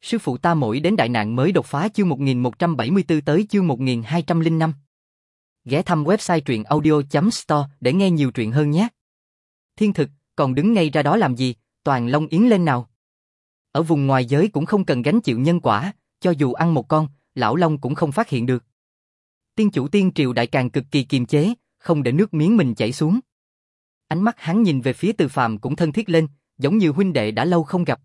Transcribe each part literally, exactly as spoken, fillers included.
Sư phụ ta mỗi đến đại nạn mới đột phá chương một nghìn một trăm bảy mươi tư tới chương một nghìn hai trăm lẻ năm. Ghé thăm website truyện audio chấm store để nghe nhiều truyện hơn nhé. Thiên Thực, còn đứng ngay ra đó làm gì, toàn Long Yến lên nào. Ở vùng ngoài giới cũng không cần gánh chịu nhân quả, cho dù ăn một con, lão Long cũng không phát hiện được. Tiên chủ Tiên Triều Đại càng cực kỳ kiềm chế, không để nước miếng mình chảy xuống. Ánh mắt hắn nhìn về phía Từ Phàm cũng thân thiết lên, giống như huynh đệ đã lâu không gặp.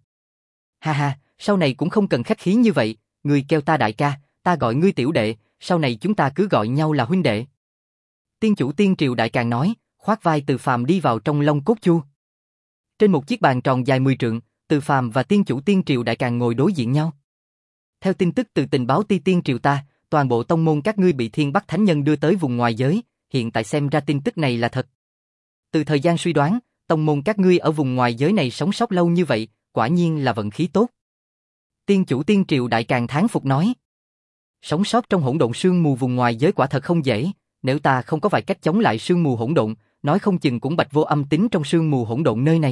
Ha ha, sau này cũng không cần khách khí như vậy, ngươi kêu ta đại ca, ta gọi ngươi tiểu đệ, sau này chúng ta cứ gọi nhau là huynh đệ. Tiên chủ Tiên Triều Đại càng nói, khoác vai Từ Phàm đi vào trong Long Cốt Chu. Trên một chiếc bàn tròn dài mười trượng, Từ Phàm và Tiên chủ Tiên Triều Đại càng ngồi đối diện nhau. Theo tin tức từ tình báo Ti Tiên Triều ta, toàn bộ tông môn các ngươi bị Thiên Bắc Thánh Nhân đưa tới vùng ngoài giới, hiện tại xem ra tin tức này là thật. Từ thời gian suy đoán, tông môn các ngươi ở vùng ngoài giới này sống sót lâu như vậy, quả nhiên là vận khí tốt. Tiên chủ Tiên Triều Đại càng thán phục nói. Sống sót trong hỗn độn sương mù vùng ngoài giới quả thật không dễ, nếu ta không có vài cách chống lại sương mù hỗn độn, nói không chừng cũng bạch vô âm tín trong sương mù hỗn độn nơi này.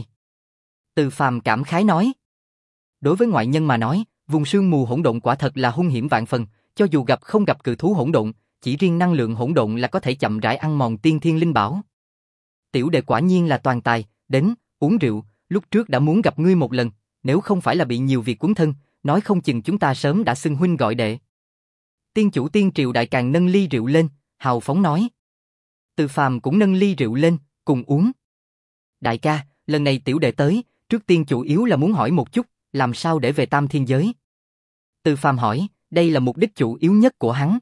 Từ Phàm cảm khái nói. Đối với ngoại nhân mà nói, vùng sương mù hỗn độn quả thật là hung hiểm vạn phần, cho dù gặp không gặp cự thú hỗn độn, chỉ riêng năng lượng hỗn độn là có thể chậm rãi ăn mòn tiên thiên linh bảo. Tiểu đệ quả nhiên là toàn tài, đến, uống rượu, lúc trước đã muốn gặp ngươi một lần, nếu không phải là bị nhiều việc cuốn thân, nói không chừng chúng ta sớm đã xưng huynh gọi đệ. Tiên chủ Tiên Triều Đại càng nâng ly rượu lên, hào phóng nói. Từ Phàm cũng nâng ly rượu lên, cùng uống. Đại ca, lần này tiểu đệ tới, trước tiên chủ yếu là muốn hỏi một chút, làm sao để về Tam Thiên Giới? Từ Phàm hỏi, đây là mục đích chủ yếu nhất của hắn.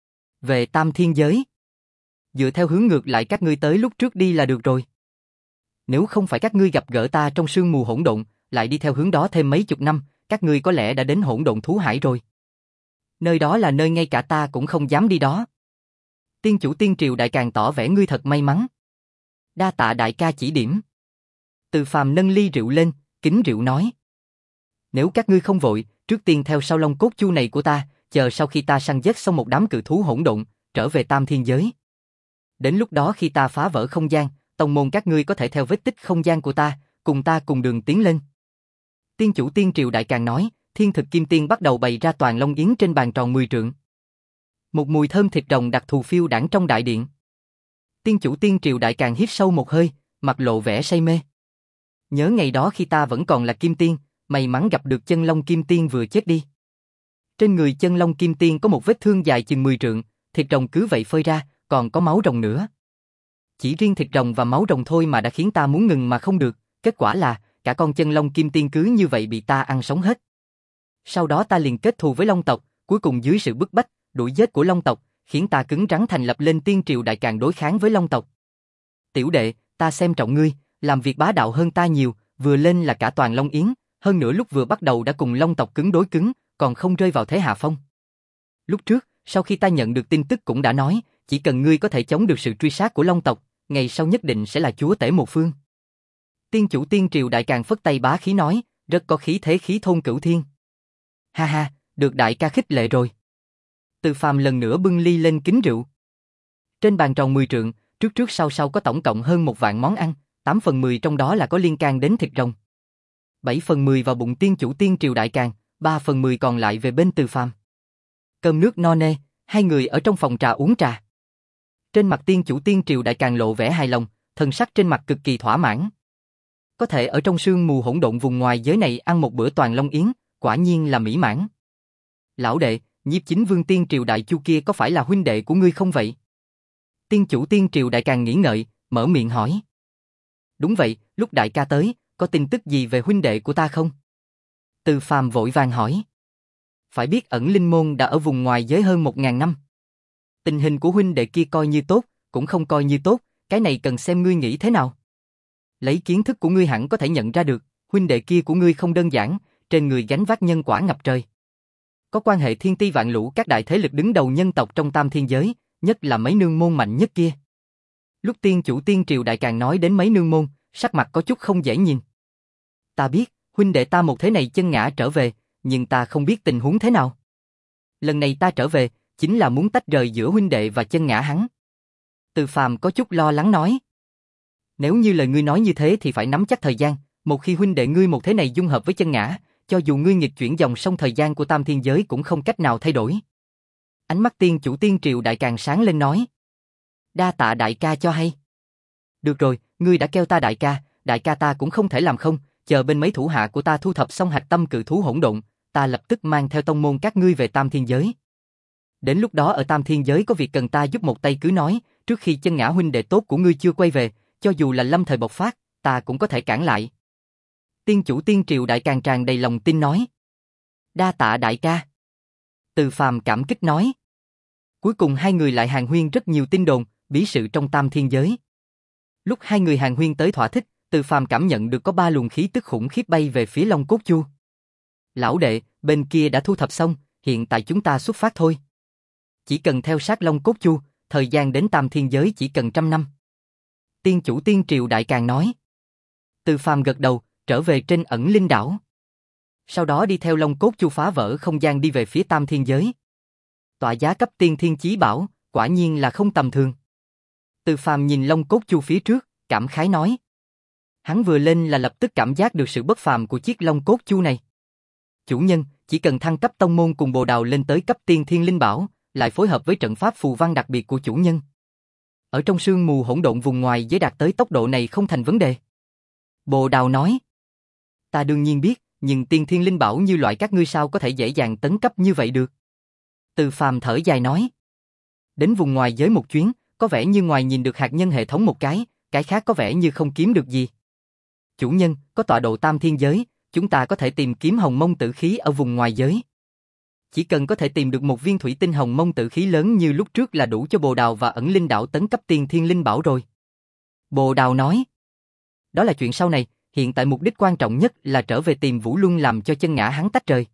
Về Tam Thiên Giới. Dựa theo hướng ngược lại các ngươi tới lúc trước đi là được rồi. Nếu không phải các ngươi gặp gỡ ta trong sương mù hỗn độn, lại đi theo hướng đó thêm mấy chục năm, các ngươi có lẽ đã đến hỗn độn thú hải rồi. Nơi đó là nơi ngay cả ta cũng không dám đi đó. Tiên chủ Tiên Triều Đại càng tỏ vẻ ngươi thật may mắn. Đa tạ đại ca chỉ điểm. Từ Phàm nâng ly rượu lên, kính rượu nói. Nếu các ngươi không vội, trước tiên theo sau Long Cốt Chu này của ta, chờ sau khi ta săn giết xong một đám cự thú hỗn độn, trở về Tam Thiên Giới. Đến lúc đó khi ta phá vỡ không gian, tông môn các ngươi có thể theo vết tích không gian của ta, cùng ta cùng đường tiến lên. Tiên chủ Tiên Triều Đại càng nói, Thiên Thực Kim Tiên bắt đầu bày ra toàn Long Yến trên bàn tròn mười trượng. Một mùi thơm thịt rồng đặc thù phiêu đãng trong đại điện. Tiên chủ Tiên Triều Đại càng hít sâu một hơi, mặt lộ vẻ say mê. Nhớ ngày đó khi ta vẫn còn là Kim Tiên, may mắn gặp được chân Long Kim Tiên vừa chết đi. Trên người chân Long Kim Tiên có một vết thương dài chừng mười trượng, thịt rồng cứ vậy phơi ra, còn có máu rồng nữa. Chỉ riêng thịt rồng và máu rồng thôi mà đã khiến ta muốn ngừng mà không được, kết quả là cả con chân Long Kim Tiên cứ như vậy bị ta ăn sống hết. Sau đó ta liền kết thù với Long tộc, cuối cùng dưới sự bức bách, đuổi giết của Long tộc, khiến ta cứng rắn thành lập lên Tiên Triều Đại càng đối kháng với Long tộc. Tiểu đệ, ta xem trọng ngươi, làm việc bá đạo hơn ta nhiều, vừa lên là cả toàn Long Yến, hơn nữa lúc vừa bắt đầu đã cùng Long tộc cứng đối cứng, còn không rơi vào thế hạ phong. Lúc trước, sau khi ta nhận được tin tức cũng đã nói, chỉ cần ngươi có thể chống được sự truy sát của Long tộc, ngày sau nhất định sẽ là chúa tể một phương. Tiên chủ Tiên Triều Đại càng phất tay bá khí nói, rất có khí thế khí thôn cửu thiên. Ha ha, được đại ca khích lệ rồi. Từ Phàm lần nữa bưng ly lên kính rượu. Trên bàn tròn mười trượng, trước trước sau sau có tổng cộng hơn một vạn món ăn, tám phần mười trong đó là có liên can đến thịt rồng. bảy phần mười vào bụng tiên chủ Tiên Triều Đại càng, ba phần mười còn lại về bên Từ Phàm. Cơm nước no nê, hai người ở trong phòng trà uống trà. Trên mặt tiên chủ Tiên Triều Đại càng lộ vẻ hài lòng, thần sắc trên mặt cực kỳ thỏa mãn. Có thể ở trong sương mù hỗn độn vùng ngoài giới này ăn một bữa toàn Long Yến, quả nhiên là mỹ mãn. Lão đệ, Nhiếp Chính Vương Tiên Triều Đại Chu kia có phải là huynh đệ của ngươi không vậy? Tiên chủ Tiên Triều Đại càng nghĩ ngợi, mở miệng hỏi. Đúng vậy, lúc đại ca tới, có tin tức gì về huynh đệ của ta không? Từ Phàm vội vàng hỏi. Phải biết ẩn linh môn đã ở vùng ngoài giới hơn một ngàn năm. Tình hình của huynh đệ kia coi như tốt, cũng không coi như tốt, cái này cần xem ngươi nghĩ thế nào. Lấy kiến thức của ngươi hẳn có thể nhận ra được, huynh đệ kia của ngươi không đơn giản, trên người gánh vác nhân quả ngập trời. Có quan hệ thiên ti vạn lũ các đại thế lực đứng đầu nhân tộc trong Tam Thiên Giới, nhất là mấy nương môn mạnh nhất kia. Lúc tiên chủ Tiên Triều Đại càng nói đến mấy nương môn, sắc mặt có chút không dễ nhìn. Ta biết, huynh đệ ta một thế này chân ngã trở về, nhưng ta không biết tình huống thế nào. Lần này ta trở về, chính là muốn tách rời giữa huynh đệ và chân ngã hắn. Từ Phàm có chút lo lắng nói. Nếu như lời ngươi nói như thế thì phải nắm chắc thời gian, một khi huynh đệ ngươi một thế này dung hợp với chân ngã, cho dù ngươi nghịch chuyển dòng sông thời gian của tam thiên giới cũng không cách nào thay đổi. Ánh mắt tiên chủ tiên triều đại càng sáng lên nói. Đa tạ đại ca cho hay. Được rồi, ngươi đã kêu ta đại ca, đại ca ta cũng không thể làm không, chờ bên mấy thủ hạ của ta thu thập xong hạch tâm cự thú hỗn độn, ta lập tức mang theo tông môn các ngươi về tam thiên giới. Đến lúc đó ở tam thiên giới có việc cần ta giúp một tay cứ nói, trước khi chân ngã huynh đệ tốt của ngươi chưa quay về, cho dù là lâm thời bộc phát, ta cũng có thể cản lại. Tiên chủ tiên triều đại càng tràn đầy lòng tin nói. Đa tạ đại ca. Từ Phàm cảm kích nói. Cuối cùng hai người lại hàn huyên rất nhiều tin đồn, bí sự trong tam thiên giới. Lúc hai người hàn huyên tới thỏa thích, Từ Phàm cảm nhận được có ba luồng khí tức khủng khiếp bay về phía Long Cốt Chu. Lão đệ, bên kia đã thu thập xong, hiện tại chúng ta xuất phát thôi. Chỉ cần theo sát Long Cốt Chu, thời gian đến tam thiên giới chỉ cần trăm năm. Tiên chủ tiên triều đại càng nói. Từ Phàm gật đầu, trở về trên ẩn linh đảo. Sau đó đi theo Long Cốt Chu phá vỡ không gian đi về phía tam thiên giới. Tọa giá cấp tiên thiên chí bảo, quả nhiên là không tầm thường. Từ Phàm nhìn Long Cốt Chu phía trước, cảm khái nói. Hắn vừa lên là lập tức cảm giác được sự bất phàm của chiếc Long Cốt Chu này. Chủ nhân, chỉ cần thăng cấp tông môn cùng bồ đào lên tới cấp tiên thiên linh bảo, lại phối hợp với trận pháp phù văn đặc biệt của chủ nhân. Ở trong sương mù hỗn độn vùng ngoài giới đạt tới tốc độ này không thành vấn đề. Bồ đào nói. Ta đương nhiên biết, nhưng tiên thiên linh bảo như loại các ngươi sao có thể dễ dàng tấn cấp như vậy được. Từ Phàm thở dài nói. Đến vùng ngoài giới một chuyến, có vẻ như ngoài nhìn được hạt nhân hệ thống một cái, cái khác có vẻ như không kiếm được gì. Chủ nhân, có tọa độ tam thiên giới, chúng ta có thể tìm kiếm hồng mông tử khí ở vùng ngoài giới. Chỉ cần có thể tìm được một viên thủy tinh hồng mông tử khí lớn như lúc trước là đủ cho bồ đào và ẩn linh đảo tấn cấp tiên thiên linh bảo rồi. Bồ đào nói. Đó là chuyện sau này, hiện tại mục đích quan trọng nhất là trở về tìm Vũ Luân làm cho chân ngã hắn tách rời.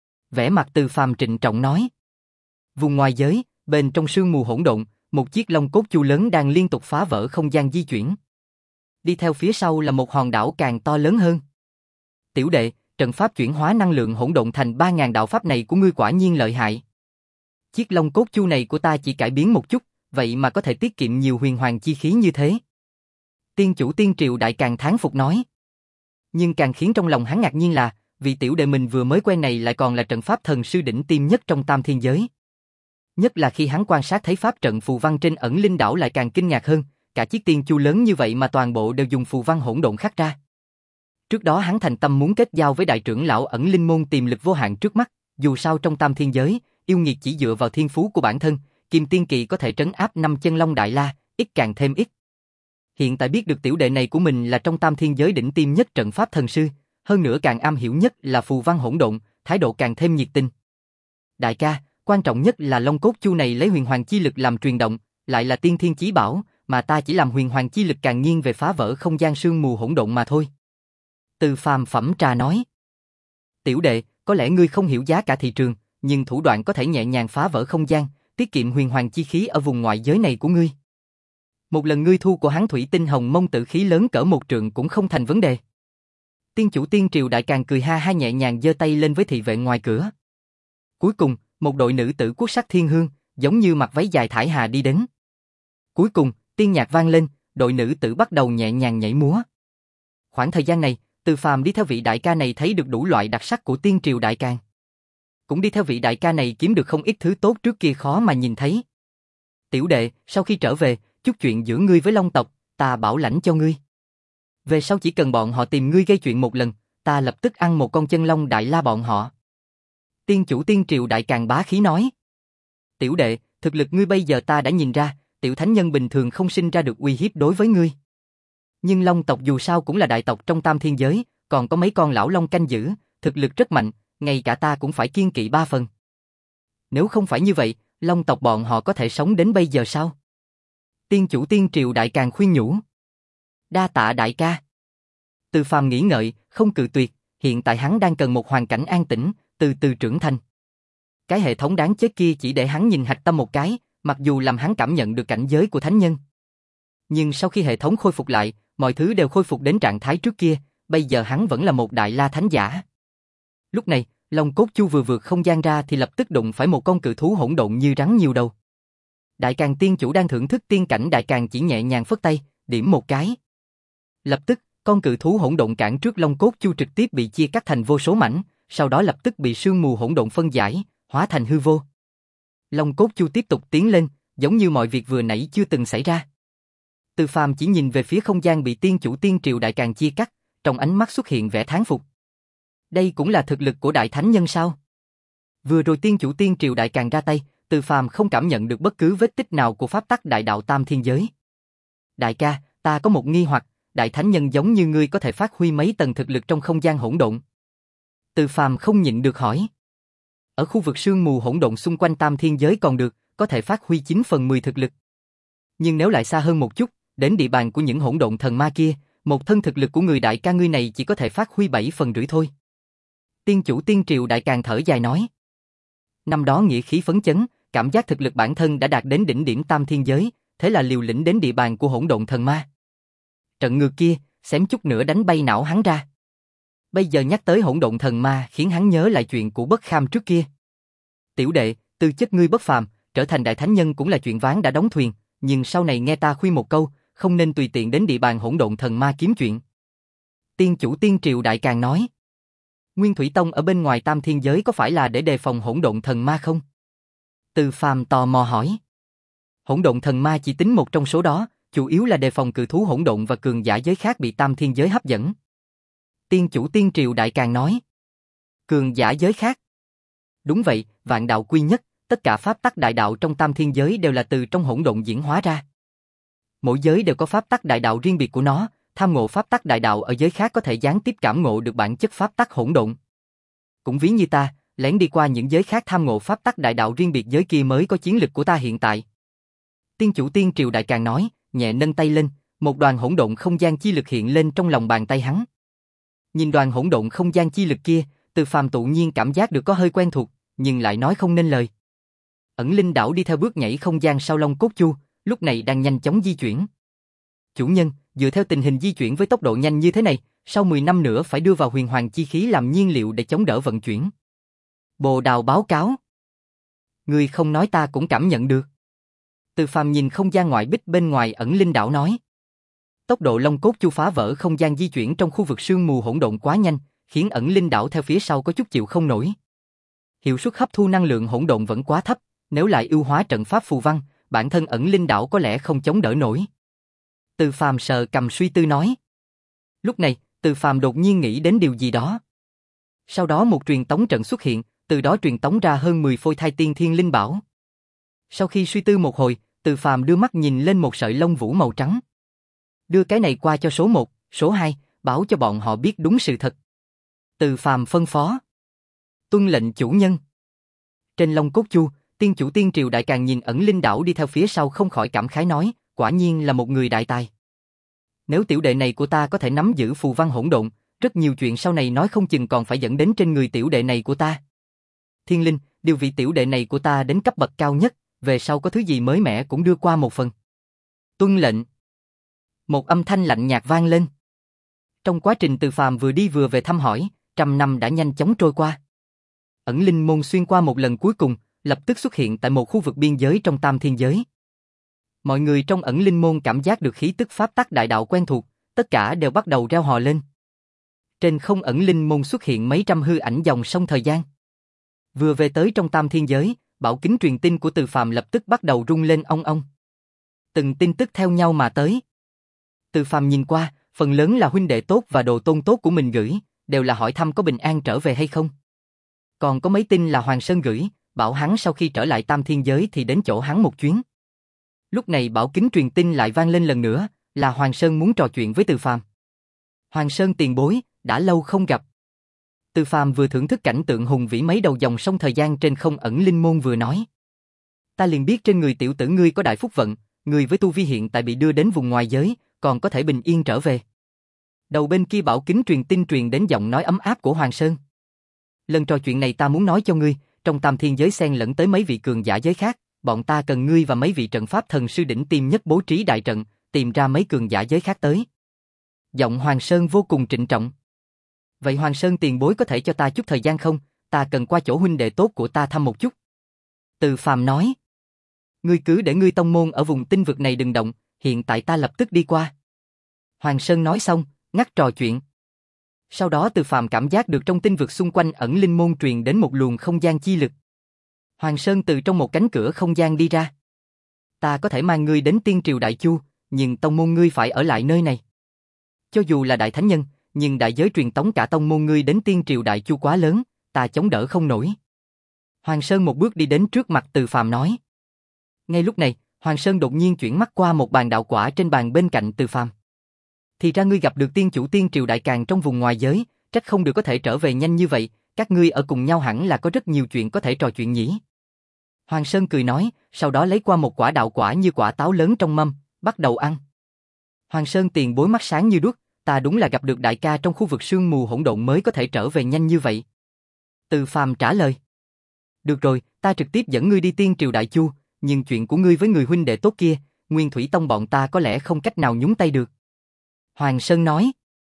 Vẻ mặt Từ Phàm trịnh trọng nói. Vùng ngoài giới, bên trong sương mù hỗn độn, một chiếc Long Cốt Chu lớn đang liên tục phá vỡ không gian di chuyển. Đi theo phía sau là một hòn đảo càng to lớn hơn. Tiểu đệ, trận pháp chuyển hóa năng lượng hỗn độn thành ba ngàn đạo pháp này của ngươi quả nhiên lợi hại. Chiếc Long Cốt Chu này của ta chỉ cải biến một chút, vậy mà có thể tiết kiệm nhiều huyền hoàng chi khí như thế. Tiên chủ tiên triều đại càng thán phục nói. Nhưng càng khiến trong lòng hắn ngạc nhiên là, vì tiểu đệ mình vừa mới quen này lại còn là trận pháp thần sư đỉnh tiêm nhất trong tam thiên giới. Nhất là khi hắn quan sát thấy pháp trận phù văn trên ẩn linh đảo lại càng kinh ngạc hơn, cả chiếc tiên chu lớn như vậy mà toàn bộ đều dùng phù văn hỗn độn khắc ra. Trước đó hắn thành tâm muốn kết giao với đại trưởng lão ẩn linh môn tiềm lực vô hạn trước mắt, dù sao trong tam thiên giới, yêu nghiệt chỉ dựa vào thiên phú của bản thân, Kim Tiên Kỳ có thể trấn áp năm chân long đại la, ít càng thêm ít. Hiện tại biết được tiểu đệ này của mình là trong tam thiên giới đỉnh tiêm nhất trận pháp thần sư, hơn nữa càng am hiểu nhất là phù văn hỗn độn, thái độ càng thêm nhiệt tình. Đại ca, quan trọng nhất là Long Cốt Chu này lấy huyền hoàng chi lực làm truyền động, lại là tiên thiên chí bảo, mà ta chỉ làm huyền hoàng chi lực càng nghiêng về phá vỡ không gian sương mù hỗn độn mà thôi. Từ Phàm phẩm trà nói. Tiểu đệ, có lẽ ngươi không hiểu giá cả thị trường, nhưng thủ đoạn có thể nhẹ nhàng phá vỡ không gian, tiết kiệm huyền hoàng chi khí ở vùng ngoại giới này của ngươi. Một lần ngươi thu của hắn thủy tinh hồng mông tử khí lớn cỡ một trượng cũng không thành vấn đề. Tiên chủ tiên triều đại càng cười ha ha nhẹ nhàng giơ tay lên với thị vệ ngoài cửa. Cuối cùng, một đội nữ tử quốc sắc thiên hương, giống như mặc váy dài thải hà đi đến. Cuối cùng, tiên nhạc vang lên, đội nữ tử bắt đầu nhẹ nhàng nhảy múa. Khoảng thời gian này, Từ Phàm đi theo vị đại ca này thấy được đủ loại đặc sắc của tiên triều đại càng. Cũng đi theo vị đại ca này kiếm được không ít thứ tốt trước kia khó mà nhìn thấy. Tiểu đệ, sau khi trở về, chút chuyện giữa ngươi với Long tộc, ta bảo lãnh cho ngươi. Về sau chỉ cần bọn họ tìm ngươi gây chuyện một lần, ta lập tức ăn một con chân long đại la bọn họ. Tiên chủ tiên triều đại càng bá khí nói. Tiểu đệ, thực lực ngươi bây giờ ta đã nhìn ra, tiểu thánh nhân bình thường không sinh ra được uy hiếp đối với ngươi. Nhưng Long tộc dù sao cũng là đại tộc trong tam thiên giới, còn có mấy con lão long canh giữ, thực lực rất mạnh, ngay cả ta cũng phải kiêng kỵ ba phần. Nếu không phải như vậy, Long tộc bọn họ có thể sống đến bây giờ sao? Tiên chủ tiên triều đại càng khuyên nhủ. Đa tạ đại ca. Từ Phàm nghĩ ngợi, không cự tuyệt, hiện tại hắn đang cần một hoàn cảnh an tĩnh, từ từ trưởng thành. Cái hệ thống đáng chết kia chỉ để hắn nhìn hạch tâm một cái, mặc dù làm hắn cảm nhận được cảnh giới của thánh nhân. Nhưng sau khi hệ thống khôi phục lại, mọi thứ đều khôi phục đến trạng thái trước kia, bây giờ hắn vẫn là một đại la thánh giả. Lúc này, Long Cốt Chu vừa vượt không gian ra thì lập tức đụng phải một con cự thú hỗn độn như rắn nhiều đầu. Đại Càng tiên chủ đang thưởng thức tiên cảnh, Đại Càng chỉ nhẹ nhàng phất tay, điểm một cái. Lập tức, con cự thú hỗn độn cản trước Long Cốt Chu trực tiếp bị chia cắt thành vô số mảnh, sau đó lập tức bị sương mù hỗn độn phân giải, hóa thành hư vô. Long Cốt Chu tiếp tục tiến lên, giống như mọi việc vừa nãy chưa từng xảy ra. Từ Phàm chỉ nhìn về phía không gian bị tiên chủ tiên triều đại càng chia cắt, trong ánh mắt xuất hiện vẻ thán phục. Đây cũng là thực lực của đại thánh nhân sao? Vừa rồi tiên chủ tiên triều đại càng ra tay, Từ Phàm không cảm nhận được bất cứ vết tích nào của pháp tắc đại đạo tam thiên giới. Đại ca, ta có một nghi hoặc, đại thánh nhân giống như ngươi có thể phát huy mấy tầng thực lực trong không gian hỗn độn? Từ Phàm không nhịn được hỏi. Ở khu vực sương mù hỗn độn xung quanh tam thiên giới còn được, có thể phát huy chín phần mười thực lực. Nhưng nếu lại xa hơn một chút, đến địa bàn của những hỗn độn thần ma kia, một thân thực lực của người đại ca ngươi này chỉ có thể phát huy bảy phần rưỡi thôi. Tiên chủ tiên triều đại càng thở dài nói. Năm đó nghĩa khí phấn chấn, cảm giác thực lực bản thân đã đạt đến đỉnh điểm tam thiên giới, thế là liều lĩnh đến địa bàn của hỗn độn thần ma. Trận ngược kia, xém chút nữa đánh bay não hắn ra. Bây giờ nhắc tới hỗn độn thần ma khiến hắn nhớ lại chuyện của Bất Kham trước kia. Tiểu đệ, tư chất ngươi bất phàm, trở thành đại thánh nhân cũng là chuyện ván đã đóng thuyền, nhưng sau này nghe ta khuyên một câu, không nên tùy tiện đến địa bàn hỗn độn thần ma kiếm chuyện. Tiên chủ tiên triều đại càng nói. Nguyên Thủy Tông ở bên ngoài tam thiên giới có phải là để đề phòng hỗn độn thần ma không? Từ Phàm tò mò hỏi. Hỗn độn thần ma chỉ tính một trong số đó, chủ yếu là đề phòng cự thú hỗn độn và cường giả giới khác bị tam thiên giới hấp dẫn. Tiên chủ tiên triều đại càng nói. Cường giả giới khác. Đúng vậy, vạn đạo quy nhất, tất cả pháp tắc đại đạo trong tam thiên giới đều là từ trong hỗn độn diễn hóa ra. Mỗi giới đều có pháp tắc đại đạo riêng biệt của nó, tham ngộ pháp tắc đại đạo ở giới khác có thể gián tiếp cảm ngộ được bản chất pháp tắc hỗn độn. Cũng ví như ta, lén đi qua những giới khác tham ngộ pháp tắc đại đạo riêng biệt giới kia mới có chiến lực của ta hiện tại. Tiên chủ tiên triều đại càng nói, nhẹ nâng tay lên, một đoàn hỗn độn không gian chi lực hiện lên trong lòng bàn tay hắn. Nhìn đoàn hỗn độn không gian chi lực kia, Từ Phàm tự nhiên cảm giác được có hơi quen thuộc, nhưng lại nói không nên lời. Ẩn Linh đảo đi theo bước nhảy không gian sau Long Cốt Chu, lúc này đang nhanh chóng di chuyển. Chủ nhân, dựa theo tình hình di chuyển với tốc độ nhanh như thế này, sau mười năm nữa phải đưa vào huyền hoàng chi khí làm nhiên liệu để chống đỡ vận chuyển. Bồ Đào báo cáo. Ngươi không nói ta cũng cảm nhận được. Từ Phàm nhìn không gian ngoại bích bên ngoài Ẩn Linh đảo nói. Tốc độ Long Cốt Chu phá vỡ không gian di chuyển trong khu vực sương mù hỗn độn quá nhanh, khiến Ẩn Linh đảo theo phía sau có chút chịu không nổi. Hiệu suất hấp thu năng lượng hỗn độn vẫn quá thấp, nếu lại ưu hóa trận pháp phù văn, bản thân Ẩn Linh đảo có lẽ không chống đỡ nổi. Từ Phàm sờ cầm suy tư nói. Lúc này, Từ Phàm đột nhiên nghĩ đến điều gì đó. Sau đó một truyền tống trận xuất hiện, từ đó truyền tống ra hơn mười phôi thai tiên thiên linh bảo. Sau khi suy tư một hồi, Từ Phàm đưa mắt nhìn lên một sợi lông vũ màu trắng. Đưa cái này qua cho số một, số hai, báo cho bọn họ biết đúng sự thật. Từ Phàm phân phó. Tuân lệnh chủ nhân. Trên Long Cốt Chu, tiên chủ tiên triều đại càng nhìn Ẩn Linh đảo đi theo phía sau không khỏi cảm khái nói, quả nhiên là một người đại tài. Nếu tiểu đệ này của ta có thể nắm giữ phù văn hỗn độn, rất nhiều chuyện sau này nói không chừng còn phải dẫn đến trên người tiểu đệ này của ta. Thiên Linh, điều vị tiểu đệ này của ta đến cấp bậc cao nhất, về sau có thứ gì mới mẻ cũng đưa qua một phần. Tuân lệnh. Một âm thanh lạnh nhạt vang lên. Trong quá trình Từ Phàm vừa đi vừa về thăm hỏi, trăm năm đã nhanh chóng trôi qua. Ẩn Linh môn xuyên qua một lần cuối cùng, lập tức xuất hiện tại một khu vực biên giới trong tam thiên giới. Mọi người trong Ẩn Linh môn cảm giác được khí tức pháp tắc đại đạo quen thuộc, tất cả đều bắt đầu reo hò lên. Trên không Ẩn Linh môn xuất hiện mấy trăm hư ảnh dòng sông thời gian. Vừa về tới trong tam thiên giới, bảo kính truyền tin của Từ Phàm lập tức bắt đầu rung lên ong ong. Từng tin tức theo nhau mà tới. Từ Phàm nhìn qua, phần lớn là huynh đệ tốt và đồ tôn tốt của mình gửi, đều là hỏi thăm có bình an trở về hay không. Còn có mấy tin là Hoàng Sơn gửi, bảo hắn sau khi trở lại tam thiên giới thì đến chỗ hắn một chuyến. Lúc này bảo kính truyền tin lại vang lên lần nữa, là Hoàng Sơn muốn trò chuyện với Từ Phàm. Hoàng Sơn tiền bối, đã lâu không gặp. Từ Phàm vừa thưởng thức cảnh tượng hùng vĩ mấy đầu dòng sông thời gian trên không Ẩn Linh môn vừa nói. Ta liền biết trên người tiểu tử ngươi có đại phúc vận, người với tu vi hiện tại bị đưa đến vùng ngoài giới, còn có thể bình yên trở về. Đầu bên kia bảo kính truyền tin truyền đến giọng nói ấm áp của Hoàng Sơn. Lần trò chuyện này ta muốn nói cho ngươi, trong tam thiên giới xen lẫn tới mấy vị cường giả giới khác, bọn ta cần ngươi và mấy vị trận pháp thần sư đỉnh tiêm nhất bố trí đại trận, tìm ra mấy cường giả giới khác tới. Giọng Hoàng Sơn vô cùng trịnh trọng. Vậy Hoàng Sơn tiền bối có thể cho ta chút thời gian không? Ta cần qua chỗ huynh đệ tốt của ta thăm một chút. Từ Phàm nói. Ngươi cứ để ngươi tông môn ở vùng tinh vực này đừng động, hiện tại ta lập tức đi qua. Hoàng Sơn nói xong, ngắt trò chuyện. Sau đó Từ Phàm cảm giác được trong tinh vực xung quanh ẩn linh môn truyền đến một luồng không gian chi lực. Hoàng Sơn từ trong một cánh cửa không gian đi ra. Ta có thể mang ngươi đến Tiên Triều Đại Chu, nhưng tông môn ngươi phải ở lại nơi này. Cho dù là đại thánh nhân, nhưng đại giới truyền tống cả tông môn ngươi đến Tiên Triều Đại Chu quá lớn, ta chống đỡ không nổi. Hoàng Sơn một bước đi đến trước mặt Từ Phàm nói. Ngay lúc này, Hoàng Sơn đột nhiên chuyển mắt qua một bàn đạo quả trên bàn bên cạnh Từ Phàm. Thì ra ngươi gặp được tiên chủ Tiên Triều Đại Càn trong vùng ngoài giới, trách không được có thể trở về nhanh như vậy, các ngươi ở cùng nhau hẳn là có rất nhiều chuyện có thể trò chuyện nhỉ. Hoàng Sơn cười nói, sau đó lấy qua một quả đạo quả như quả táo lớn trong mâm, bắt đầu ăn. Hoàng Sơn tiền bối mắt sáng như đuốc, ta đúng là gặp được đại ca trong khu vực sương mù hỗn độn mới có thể trở về nhanh như vậy. Từ Phàm trả lời. Được rồi, ta trực tiếp dẫn ngươi đi Tiên Triều Đại Chu, nhưng chuyện của ngươi với người huynh đệ tốt kia, Nguyên Thủy Tông bọn ta có lẽ không cách nào nhúng tay được. Hoàng Sơn nói.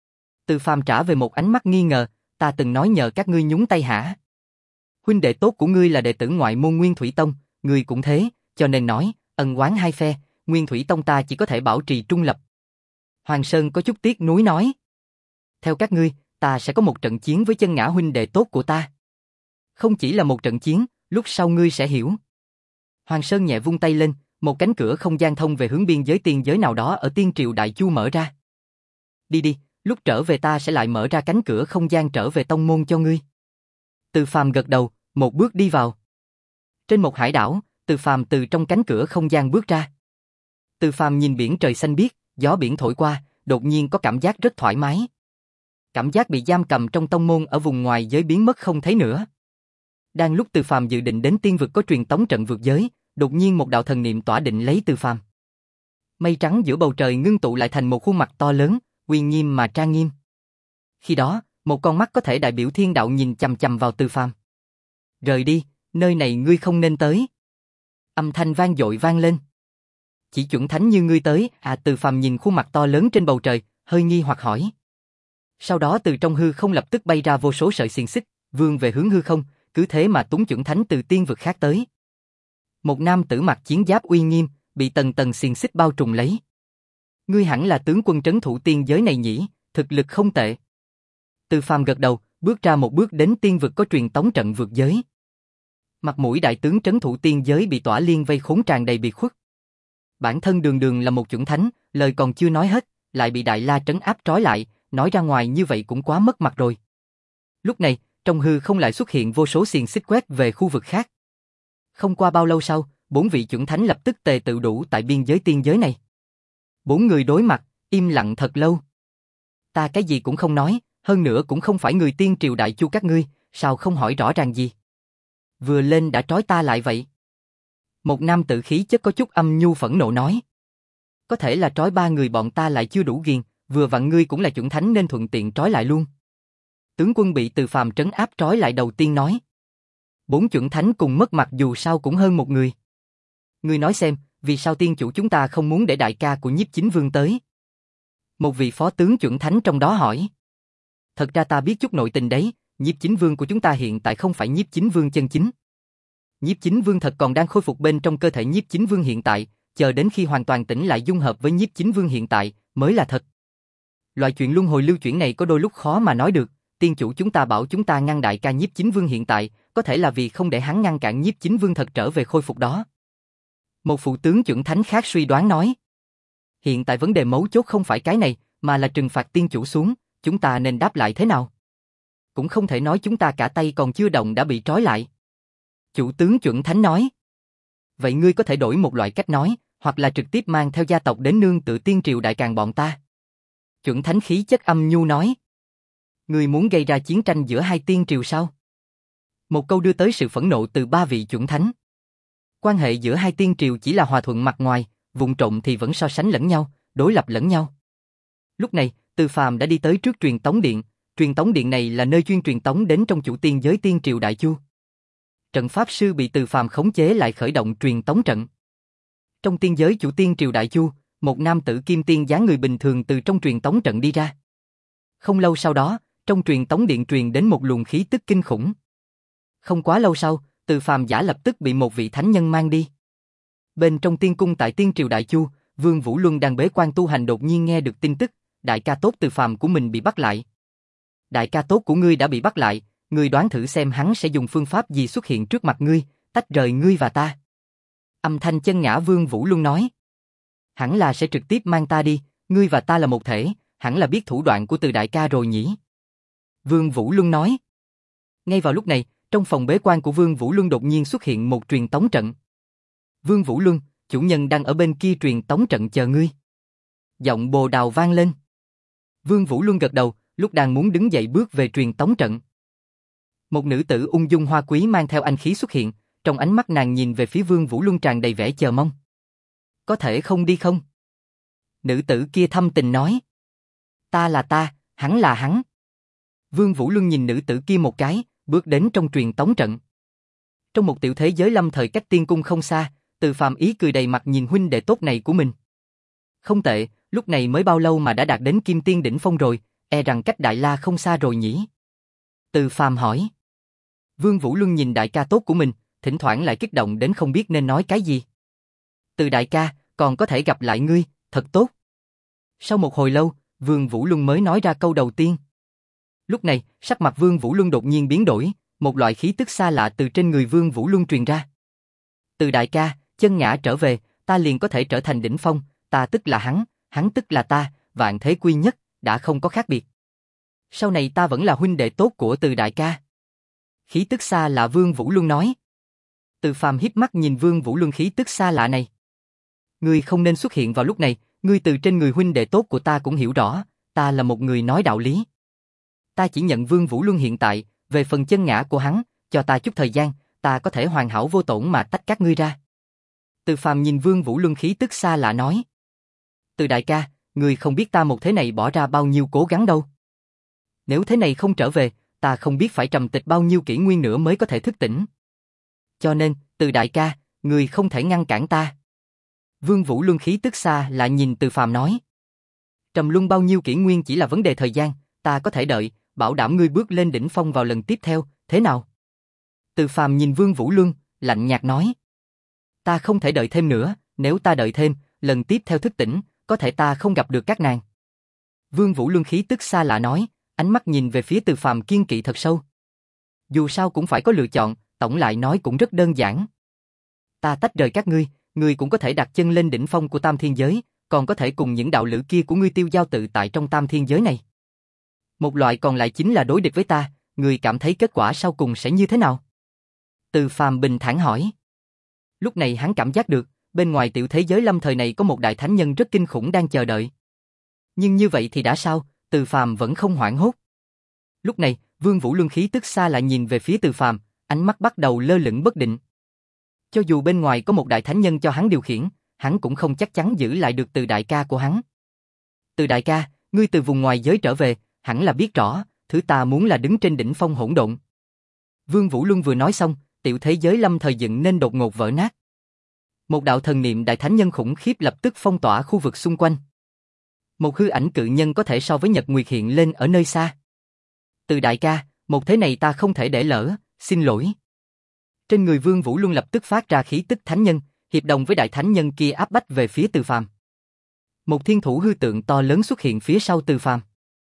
Từ Phàm trả về một ánh mắt nghi ngờ, ta từng nói nhờ các ngươi nhúng tay hả? Huynh đệ tốt của ngươi là đệ tử ngoại môn Nguyên Thủy Tông, ngươi cũng thế, cho nên nói, ân oán hai phe, Nguyên Thủy Tông ta chỉ có thể bảo trì trung lập. Hoàng Sơn có chút tiếc nuối nói. Theo các ngươi, ta sẽ có một trận chiến với chân ngã huynh đệ tốt của ta. Không chỉ là một trận chiến, lúc sau ngươi sẽ hiểu. Hoàng Sơn nhẹ vung tay lên, một cánh cửa không gian thông về hướng biên giới tiên giới nào đó ở Tiên Triều Đại Chu mở ra. Đi đi, lúc trở về ta sẽ lại mở ra cánh cửa không gian trở về tông môn cho ngươi. Từ Phàm gật đầu, một bước đi vào. Trên một hải đảo, Từ Phàm từ trong cánh cửa không gian bước ra. Từ Phàm nhìn biển trời xanh biếc, gió biển thổi qua, đột nhiên có cảm giác rất thoải mái. Cảm giác bị giam cầm trong tông môn ở vùng ngoài giới biến mất không thấy nữa. Đang lúc Từ Phàm dự định đến tiên vực có truyền tống trận vượt giới, đột nhiên một đạo thần niệm tỏa định lấy Từ Phàm. Mây trắng giữa bầu trời ngưng tụ lại thành một khuôn mặt to lớn, uy nghiêm mà trang nghiêm. Khi đó, một con mắt có thể đại biểu thiên đạo nhìn chằm chằm vào Từ Phàm. Rời đi, nơi này ngươi không nên tới. Âm thanh vang dội vang lên. Chỉ chuẩn thánh như ngươi tới, à? Từ Phàm nhìn khuôn mặt to lớn trên bầu trời, hơi nghi hoặc hỏi. Sau đó từ trong hư không lập tức bay ra vô số sợi xiềng xích, vươn về hướng hư không, cứ thế mà túng chuẩn thánh từ tiên vực khác tới. Một nam tử mặc chiến giáp uy nghiêm, bị tầng tầng xiềng xích bao trùm lấy. Ngươi hẳn là tướng quân trấn thủ tiên giới này nhỉ, thực lực không tệ. Từ Phàm gật đầu, bước ra một bước đến tiên vực có truyền tống trận vượt giới. Mặt mũi đại tướng trấn thủ tiên giới bị tỏa liên vây khốn tràn đầy biệt khuất. Bản thân đường đường là một chuẩn thánh, lời còn chưa nói hết, lại bị Đại La trấn áp trói lại, nói ra ngoài như vậy cũng quá mất mặt rồi. Lúc này, trong hư không lại xuất hiện vô số xiềng xích quét về khu vực khác. Không qua bao lâu sau, bốn vị chuẩn thánh lập tức tề tự đủ tại biên giới tiên giới này. Bốn người đối mặt, im lặng thật lâu. Ta cái gì cũng không nói, hơn nữa cũng không phải người Tiên Triều Đại Chu các ngươi, sao không hỏi rõ ràng gì? Vừa lên đã trói ta lại vậy. Một nam tử khí chất có chút âm nhu phẫn nộ nói. Có thể là trói ba người bọn ta lại chưa đủ ghiền, vừa vặn ngươi cũng là chuẩn thánh nên thuận tiện trói lại luôn. Tướng quân bị Từ Phàm trấn áp trói lại đầu tiên nói. Bốn chuẩn thánh cùng mất mặt dù sao cũng hơn một người. Ngươi nói xem, vì sao tiên chủ chúng ta không muốn để đại ca của Nhiếp Chính Vương tới? Một vị phó tướng chuẩn thánh trong đó hỏi. Thật ra ta biết chút nội tình đấy, Nhiếp Chính Vương của chúng ta hiện tại không phải Nhiếp Chính Vương chân chính. Nhiếp Chính Vương thật còn đang khôi phục bên trong cơ thể Nhiếp Chính Vương hiện tại, chờ đến khi hoàn toàn tỉnh lại dung hợp với Nhiếp Chính Vương hiện tại, mới là thật. Loại chuyện luân hồi lưu chuyển này có đôi lúc khó mà nói được, tiên chủ chúng ta bảo chúng ta ngăn đại ca Nhiếp Chính Vương hiện tại, có thể là vì không để hắn ngăn cản Nhiếp Chính Vương thật trở về khôi phục đó. Một phụ tướng chuẩn thánh khác suy đoán nói. Hiện tại vấn đề mấu chốt không phải cái này, mà là trừng phạt tiên chủ xuống, chúng ta nên đáp lại thế nào? Cũng không thể nói chúng ta cả tay còn chưa động đã bị trói lại. Chủ tướng chuẩn thánh nói. Vậy ngươi có thể đổi một loại cách nói, hoặc là trực tiếp mang theo gia tộc đến nương tựa Tiên Triều Đại Càn bọn ta. Chuẩn thánh khí chất âm nhu nói. Ngươi muốn gây ra chiến tranh giữa hai tiên triều sao? Một câu đưa tới sự phẫn nộ từ ba vị chuẩn thánh. Quan hệ giữa hai tiên triều chỉ là hòa thuận mặt ngoài, vụng trộm thì vẫn so sánh lẫn nhau, đối lập lẫn nhau. Lúc này, Từ Phàm đã đi tới trước truyền tống điện, truyền tống điện này là nơi chuyên truyền tống đến trong chủ tiên giới Tiên Triều Đại Chu. Trận pháp sư bị Từ Phàm khống chế lại khởi động truyền tống trận. Trong tiên giới chủ Tiên Triều Đại Chu, một nam tử kim tiên dáng người bình thường từ trong truyền tống trận đi ra. Không lâu sau đó, trong truyền tống điện truyền đến một luồng khí tức kinh khủng. Không quá lâu sau, Từ Phàm giả lập tức bị một vị thánh nhân mang đi. Bên trong tiên cung tại Tiên Triều Đại Chu, Vương Vũ Luân đang bế quan tu hành đột nhiên nghe được tin tức, đại ca tốt Từ Phàm của mình bị bắt lại. đại ca tốt của ngươi đã bị bắt lại, ngươi đoán thử xem hắn sẽ dùng phương pháp gì xuất hiện trước mặt ngươi, tách rời ngươi và ta. Âm thanh chân ngã Vương Vũ Luân nói. Hẳn là sẽ trực tiếp mang ta đi, ngươi và ta là một thể, hẳn là biết thủ đoạn của Từ đại ca rồi nhỉ? Vương Vũ Luân nói. Ngay vào lúc này, trong phòng bế quan của Vương Vũ Luân đột nhiên xuất hiện một truyền tống trận. Vương Vũ Luân, chủ nhân đang ở bên kia truyền tống trận chờ ngươi. Giọng Bồ Đào vang lên. Vương Vũ Luân gật đầu, lúc đang muốn đứng dậy bước về truyền tống trận. Một nữ tử ung dung hoa quý mang theo anh khí xuất hiện, trong ánh mắt nàng nhìn về phía Vương Vũ Luân tràn đầy vẻ chờ mong. Có thể không đi không? Nữ tử kia thâm tình nói. Ta là ta, hắn là hắn. Vương Vũ Luân nhìn nữ tử kia một cái, bước đến trong truyền tống trận. Trong một tiểu thế giới lâm thời cách tiên cung không xa, Từ Phàm ý cười đầy mặt nhìn huynh đệ tốt này của mình. Không tệ, lúc này mới bao lâu mà đã đạt đến Kim Tiên đỉnh phong rồi, e rằng cách Đại La không xa rồi nhỉ? Từ Phàm hỏi. Vương Vũ Luân nhìn đại ca tốt của mình, thỉnh thoảng lại kích động đến không biết nên nói cái gì. Từ đại ca, còn có thể gặp lại ngươi, thật tốt. Sau một hồi lâu, Vương Vũ Luân mới nói ra câu đầu tiên. Lúc này, sắc mặt Vương Vũ Luân đột nhiên biến đổi, một loại khí tức xa lạ từ trên người Vương Vũ Luân truyền ra. Từ đại ca, chân ngã trở về, ta liền có thể trở thành đỉnh phong, ta tức là hắn, hắn tức là ta, vạn thế quy nhất, đã không có khác biệt. Sau này ta vẫn là huynh đệ tốt của Từ đại ca. Khí tức xa lạ Vương Vũ Luân nói. Từ Phàm híp mắt nhìn Vương Vũ Luân khí tức xa lạ này. Ngươi không nên xuất hiện vào lúc này, ngươi từ trên người huynh đệ tốt của ta cũng hiểu rõ, ta là một người nói đạo lý. Ta chỉ nhận Vương Vũ Luân hiện tại, về phần chân ngã của hắn, cho ta chút thời gian, ta có thể hoàn hảo vô tổn mà tách các ngươi ra. Từ Phàm nhìn Vương Vũ Luân khí tức xa lạ nói. Từ đại ca, ngươi không biết ta một thế này bỏ ra bao nhiêu cố gắng đâu. Nếu thế này không trở về, ta không biết phải trầm tịch bao nhiêu kỷ nguyên nữa mới có thể thức tỉnh. Cho nên, Từ đại ca, ngươi không thể ngăn cản ta. Vương Vũ Luân khí tức xa lại nhìn Từ Phàm nói. Trầm luân bao nhiêu kỷ nguyên chỉ là vấn đề thời gian, ta có thể đợi, bảo đảm ngươi bước lên đỉnh phong vào lần tiếp theo, thế nào? Từ Phàm nhìn Vương Vũ Luân, lạnh nhạt nói. Ta không thể đợi thêm nữa, nếu ta đợi thêm, lần tiếp theo thức tỉnh, có thể ta không gặp được các nàng. Vương Vũ Luân khí tức xa lạ nói, ánh mắt nhìn về phía Từ Phàm kiên kỵ thật sâu. Dù sao cũng phải có lựa chọn, tổng lại nói cũng rất đơn giản. Ta tách rời các ngươi, ngươi cũng có thể đặt chân lên đỉnh phong của Tam Thiên Giới, còn có thể cùng những đạo lữ kia của ngươi tiêu giao tự tại trong Tam Thiên Giới này. Một loại còn lại chính là đối địch với ta, ngươi cảm thấy kết quả sau cùng sẽ như thế nào? Từ Phàm bình thản hỏi. Lúc này hắn cảm giác được, bên ngoài tiểu thế giới lâm thời này có một đại thánh nhân rất kinh khủng đang chờ đợi. Nhưng như vậy thì đã sao, Từ Phàm vẫn không hoảng hốt. Lúc này, Vương Vũ Luân khí tức xa lại nhìn về phía Từ Phàm, ánh mắt bắt đầu lơ lửng bất định. Cho dù bên ngoài có một đại thánh nhân cho hắn điều khiển, hắn cũng không chắc chắn giữ lại được Từ đại ca của hắn. Từ đại ca, ngươi từ vùng ngoài giới trở về, hẳn là biết rõ, thứ ta muốn là đứng trên đỉnh phong hỗn độn. Vương Vũ Luân vừa nói xong, tiểu thế giới lâm thời dựng nên đột ngột vỡ nát. Một đạo thần niệm đại thánh nhân khủng khiếp lập tức phong tỏa khu vực xung quanh. Một hư ảnh cự nhân có thể so với Nhật Nguyệt hiện lên ở nơi xa. Từ đại ca, một thế này ta không thể để lỡ, xin lỗi. Trên người Vương Vũ Luân lập tức phát ra khí tức thánh nhân, hiệp đồng với đại thánh nhân kia áp bách về phía Từ Phàm. Một thiên thủ hư tượng to lớn xuất hiện phía sau Từ Phàm.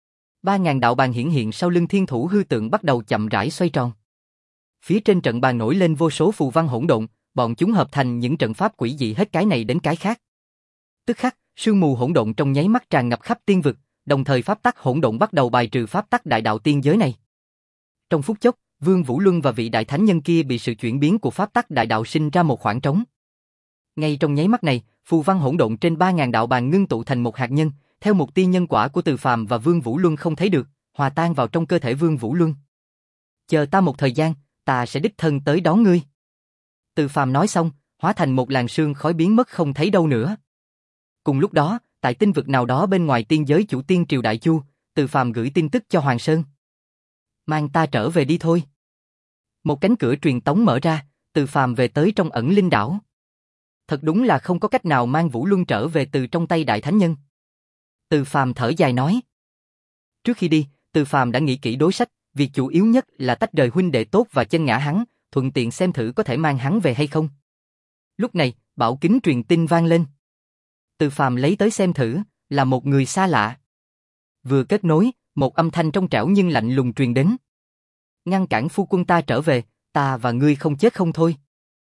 Ba ngàn đạo bàn hiển hiện sau lưng thiên thủ hư tượng bắt đầu chậm rãi xoay tròn. Phía trên trận bàn nổi lên vô số phù văn hỗn độn, bọn chúng hợp thành những trận pháp quỷ dị hết cái này đến cái khác. Tức khắc, sương mù hỗn độn trong nháy mắt tràn ngập khắp tiên vực, đồng thời pháp tắc hỗn độn bắt đầu bài trừ pháp tắc đại đạo tiên giới này. Trong phút chốc, Vương Vũ Luân và vị đại thánh nhân kia bị sự chuyển biến của pháp tắc đại đạo sinh ra một khoảng trống. Ngay trong nháy mắt này, phù văn hỗn độn trên ba ngàn đạo bàn ngưng tụ thành một hạt nhân, theo một tia nhân quả của Từ Phàm và Vương Vũ Luân không thấy được, hòa tan vào trong cơ thể Vương Vũ Luân. Chờ ta một thời gian, ta sẽ đích thân tới đón ngươi. Từ Phàm nói xong, hóa thành một làn sương khói biến mất không thấy đâu nữa. Cùng lúc đó, tại tinh vực nào đó bên ngoài tiên giới chủ tiên triều Đại Chu, Từ Phàm gửi tin tức cho Hoàng Sơn. Mang ta trở về đi thôi. Một cánh cửa truyền tống mở ra, Từ Phàm về tới trong ẩn linh đảo. Thật đúng là không có cách nào mang Vũ Luân trở về từ trong tay đại thánh nhân. Từ Phàm thở dài nói. Trước khi đi, Từ Phàm đã nghĩ kỹ đối sách, việc chủ yếu nhất là tách rời huynh đệ tốt và chân ngã hắn, thuận tiện xem thử có thể mang hắn về hay không. Lúc này, bảo kính truyền tin vang lên. Từ Phàm lấy tới xem thử, là một người xa lạ. Vừa kết nối, Một âm thanh trong trẻo nhưng lạnh lùng truyền đến. Ngăn cản phu quân ta trở về, ta và ngươi không chết không thôi.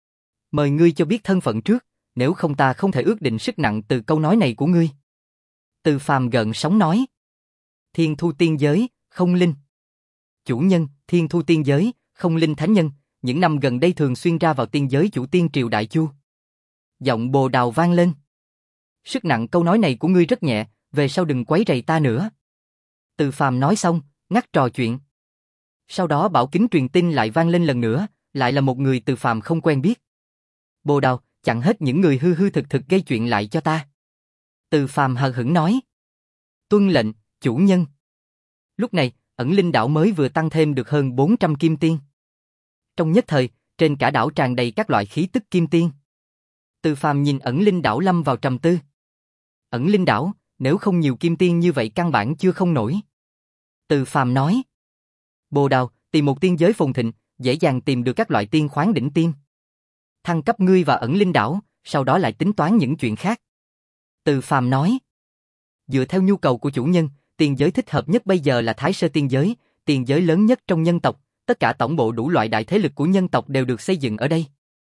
Mời ngươi cho biết thân phận trước, nếu không ta không thể ước định sức nặng từ câu nói này của ngươi. Từ Phàm gợn sóng nói. Thiên Thu Tiên Giới, Không Linh. Chủ nhân, Thiên Thu Tiên Giới, Không Linh Thánh Nhân, những năm gần đây thường xuyên ra vào tiên giới chủ tiên triều Đại Chu. Giọng Bồ Đào vang lên. Sức nặng câu nói này của ngươi rất nhẹ, về sau đừng quấy rầy ta nữa. Từ Phàm nói xong, ngắt trò chuyện. Sau đó bảo kính truyền tin lại vang lên lần nữa, lại là một người Từ Phàm không quen biết. Bồ Đào, chặn hết những người hư hư thực thực gây chuyện lại cho ta. Từ Phàm hờ hững nói. Tuân lệnh, chủ nhân. Lúc này, ẩn linh đảo mới vừa tăng thêm được hơn bốn trăm kim tiên. Trong nhất thời, trên cả đảo tràn đầy các loại khí tức kim tiên. Từ Phàm nhìn ẩn linh đảo lâm vào trầm tư. Ẩn linh đảo, nếu không nhiều kim tiên như vậy căn bản chưa không nổi. Từ Phàm nói. Bồ Đào, tìm một tiên giới phồn thịnh, dễ dàng tìm được các loại tiên khoáng đỉnh tiên. Thăng cấp ngươi và ẩn linh đảo, sau đó lại tính toán những chuyện khác. Từ Phàm nói. Dựa theo nhu cầu của chủ nhân, tiên giới thích hợp nhất bây giờ là Thái Sơ tiên giới, tiên giới lớn nhất trong nhân tộc, tất cả tổng bộ đủ loại đại thế lực của nhân tộc đều được xây dựng ở đây.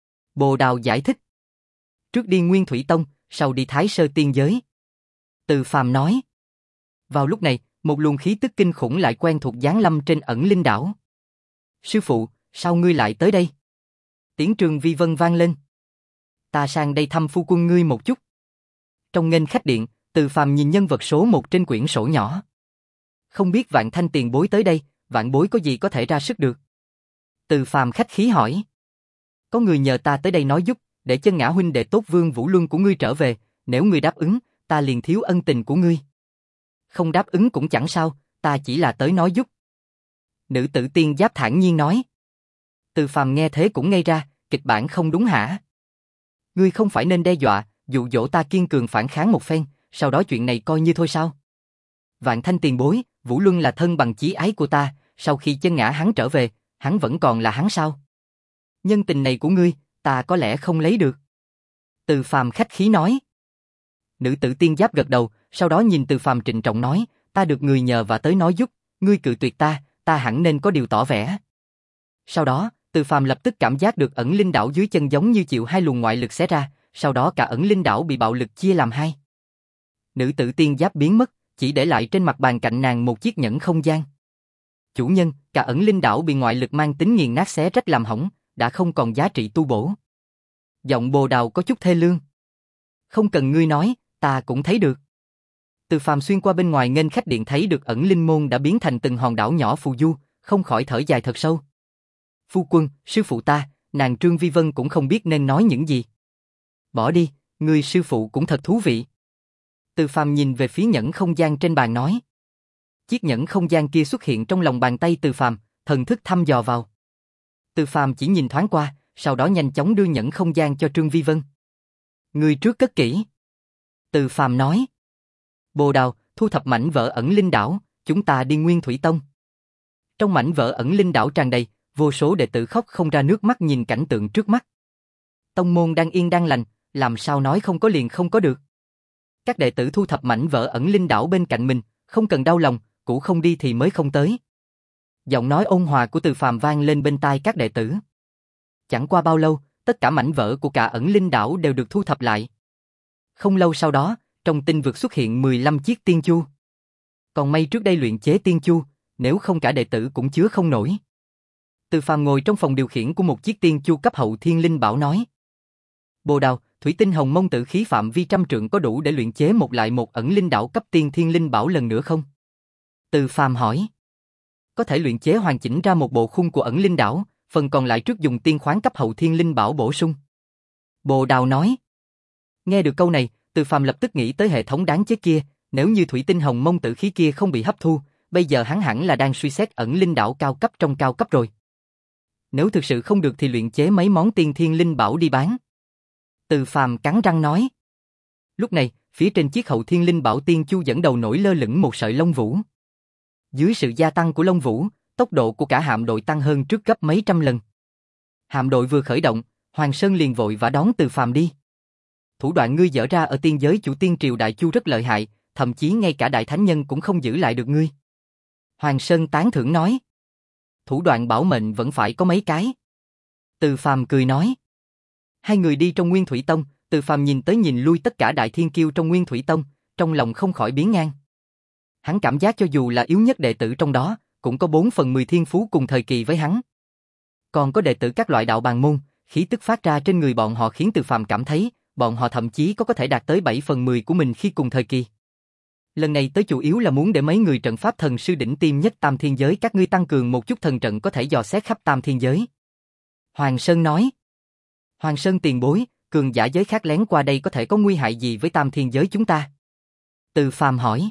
Bồ Đào giải thích. Trước đi Nguyên Thủy Tông, sau đi Thái Sơ tiên giới. Từ Phàm nói. Vào lúc này, một luồng khí tức kinh khủng lại quen thuộc giáng lâm trên ẩn linh đảo. Sư phụ, sao ngươi lại tới đây? Tiếng Trường Vi Vân vang lên. Ta sang đây thăm phu quân ngươi một chút. Trong nghênh khách điện, Từ Phàm nhìn nhân vật số một trên quyển sổ nhỏ. Không biết Vạn Thanh tiền bối tới đây, Vạn bối có gì có thể ra sức được? Từ Phàm khách khí hỏi. Có người nhờ ta tới đây nói giúp, để Chân Ngã huynh đệ tốt Vương Vũ Luân của ngươi trở về, nếu ngươi đáp ứng, ta liền thiếu ân tình của ngươi. Không đáp ứng cũng chẳng sao, ta chỉ là tới nói giúp. Nữ tử tiên giáp thản nhiên nói. Từ Phàm nghe thế cũng ngây ra, kịch bản không đúng hả? Ngươi không phải nên đe dọa, dụ dỗ ta kiên cường phản kháng một phen, sau đó chuyện này coi như thôi sao? Vạn Thanh tiền bối, Vũ Luân là thân bằng chí ái của ta, sau khi Chân Ngã hắn trở về, hắn vẫn còn là hắn sao? Nhân tình này của ngươi, ta có lẽ không lấy được. Từ Phàm khách khí nói. Nữ tử tiên giáp gật đầu, sau đó nhìn Từ Phàm trịnh trọng nói, ta được người nhờ và tới nói giúp, ngươi cự tuyệt ta, ta hẳn nên có điều tỏ vẻ. Sau đó, Từ Phàm lập tức cảm giác được ẩn linh đảo dưới chân giống như chịu hai luồng ngoại lực xé ra, sau đó cả ẩn linh đảo bị bạo lực chia làm hai. Nữ tử tiên giáp biến mất, chỉ để lại trên mặt bàn cạnh nàng một chiếc nhẫn không gian. Chủ nhân, cả ẩn linh đảo bị ngoại lực mang tính nghiền nát xé rách làm hỏng, đã không còn giá trị tu bổ. Giọng Bồ Đào có chút thê lương. Không cần ngươi nói, ta cũng thấy được. Từ Phàm xuyên qua bên ngoài nghênh khách điện thấy được ẩn linh môn đã biến thành từng hòn đảo nhỏ phù du, không khỏi thở dài thật sâu. Phu quân, sư phụ ta, nàng Trương Vi Vân cũng không biết nên nói những gì. Bỏ đi, ngươi sư phụ cũng thật thú vị. Từ Phàm nhìn về phía nhẫn không gian trên bàn nói. Chiếc nhẫn không gian kia xuất hiện trong lòng bàn tay Từ Phàm, thần thức thăm dò vào. Từ Phàm chỉ nhìn thoáng qua, sau đó nhanh chóng đưa nhẫn không gian cho Trương Vi Vân. Ngươi trước cất kỹ. Từ Phàm nói. Bồ Đào, thu thập mảnh vỡ ẩn linh đảo, chúng ta đi Nguyên Thủy Tông. Trong mảnh vỡ ẩn linh đảo tràn đầy, vô số đệ tử khóc không ra nước mắt nhìn cảnh tượng trước mắt. Tông môn đang yên đang lành, làm sao nói không có liền không có được. Các đệ tử thu thập mảnh vỡ ẩn linh đảo bên cạnh mình, không cần đau lòng, cũ không đi thì mới không tới. Giọng nói ôn hòa của Từ Phàm vang lên bên tai các đệ tử. Chẳng qua bao lâu, tất cả mảnh vỡ của cả ẩn linh đảo đều được thu thập lại. Không lâu sau đó, trong tinh vực xuất hiện mười lăm chiếc tiên chu. Còn may trước đây luyện chế tiên chu, nếu không cả đệ tử cũng chứa không nổi. Từ Phàm ngồi trong phòng điều khiển của một chiếc tiên chu cấp hậu thiên linh bảo nói. Bồ Đào, thủy tinh hồng mông tử khí phạm vi trăm trượng có đủ để luyện chế một lại một ẩn linh đảo cấp tiên thiên linh bảo lần nữa không? Từ Phàm hỏi. Có thể luyện chế hoàn chỉnh ra một bộ khung của ẩn linh đảo, phần còn lại trước dùng tiên khoáng cấp hậu thiên linh bảo bổ sung. Bồ Đào nói. Nghe được câu này, Từ Phàm lập tức nghĩ tới hệ thống đáng chết kia, nếu như thủy tinh hồng mông tử khí kia không bị hấp thu, bây giờ hắn hẳn là đang suy xét ẩn linh đảo cao cấp trong cao cấp rồi. Nếu thực sự không được thì luyện chế mấy món tiên thiên linh bảo đi bán. Từ Phàm cắn răng nói. Lúc này, phía trên chiếc hậu thiên linh bảo tiên chu dẫn đầu nổi lơ lửng một sợi lông vũ. Dưới sự gia tăng của lông vũ, tốc độ của cả hạm đội tăng hơn trước gấp mấy trăm lần. Hạm đội vừa khởi động, Hoàng Sơn liền vội vã đón Từ Phàm đi. Thủ đoạn ngươi dở ra ở tiên giới chủ tiên triều Đại Chu rất lợi hại, thậm chí ngay cả đại thánh nhân cũng không giữ lại được ngươi. Hoàng Sơn tán thưởng nói. Thủ đoạn bảo mệnh vẫn phải có mấy cái. Từ Phàm cười nói. Hai người đi trong Nguyên Thủy Tông, Từ Phàm nhìn tới nhìn lui tất cả đại thiên kiêu trong Nguyên Thủy Tông, trong lòng không khỏi biến ngang. Hắn cảm giác cho dù là yếu nhất đệ tử trong đó, cũng có bốn phần mười thiên phú cùng thời kỳ với hắn. Còn có đệ tử các loại đạo bàn môn, khí tức phát ra trên người bọn họ khiến Từ Phàm cảm thấy, bọn họ thậm chí có có thể đạt tới bảy phần mười của mình khi cùng thời kỳ. Lần này tới chủ yếu là muốn để mấy người trận pháp thần sư đỉnh tiêm nhất tam thiên giới các ngươi tăng cường một chút thần trận có thể dò xét khắp tam thiên giới. Hoàng Sơn nói. Hoàng Sơn tiền bối, cường giả giới khác lén qua đây có thể có nguy hại gì với tam thiên giới chúng ta? Từ Phàm hỏi.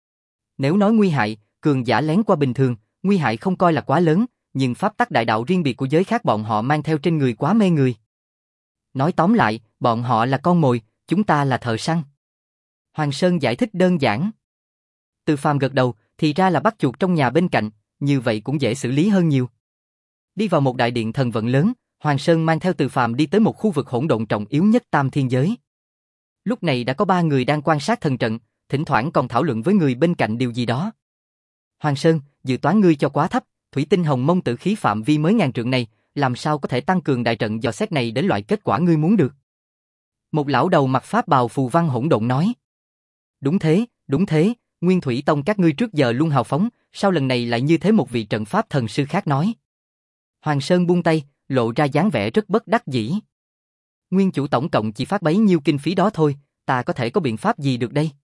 Nếu nói nguy hại, cường giả lén qua bình thường, nguy hại không coi là quá lớn, nhưng pháp tắc đại đạo riêng biệt của giới khác bọn họ mang theo trên người quá mê người. Nói tóm lại, bọn họ là con mồi, chúng ta là thợ săn. Hoàng Sơn giải thích đơn giản. Từ Phàm gật đầu, thì ra là bắt chuột trong nhà bên cạnh, như vậy cũng dễ xử lý hơn nhiều. Đi vào một đại điện thần vận lớn, Hoàng Sơn mang theo Từ Phàm đi tới một khu vực hỗn độn trọng yếu nhất tam thiên giới. Lúc này đã có ba người đang quan sát thần trận, thỉnh thoảng còn thảo luận với người bên cạnh điều gì đó. Hoàng Sơn, dự toán ngươi cho quá thấp, thủy tinh hồng mông tử khí phạm vi mới ngàn trượng này, làm sao có thể tăng cường đại trận dò xét này đến loại kết quả ngươi muốn được? Một lão đầu mặc pháp bào phù văn hỗn độn nói. Đúng thế, đúng thế, Nguyên Thủy Tông các ngươi trước giờ luôn hào phóng, sao lần này lại như thế? Một vị trận pháp thần sư khác nói. Hoàng Sơn buông tay, lộ ra dáng vẻ rất bất đắc dĩ. Nguyên chủ tổng cộng chỉ phát bấy nhiêu kinh phí đó thôi, ta có thể có biện pháp gì được đây?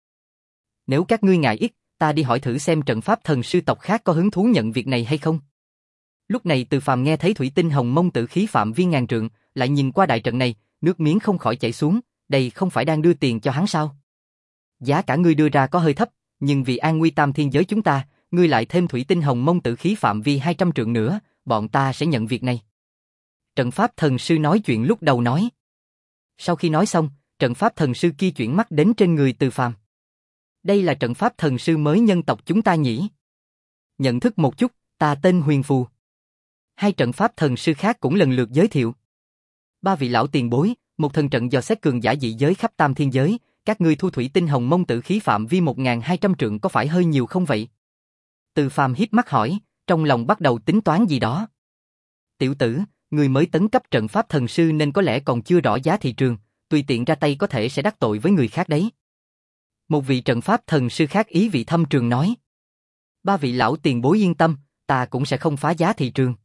Nếu các ngươi ngại ít, ta đi hỏi thử xem trận pháp thần sư tộc khác có hứng thú nhận việc này hay không. Lúc này Từ Phàm nghe thấy thủy tinh hồng mông tử khí phạm vi ngàn trượng, lại nhìn qua đại trận này, nước miếng không khỏi chảy xuống, đây không phải đang đưa tiền cho hắn sao? Giá cả ngươi đưa ra có hơi thấp, nhưng vì an nguy tam thiên giới chúng ta, ngươi lại thêm thủy tinh hồng mông tử khí phạm vi hai trăm trượng nữa, bọn ta sẽ nhận việc này. Trận pháp thần sư nói chuyện lúc đầu nói. Sau khi nói xong, trận pháp thần sư kia chuyển mắt đến trên người Từ Phàm. Đây là trận pháp thần sư mới nhân tộc chúng ta nhỉ? Nhận thức một chút, ta tên Huyền Phù. Hai trận pháp thần sư khác cũng lần lượt giới thiệu. Ba vị lão tiền bối, một thần trận dò xét cường giả dị giới khắp tam thiên giới, các ngươi thu thủy tinh hồng mông tử khí phạm vi một nghìn hai trăm trượng có phải hơi nhiều không vậy? Từ Phàm híp mắt hỏi, trong lòng bắt đầu tính toán gì đó. Tiểu tử, người mới tấn cấp trận pháp thần sư nên có lẽ còn chưa rõ giá thị trường, tùy tiện ra tay có thể sẽ đắc tội với người khác đấy. Một vị trận pháp thần sư khác ý vị thâm trường nói. Ba vị lão tiền bối yên tâm, ta cũng sẽ không phá giá thị trường.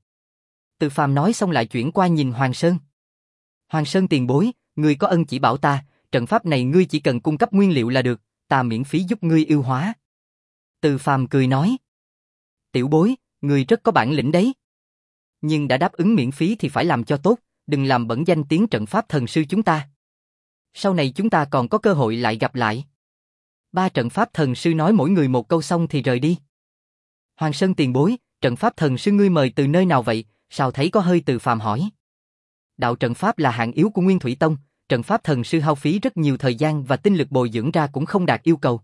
Từ Phàm nói xong lại chuyển qua nhìn Hoàng Sơn. Hoàng Sơn tiền bối, ngươi có ân chỉ bảo ta, trận pháp này ngươi chỉ cần cung cấp nguyên liệu là được, ta miễn phí giúp ngươi yêu hóa. Từ Phàm cười nói. Tiểu bối, ngươi rất có bản lĩnh đấy. Nhưng đã đáp ứng miễn phí thì phải làm cho tốt, đừng làm bẩn danh tiếng trận pháp thần sư chúng ta. Sau này chúng ta còn có cơ hội lại gặp lại. Ba trận pháp thần sư nói mỗi người một câu xong thì rời đi. Hoàng Sơn tiền bối, trận pháp thần sư ngươi mời từ nơi nào vậy, sao thấy có hơi? Từ Phàm hỏi. Đạo trận pháp là hạng yếu của Nguyên Thủy Tông, trận pháp thần sư hao phí rất nhiều thời gian và tinh lực bồi dưỡng ra cũng không đạt yêu cầu.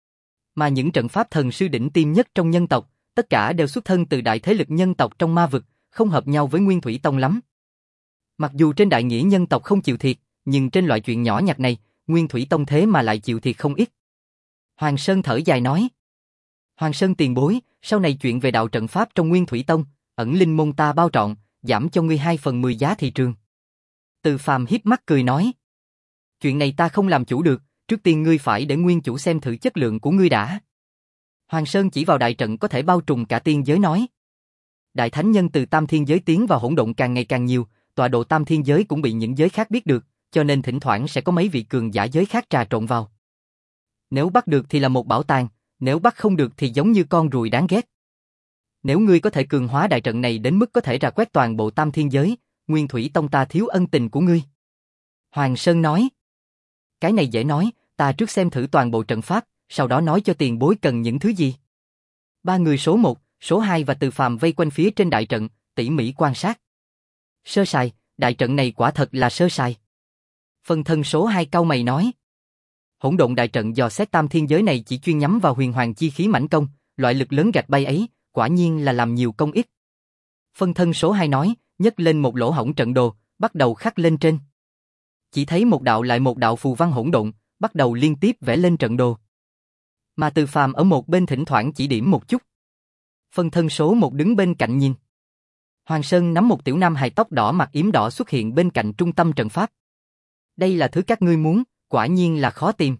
Mà những trận pháp thần sư đỉnh tiêm nhất trong nhân tộc, tất cả đều xuất thân từ đại thế lực nhân tộc trong ma vực, không hợp nhau với Nguyên Thủy Tông lắm. Mặc dù trên đại nghĩa nhân tộc không chịu thiệt, nhưng trên loại chuyện nhỏ nhặt này, Nguyên Thủy Tông thế mà lại chịu thiệt không ít. Hoàng Sơn thở dài nói. Hoàng Sơn tiền bối, sau này chuyện về đạo trận pháp trong Nguyên Thủy Tông, ẩn linh môn ta bao trọn, giảm cho ngươi hai phần mười giá thị trường. Từ Phàm híp mắt cười nói. Chuyện này ta không làm chủ được, trước tiên ngươi phải để nguyên chủ xem thử chất lượng của ngươi đã. Hoàng Sơn chỉ vào đại trận có thể bao trùm cả tiên giới nói. Đại thánh nhân từ tam thiên giới tiến vào hỗn độn càng ngày càng nhiều, tọa độ tam thiên giới cũng bị những giới khác biết được, cho nên thỉnh thoảng sẽ có mấy vị cường giả giới khác trà trộn vào. Nếu bắt được thì là một bảo tàng, nếu bắt không được thì giống như con ruồi đáng ghét. Nếu ngươi có thể cường hóa đại trận này đến mức có thể rà quét toàn bộ tam thiên giới, Nguyên Thủy Tông ta thiếu ân tình của ngươi. Hoàng Sơn nói. Cái này dễ nói, ta trước xem thử toàn bộ trận pháp, sau đó nói cho tiền bối cần những thứ gì. Ba người số một, số hai và Từ Phàm vây quanh phía trên đại trận, tỉ mỉ quan sát. Sơ sài, đại trận này quả thật là sơ sài. Phân thân số hai cau mày nói. Hỗn độn đại trận dò xét tam thiên giới này chỉ chuyên nhắm vào huyền hoàng chi khí mãnh công, loại lực lớn gạch bay ấy, quả nhiên là làm nhiều công ít. Phân thân số hai nói, nhấc lên một lỗ hổng trận đồ, bắt đầu khắc lên trên. Chỉ thấy một đạo lại một đạo phù văn hỗn độn, bắt đầu liên tiếp vẽ lên trận đồ. Mà Từ Phàm ở một bên thỉnh thoảng chỉ điểm một chút. Phân thân số một đứng bên cạnh nhìn. Hoàng Sơn nắm một tiểu nam hài tóc đỏ mặt yếm đỏ xuất hiện bên cạnh trung tâm trận pháp. Đây là thứ các ngươi muốn, quả nhiên là khó tìm.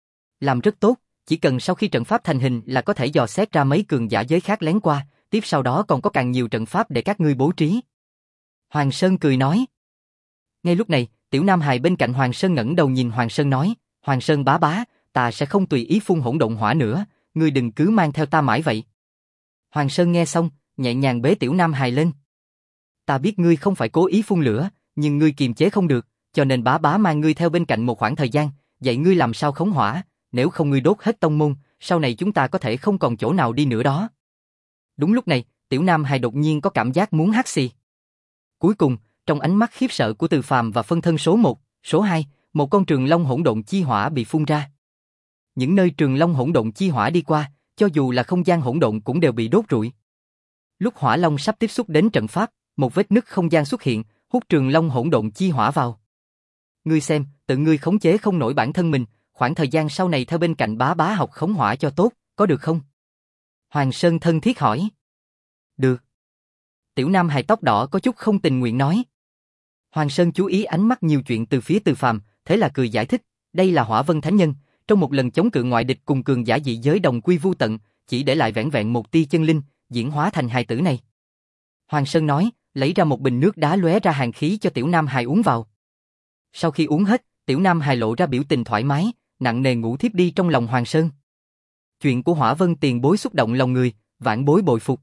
Làm rất tốt, chỉ cần sau khi trận pháp thành hình là có thể dò xét ra mấy cường giả giới khác lén qua, tiếp sau đó còn có càng nhiều trận pháp để các ngươi bố trí. Hoàng Sơn cười nói. Ngay lúc này, tiểu nam hài bên cạnh Hoàng Sơn ngẩng đầu nhìn Hoàng Sơn nói, Hoàng Sơn bá bá, ta sẽ không tùy ý phun hỗn độn hỏa nữa, ngươi đừng cứ mang theo ta mãi vậy. Hoàng Sơn nghe xong, nhẹ nhàng bế tiểu nam hài lên. Ta biết ngươi không phải cố ý phun lửa, nhưng ngươi kiềm chế không được, cho nên bá bá mang ngươi theo bên cạnh một khoảng thời gian, dạy ngươi làm sao khống hỏa, nếu không ngươi đốt hết tông môn, sau này chúng ta có thể không còn chỗ nào đi nữa đó. Đúng lúc này, tiểu nam hài đột nhiên có cảm giác muốn hắt xì. Cuối cùng, trong ánh mắt khiếp sợ của Từ Phàm và phân thân số một, số hai, một con trường long hỗn độn chi hỏa bị phun ra. Những nơi trường long hỗn độn chi hỏa đi qua, cho dù là không gian hỗn độn cũng đều bị đốt rụi. Lúc hỏa long sắp tiếp xúc đến trận pháp, một vết nứt không gian xuất hiện, hút trường long hỗn độn chi hỏa vào. Ngươi xem, tự ngươi khống chế không nổi bản thân mình, khoảng thời gian sau này theo bên cạnh bá bá học khống hỏa cho tốt, có được không? Hoàng Sơn thân thiết hỏi. Được. Tiểu nam hài tóc đỏ có chút không tình nguyện nói. Hoàng Sơn chú ý ánh mắt nhiều chuyện từ phía Từ Phàm, thế là cười giải thích, đây là Hỏa Vân Thánh Nhân, trong một lần chống cự ngoại địch cùng cường giả dị giới đồng quy vu tận, chỉ để lại vẻn vẹn một tia chân linh, diễn hóa thành hài tử này. Hoàng Sơn nói, lấy ra một bình nước đá lóe ra hàn khí cho tiểu nam hài uống vào. Sau khi uống hết, tiểu nam hài lộ ra biểu tình thoải mái, nặng nề ngủ thiếp đi trong lòng Hoàng Sơn. Chuyện của Hỏa Vân tiền bối xúc động lòng người, vạn bối bội phục.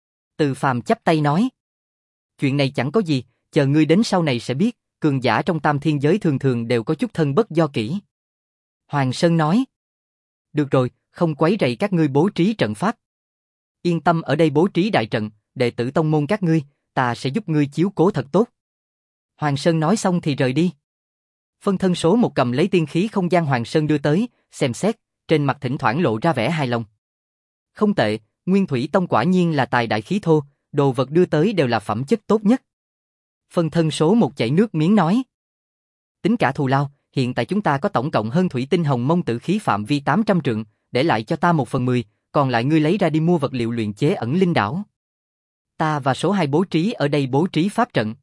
Từ Phàm chắp tay nói, chuyện này chẳng có gì, chờ ngươi đến sau này sẽ biết, cường giả trong tam thiên giới thường thường đều có chút thân bất do kỷ. Hoàng Sơn nói, được rồi, không quấy rầy các ngươi bố trí trận pháp. Yên tâm ở đây bố trí đại trận, đệ tử tông môn các ngươi, ta sẽ giúp ngươi chiếu cố thật tốt. Hoàng Sơn nói xong thì rời đi. Phân thân số một cầm lấy tiên khí không gian Hoàng Sơn đưa tới, xem xét, trên mặt thỉnh thoảng lộ ra vẻ hài lòng. Không tệ, Nguyên Thủy Tông quả nhiên là tài đại khí thô, đồ vật đưa tới đều là phẩm chất tốt nhất. Phân thân số một chảy nước miếng nói. Tính cả thù lao, hiện tại chúng ta có tổng cộng hơn thủy tinh hồng mông tử khí phạm vi tám trăm trượng, để lại cho ta một phần mười, còn lại ngươi lấy ra đi mua vật liệu luyện chế ẩn linh đảo. Ta và số hai bố trí ở đây bố trí pháp trận.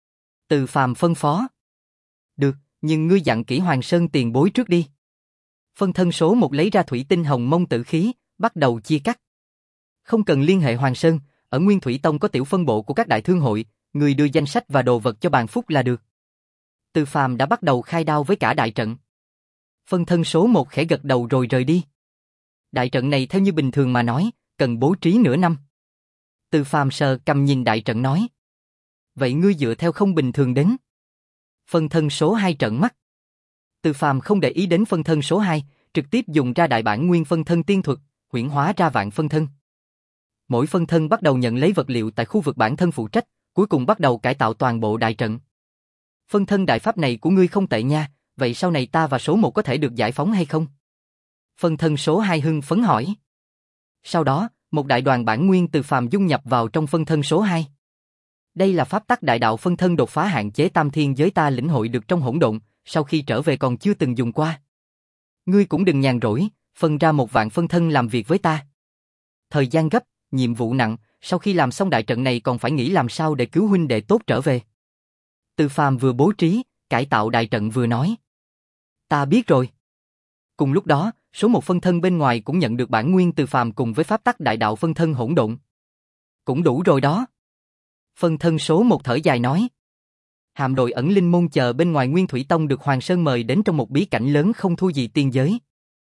Từ Phàm phân phó. Được, nhưng ngươi dặn kỹ Hoàng Sơn tiền bối trước đi. Phân thân số một lấy ra thủy tinh hồng mông tử khí, bắt đầu chia cắt. Không cần liên hệ Hoàng Sơn, ở Nguyên Thủy Tông có tiểu phân bộ của các đại thương hội, người đưa danh sách và đồ vật cho bàn phúc là được. Từ Phàm đã bắt đầu khai đao với cả đại trận. Phân thân số một khẽ gật đầu rồi rời đi. Đại trận này theo như bình thường mà nói, cần bố trí nửa năm. Từ Phàm sờ cầm nhìn đại trận nói. Vậy ngươi dựa theo không bình thường đến. Phân thân số hai trợn mắt. Từ Phàm không để ý đến phân thân số hai, trực tiếp dùng ra đại bản nguyên phân thân tiên thuật, huyễn hóa ra vạn phân thân. Mỗi phân thân bắt đầu nhận lấy vật liệu tại khu vực bản thân phụ trách, cuối cùng bắt đầu cải tạo toàn bộ đại trận. Phân thân đại pháp này của ngươi không tệ nha, vậy sau này ta và số một có thể được giải phóng hay không? Phân thân số hai hưng phấn hỏi. Sau đó, một đại đoàn bản nguyên từ Phàm dung nhập vào trong phân thân số hai. Đây là pháp tắc đại đạo phân thân đột phá hạn chế tam thiên giới ta lĩnh hội được trong hỗn độn, sau khi trở về còn chưa từng dùng qua. Ngươi cũng đừng nhàn rỗi, phân ra một vạn phân thân làm việc với ta. Thời gian gấp, nhiệm vụ nặng, sau khi làm xong đại trận này còn phải nghĩ làm sao để cứu huynh đệ tốt trở về. Từ Phàm vừa bố trí, cải tạo đại trận vừa nói. Ta biết rồi. Cùng lúc đó, số một phân thân bên ngoài cũng nhận được bản nguyên từ Phàm cùng với pháp tắc đại đạo phân thân hỗn độn. Cũng đủ rồi đó. Phân thân số một thở dài nói. Hạm đội ẩn linh môn chờ bên ngoài Nguyên Thủy Tông được Hoàng Sơn mời đến trong một bí cảnh lớn không thua gì tiên giới.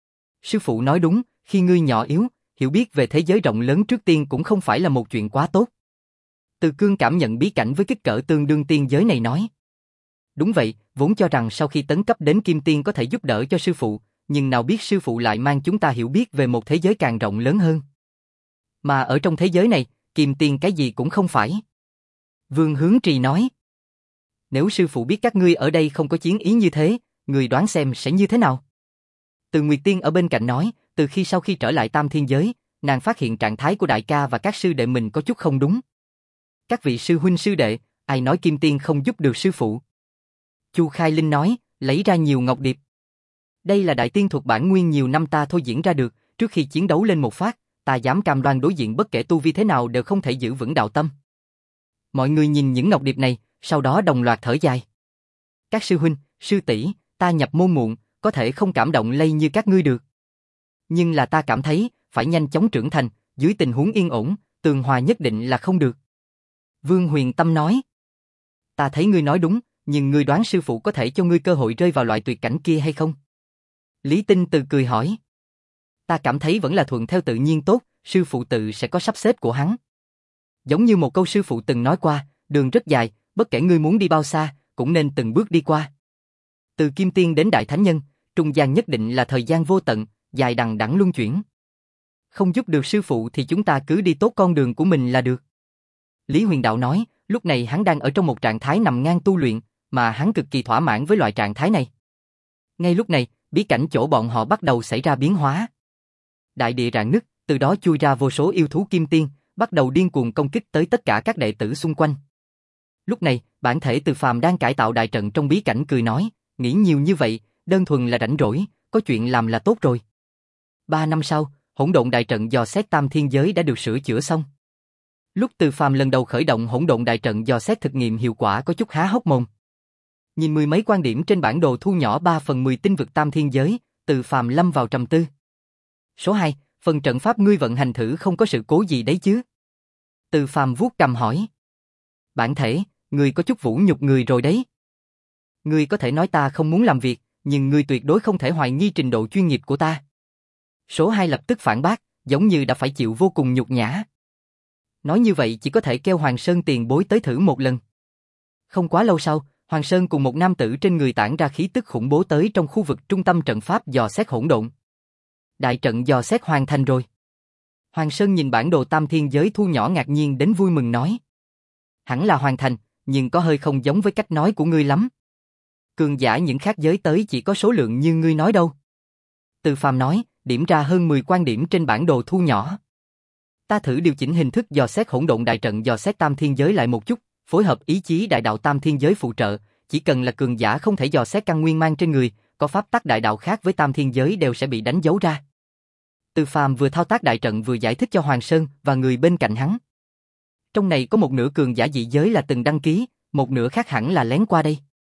Sư phụ nói đúng, khi ngươi nhỏ yếu, hiểu biết về thế giới rộng lớn trước tiên cũng không phải là một chuyện quá tốt. Từ Cương cảm nhận bí cảnh với kích cỡ tương đương tiên giới này nói. Đúng vậy, vốn cho rằng sau khi tấn cấp đến Kim Tiên có thể giúp đỡ cho sư phụ, nhưng nào biết sư phụ lại mang chúng ta hiểu biết về một thế giới càng rộng lớn hơn. Mà ở trong thế giới này, Kim Tiên cái gì cũng không phải. Vương Hướng Trì nói. Nếu sư phụ biết các ngươi ở đây không có chiến ý như thế, người đoán xem sẽ như thế nào? Từ Nguyệt Tiên ở bên cạnh nói, từ khi sau khi trở lại Tam Thiên Giới, nàng phát hiện trạng thái của đại ca và các sư đệ mình có chút không đúng. Các vị sư huynh sư đệ, ai nói Kim Tiên không giúp được sư phụ? Chu Khai Linh nói, lấy ra nhiều ngọc điệp. Đây là đại tiên thuật bản nguyên nhiều năm ta thôi diễn ra được, trước khi chiến đấu lên một phát, ta dám cam đoan đối diện bất kể tu vi thế nào đều không thể giữ vững đạo tâm. Mọi người nhìn những ngọc điệp này, sau đó đồng loạt thở dài. Các sư huynh, sư tỷ, ta nhập môn muộn, có thể không cảm động lây như các ngươi được. Nhưng là ta cảm thấy, phải nhanh chóng trưởng thành, dưới tình huống yên ổn, tường hòa nhất định là không được. Vương Huyền Tâm nói. Ta thấy ngươi nói đúng, nhưng ngươi đoán sư phụ có thể cho ngươi cơ hội rơi vào loại tuyệt cảnh kia hay không? Lý Tinh Từ cười hỏi. Ta cảm thấy vẫn là thuận theo tự nhiên tốt, sư phụ tự sẽ có sắp xếp của hắn. Giống như một câu sư phụ từng nói qua, đường rất dài, bất kể ngươi muốn đi bao xa, cũng nên từng bước đi qua. Từ Kim Tiên đến Đại Thánh Nhân, trung gian nhất định là thời gian vô tận, dài đằng đẵng luân chuyển. Không giúp được sư phụ thì chúng ta cứ đi tốt con đường của mình là được. Lý Huyền Đạo nói, lúc này hắn đang ở trong một trạng thái nằm ngang tu luyện, mà hắn cực kỳ thỏa mãn với loại trạng thái này. Ngay lúc này, bí cảnh chỗ bọn họ bắt đầu xảy ra biến hóa. Đại địa rạn nứt, từ đó chui ra vô số yêu thú kim tiên, bắt đầu điên cuồng công kích tới tất cả các đệ tử xung quanh. Lúc này, bản thể Từ Phàm đang cải tạo đại trận trong bí cảnh cười nói, nghĩ nhiều như vậy, đơn thuần là rảnh rỗi, có chuyện làm là tốt rồi. Ba năm sau, hỗn độn đại trận dò xét tam thiên giới đã được sửa chữa xong. Lúc Từ Phàm lần đầu khởi động hỗn độn đại trận dò xét thực nghiệm hiệu quả có chút há hốc mồm. Nhìn mười mấy quan điểm trên bản đồ thu nhỏ ba phần mười tinh vực tam thiên giới, Từ Phàm lâm vào trầm tư. Số hai, phần trận pháp ngươi vận hành thử không có sự cố gì đấy chứ? Từ Phàm vuốt cằm hỏi. Bản thể, ngươi có chút vũ nhục người rồi đấy. Ngươi có thể nói ta không muốn làm việc, nhưng ngươi tuyệt đối không thể hoài nghi trình độ chuyên nghiệp của ta. Số hai lập tức phản bác, giống như đã phải chịu vô cùng nhục nhã. Nói như vậy chỉ có thể kêu Hoàng Sơn tiền bối tới thử một lần. Không quá lâu sau, Hoàng Sơn cùng một nam tử trên người tản ra khí tức khủng bố tới trong khu vực trung tâm trận pháp dò xét hỗn độn. Đại trận dò xét hoàn thành rồi. Hoàng Sơn nhìn bản đồ tam thiên giới thu nhỏ ngạc nhiên đến vui mừng nói. Hẳn là hoàn thành, nhưng có hơi không giống với cách nói của ngươi lắm. Cường giả những khác giới tới chỉ có số lượng như ngươi nói đâu. Từ Phàm nói, điểm ra hơn mười quan điểm trên bản đồ thu nhỏ. Ta thử điều chỉnh hình thức dò xét hỗn độn đại trận dò xét tam thiên giới lại một chút, phối hợp ý chí đại đạo tam thiên giới phụ trợ, chỉ cần là cường giả không thể dò xét căn nguyên mang trên người, có pháp tắc đại đạo khác với tam thiên giới đều sẽ bị đánh dấu ra. Từ Phàm vừa thao tác đại trận vừa giải thích cho Hoàng Sơn và người bên cạnh hắn. Trong này có một nửa cường giả dị giới là từng đăng ký, một nửa khác hẳn là lén qua đây.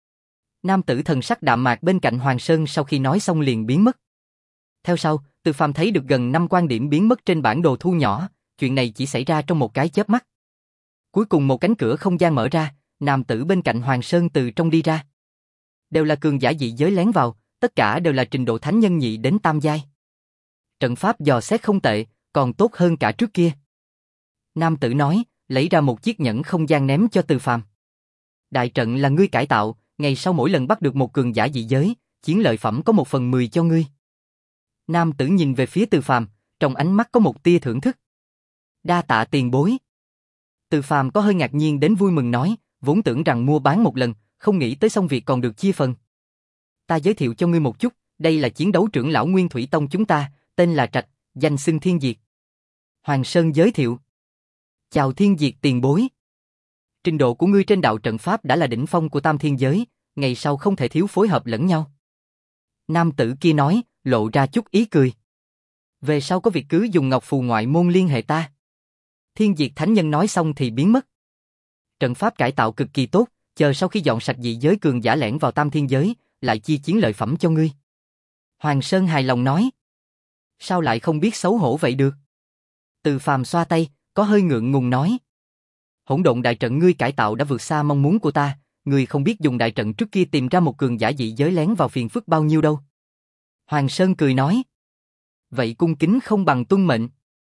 Nam tử thần sắc đạm mạc bên cạnh Hoàng Sơn sau khi nói xong liền biến mất. Theo sau, Từ Phàm thấy được gần năm quan điểm biến mất trên bản đồ thu nhỏ, chuyện này chỉ xảy ra trong một cái chớp mắt. Cuối cùng một cánh cửa không gian mở ra, nam tử bên cạnh Hoàng Sơn từ trong đi ra. Đều là cường giả dị giới lén vào, tất cả đều là trình độ thánh nhân nhị đến tam giai. Trận pháp dò xét không tệ, còn tốt hơn cả trước kia. Nam tử nói, lấy ra một chiếc nhẫn không gian ném cho Từ Phàm. Đại trận là ngươi cải tạo, ngày sau mỗi lần bắt được một cường giả dị giới, chiến lợi phẩm có một phần mười cho ngươi. Nam tử nhìn về phía Từ Phàm, trong ánh mắt có một tia thưởng thức. Đa tạ tiền bối. Từ Phàm có hơi ngạc nhiên đến vui mừng nói, vốn tưởng rằng mua bán một lần, không nghĩ tới xong việc còn được chia phần. Ta giới thiệu cho ngươi một chút, đây là chiến đấu trưởng lão Nguyên Thủy Tông chúng ta, tên là Trạch, danh xưng Thiên Diệt. Hoàng Sơn giới thiệu. Chào Thiên Diệt tiền bối. Trình độ của ngươi trên đạo trận pháp đã là đỉnh phong của tam thiên giới, ngày sau không thể thiếu phối hợp lẫn nhau. Nam tử kia nói, lộ ra chút ý cười. Về sau có việc cứ dùng ngọc phù ngoại môn liên hệ ta. Thiên Diệt Thánh Nhân nói xong thì biến mất. Trận pháp cải tạo cực kỳ tốt, chờ sau khi dọn sạch dị giới cường giả lẻn vào tam thiên giới, lại chia chiến lợi phẩm cho ngươi. Hoàng Sơn hài lòng nói. Sao lại không biết xấu hổ vậy được? Từ Phàm xoa tay, có hơi ngượng ngùng nói. Hỗn độn đại trận ngươi cải tạo đã vượt xa mong muốn của ta, ngươi không biết dùng đại trận trước kia tìm ra một cường giả dị giới lén vào phiền phức bao nhiêu đâu. Hoàng Sơn cười nói. Vậy cung kính không bằng tuân mệnh.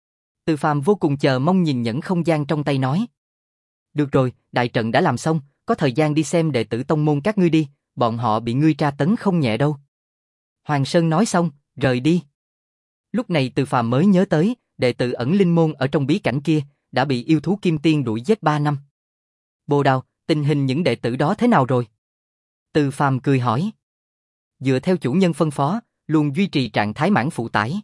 Từ Phàm vô cùng chờ mong nhìn nhẫn không gian trong tay nói. Được rồi, đại trận đã làm xong, có thời gian đi xem đệ tử tông môn các ngươi đi, bọn họ bị ngươi tra tấn không nhẹ đâu. Hoàng Sơn nói xong, rời đi. Lúc này Từ Phàm mới nhớ tới, đệ tử ẩn linh môn ở trong bí cảnh kia, đã bị yêu thú kim tiên đuổi giết ba năm. Bồ Đào, tình hình những đệ tử đó thế nào rồi? Từ Phàm cười hỏi. Dựa theo chủ nhân phân phó, luôn duy trì trạng thái mãn phụ tải.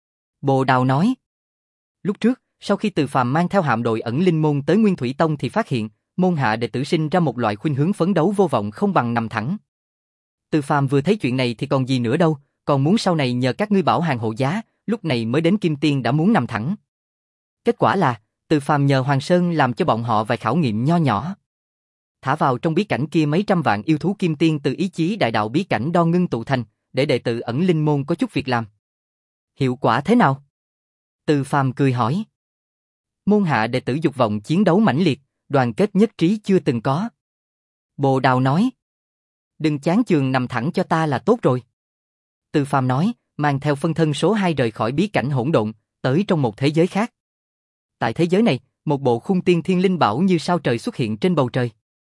Bồ Đào nói. Lúc trước, sau khi Từ Phàm mang theo hạm đội ẩn linh môn tới Nguyên Thủy Tông thì phát hiện, môn hạ đệ tử sinh ra một loại khuynh hướng phấn đấu vô vọng không bằng nằm thẳng. Từ Phàm vừa thấy chuyện này thì còn gì nữa đâu, còn muốn sau này nhờ các ngươi bảo hàng hộ giá, lúc này mới đến Kim Tiên đã muốn nằm thẳng. Kết quả là, Từ Phàm nhờ Hoàng Sơn làm cho bọn họ vài khảo nghiệm nho nhỏ. Thả vào trong bí cảnh kia mấy trăm vạn yêu thú Kim Tiên từ ý chí đại đạo bí cảnh đo ngưng tụ thành, để đệ tử ẩn linh môn có chút việc làm. Hiệu quả thế nào? Từ Phàm cười hỏi. Môn hạ đệ tử dục vọng chiến đấu mãnh liệt, đoàn kết nhất trí chưa từng có. Bồ Đào nói. Đừng chán chường nằm thẳng cho ta là tốt rồi. Từ Phàm nói, mang theo phân thân số hai rời khỏi bí cảnh hỗn độn, tới trong một thế giới khác. Tại thế giới này, một bộ khung tiên thiên linh bảo như sao trời xuất hiện trên bầu trời.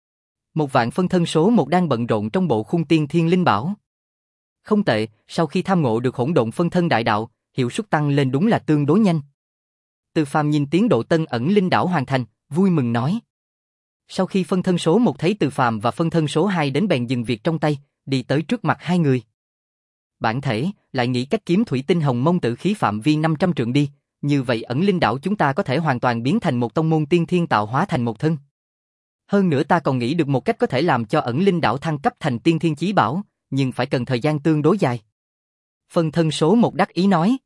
Một vạn phân thân số một đang bận rộn trong bộ khung tiên thiên linh bảo. Không tệ, sau khi tham ngộ được hỗn độn phân thân đại đạo, hiệu suất tăng lên đúng là tương đối nhanh. Từ Phàm nhìn tiến độ tân ẩn linh đảo hoàn thành, vui mừng nói. Sau khi phân thân số một thấy Từ Phàm và phân thân số hai đến bèn dừng việc trong tay, đi tới trước mặt hai người. Bản thể, lại nghĩ cách kiếm thủy tinh hồng mông tử khí phạm vi năm trăm trượng đi, như vậy ẩn linh đảo chúng ta có thể hoàn toàn biến thành một tông môn tiên thiên tạo hóa thành một thân. Hơn nữa ta còn nghĩ được một cách có thể làm cho ẩn linh đảo thăng cấp thành tiên thiên chí bảo, nhưng phải cần thời gian tương đối dài. Phân thân số một đắc ý nói.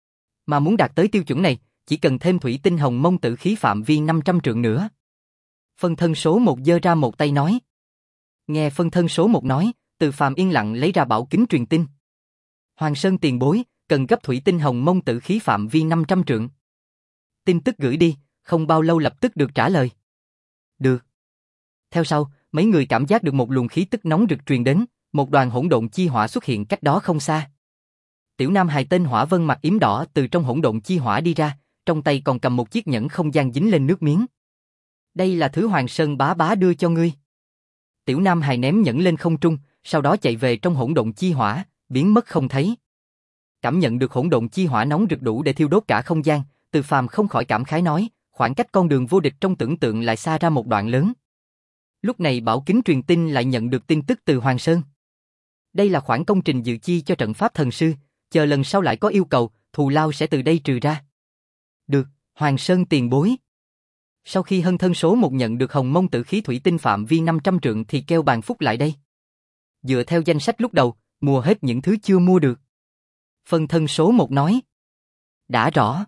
Mà muốn đạt tới tiêu chuẩn này, chỉ cần thêm thủy tinh hồng mông tử khí phạm vi năm trăm trượng nữa. Phân thân số một giơ ra một tay nói. Nghe phân thân số một nói, Từ Phàm yên lặng lấy ra bảo kính truyền tin. Hoàng Sơn tiền bối, cần gấp thủy tinh hồng mông tử khí phạm vi năm trăm trượng. Tin tức gửi đi, không bao lâu lập tức được trả lời. Được. Theo sau, mấy người cảm giác được một luồng khí tức nóng rực truyền đến, một đoàn hỗn độn chi hỏa xuất hiện cách đó không xa. Tiểu Nam hài tên Hỏa Vân mặc yếm đỏ từ trong hỗn độn chi hỏa đi ra, trong tay còn cầm một chiếc nhẫn không gian dính lên nước miếng. Đây là thứ Hoàng Sơn bá bá đưa cho ngươi. Tiểu Nam hài ném nhẫn lên không trung, sau đó chạy về trong hỗn độn chi hỏa, biến mất không thấy. Cảm nhận được hỗn độn chi hỏa nóng rực đủ để thiêu đốt cả không gian, Từ Phàm không khỏi cảm khái nói, khoảng cách con đường vô địch trong tưởng tượng lại xa ra một đoạn lớn. Lúc này bảo kính truyền tin lại nhận được tin tức từ Hoàng Sơn. Đây là khoản công trình dự chi cho trận pháp thần sư, chờ lần sau lại có yêu cầu, thù lao sẽ từ đây trừ ra. Được, Hoàng Sơn tiền bối. Sau khi hân thân số một nhận được hồng mông tử khí thủy tinh phạm vi năm trăm trượng thì kêu bàn phúc lại đây. Dựa theo danh sách lúc đầu, mua hết những thứ chưa mua được. Phân thân số một nói. Đã rõ.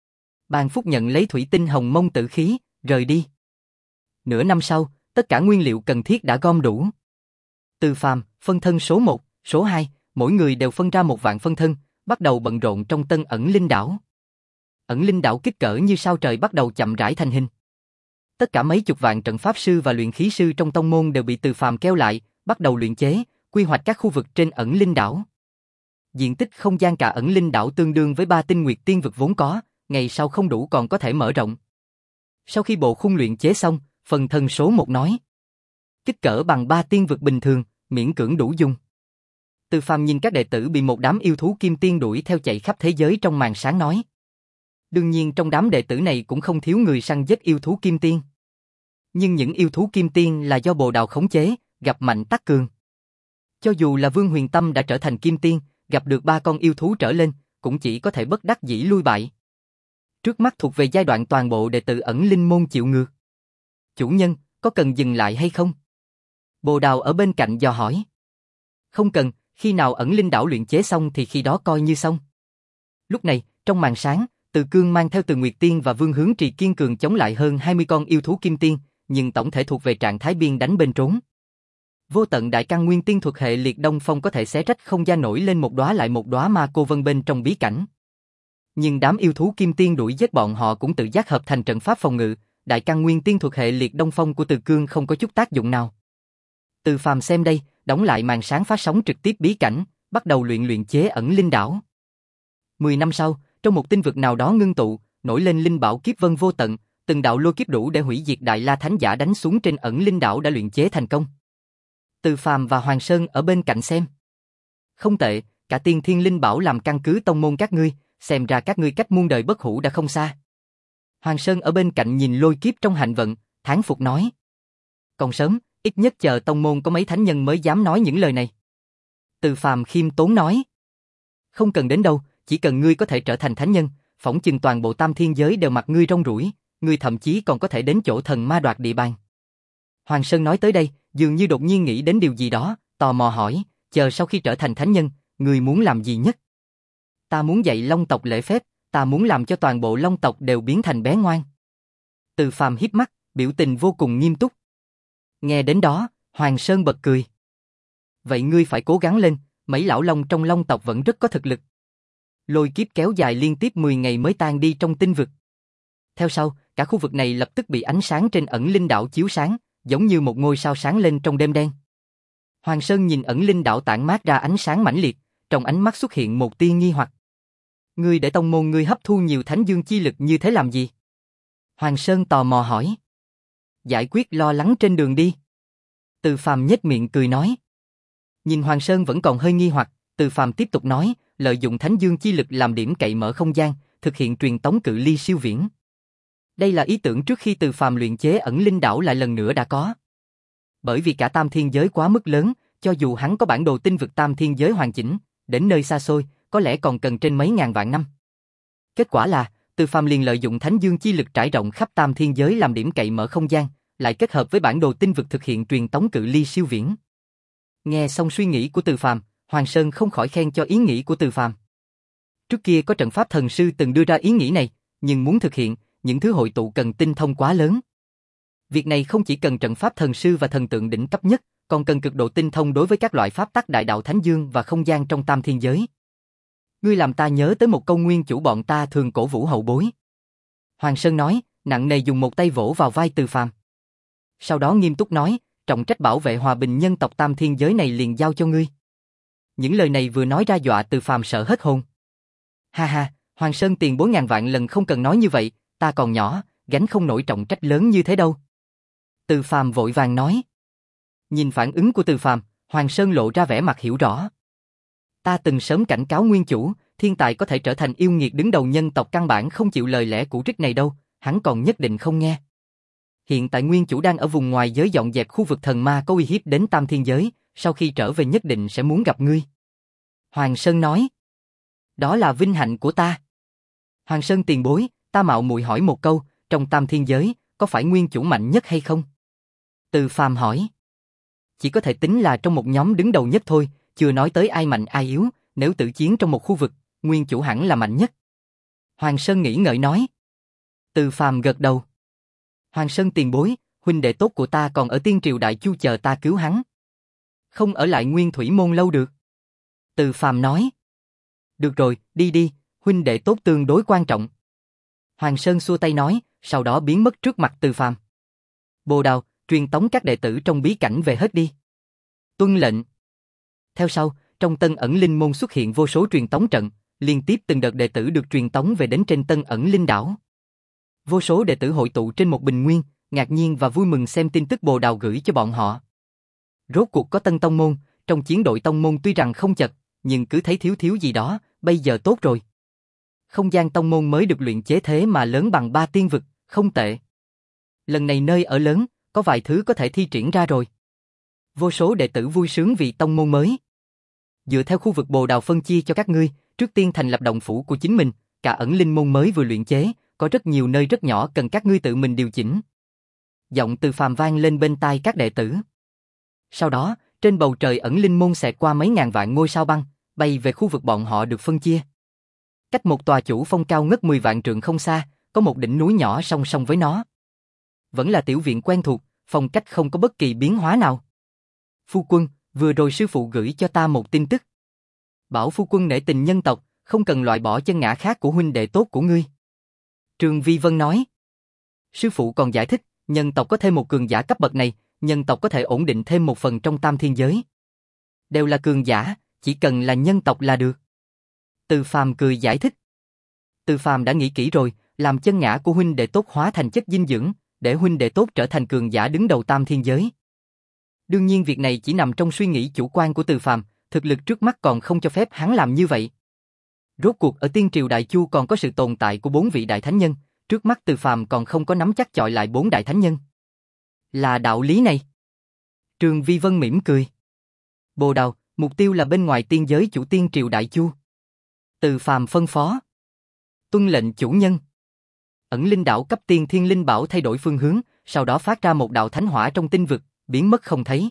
Bàn phúc nhận lấy thủy tinh hồng mông tử khí, rời đi. Nửa năm sau, tất cả nguyên liệu cần thiết đã gom đủ. Từ Phàm, phân thân số một, số hai, mỗi người đều phân ra một vạn phân thân, bắt đầu bận rộn trong tân ẩn linh đảo. Ẩn linh đảo kích cỡ như sao trời bắt đầu chậm rãi thành hình. Tất cả mấy chục vạn trận pháp sư và luyện khí sư trong tông môn đều bị Từ Phàm kéo lại, bắt đầu luyện chế, quy hoạch các khu vực trên ẩn linh đảo. Diện tích không gian cả ẩn linh đảo tương đương với ba tinh nguyệt tiên vực vốn có, ngày sau không đủ còn có thể mở rộng. Sau khi bộ khung luyện chế xong, phân thân số một nói. Kích cỡ bằng ba tiên vực bình thường, miễn cưỡng đủ dùng. Từ Phàm nhìn các đệ tử bị một đám yêu thú kim tiên đuổi theo chạy khắp thế giới trong màn sáng nói. Đương nhiên trong đám đệ tử này cũng không thiếu người săn giết yêu thú kim tiên. Nhưng những yêu thú kim tiên là do Bồ Đào khống chế, gặp mạnh tắc cường. Cho dù là Vương Huyền Tâm đã trở thành kim tiên, gặp được ba con yêu thú trở lên, cũng chỉ có thể bất đắc dĩ lui bại. Trước mắt thuộc về giai đoạn toàn bộ đệ tử ẩn linh môn chịu ngược. Chủ nhân, có cần dừng lại hay không? Bồ Đào ở bên cạnh dò hỏi. Không cần, khi nào ẩn linh đảo luyện chế xong thì khi đó coi như xong. Lúc này, trong màn sáng, Từ Cương mang theo Từ Nguyệt Tiên và Vương Hướng Trì kiên cường chống lại hơn hai mươi con yêu thú kim tiên, nhưng tổng thể thuộc về trạng thái biên đánh bên trốn. Vô tận đại căn nguyên tiên thuật hệ liệt đông phong có thể xé rách không gian nổi lên một đóa lại một đóa ma cô vân bên trong bí cảnh. Nhưng đám yêu thú kim tiên đuổi giết bọn họ cũng tự giác hợp thành trận pháp phòng ngự, đại căn nguyên tiên thuật hệ liệt đông phong của Từ Cương không có chút tác dụng nào. Từ Phàm xem đây, đóng lại màn sáng phát sóng trực tiếp bí cảnh, bắt đầu luyện luyện chế ẩn linh đảo. Mười năm sau, trong một tinh vực nào đó ngưng tụ, nổi lên linh bảo kiếp vân vô tận, từng đạo lôi kiếp đủ để hủy diệt đại la thánh giả đánh xuống trên ẩn linh đảo đã luyện chế thành công. Từ Phàm và Hoàng Sơn ở bên cạnh xem. Không tệ, cả tiên thiên linh bảo làm căn cứ tông môn các ngươi, xem ra các ngươi cách muôn đời bất hủ đã không xa. Hoàng Sơn ở bên cạnh nhìn lôi kiếp trong hạnh vận, thán phục nói. Còn sớm, ít nhất chờ tông môn có mấy thánh nhân mới dám nói những lời này. Từ Phàm khiêm tốn nói. Không cần đến đâu, chỉ cần ngươi có thể trở thành thánh nhân, phỏng chừng toàn bộ tam thiên giới đều mặc ngươi rong ruổi, ngươi thậm chí còn có thể đến chỗ thần ma đoạt địa bàn. Hoàng Sơn nói tới đây, dường như đột nhiên nghĩ đến điều gì đó, tò mò hỏi, chờ sau khi trở thành thánh nhân, ngươi muốn làm gì nhất? Ta muốn dạy Long tộc lễ phép, ta muốn làm cho toàn bộ Long tộc đều biến thành bé ngoan. Từ Phàm híp mắt, biểu tình vô cùng nghiêm túc. Nghe đến đó, Hoàng Sơn bật cười. Vậy ngươi phải cố gắng lên, mấy lão long trong Long tộc vẫn rất có thực lực. Lôi kiếp kéo dài liên tiếp mười ngày mới tan đi trong tinh vực. Theo sau, cả khu vực này lập tức bị ánh sáng trên ẩn linh đảo chiếu sáng, giống như một ngôi sao sáng lên trong đêm đen. Hoàng Sơn nhìn ẩn linh đảo tản mát ra ánh sáng mãnh liệt, trong ánh mắt xuất hiện một tia nghi hoặc. Ngươi để tông môn ngươi hấp thu nhiều thánh dương chi lực như thế làm gì? Hoàng Sơn tò mò hỏi. Giải quyết lo lắng trên đường đi. Từ Phàm nhếch miệng cười nói. Nhìn Hoàng Sơn vẫn còn hơi nghi hoặc, Từ Phàm tiếp tục nói, lợi dụng thánh dương chi lực làm điểm cậy mở không gian, thực hiện truyền tống cự ly siêu viễn. Đây là ý tưởng trước khi Từ Phàm luyện chế ẩn linh đảo lại lần nữa đã có. Bởi vì cả tam thiên giới quá mức lớn, cho dù hắn có bản đồ tinh vực tam thiên giới hoàn chỉnh, đến nơi xa xôi, có lẽ còn cần trên mấy ngàn vạn năm. Kết quả là, Từ Phàm liền lợi dụng thánh dương chi lực trải rộng khắp tam thiên giới làm điểm cậy mở không gian, lại kết hợp với bản đồ tinh vực thực hiện truyền tống cự ly siêu viễn. Nghe xong suy nghĩ của Từ Phàm, Hoàng Sơn không khỏi khen cho ý nghĩ của Từ Phàm. Trước kia có trận pháp thần sư từng đưa ra ý nghĩ này, nhưng muốn thực hiện, những thứ hội tụ cần tinh thông quá lớn. Việc này không chỉ cần trận pháp thần sư và thần tượng đỉnh cấp nhất, còn cần cực độ tinh thông đối với các loại pháp tắc đại đạo thánh dương và không gian trong tam thiên giới. Ngươi làm ta nhớ tới một câu nguyên chủ bọn ta thường cổ vũ hậu bối. Hoàng Sơn nói, nặng nề dùng một tay vỗ vào vai Từ Phàm. Sau đó nghiêm túc nói, trọng trách bảo vệ hòa bình nhân tộc tam thiên giới này liền giao cho ngươi. Những lời này vừa nói ra dọa Từ Phàm sợ hết hồn. Ha ha, Hoàng Sơn tiền bối ngàn vạn lần không cần nói như vậy, ta còn nhỏ, gánh không nổi trọng trách lớn như thế đâu. Từ Phàm vội vàng nói. Nhìn phản ứng của Từ Phàm, Hoàng Sơn lộ ra vẻ mặt hiểu rõ. Ta từng sớm cảnh cáo nguyên chủ, thiên tài có thể trở thành yêu nghiệt đứng đầu nhân tộc căn bản không chịu lời lẽ cũ trích này đâu, hắn còn nhất định không nghe. Hiện tại nguyên chủ đang ở vùng ngoài giới dọn dẹp khu vực thần ma có uy hiếp đến tam thiên giới, sau khi trở về nhất định sẽ muốn gặp ngươi. Hoàng Sơn nói. Đó là vinh hạnh của ta. Hoàng Sơn tiền bối, ta mạo muội hỏi một câu, trong tam thiên giới, có phải nguyên chủ mạnh nhất hay không? Từ Phàm hỏi. Chỉ có thể tính là trong một nhóm đứng đầu nhất thôi, chưa nói tới ai mạnh ai yếu, nếu tự chiến trong một khu vực, nguyên chủ hẳn là mạnh nhất. Hoàng Sơn nghĩ ngợi nói. Từ Phàm gật đầu. Hoàng Sơn tiền bối, huynh đệ tốt của ta còn ở Tiên Triều Đại Chu chờ ta cứu hắn. Không ở lại Nguyên Thủy Môn lâu được. Từ Phàm nói. Được rồi, đi đi, huynh đệ tốt tương đối quan trọng. Hoàng Sơn xua tay nói, sau đó biến mất trước mặt Từ Phàm. Bồ Đào, truyền tống các đệ tử trong bí cảnh về hết đi. Tuân lệnh. Theo sau, trong Tân Ẩn Linh Môn xuất hiện vô số truyền tống trận, liên tiếp từng đợt đệ tử được truyền tống về đến trên Tân Ẩn Linh Đảo. Vô số đệ tử hội tụ trên một bình nguyên, ngạc nhiên và vui mừng xem tin tức Bồ Đào gửi cho bọn họ. Rốt cuộc có tân tông môn, trong chiến đội tông môn tuy rằng không chật, nhưng cứ thấy thiếu thiếu gì đó, bây giờ tốt rồi. Không gian tông môn mới được luyện chế thế mà lớn bằng ba tiên vực, không tệ. Lần này nơi ở lớn, có vài thứ có thể thi triển ra rồi. Vô số đệ tử vui sướng vì tông môn mới. Dựa theo khu vực Bồ Đào phân chia cho các ngươi, trước tiên thành lập động phủ của chính mình, cả ẩn linh môn mới vừa luyện chế, có rất nhiều nơi rất nhỏ cần các ngươi tự mình điều chỉnh. Giọng Từ Phàm vang lên bên tai các đệ tử. Sau đó, trên bầu trời ẩn linh môn xẹt qua mấy ngàn vạn ngôi sao băng, bay về khu vực bọn họ được phân chia. Cách một tòa chủ phong cao ngất mười vạn trượng không xa, có một đỉnh núi nhỏ song song với nó. Vẫn là tiểu viện quen thuộc, phong cách không có bất kỳ biến hóa nào. Phu quân, vừa rồi sư phụ gửi cho ta một tin tức. Bảo phu quân nể tình nhân tộc, không cần loại bỏ chân ngã khác của huynh đệ tốt của ngươi. Trương Vi Vân nói. Sư phụ còn giải thích, nhân tộc có thêm một cường giả cấp bậc này, nhân tộc có thể ổn định thêm một phần trong tam thiên giới. Đều là cường giả, chỉ cần là nhân tộc là được. Từ Phàm cười giải thích. Từ Phàm đã nghĩ kỹ rồi, làm chân ngã của huynh đệ tốt hóa thành chất dinh dưỡng, để huynh đệ tốt trở thành cường giả đứng đầu tam thiên giới. Đương nhiên việc này chỉ nằm trong suy nghĩ chủ quan của Từ Phàm, thực lực trước mắt còn không cho phép hắn làm như vậy. Rốt cuộc ở Tiên Triều Đại Chu còn có sự tồn tại của bốn vị đại thánh nhân, trước mắt Từ Phàm còn không có nắm chắc chọi lại bốn đại thánh nhân. Là đạo lý này. Trương Vi Vân mỉm cười. Bồ Đào, mục tiêu là bên ngoài tiên giới chủ Tiên Triều Đại Chu. Từ Phàm phân phó. Tuân lệnh chủ nhân. Ẩn linh đảo cấp tiên thiên linh bảo thay đổi phương hướng, sau đó phát ra một đạo thánh hỏa trong tinh vực, biến mất không thấy.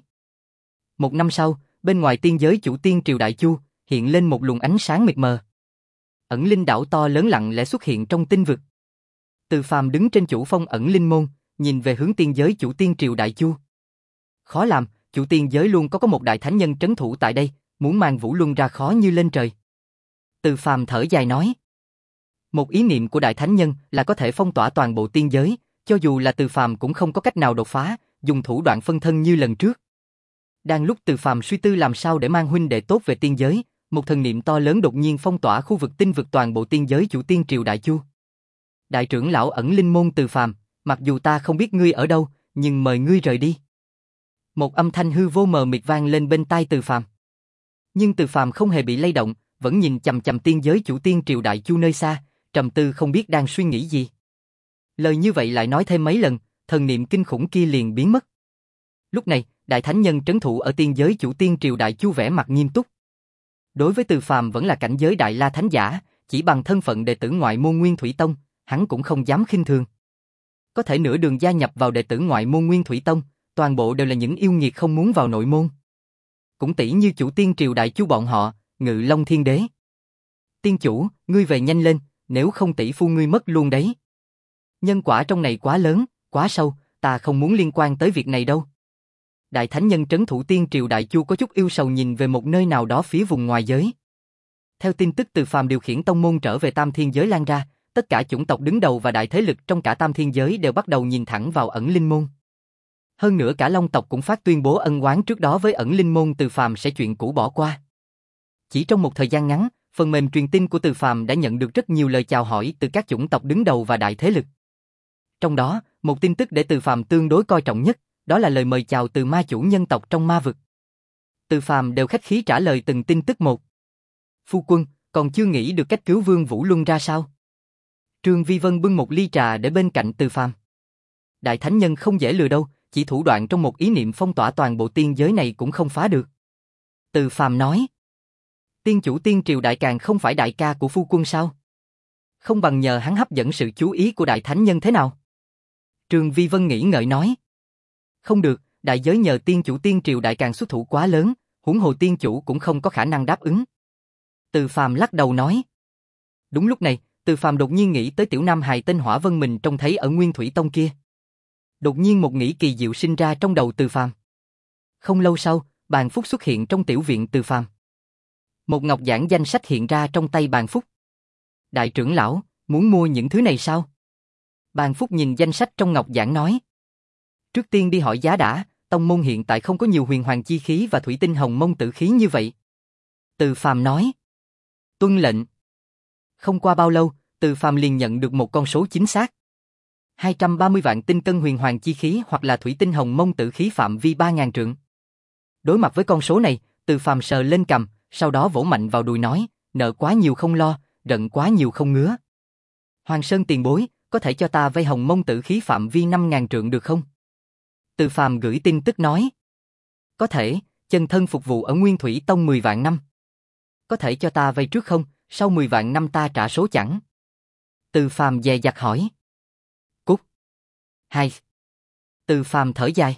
Một năm sau, bên ngoài tiên giới chủ Tiên Triều Đại Chu, hiện lên một luồng ánh sáng mịt mờ. ẩn linh đảo to lớn lặng lẽ xuất hiện trong tinh vực. Từ Phàm đứng trên chủ phong ẩn linh môn, nhìn về hướng tiên giới chủ tiên triều Đại Chu. Khó làm, chủ tiên giới luôn có có một đại thánh nhân trấn thủ tại đây, muốn mang Vũ Luân ra khó như lên trời. Từ Phàm thở dài nói. Một ý niệm của đại thánh nhân là có thể phong tỏa toàn bộ tiên giới, cho dù là Từ Phàm cũng không có cách nào đột phá, dùng thủ đoạn phân thân như lần trước. Đang lúc Từ Phàm suy tư làm sao để mang huynh đệ tốt về tiên giới, một thần niệm to lớn đột nhiên phong tỏa khu vực tinh vực toàn bộ tiên giới chủ tiên triều Đại Chu. Đại trưởng lão ẩn linh môn Từ Phàm, mặc dù ta không biết ngươi ở đâu, nhưng mời ngươi rời đi. Một âm thanh hư vô mờ mịt vang lên bên tai Từ Phàm. Nhưng Từ Phàm không hề bị lay động, vẫn nhìn chằm chằm tiên giới chủ tiên triều Đại Chu nơi xa, trầm tư không biết đang suy nghĩ gì. Lời như vậy lại nói thêm mấy lần, thần niệm kinh khủng kia liền biến mất. Lúc này, đại thánh nhân trấn thủ ở tiên giới chủ tiên triều Đại Chu vẻ mặt nghiêm túc. Đối với Từ Phàm vẫn là cảnh giới đại la thánh giả, chỉ bằng thân phận đệ tử ngoại môn Nguyên Thủy Tông, hắn cũng không dám khinh thường. Có thể nửa đường gia nhập vào đệ tử ngoại môn Nguyên Thủy Tông, toàn bộ đều là những yêu nghiệt không muốn vào nội môn. Cũng tỷ như chủ tiên triều Đại Chu bọn họ, Ngự Long Thiên Đế. Tiên chủ, ngươi về nhanh lên, nếu không tỷ phu ngươi mất luôn đấy. Nhân quả trong này quá lớn, quá sâu, ta không muốn liên quan tới việc này đâu. Đại thánh nhân trấn thủ tiên triều Đại Chu có chút yêu sầu nhìn về một nơi nào đó phía vùng ngoài giới. Theo tin tức Từ Phàm điều khiển tông môn trở về Tam Thiên giới lan ra, tất cả chủng tộc đứng đầu và đại thế lực trong cả Tam Thiên giới đều bắt đầu nhìn thẳng vào ẩn linh môn. Hơn nữa cả Long tộc cũng phát tuyên bố ân oán trước đó với ẩn linh môn Từ Phàm sẽ chuyện cũ bỏ qua. Chỉ trong một thời gian ngắn, phần mềm truyền tin của Từ Phàm đã nhận được rất nhiều lời chào hỏi từ các chủng tộc đứng đầu và đại thế lực. Trong đó, một tin tức để Từ Phàm tương đối coi trọng nhất, đó là lời mời chào từ ma chủ nhân tộc trong ma vực. Từ Phàm đều khách khí trả lời từng tin tức một. Phu quân, còn chưa nghĩ được cách cứu Vương Vũ Luân ra sao? Trương Vi Vân bưng một ly trà để bên cạnh Từ Phàm. Đại thánh nhân không dễ lừa đâu, chỉ thủ đoạn trong một ý niệm phong tỏa toàn bộ tiên giới này cũng không phá được. Từ Phàm nói. Tiên chủ tiên triều đại càng không phải đại ca của phu quân sao? Không bằng nhờ hắn hấp dẫn sự chú ý của đại thánh nhân thế nào? Trương Vi Vân nghĩ ngợi nói. Không được, đại giới nhờ tiên chủ tiên triều đại càng xuất thủ quá lớn, huống hồ tiên chủ cũng không có khả năng đáp ứng. Từ Phàm lắc đầu nói. Đúng lúc này, Từ Phàm đột nhiên nghĩ tới tiểu nam hài tên Hỏa Vân mình trông thấy ở Nguyên Thủy Tông kia. Đột nhiên một nghĩ kỳ diệu sinh ra trong đầu Từ Phàm. Không lâu sau, Bàn Phúc xuất hiện trong tiểu viện Từ Phàm. Một ngọc giản danh sách hiện ra trong tay Bàn Phúc. Đại trưởng lão, muốn mua những thứ này sao? Bàn Phúc nhìn danh sách trong ngọc giản nói. Trước tiên đi hỏi giá đã, tông môn hiện tại không có nhiều huyền hoàng chi khí và thủy tinh hồng mông tử khí như vậy. Từ Phàm nói. Tuân lệnh. Không qua bao lâu, Từ Phàm liền nhận được một con số chính xác. hai trăm ba mươi vạn tinh cân huyền hoàng chi khí hoặc là thủy tinh hồng mông tử khí phạm vi ba nghìn trượng. Đối mặt với con số này, Từ Phàm sờ lên cằm, sau đó vỗ mạnh vào đùi nói, nợ quá nhiều không lo, giận quá nhiều không ngứa. Hoàng Sơn tiền bối, có thể cho ta vay hồng mông tử khí phạm vi năm nghìn trượng được không? Từ Phàm gửi tin tức nói. Có thể, chân thân phục vụ ở Nguyên Thủy Tông mười vạn năm. Có thể cho ta vay trước không, sau mười vạn năm ta trả số chẳng? Từ Phàm dè dặt hỏi. Cút. Hai. Từ Phàm thở dài.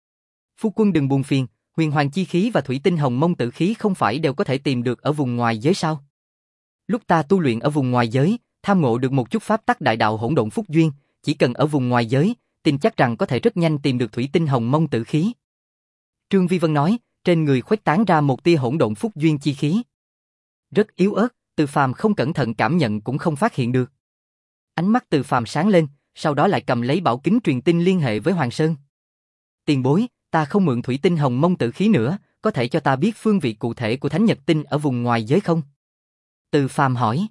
Phu quân đừng buồn phiền, huyền hoàng chi khí và thủy tinh hồng mông tử khí không phải đều có thể tìm được ở vùng ngoài giới sao? Lúc ta tu luyện ở vùng ngoài giới, tham ngộ được một chút pháp tắc đại đạo hỗn độn phúc duyên, chỉ cần ở vùng ngoài giới, tin chắc rằng có thể rất nhanh tìm được thủy tinh hồng mông tử khí. Trương Vi Vân nói, trên người khuếch tán ra một tia hỗn độn phúc duyên chi khí. Rất yếu ớt, Từ Phàm không cẩn thận cảm nhận cũng không phát hiện được. Ánh mắt Từ Phàm sáng lên, sau đó lại cầm lấy bảo kính truyền tin liên hệ với Hoàng Sơn. Tiền bối, ta không mượn thủy tinh hồng mông tử khí nữa, có thể cho ta biết phương vị cụ thể của Thánh Nhật Tinh ở vùng ngoài giới không? Từ Phàm hỏi.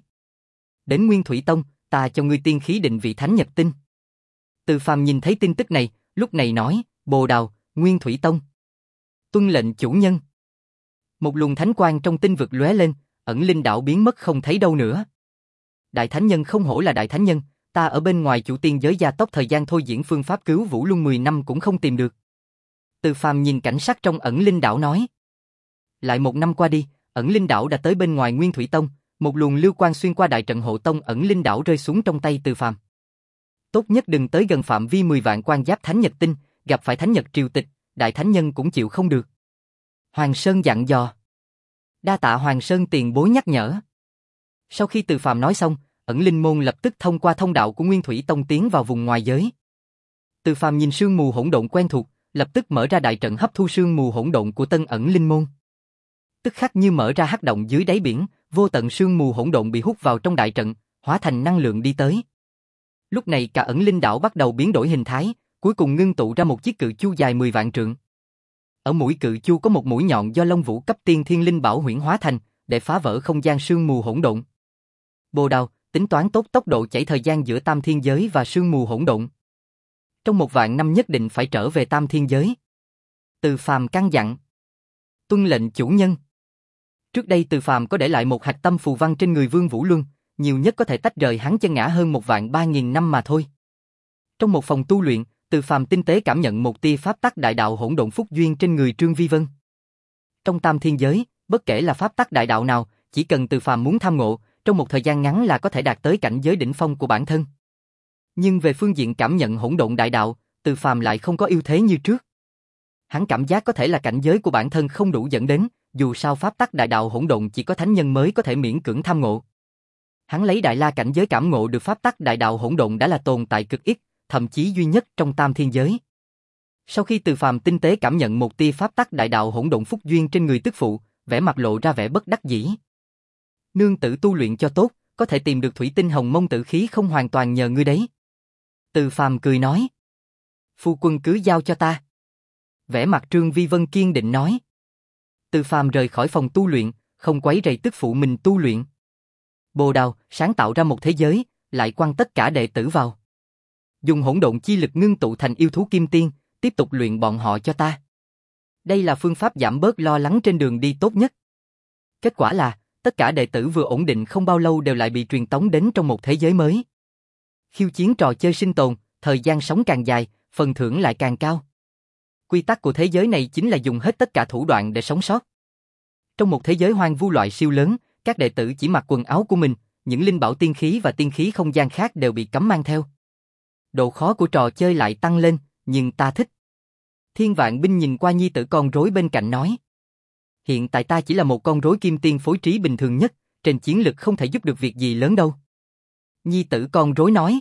Đến Nguyên Thủy Tông, ta cho ngươi tiên khí định vị Thánh Nhật Tinh. Từ Phàm nhìn thấy tin tức này, lúc này nói, Bồ Đào, Nguyên Thủy Tông. Tuân lệnh chủ nhân. Một luồng thánh quang trong tinh vực lóe lên, ẩn linh đảo biến mất không thấy đâu nữa. Đại thánh nhân không hổ là đại thánh nhân, ta ở bên ngoài chủ tiên giới gia tốc thời gian thôi diễn phương pháp cứu Vũ Luân mười năm cũng không tìm được. Từ Phàm nhìn cảnh sắc trong ẩn linh đảo nói. Lại một năm qua đi, ẩn linh đảo đã tới bên ngoài Nguyên Thủy Tông, một luồng lưu quang xuyên qua đại trận hộ tông ẩn linh đảo rơi xuống trong tay Từ Phàm. Tốt nhất đừng tới gần phạm vi mười vạn quan giáp Thánh Nhật Tinh, gặp phải Thánh Nhật triều tịch, đại thánh nhân cũng chịu không được. Hoàng Sơn dặn dò. Đa tạ Hoàng Sơn tiền bối nhắc nhở. Sau khi Từ Phàm nói xong, ẩn linh môn lập tức thông qua thông đạo của Nguyên Thủy Tông tiến vào vùng ngoài giới. Từ Phàm nhìn sương mù hỗn độn quen thuộc, lập tức mở ra đại trận hấp thu sương mù hỗn độn của Tân Ẩn Linh Môn. Tức khắc như mở ra hắc động dưới đáy biển, vô tận sương mù hỗn độn bị hút vào trong đại trận, hóa thành năng lượng đi tới. Lúc này cả Ẩn Linh đảo bắt đầu biến đổi hình thái, cuối cùng ngưng tụ ra một chiếc cự chu dài mười vạn trượng. Ở mũi cự chu có một mũi nhọn do Long Vũ cấp tiên thiên linh bảo huyễn hóa thành, để phá vỡ không gian sương mù hỗn độn. Bồ Đào, tính toán tốt tốc độ chảy thời gian giữa Tam Thiên Giới và sương mù hỗn độn. Trong một vạn năm nhất định phải trở về Tam Thiên Giới. Từ Phàm căn dặn. Tuân lệnh chủ nhân. Trước đây Từ Phàm có để lại một hạch tâm phù văn trên người Vương Vũ Luân, nhiều nhất có thể tách rời hắn chân ngã hơn một vạn ba nghìn năm mà thôi. Trong một phòng tu luyện, Từ Phàm tinh tế cảm nhận một tia pháp tắc đại đạo hỗn độn phúc duyên trên người Trương Vi Vân. Trong Tam Thiên Giới, bất kể là pháp tắc đại đạo nào, chỉ cần Từ Phàm muốn tham ngộ, trong một thời gian ngắn là có thể đạt tới cảnh giới đỉnh phong của bản thân. Nhưng về phương diện cảm nhận hỗn độn đại đạo, Từ Phàm lại không có ưu thế như trước. Hắn cảm giác có thể là cảnh giới của bản thân không đủ dẫn đến, dù sao pháp tắc đại đạo hỗn độn chỉ có thánh nhân mới có thể miễn cưỡng tham ngộ. Hắn lấy đại la cảnh giới cảm ngộ được pháp tắc đại đạo hỗn độn đã là tồn tại cực ít, thậm chí duy nhất trong Tam Thiên Giới. Sau khi Từ Phàm tinh tế cảm nhận một tia pháp tắc đại đạo hỗn độn phúc duyên trên người tức phụ, vẻ mặt lộ ra vẻ bất đắc dĩ. Nương tử tu luyện cho tốt, có thể tìm được thủy tinh hồng mông tử khí không hoàn toàn nhờ ngươi đấy. Từ Phàm cười nói. Phu quân cứ giao cho ta. Vẻ mặt Trương Vi Vân kiên định nói. Từ Phàm rời khỏi phòng tu luyện, không quấy rầy tức phụ mình tu luyện. Bồ Đào sáng tạo ra một thế giới, lại quăng tất cả đệ tử vào. Dùng hỗn độn chi lực ngưng tụ thành yêu thú kim tiên, tiếp tục luyện bọn họ cho ta. Đây là phương pháp giảm bớt lo lắng trên đường đi tốt nhất. Kết quả là, tất cả đệ tử vừa ổn định không bao lâu đều lại bị truyền tống đến trong một thế giới mới. Khiêu chiến trò chơi sinh tồn, thời gian sống càng dài, phần thưởng lại càng cao. Quy tắc của thế giới này chính là dùng hết tất cả thủ đoạn để sống sót. Trong một thế giới hoang vu loại siêu lớn, các đệ tử chỉ mặc quần áo của mình, những linh bảo tiên khí và tiên khí không gian khác đều bị cấm mang theo. Độ khó của trò chơi lại tăng lên, nhưng ta thích. Thiên Vạn Binh nhìn qua nhi tử con rối bên cạnh nói. Hiện tại ta chỉ là một con rối kim tiên phối trí bình thường nhất, trên chiến lực không thể giúp được việc gì lớn đâu. Nhi tử con rối nói.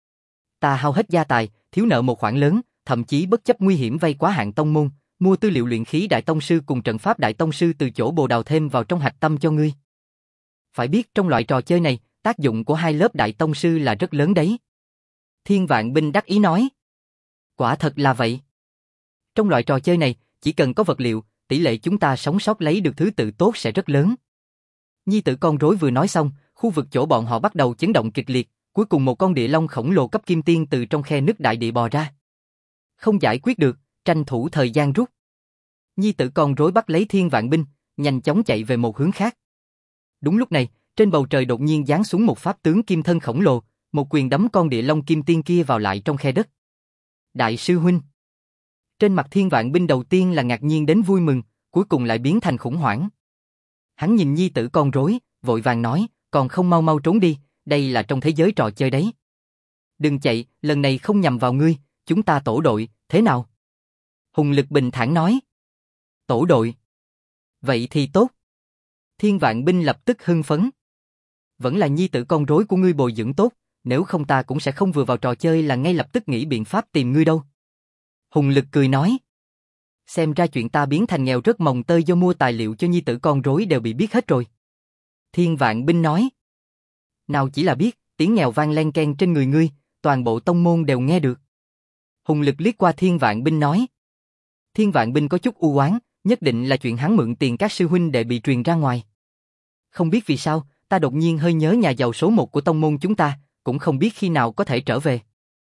Ta hao hết gia tài, thiếu nợ một khoản lớn, thậm chí bất chấp nguy hiểm vay quá hạn tông môn, mua tư liệu luyện khí đại tông sư cùng trận pháp đại tông sư từ chỗ Bồ Đào thêm vào trong hạch tâm cho ngươi. Phải biết trong loại trò chơi này, tác dụng của hai lớp đại tông sư là rất lớn đấy. Thiên Vạn Binh đắc ý nói. Quả thật là vậy. Trong loại trò chơi này, chỉ cần có vật liệu, tỷ lệ chúng ta sống sót lấy được thứ tự tốt sẽ rất lớn. Nhi tử con rối vừa nói xong, khu vực chỗ bọn họ bắt đầu chấn động kịch liệt, cuối cùng một con địa long khổng lồ cấp kim tiên từ trong khe nứt đại địa bò ra. Không giải quyết được, tranh thủ thời gian rút. Nhi tử con rối bắt lấy Thiên Vạn Binh, nhanh chóng chạy về một hướng khác. Đúng lúc này, trên bầu trời đột nhiên giáng xuống một pháp tướng kim thân khổng lồ, một quyền đấm con địa long kim tiên kia vào lại trong khe đất. Đại sư huynh. Trên mặt Thiên Vạn Binh đầu tiên là ngạc nhiên đến vui mừng, cuối cùng lại biến thành khủng hoảng. Hắn nhìn nhi tử con rối, vội vàng nói, còn không mau mau trốn đi, đây là trong thế giới trò chơi đấy. Đừng chạy, lần này không nhằm vào ngươi, chúng ta tổ đội, thế nào? Hùng Lực bình thản nói. Tổ đội. Vậy thì tốt. Thiên Vạn Binh lập tức hưng phấn. Vẫn là nhi tử con rối của ngươi bồi dưỡng tốt, nếu không ta cũng sẽ không vừa vào trò chơi là ngay lập tức nghĩ biện pháp tìm ngươi đâu. Hùng Lực cười nói. Xem ra chuyện ta biến thành nghèo rất mồng tơi do mua tài liệu cho nhi tử con rối đều bị biết hết rồi. Thiên Vạn Binh nói. Nào chỉ là biết, tiếng nghèo vang len keng trên người ngươi, toàn bộ tông môn đều nghe được. Hùng Lực liếc qua Thiên Vạn Binh nói. Thiên Vạn Binh có chút u oán, nhất định là chuyện hắn mượn tiền các sư huynh đệ bị truyền ra ngoài. Không biết vì sao, ta đột nhiên hơi nhớ nhà giàu số một của tông môn chúng ta, cũng không biết khi nào có thể trở về.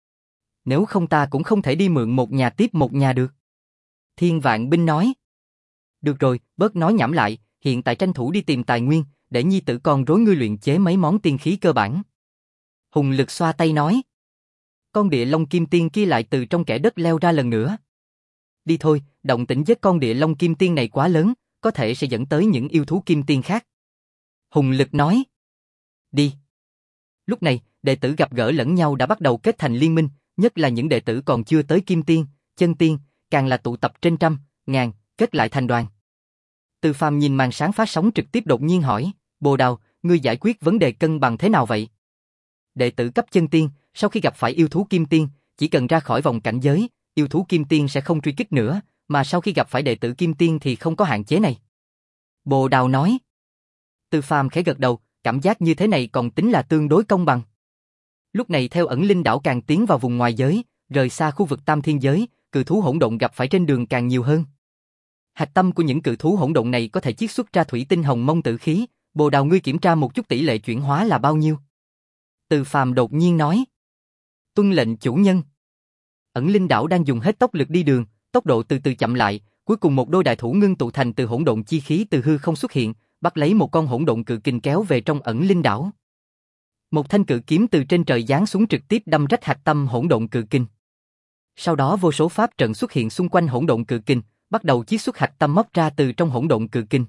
Nếu không ta cũng không thể đi mượn một nhà tiếp một nhà được. Thiên Vạn Binh nói. Được rồi, bớt nói nhảm lại, hiện tại tranh thủ đi tìm tài nguyên, để nhi tử con rối ngươi luyện chế mấy món tiên khí cơ bản. Hùng Lực xoa tay nói. Con địa long kim tiên kia lại từ trong kẽ đất leo ra lần nữa. Đi thôi, động tĩnh với con địa long kim tiên này quá lớn, có thể sẽ dẫn tới những yêu thú kim tiên khác. Hùng Lực nói. Đi. Lúc này, đệ tử gặp gỡ lẫn nhau đã bắt đầu kết thành liên minh, nhất là những đệ tử còn chưa tới kim tiên, chân tiên, càng là tụ tập trên trăm, ngàn, kết lại thành đoàn. Từ Phàm nhìn màn sáng phát sóng trực tiếp đột nhiên hỏi, Bồ Đào, ngươi giải quyết vấn đề cân bằng thế nào vậy? Đệ tử cấp chân tiên, sau khi gặp phải yêu thú kim tiên, chỉ cần ra khỏi vòng cảnh giới, yêu thú kim tiên sẽ không truy kích nữa, mà sau khi gặp phải đệ tử kim tiên thì không có hạn chế này. Bồ Đào nói. Từ Phàm khẽ gật đầu, cảm giác như thế này còn tính là tương đối công bằng. Lúc này theo ẩn linh đảo càng tiến vào vùng ngoài giới, rời xa khu vực tam thiên giới, cự thú hỗn độn gặp phải trên đường càng nhiều hơn. Hạch tâm của những cự thú hỗn độn này có thể chiết xuất ra thủy tinh hồng mông tử khí, Bồ Đào ngươi kiểm tra một chút tỷ lệ chuyển hóa là bao nhiêu? Từ Phàm đột nhiên nói. Tuân lệnh chủ nhân. Ẩn linh đảo đang dùng hết tốc lực đi đường, tốc độ từ từ chậm lại, cuối cùng một đôi đại thủ ngưng tụ thành từ hỗn độn chi khí từ hư không xuất hiện, bắt lấy một con hỗn độn cự kình kéo về trong ẩn linh đảo. Một thanh cự kiếm từ trên trời giáng xuống trực tiếp đâm rách hạch tâm hỗn độn cự kình. Sau đó vô số pháp trận xuất hiện xung quanh hỗn độn cự kình, bắt đầu chiết xuất hạch tâm móc ra từ trong hỗn độn cự kình.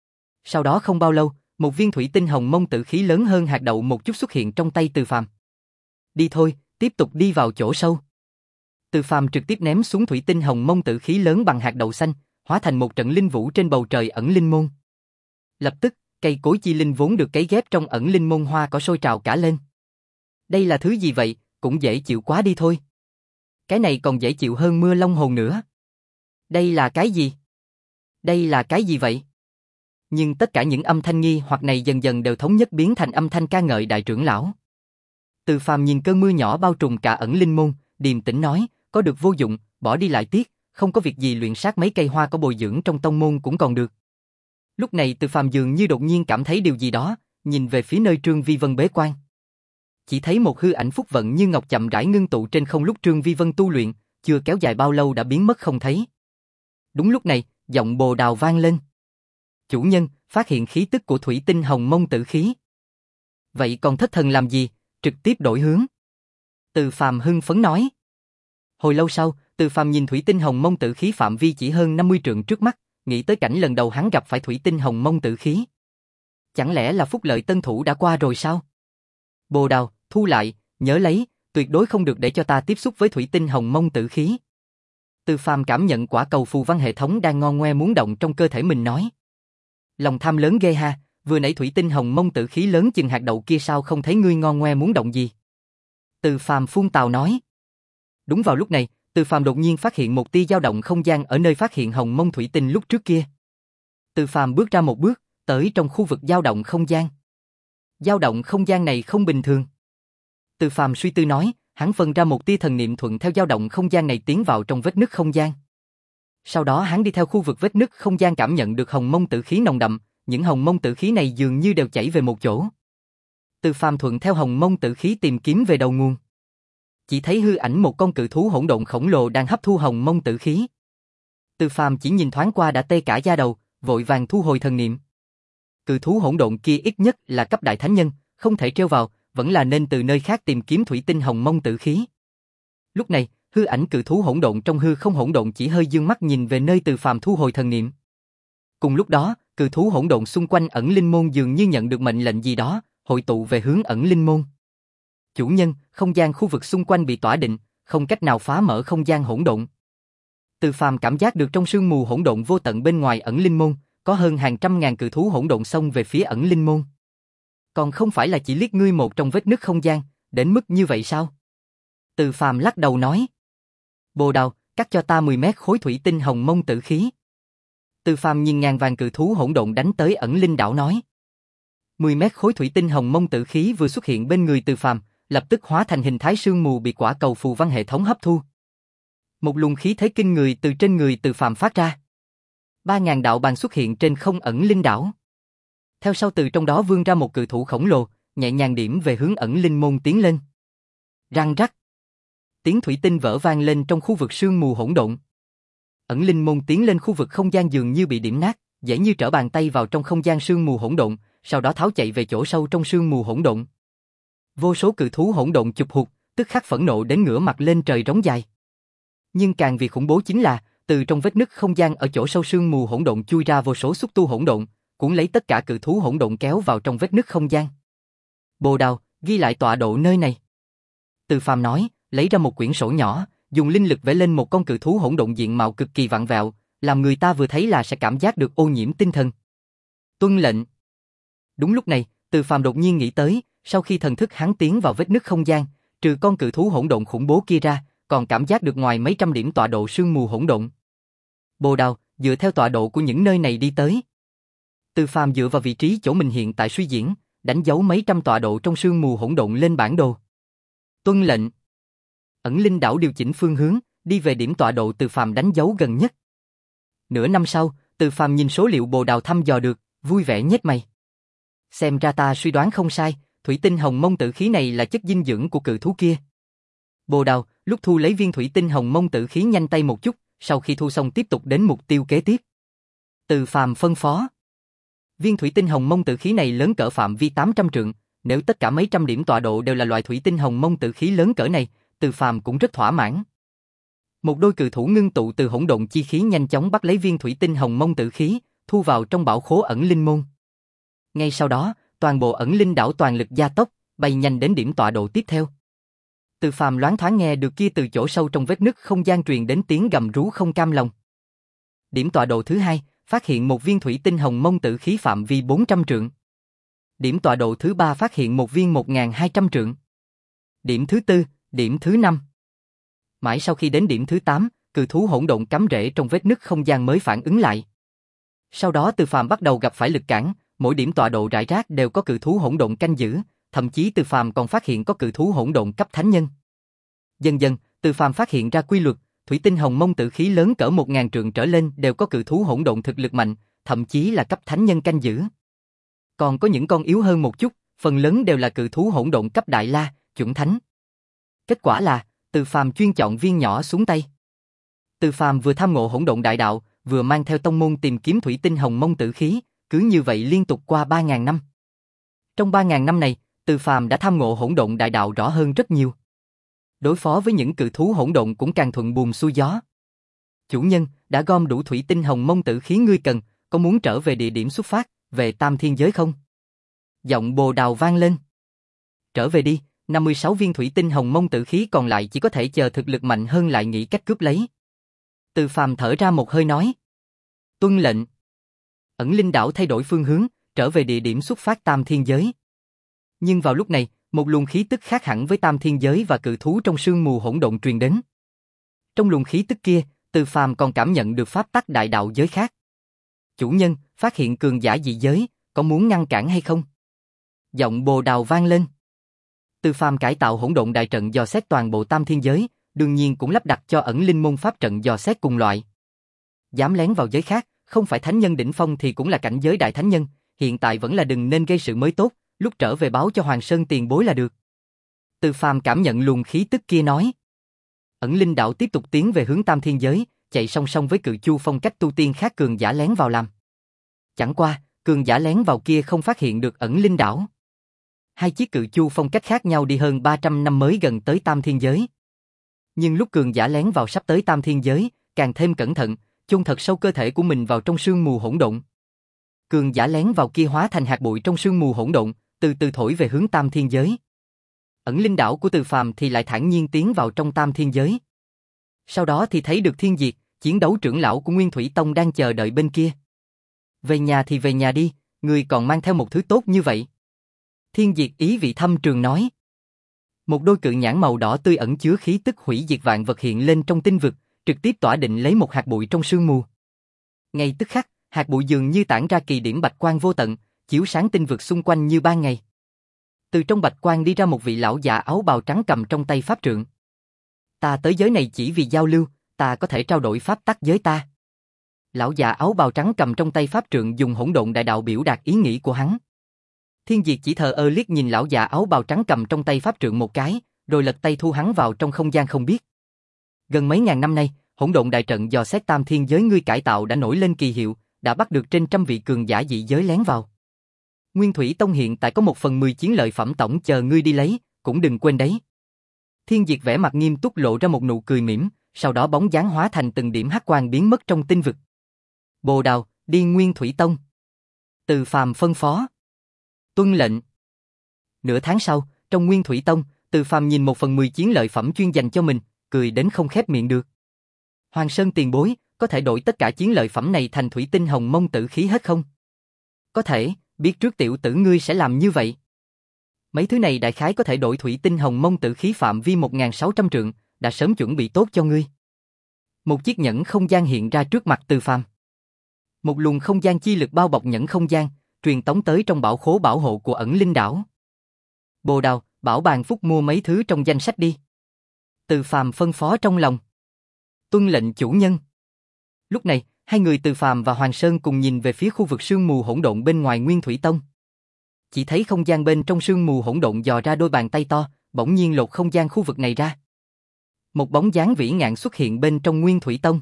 Sau đó không bao lâu, một viên thủy tinh hồng mông tử khí lớn hơn hạt đậu một chút xuất hiện trong tay Từ Phàm. Đi thôi, tiếp tục đi vào chỗ sâu. Từ Phàm trực tiếp ném xuống thủy tinh hồng mông tử khí lớn bằng hạt đậu xanh, hóa thành một trận linh vũ trên bầu trời ẩn linh môn. Lập tức, cây cối chi linh vốn được cấy ghép trong ẩn linh môn hoa cỏ sôi trào cả lên. Đây là thứ gì vậy, cũng dễ chịu quá đi thôi. Cái này còn dễ chịu hơn mưa long hồn nữa. Đây là cái gì? Đây là cái gì vậy? Nhưng tất cả những âm thanh nghi hoặc này dần dần đều thống nhất biến thành âm thanh ca ngợi đại trưởng lão. Từ Phàm nhìn cơn mưa nhỏ bao trùm cả ẩn linh môn, điềm tĩnh nói, có được vô dụng, bỏ đi lại tiếc, không có việc gì luyện sát mấy cây hoa có bồi dưỡng trong tông môn cũng còn được. Lúc này Từ Phàm dường như đột nhiên cảm thấy điều gì đó, nhìn về phía nơi Trương Vi Vân bế quan. Chỉ thấy một hư ảnh phúc vận như ngọc chậm rãi ngưng tụ trên không lúc Trương Vi Vân tu luyện, chưa kéo dài bao lâu đã biến mất không thấy. Đúng lúc này, giọng Bồ Đào vang lên. Chủ nhân, phát hiện khí tức của thủy tinh hồng mông tử khí. Vậy còn thất thần làm gì, trực tiếp đổi hướng. Từ Phàm hưng phấn nói. Hồi lâu sau, Từ Phàm nhìn thủy tinh hồng mông tử khí phạm vi chỉ hơn năm mươi trượng trước mắt, nghĩ tới cảnh lần đầu hắn gặp phải thủy tinh hồng mông tử khí. Chẳng lẽ là phúc lợi tân thủ đã qua rồi sao? Bồ Đào, thu lại, nhớ lấy, tuyệt đối không được để cho ta tiếp xúc với thủy tinh hồng mông tử khí. Từ Phàm cảm nhận quả cầu phù văn hệ thống đang ngon ngoe muốn động trong cơ thể mình nói. Lòng tham lớn ghê ha, vừa nãy thủy tinh hồng mông tử khí lớn chừng hạt đậu kia sao không thấy ngươi ngon ngoe muốn động gì? Từ Phàm phun tào nói. Đúng vào lúc này, Từ Phàm đột nhiên phát hiện một tia dao động không gian ở nơi phát hiện hồng mông thủy tinh lúc trước kia. Từ Phàm bước ra một bước, tới trong khu vực dao động không gian. Dao động không gian này không bình thường. Từ Phàm suy tư nói, hắn phân ra một tia thần niệm thuận theo dao động không gian này tiến vào trong vết nứt không gian. Sau đó hắn đi theo khu vực vết nứt không gian cảm nhận được hồng mông tử khí nồng đậm, những hồng mông tử khí này dường như đều chảy về một chỗ. Từ Phàm thuận theo hồng mông tử khí tìm kiếm về đầu nguồn. Chỉ thấy hư ảnh một con cự thú hỗn độn khổng lồ đang hấp thu hồng mông tử khí. Từ Phàm chỉ nhìn thoáng qua đã tê cả da đầu, vội vàng thu hồi thần niệm. Cự thú hỗn độn kia ít nhất là cấp đại thánh nhân, không thể treo vào, vẫn là nên từ nơi khác tìm kiếm thủy tinh hồng mông tử khí. Lúc này, hư ảnh cự thú hỗn độn trong hư không hỗn độn chỉ hơi dương mắt nhìn về nơi Từ Phàm thu hồi thần niệm. Cùng lúc đó, cự thú hỗn độn xung quanh ẩn linh môn dường như nhận được mệnh lệnh gì đó, hội tụ về hướng ẩn linh môn. Chủ nhân, không gian khu vực xung quanh bị tỏa định, không cách nào phá mở không gian hỗn độn. Từ Phàm cảm giác được trong sương mù hỗn độn vô tận bên ngoài ẩn linh môn, có hơn hàng trăm ngàn cự thú hỗn độn xông về phía ẩn linh môn. Còn không phải là chỉ liếc ngươi một trong vết nứt không gian, đến mức như vậy sao? Từ Phàm lắc đầu nói. Bồ Đào, cắt cho ta mười mét khối thủy tinh hồng mông tử khí. Từ Phàm nhìn ngàn vàng cự thú hỗn độn đánh tới ẩn linh đảo nói. mười mét khối thủy tinh hồng mông tử khí vừa xuất hiện bên người Từ Phàm, lập tức hóa thành hình thái sương mù bị quả cầu phù văn hệ thống hấp thu. Một luồng khí thế kinh người từ trên người Từ Phàm phát ra. Ba ngàn đạo bàn xuất hiện trên không ẩn linh đảo. Theo sau từ trong đó vươn ra một cự thủ khổng lồ, nhẹ nhàng điểm về hướng ẩn linh môn tiến lên. Răng rắc. Tiếng thủy tinh vỡ vang lên trong khu vực sương mù hỗn độn. Ẩn linh môn tiến lên khu vực không gian dường như bị điểm nát, dễ như trở bàn tay vào trong không gian sương mù hỗn độn, sau đó tháo chạy về chỗ sâu trong sương mù hỗn độn. Vô số cự thú hỗn độn chụp hụt, tức khắc phẫn nộ đến ngửa mặt lên trời rống dài. Nhưng càng vì khủng bố chính là, từ trong vết nứt không gian ở chỗ sâu sương mù hỗn độn chui ra vô số xúc tu hỗn độn, cuốn lấy tất cả cự thú hỗn độn kéo vào trong vết nứt không gian. Bồ Đào, ghi lại tọa độ nơi này. Từ Phàm nói, lấy ra một quyển sổ nhỏ, dùng linh lực vẽ lên một con cự thú hỗn độn diện mạo cực kỳ vặn vẹo, làm người ta vừa thấy là sẽ cảm giác được ô nhiễm tinh thần. Tuân lệnh. Đúng lúc này, Từ Phàm đột nhiên nghĩ tới, sau khi thần thức hắn tiến vào vết nứt không gian, trừ con cự thú hỗn độn khủng bố kia ra, còn cảm giác được ngoài mấy trăm điểm tọa độ sương mù hỗn độn. Bồ Đào, dựa theo tọa độ của những nơi này đi tới. Từ Phàm dựa vào vị trí chỗ mình hiện tại suy diễn, đánh dấu mấy trăm tọa độ trong sương mù hỗn độn lên bản đồ. Tuân lệnh. Ẩn linh đảo điều chỉnh phương hướng, đi về điểm tọa độ Từ Phàm đánh dấu gần nhất. Nửa năm sau, Từ Phàm nhìn số liệu Bồ Đào thăm dò được, vui vẻ nhếch mày. Xem ra ta suy đoán không sai, thủy tinh hồng mông tử khí này là chất dinh dưỡng của cự thú kia. Bồ Đào, lúc thu lấy viên thủy tinh hồng mông tử khí nhanh tay một chút, sau khi thu xong tiếp tục đến mục tiêu kế tiếp. Từ Phàm phân phó. Viên thủy tinh hồng mông tử khí này lớn cỡ phạm vi tám trăm trượng, nếu tất cả mấy trăm điểm tọa độ đều là loại thủy tinh hồng mông tử khí lớn cỡ này, Từ Phàm cũng rất thỏa mãn. Một đôi cự thủ ngưng tụ từ hỗn độn chi khí nhanh chóng bắt lấy viên thủy tinh hồng mông tử khí, thu vào trong bảo khố ẩn linh môn. Ngay sau đó, toàn bộ ẩn linh đảo toàn lực gia tốc, bay nhanh đến điểm tọa độ tiếp theo. Từ Phàm loáng thoáng nghe được kia từ chỗ sâu trong vết nứt không gian truyền đến tiếng gầm rú không cam lòng. Điểm tọa độ thứ hai, phát hiện một viên thủy tinh hồng mông tử khí phạm vi bốn trăm trượng. Điểm tọa độ thứ ba phát hiện một viên một nghìn hai trăm trượng. Điểm thứ tư, điểm thứ năm. Mãi sau khi đến điểm thứ tám, cự thú hỗn độn cắm rễ trong vết nứt không gian mới phản ứng lại. Sau đó Từ Phàm bắt đầu gặp phải lực cản, mỗi điểm tọa độ rải rác đều có cự thú hỗn độn canh giữ, thậm chí Từ Phàm còn phát hiện có cự thú hỗn độn cấp thánh nhân. Dần dần, Từ Phàm phát hiện ra quy luật, thủy tinh hồng mông tử khí lớn cỡ một nghìn trượng trở lên đều có cự thú hỗn độn thực lực mạnh, thậm chí là cấp thánh nhân canh giữ. Còn có những con yếu hơn một chút, phần lớn đều là cự thú hỗn độn cấp đại la, chuẩn thánh. Kết quả là, Từ Phàm chuyên chọn viên nhỏ xuống tay. Từ Phàm vừa tham ngộ hỗn độn đại đạo, vừa mang theo tông môn tìm kiếm thủy tinh hồng mông tử khí, cứ như vậy liên tục qua ba nghìn năm. Trong ba nghìn năm này, Từ Phàm đã tham ngộ hỗn độn đại đạo rõ hơn rất nhiều. Đối phó với những cự thú hỗn độn cũng càng thuận buồm xuôi gió. Chủ nhân, đã gom đủ thủy tinh hồng mông tử khí ngươi cần, có muốn trở về địa điểm xuất phát, về Tam Thiên Giới không? Giọng Bồ Đào vang lên. Trở về đi, năm mươi sáu viên thủy tinh hồng mông tử khí còn lại chỉ có thể chờ thực lực mạnh hơn lại nghĩ cách cướp lấy. Từ Phàm thở ra một hơi nói. Tuân lệnh. Ẩn linh đảo thay đổi phương hướng, trở về địa điểm xuất phát Tam Thiên Giới. Nhưng vào lúc này, một luồng khí tức khác hẳn với Tam Thiên Giới và cự thú trong sương mù hỗn độn truyền đến. Trong luồng khí tức kia, Từ Phàm còn cảm nhận được pháp tắc đại đạo giới khác. Chủ nhân, phát hiện cường giả dị giới, có muốn ngăn cản hay không? Giọng Bồ Đào vang lên. Từ Phàm cải tạo hỗn độn đại trận dò xét toàn bộ Tam Thiên Giới, đương nhiên cũng lắp đặt cho ẩn linh môn pháp trận dò xét cùng loại. Dám lén vào giới khác, không phải thánh nhân đỉnh phong thì cũng là cảnh giới đại thánh nhân, hiện tại vẫn là đừng nên gây sự mới tốt, lúc trở về báo cho Hoàng Sơn tiền bối là được. Từ Phàm cảm nhận luồng khí tức kia nói. Ẩn linh đạo tiếp tục tiến về hướng Tam Thiên Giới, chạy song song với cự chu phong cách tu tiên khác cường giả lén vào làm. Chẳng qua, cường giả lén vào kia không phát hiện được ẩn linh đảo. Hai chiếc cự chu phong cách khác nhau đi hơn ba trăm năm mới gần tới Tam Thiên Giới. Nhưng lúc cường giả lén vào sắp tới Tam Thiên Giới, càng thêm cẩn thận, chôn thật sâu cơ thể của mình vào trong sương mù hỗn độn. Cường giả lén vào kia hóa thành hạt bụi trong sương mù hỗn độn, từ từ thổi về hướng Tam Thiên Giới. Ẩn linh đảo của Từ Phàm thì lại thản nhiên tiến vào trong Tam Thiên Giới. Sau đó thì thấy được Thiên Diệt, chiến đấu trưởng lão của Nguyên Thủy Tông đang chờ đợi bên kia. Về nhà thì về nhà đi, người còn mang theo một thứ tốt như vậy. Thiên Diệt ý vị thâm trường nói. Một đôi cự nhãn màu đỏ tươi ẩn chứa khí tức hủy diệt vạn vật hiện lên trong tinh vực, trực tiếp tỏa định lấy một hạt bụi trong sương mù. Ngay tức khắc, hạt bụi dường như tản ra kỳ điểm bạch quang vô tận, chiếu sáng tinh vực xung quanh như ban ngày. Từ trong bạch quang đi ra một vị lão già áo bào trắng cầm trong tay pháp trượng. Ta tới giới này chỉ vì giao lưu, ta có thể trao đổi pháp tắc giới ta. Lão già áo bào trắng cầm trong tay pháp trượng dùng hỗn độn đại đạo biểu đạt ý nghĩ của hắn. Thiên Diệt chỉ thờ ơ liếc nhìn lão già áo bào trắng cầm trong tay pháp trượng một cái, rồi lật tay thu hắn vào trong không gian không biết. Gần mấy ngàn năm nay, hỗn độn đại trận dò xét Tam Thiên Giới ngươi cải tạo đã nổi lên kỳ hiệu, đã bắt được trên trăm vị cường giả dị giới lén vào. Nguyên Thủy Tông hiện tại có một phần mười chiến lợi phẩm tổng chờ ngươi đi lấy, cũng đừng quên đấy. Thiên Diệt vẻ mặt nghiêm túc lộ ra một nụ cười mỉm, sau đó bóng dáng hóa thành từng điểm hắc quang biến mất trong tinh vực. Bồ Đào, đi Nguyên Thủy Tông. Từ Phàm phân phó. Tuân lệnh. Nửa tháng sau, trong Nguyên Thủy Tông, Từ Phàm nhìn một phần mười chiến lợi phẩm chuyên dành cho mình, cười đến không khép miệng được. Hoàng Sơn tiền bối, có thể đổi tất cả chiến lợi phẩm này thành thủy tinh hồng mông tử khí hết không? Có thể, biết trước tiểu tử ngươi sẽ làm như vậy. Mấy thứ này đại khái có thể đổi thủy tinh hồng mông tử khí phạm vi một nghìn sáu trăm trượng, đã sớm chuẩn bị tốt cho ngươi. Một chiếc nhẫn không gian hiện ra trước mặt Từ Phàm. Một luồng không gian chi lực bao bọc nhẫn không gian, truyền tống tới trong bảo khố bảo hộ của ẩn linh đảo. Bồ Đào, bảo Bàn Phúc mua mấy thứ trong danh sách đi. Từ Phàm phân phó trong lòng. Tuân lệnh chủ nhân. Lúc này, hai người Từ Phàm và Hoàng Sơn cùng nhìn về phía khu vực sương mù hỗn độn bên ngoài Nguyên Thủy Tông. Chỉ thấy không gian bên trong sương mù hỗn độn dò ra đôi bàn tay to, bỗng nhiên lột không gian khu vực này ra. Một bóng dáng vĩ ngạn xuất hiện bên trong Nguyên Thủy Tông.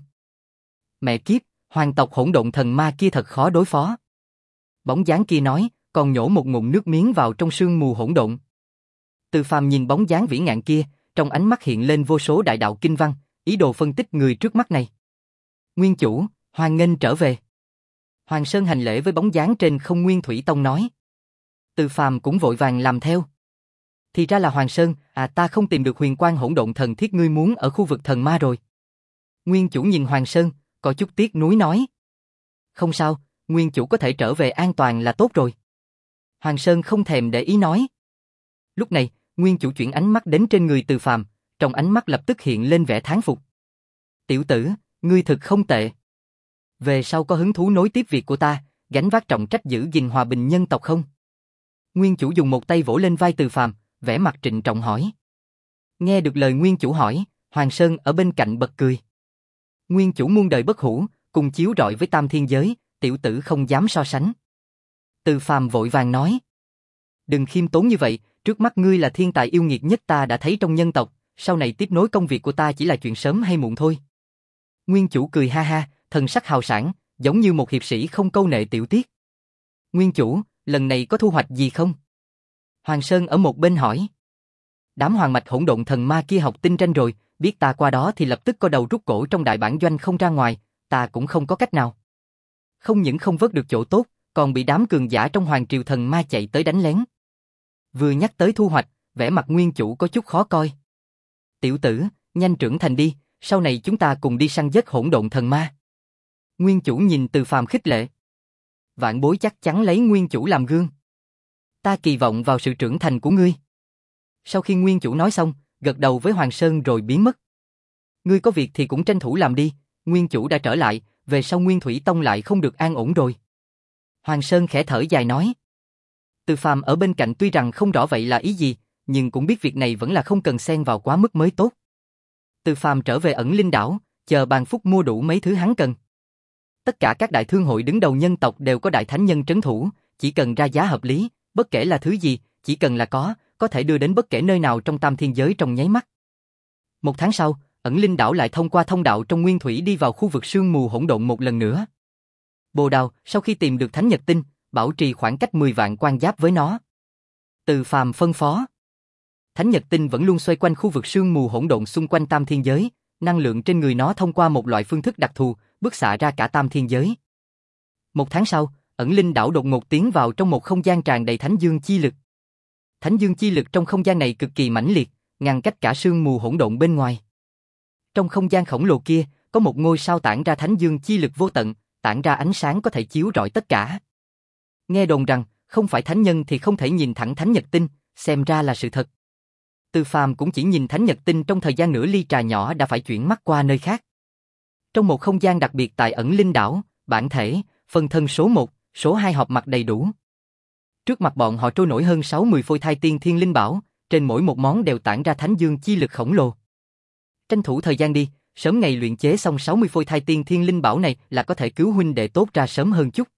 Mẹ kiếp, hoàng tộc hỗn độn thần ma kia thật khó đối phó. Bóng dáng kia nói, còn nhổ một ngụm nước miếng vào trong sương mù hỗn độn. Từ Phàm nhìn bóng dáng vĩ ngạn kia, trong ánh mắt hiện lên vô số đại đạo kinh văn, ý đồ phân tích người trước mắt này. Nguyên chủ, hoan nghênh trở về. Hoàng Sơn hành lễ với bóng dáng trên không Nguyên Thủy Tông nói. Từ Phàm cũng vội vàng làm theo. Thì ra là Hoàng Sơn, à ta không tìm được huyền quang hỗn độn thần thiết ngươi muốn ở khu vực thần ma rồi. Nguyên chủ nhìn Hoàng Sơn, có chút tiếc nuối nói. Không sao, Nguyên chủ có thể trở về an toàn là tốt rồi. Hoàng Sơn không thèm để ý nói. Lúc này, Nguyên chủ chuyển ánh mắt đến trên người Từ Phàm, trong ánh mắt lập tức hiện lên vẻ thán phục. Tiểu tử, ngươi thực không tệ. Về sau có hứng thú nối tiếp việc của ta, gánh vác trọng trách giữ gìn hòa bình nhân tộc không? Nguyên chủ dùng một tay vỗ lên vai Từ Phàm, vẻ mặt trịnh trọng hỏi. Nghe được lời Nguyên chủ hỏi, Hoàng Sơn ở bên cạnh bật cười. Nguyên chủ muôn đời bất hủ, cùng chiếu rọi với tam thiên giới, tiểu tử không dám so sánh. Từ Phàm vội vàng nói. Đừng khiêm tốn như vậy, trước mắt ngươi là thiên tài yêu nghiệt nhất ta đã thấy trong nhân tộc, sau này tiếp nối công việc của ta chỉ là chuyện sớm hay muộn thôi. Nguyên chủ cười ha ha, thần sắc hào sảng, giống như một hiệp sĩ không câu nệ tiểu tiết. Nguyên chủ, lần này có thu hoạch gì không? Hoàng Sơn ở một bên hỏi. Đám hoàng mạch hỗn độn thần ma kia học tinh tranh rồi, biết ta qua đó thì lập tức co đầu rút cổ trong đại bản doanh không ra ngoài, ta cũng không có cách nào. Không những không vớt được chỗ tốt, còn bị đám cường giả trong hoàng triều thần ma chạy tới đánh lén. Vừa nhắc tới thu hoạch, vẻ mặt Nguyên chủ có chút khó coi. Tiểu tử, nhanh trưởng thành đi, sau này chúng ta cùng đi săn giết hỗn độn thần ma. Nguyên chủ nhìn Từ Phàm khích lệ. Vạn bối chắc chắn lấy Nguyên chủ làm gương. Ta kỳ vọng vào sự trưởng thành của ngươi. Sau khi Nguyên chủ nói xong, gật đầu với Hoàng Sơn rồi biến mất. Ngươi có việc thì cũng tranh thủ làm đi, Nguyên chủ đã trở lại, về sau Nguyên Thủy Tông lại không được an ổn rồi. Hoàng Sơn khẽ thở dài nói. Từ Phàm ở bên cạnh tuy rằng không rõ vậy là ý gì, nhưng cũng biết việc này vẫn là không cần xen vào quá mức mới tốt. Từ Phàm trở về ẩn linh đảo, chờ Bàn Phúc mua đủ mấy thứ hắn cần. Tất cả các đại thương hội đứng đầu nhân tộc đều có đại thánh nhân trấn thủ, chỉ cần ra giá hợp lý, bất kể là thứ gì, chỉ cần là có, có thể đưa đến bất kể nơi nào trong tam thiên giới trong nháy mắt. Một tháng sau, ẩn linh đảo lại thông qua thông đạo trong nguyên thủy đi vào khu vực sương mù hỗn độn một lần nữa. Bồ Đào, sau khi tìm được Thánh Nhật Tinh, bảo trì khoảng cách mười vạn quan giáp với nó. Từ Phàm phân phó. Thánh Nhật Tinh vẫn luôn xoay quanh khu vực sương mù hỗn độn xung quanh tam thiên giới, năng lượng trên người nó thông qua một loại phương thức đặc thù, bức xạ ra cả tam thiên giới. Một tháng sau, ẩn linh đảo đột ngột tiến vào trong một không gian tràn đầy thánh dương chi lực. Thánh dương chi lực trong không gian này cực kỳ mãnh liệt, ngăn cách cả sương mù hỗn độn bên ngoài. Trong không gian khổng lồ kia, có một ngôi sao tản ra thánh dương chi lực vô tận, tản ra ánh sáng có thể chiếu rọi tất cả. Nghe đồn rằng, không phải thánh nhân thì không thể nhìn thẳng Thánh Nhật Tinh, xem ra là sự thật. Từ Phàm cũng chỉ nhìn Thánh Nhật Tinh trong thời gian nửa ly trà nhỏ đã phải chuyển mắt qua nơi khác. Trong một không gian đặc biệt tại ẩn linh đảo, bản thể, phân thân số một, số hai họp mặt đầy đủ. Trước mặt bọn họ trôi nổi hơn sáu mươi phôi thai tiên thiên linh bảo, trên mỗi một món đều tản ra thánh dương chi lực khổng lồ. Tranh thủ thời gian đi, sớm ngày luyện chế xong sáu mươi phôi thai tiên thiên linh bảo này là có thể cứu huynh đệ tốt ra sớm hơn chút.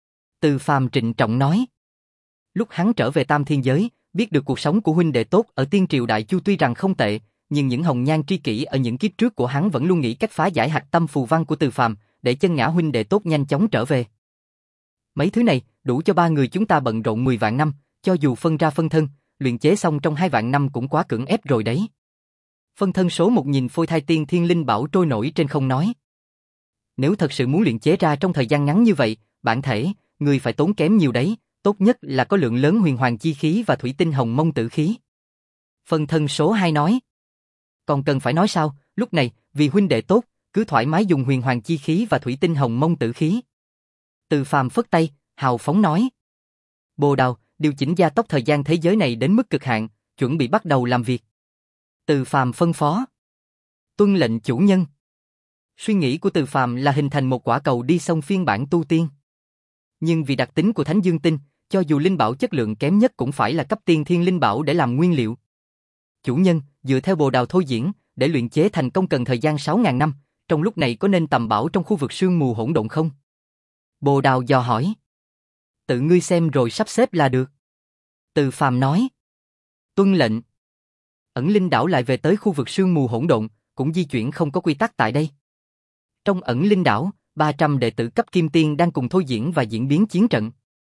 Từ Phàm trịnh trọng nói. Lúc hắn trở về tam thiên giới, biết được cuộc sống của huynh đệ tốt ở tiên triều Đại Chu tuy rằng không tệ, nhưng những hồng nhan tri kỷ ở những kiếp trước của hắn vẫn luôn nghĩ cách phá giải hạch tâm phù văn của Từ Phàm, để chân ngã huynh đệ tốt nhanh chóng trở về. Mấy thứ này đủ cho ba người chúng ta bận rộn mười vạn năm, cho dù phân ra phân thân, luyện chế xong trong hai vạn năm cũng quá cưỡng ép rồi đấy. Phân thân số một nhìn phôi thai tiên thiên linh bảo trôi nổi trên không nói. Nếu thật sự muốn luyện chế ra trong thời gian ngắn như vậy, bản thể, người phải tốn kém nhiều đấy, tốt nhất là có lượng lớn huyền hoàng chi khí và thủy tinh hồng mông tử khí. Phân thân số hai nói. Còn cần phải nói sao, lúc này, vì huynh đệ tốt, cứ thoải mái dùng huyền hoàng chi khí và thủy tinh hồng mông tử khí. Từ Phàm phất tay, hào phóng nói. Bồ Đào, điều chỉnh gia tốc thời gian thế giới này đến mức cực hạn, chuẩn bị bắt đầu làm việc. Từ Phàm phân phó. Tuân lệnh chủ nhân. Suy nghĩ của Từ Phàm là hình thành một quả cầu đi sông phiên bản tu tiên. Nhưng vì đặc tính của Thánh Dương Tinh, cho dù linh bảo chất lượng kém nhất cũng phải là cấp tiên thiên linh bảo để làm nguyên liệu. Chủ nhân, dựa theo Bồ Đào thôi diễn, để luyện chế thành công cần thời gian sáu nghìn năm, trong lúc này có nên tầm bảo trong khu vực sương mù hỗn độn không? Bồ Đào dò hỏi. Tự ngươi xem rồi sắp xếp là được. Từ Phàm nói. Tuân lệnh. Ẩn linh đảo lại về tới khu vực sương mù hỗn độn, cũng di chuyển không có quy tắc tại đây. Trong ẩn linh đảo, ba trăm đệ tử cấp kim tiên đang cùng thôi diễn và diễn biến chiến trận.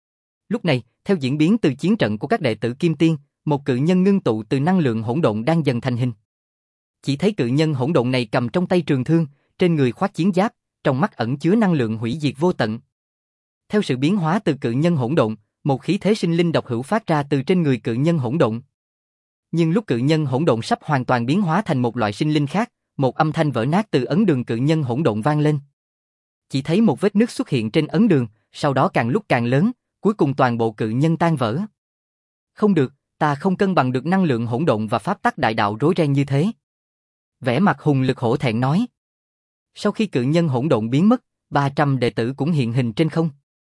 Lúc này, theo diễn biến từ chiến trận của các đệ tử kim tiên, một cự nhân ngưng tụ từ năng lượng hỗn độn đang dần thành hình. Chỉ thấy cự nhân hỗn độn này cầm trong tay trường thương, trên người khoác chiến giáp, trong mắt ẩn chứa năng lượng hủy diệt vô tận. Theo sự biến hóa từ cự nhân hỗn độn, một khí thế sinh linh độc hữu phát ra từ trên người cự nhân hỗn độn. Nhưng lúc cự nhân hỗn độn sắp hoàn toàn biến hóa thành một loại sinh linh khác, một âm thanh vỡ nát từ ấn đường cự nhân hỗn độn vang lên. Chỉ thấy một vết nứt xuất hiện trên ấn đường, sau đó càng lúc càng lớn, cuối cùng toàn bộ cự nhân tan vỡ. Không được, ta không cân bằng được năng lượng hỗn độn và pháp tắc đại đạo rối ren như thế. Vẻ mặt hùng lực hổ thẹn nói. Sau khi cự nhân hỗn độn biến mất, ba trăm đệ tử cũng hiện hình trên không.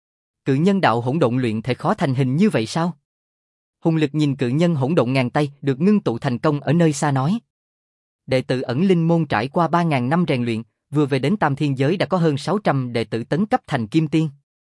Cự nhân đạo hỗn độn luyện thể khó thành hình như vậy sao? Hùng lực nhìn cự nhân hỗn độn ngàn tay được ngưng tụ thành công ở nơi xa nói. Đệ tử ẩn linh môn trải qua ba nghìn năm rèn luyện, vừa về đến tam thiên giới đã có hơn sáu trăm đệ tử tấn cấp thành kim tiên.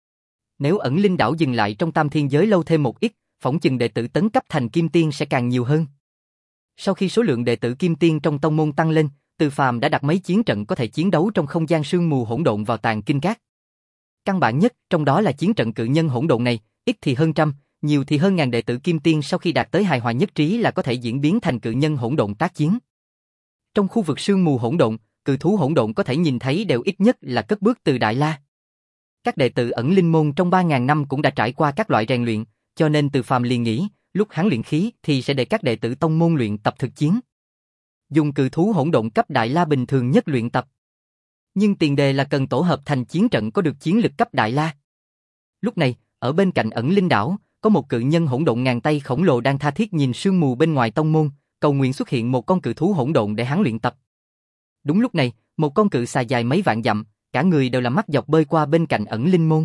Nếu ẩn linh đảo dừng lại trong tam thiên giới lâu thêm một ít, phỏng chừng đệ tử tấn cấp thành kim tiên sẽ càng nhiều hơn. Sau khi số lượng đệ tử kim tiên trong tông môn tăng lên, Từ Phàm đã đặt mấy chiến trận có thể chiến đấu trong không gian sương mù hỗn độn vào tàng kinh các. Căn bản nhất trong đó là chiến trận cự nhân hỗn độn này, ít thì hơn trăm, nhiều thì hơn ngàn đệ tử kim tiên sau khi đạt tới hài hòa nhất trí là có thể diễn biến thành cự nhân hỗn độn tác chiến. Trong khu vực sương mù hỗn độn, cự thú hỗn độn có thể nhìn thấy đều ít nhất là cất bước từ Đại La. Các đệ tử ẩn linh môn trong ba nghìn năm cũng đã trải qua các loại rèn luyện, cho nên Từ Phàm liền nghĩ, lúc hắn luyện khí thì sẽ để các đệ tử tông môn luyện tập thực chiến. Dùng cự thú hỗn độn cấp Đại La bình thường nhất luyện tập. Nhưng tiền đề là cần tổ hợp thành chiến trận có được chiến lực cấp Đại La. Lúc này, ở bên cạnh ẩn linh đảo, có một cự nhân hỗn độn ngàn tay khổng lồ đang tha thiết nhìn sương mù bên ngoài tông môn, cầu nguyện xuất hiện một con cự thú hỗn độn để hắn luyện tập. Đúng lúc này, một con cự xà dài mấy vạn dặm, cả người đều là mắt dọc bơi qua bên cạnh ẩn linh môn.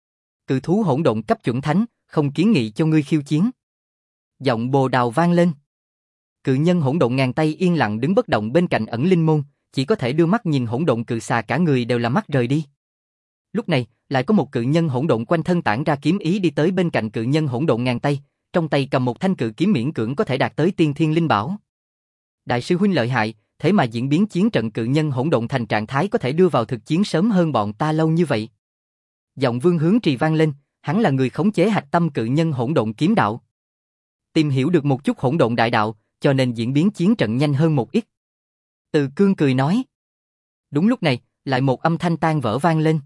Cự thú hỗn độn cấp chuẩn thánh, không kiến nghị cho ngươi khiêu chiến. Giọng Bồ Đào vang lên. Cự nhân hỗn độn ngàn tay yên lặng đứng bất động bên cạnh ẩn linh môn, chỉ có thể đưa mắt nhìn hỗn độn cự xà cả người đều là mắt rời đi. Lúc này, lại có một cự nhân hỗn độn quanh thân tản ra kiếm ý đi tới bên cạnh cự nhân hỗn độn ngàn tay, trong tay cầm một thanh cự kiếm miễn cưỡng có thể đạt tới tiên thiên linh bảo. Đại sư huynh lợi hại, thế mà diễn biến chiến trận cự nhân hỗn độn thành trạng thái có thể đưa vào thực chiến sớm hơn bọn ta lâu như vậy. Giọng Vương Hướng Trì vang lên, hắn là người khống chế hạch tâm cự nhân hỗn độn kiếm đạo. Tìm hiểu được một chút hỗn độn đại đạo, cho nên diễn biến chiến trận nhanh hơn một ít. Từ Cương cười nói. Đúng lúc này, lại một âm thanh tan vỡ vang lên.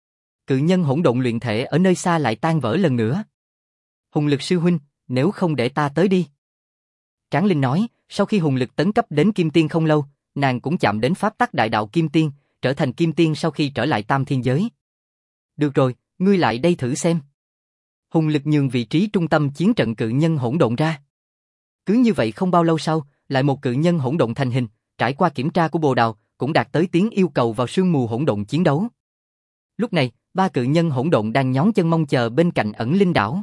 Cự nhân hỗn độn luyện thể ở nơi xa lại tan vỡ lần nữa. Hùng Lực sư huynh, nếu không để ta tới đi. Tráng Linh nói, sau khi Hùng Lực tấn cấp đến Kim Tiên không lâu, nàng cũng chạm đến pháp tắc đại đạo Kim Tiên, trở thành Kim Tiên sau khi trở lại Tam Thiên Giới. Được rồi, ngươi lại đây thử xem. Hùng Lực nhường vị trí trung tâm chiến trận cự nhân hỗn độn ra. Cứ như vậy không bao lâu sau, lại một cự nhân hỗn độn thành hình, trải qua kiểm tra của Bồ Đào, cũng đạt tới tiếng yêu cầu vào sương mù hỗn độn chiến đấu. Lúc này, ba cự nhân hỗn độn đang nhón chân mong chờ bên cạnh ẩn linh đảo.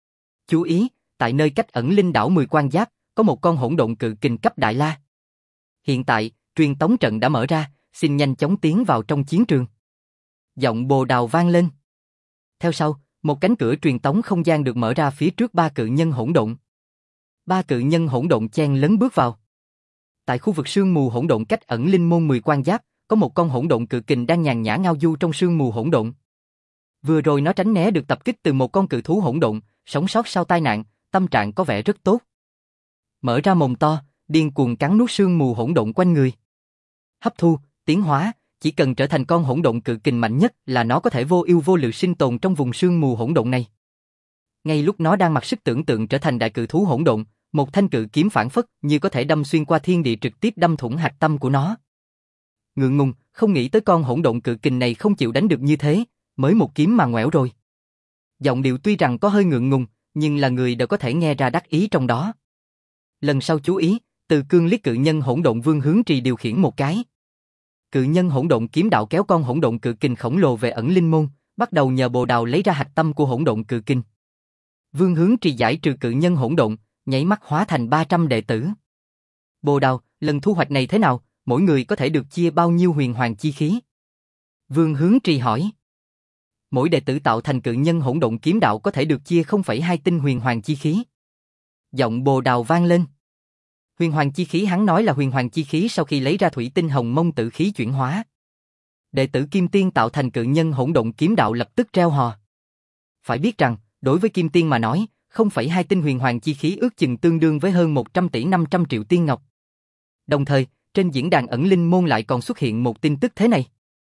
Chú ý, tại nơi cách ẩn linh đảo mười quan giáp, có một con hỗn độn cự kình cấp Đại La. Hiện tại, truyền tống trận đã mở ra, xin nhanh chóng tiến vào trong chiến trường. Giọng Bồ Đào vang lên. Theo sau, một cánh cửa truyền tống không gian được mở ra phía trước ba cự nhân hỗn độn. Ba cự nhân hỗn độn chen lấn bước vào. Tại khu vực sương mù hỗn độn cách ẩn linh môn mười quan giáp, có một con hỗn độn cự kình đang nhàn nhã ngao du trong sương mù hỗn độn. Vừa rồi nó tránh né được tập kích từ một con cự thú hỗn độn, sống sót sau tai nạn, tâm trạng có vẻ rất tốt. Mở ra mồm to, điên cuồng cắn nuốt sương mù hỗn độn quanh người. Hấp thu, tiến hóa, chỉ cần trở thành con hỗn độn cự kình mạnh nhất là nó có thể vô ưu vô lự sinh tồn trong vùng sương mù hỗn độn này. Ngay lúc nó đang mặc sức tưởng tượng trở thành đại cự thú hỗn độn, một thanh cự kiếm phản phất như có thể đâm xuyên qua thiên địa trực tiếp đâm thủng hạch tâm của nó. Ngượng ngùng, không nghĩ tới con hỗn độn cự kình này không chịu đánh được như thế, mới một kiếm mà ngoẻo rồi. Giọng điệu tuy rằng có hơi ngượng ngùng, nhưng là người đều có thể nghe ra đắc ý trong đó. Lần sau chú ý, Từ Cương liếc cự nhân hỗn độn Vương Hướng Trì điều khiển một cái. Cự nhân hỗn độn kiếm đạo kéo con hỗn độn cự kình khổng lồ về ẩn linh môn, bắt đầu nhờ Bồ Đào lấy ra hạch tâm của hỗn độn cự kình. Vương Hướng Trì giải trừ cự nhân hỗn độn, nháy mắt hóa thành ba trăm đệ tử. Bồ Đào, lần thu hoạch này thế nào, mỗi người có thể được chia bao nhiêu huyền hoàng chi khí? Vương Hướng Trì hỏi. Mỗi đệ tử tạo thành cự nhân hỗn độn kiếm đạo có thể được chia không phẩy hai tinh huyền hoàng chi khí. Giọng Bồ Đào vang lên. Huyền hoàng chi khí hắn nói là huyền hoàng chi khí sau khi lấy ra thủy tinh hồng mông tử khí chuyển hóa. Đệ tử Kim Tiên tạo thành cự nhân hỗn độn kiếm đạo lập tức reo hò. Phải biết rằng, đối với Kim Tiên mà nói, không phẩy hai tinh huyền hoàng chi khí ước chừng tương đương với hơn một trăm tỷ năm trăm triệu tiên ngọc. Đồng thời, trên diễn đàn ẩn linh môn lại còn xuất hiện một tin tức thế này.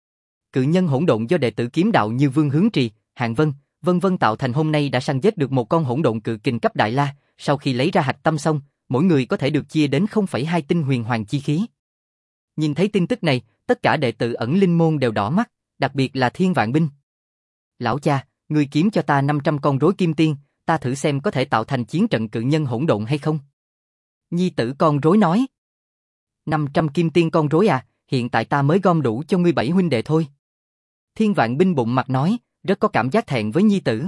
Cự nhân hỗn độn do đệ tử kiếm đạo như Vương Hướng Trì, Hạng Vân, vân vân tạo thành hôm nay đã săn giết được một con hỗn độn cự kình cấp Đại La, sau khi lấy ra hạch tâm xong, mỗi người có thể được chia đến không phẩy hai tinh huyền hoàng chi khí. Nhìn thấy tin tức này, tất cả đệ tử ẩn linh môn đều đỏ mắt, đặc biệt là Thiên Vạn Binh. Lão cha, ngươi kiếm cho ta năm trăm con rối kim tiên, ta thử xem có thể tạo thành chiến trận cự nhân hỗn độn hay không. Nhi tử con rối nói. năm trăm kim tiên con rối à, hiện tại ta mới gom đủ cho ngươi bảy huynh đệ thôi. Thiên Vạn Binh bụng mặt nói, rất có cảm giác thẹn với nhi tử.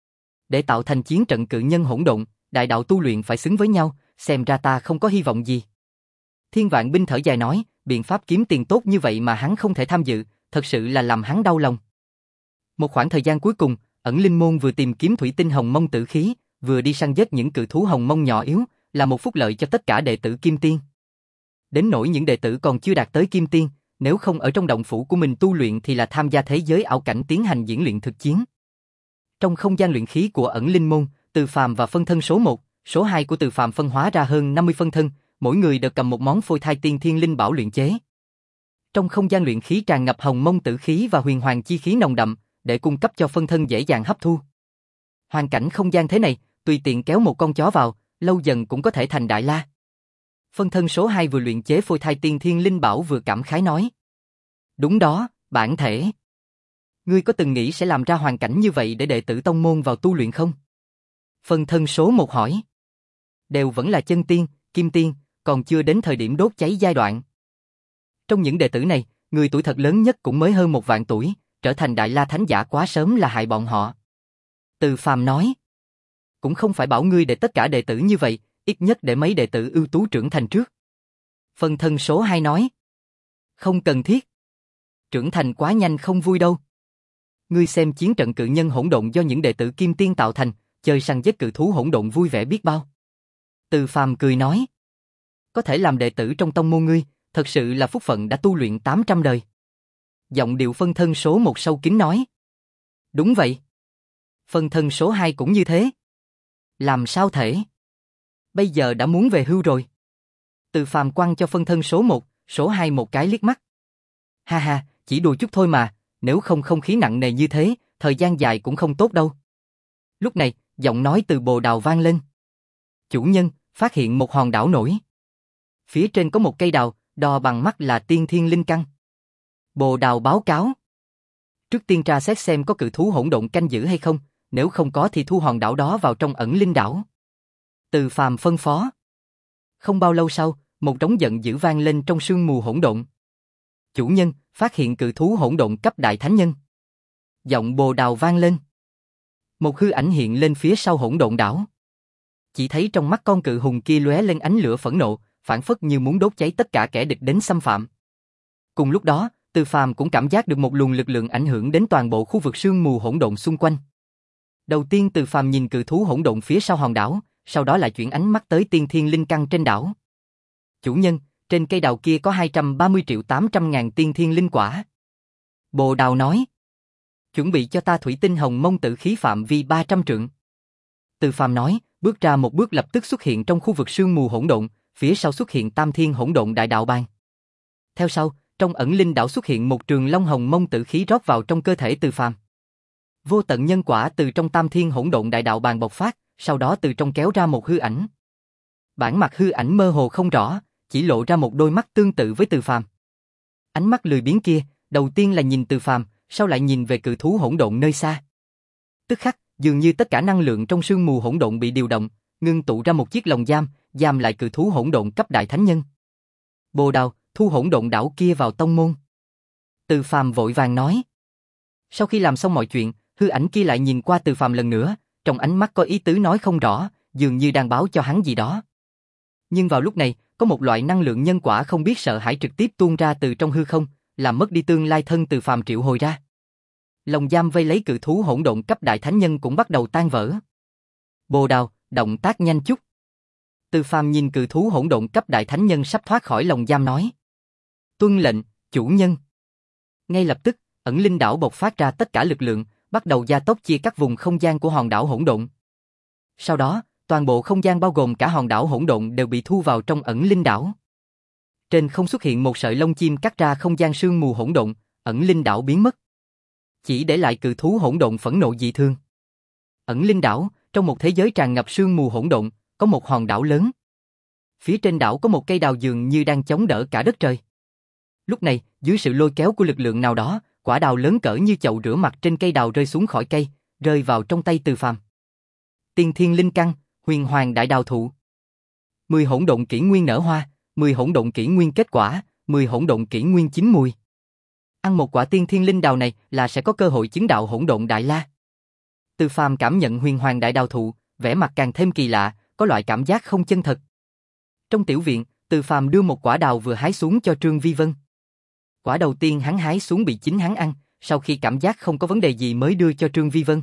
Để tạo thành chiến trận cự nhân hỗn độn, đại đạo tu luyện phải xứng với nhau, xem ra ta không có hy vọng gì. Thiên Vạn Binh thở dài nói, biện pháp kiếm tiền tốt như vậy mà hắn không thể tham dự, thật sự là làm hắn đau lòng. Một khoảng thời gian cuối cùng, ẩn linh môn vừa tìm kiếm thủy tinh hồng mông tử khí, vừa đi săn giết những cự thú hồng mông nhỏ yếu, là một phúc lợi cho tất cả đệ tử Kim Tiên. Đến nỗi những đệ tử còn chưa đạt tới Kim Tiên, nếu không ở trong động phủ của mình tu luyện thì là tham gia thế giới ảo cảnh tiến hành diễn luyện thực chiến. Trong không gian luyện khí của ẩn linh môn, Từ Phàm và phân thân số một, số hai của Từ Phàm phân hóa ra hơn năm mươi phân thân, mỗi người đều cầm một món phôi thai tiên thiên linh bảo luyện chế. Trong không gian luyện khí tràn ngập hồng mông tử khí và huyền hoàng chi khí nồng đậm, để cung cấp cho phân thân dễ dàng hấp thu. Hoàn cảnh không gian thế này, tùy tiện kéo một con chó vào, lâu dần cũng có thể thành Đại La. Phân thân số hai vừa luyện chế phôi thai tiên thiên linh bảo vừa cảm khái nói. Đúng đó, bản thể. Ngươi có từng nghĩ sẽ làm ra hoàn cảnh như vậy để đệ tử tông môn vào tu luyện không? Phân thân số một hỏi. Đều vẫn là chân tiên, kim tiên, còn chưa đến thời điểm đốt cháy giai đoạn. Trong những đệ tử này, người tuổi thật lớn nhất cũng mới hơn một vạn tuổi, trở thành Đại La Thánh Giả quá sớm là hại bọn họ. Từ Phàm nói. Cũng không phải bảo ngươi để tất cả đệ tử như vậy, ít nhất để mấy đệ tử ưu tú trưởng thành trước. Phân thân số hai nói. Không cần thiết. Trưởng thành quá nhanh không vui đâu. Ngươi xem chiến trận cự nhân hỗn độn do những đệ tử Kim Tiên tạo thành, chơi săn giết cự thú hỗn độn vui vẻ biết bao. Từ Phàm cười nói. Có thể làm đệ tử trong tông môn ngươi, thật sự là phúc phận đã tu luyện tám trăm đời. Giọng điệu phân thân số một sâu kín nói. Đúng vậy. Phân thân số hai cũng như thế. Làm sao thể? Bây giờ đã muốn về hưu rồi. Từ Phàm quăng cho phân thân số một, số hai một cái liếc mắt. Ha ha, chỉ đùa chút thôi mà, nếu không không khí nặng nề như thế, thời gian dài cũng không tốt đâu. Lúc này, giọng nói từ Bồ Đào vang lên. Chủ nhân, phát hiện một hòn đảo nổi. Phía trên có một cây đào, đo bằng mắt là tiên thiên linh căn. Bồ Đào báo cáo. Trước tiên tra xét xem có cự thú hỗn độn canh giữ hay không, nếu không có thì thu hòn đảo đó vào trong ẩn linh đảo. Từ Phàm phân phó. Không bao lâu sau, một trống giận dữ vang lên trong sương mù hỗn độn. Chủ nhân, phát hiện cự thú hỗn độn cấp đại thánh nhân. Giọng Bồ Đào vang lên. Một hư ảnh hiện lên phía sau hỗn độn đảo. Chỉ thấy trong mắt con cự hùng kia lóe lên ánh lửa phẫn nộ, phảng phất như muốn đốt cháy tất cả kẻ địch đến xâm phạm. Cùng lúc đó, Từ Phàm cũng cảm giác được một luồng lực lượng ảnh hưởng đến toàn bộ khu vực sương mù hỗn độn xung quanh. Đầu tiên Từ Phàm nhìn cự thú hỗn độn phía sau hòn đảo, sau đó lại chuyển ánh mắt tới tiên thiên linh căn trên đảo. Chủ nhân, trên cây đào kia có hai trăm ba mươi triệu tám trăm ngàn tiên thiên linh quả. Bồ Đào nói. Chuẩn bị cho ta thủy tinh hồng mông tử khí phạm vi ba trăm trượng. Từ Phàm nói, bước ra một bước lập tức xuất hiện trong khu vực sương mù hỗn độn, phía sau xuất hiện tam thiên hỗn độn đại đạo bàng. Theo sau, trong ẩn linh đảo xuất hiện một trường long hồng mông tử khí rót vào trong cơ thể Từ Phàm. Vô tận nhân quả từ trong tam thiên hỗn độn đại đạo bàng bộc phát, sau đó từ trong kéo ra một hư ảnh. Bản mặt hư ảnh mơ hồ không rõ, chỉ lộ ra một đôi mắt tương tự với Từ Phàm. Ánh mắt lười biếng kia, đầu tiên là nhìn Từ Phàm, sau lại nhìn về cự thú hỗn độn nơi xa. Tức khắc, dường như tất cả năng lượng trong sương mù hỗn độn bị điều động, ngưng tụ ra một chiếc lồng giam, giam lại cự thú hỗn độn cấp đại thánh nhân. Bồ Đào, thu hỗn độn đảo kia vào tông môn. Từ Phàm vội vàng nói. Sau khi làm xong mọi chuyện, hư ảnh kia lại nhìn qua Từ Phàm lần nữa, trong ánh mắt có ý tứ nói không rõ, dường như đang báo cho hắn gì đó. Nhưng vào lúc này, có một loại năng lượng nhân quả không biết sợ hãi trực tiếp tuôn ra từ trong hư không, làm mất đi tương lai thân Từ Phàm triệu hồi ra. Lồng giam vây lấy cự thú hỗn độn cấp đại thánh nhân cũng bắt đầu tan vỡ. Bồ Đào, động tác nhanh chút. Từ Phàm nhìn cự thú hỗn độn cấp đại thánh nhân sắp thoát khỏi lồng giam nói. Tuân lệnh, chủ nhân. Ngay lập tức, ẩn linh đảo bộc phát ra tất cả lực lượng, bắt đầu gia tốc chia cắt vùng không gian của hòn đảo hỗn độn. Sau đó, toàn bộ không gian bao gồm cả hòn đảo hỗn độn đều bị thu vào trong ẩn linh đảo. Trên không xuất hiện một sợi lông chim cắt ra không gian sương mù hỗn độn, ẩn linh đảo biến mất. Chỉ để lại cự thú hỗn độn phẫn nộ dị thương. Ẩn linh đảo, trong một thế giới tràn ngập sương mù hỗn độn, có một hòn đảo lớn. Phía trên đảo có một cây đào dường như đang chống đỡ cả đất trời. Lúc này, dưới sự lôi kéo của lực lượng nào đó, quả đào lớn cỡ như chậu rửa mặt trên cây đào rơi xuống khỏi cây, rơi vào trong tay Từ Phàm. Tiên thiên linh căn, huyền hoàng đại đào thụ. Mười hỗn độn kỷ nguyên nở hoa, mười hỗn độn kỷ nguyên kết quả, mười hỗn độn kỷ nguyên chín mùi. Ăn một quả tiên thiên linh đào này là sẽ có cơ hội chứng đạo hỗn độn đại la. Từ Phàm cảm nhận huyền hoàng đại đào thụ, vẻ mặt càng thêm kỳ lạ, có loại cảm giác không chân thật. Trong tiểu viện, Từ Phàm đưa một quả đào vừa hái xuống cho Trương Vi Vân. Quả đầu tiên hắn hái xuống bị chính hắn ăn, sau khi cảm giác không có vấn đề gì mới đưa cho Trương Vi Vân.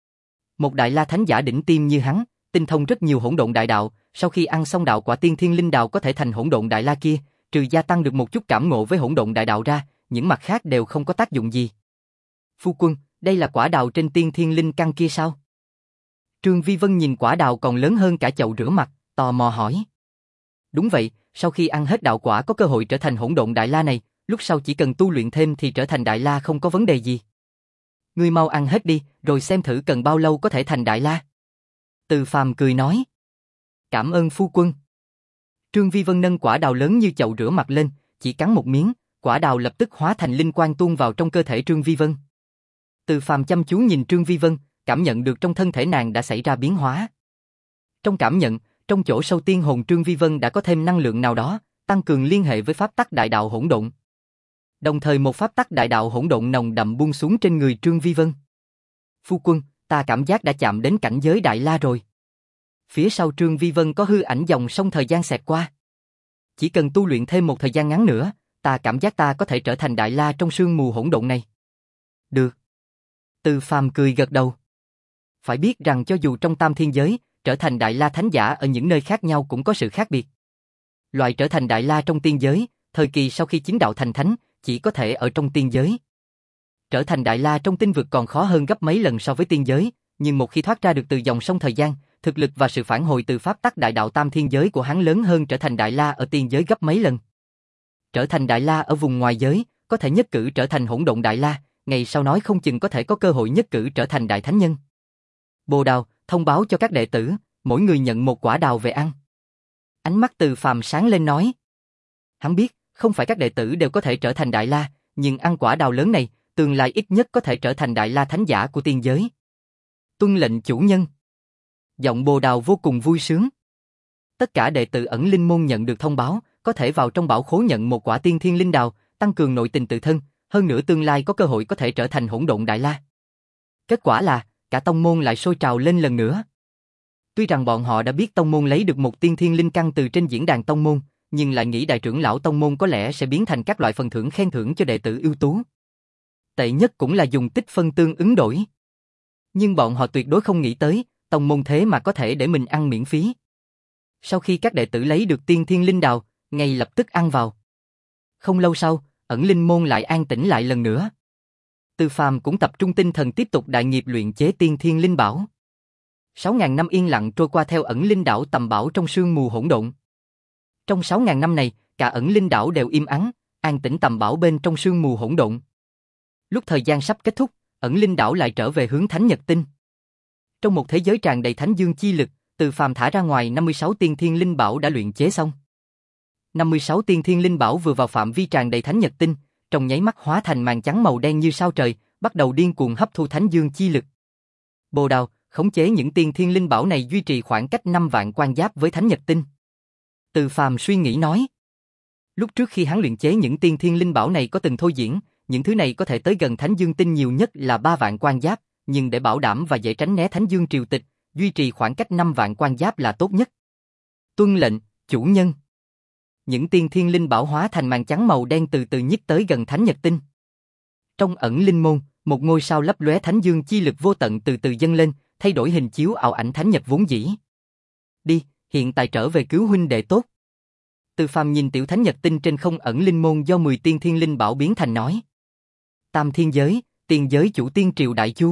Một đại la thánh giả đỉnh tiêm như hắn, tinh thông rất nhiều hỗn độn đại đạo, sau khi ăn xong đạo quả tiên thiên linh đào có thể thành hỗn độn đại la kia, trừ gia tăng được một chút cảm ngộ với hỗn độn đại đạo ra, những mặt khác đều không có tác dụng gì. Phu quân, đây là quả đào trên tiên thiên linh căn kia sao? Trương Vi Vân nhìn quả đào còn lớn hơn cả chậu rửa mặt, tò mò hỏi. Đúng vậy, sau khi ăn hết đạo quả có cơ hội trở thành hỗn độn đại la này, lúc sau chỉ cần tu luyện thêm thì trở thành đại la không có vấn đề gì. Ngươi mau ăn hết đi, rồi xem thử cần bao lâu có thể thành đại la. Từ Phàm cười nói. Cảm ơn phu quân. Trương Vi Vân nâng quả đào lớn như chậu rửa mặt lên, chỉ cắn một miếng, quả đào lập tức hóa thành linh quang tuôn vào trong cơ thể Trương Vi Vân. Từ Phàm chăm chú nhìn Trương Vi Vân, cảm nhận được trong thân thể nàng đã xảy ra biến hóa. Trong cảm nhận, trong chỗ sâu tiên hồn Trương Vi Vân đã có thêm năng lượng nào đó, tăng cường liên hệ với pháp tắc đại đạo hỗn độn. Đồng thời một pháp tắc đại đạo hỗn độn nồng đậm buông xuống trên người Trương Vi Vân. Phu quân, ta cảm giác đã chạm đến cảnh giới đại la rồi. Phía sau Trương Vi Vân có hư ảnh dòng sông thời gian xẹt qua. Chỉ cần tu luyện thêm một thời gian ngắn nữa, ta cảm giác ta có thể trở thành đại la trong sương mù hỗn độn này. Được. Từ Phàm cười gật đầu. Phải biết rằng cho dù trong tam thiên giới, trở thành đại la thánh giả ở những nơi khác nhau cũng có sự khác biệt. Loại trở thành đại la trong tiên giới, thời kỳ sau khi chứng đạo thành thánh, chỉ có thể ở trong tiên giới. Trở thành đại la trong tinh vực còn khó hơn gấp mấy lần so với tiên giới, nhưng một khi thoát ra được từ dòng sông thời gian, thực lực và sự phản hồi từ pháp tắc đại đạo tam thiên giới của hắn lớn hơn trở thành đại la ở tiên giới gấp mấy lần. Trở thành đại la ở vùng ngoài giới, có thể nhất cử trở thành hỗn độn đại la, ngày sau nói không chừng có thể có cơ hội nhất cử trở thành đại thánh nhân. Bồ Đào, thông báo cho các đệ tử, mỗi người nhận một quả đào về ăn. Ánh mắt Từ Phàm sáng lên nói. Hắn biết, không phải các đệ tử đều có thể trở thành đại la, nhưng ăn quả đào lớn này, tương lai ít nhất có thể trở thành đại la thánh giả của tiên giới. Tuân lệnh chủ nhân. Giọng Bồ Đào vô cùng vui sướng. Tất cả đệ tử ẩn linh môn nhận được thông báo, có thể vào trong bảo khố nhận một quả tiên thiên linh đào, tăng cường nội tình tự thân, hơn nữa tương lai có cơ hội có thể trở thành hỗn độn đại la. Kết quả là, cả tông môn lại sôi trào lên lần nữa. Tuy rằng bọn họ đã biết tông môn lấy được một tiên thiên linh căn từ trên diễn đàn tông môn, nhưng lại nghĩ đại trưởng lão tông môn có lẽ sẽ biến thành các loại phần thưởng khen thưởng cho đệ tử ưu tú. Tệ nhất cũng là dùng tích phân tương ứng đổi. Nhưng bọn họ tuyệt đối không nghĩ tới, tông môn thế mà có thể để mình ăn miễn phí. Sau khi các đệ tử lấy được tiên thiên linh đào, ngay lập tức ăn vào. Không lâu sau, ẩn linh môn lại an tĩnh lại lần nữa. Từ Phàm cũng tập trung tinh thần tiếp tục đại nghiệp luyện chế tiên thiên linh bảo. Sáu ngàn năm yên lặng trôi qua theo ẩn linh đảo tầm bảo trong sương mù hỗn độn. Trong sáu ngàn năm này, cả ẩn linh đảo đều im ắng, an tĩnh tầm bảo bên trong sương mù hỗn độn. Lúc thời gian sắp kết thúc, ẩn linh đảo lại trở về hướng Thánh Nhật Tinh. Trong một thế giới tràn đầy thánh dương chi lực, Từ Phàm thả ra ngoài năm mươi sáu tiên thiên linh bảo đã luyện chế xong. năm mươi sáu tiên thiên linh bảo vừa vào phạm vi tràn đầy Thánh Nhật Tinh, trong nháy mắt hóa thành màn trắng màu đen như sao trời, bắt đầu điên cuồng hấp thu thánh dương chi lực. Bồ Đào, khống chế những tiên thiên linh bảo này duy trì khoảng cách năm vạn quan giáp với Thánh Nhật Tinh. Từ Phàm suy nghĩ nói. Lúc trước khi hắn luyện chế những tiên thiên linh bảo này có từng thôi diễn, những thứ này có thể tới gần Thánh Dương Tinh nhiều nhất là ba vạn quan giáp, nhưng để bảo đảm và dễ tránh né Thánh Dương triều tịch, duy trì khoảng cách năm vạn quan giáp là tốt nhất. Tuân lệnh, chủ nhân. Những tiên thiên linh bảo hóa thành màn trắng màu đen từ từ nhích tới gần Thánh Nhật Tinh. Trong ẩn linh môn, một ngôi sao lấp lóe Thánh Dương chi lực vô tận từ từ dâng lên, thay đổi hình chiếu ảo ảnh Thánh Nhật vốn dĩ. Đi, hiện tại trở về cứu huynh đệ tốt. Từ Phàm nhìn tiểu Thánh Nhật Tinh trên không ẩn linh môn do mười tiên thiên linh bảo biến thành nói. Tam thiên giới, tiên giới chủ tiên triều Đại Chu.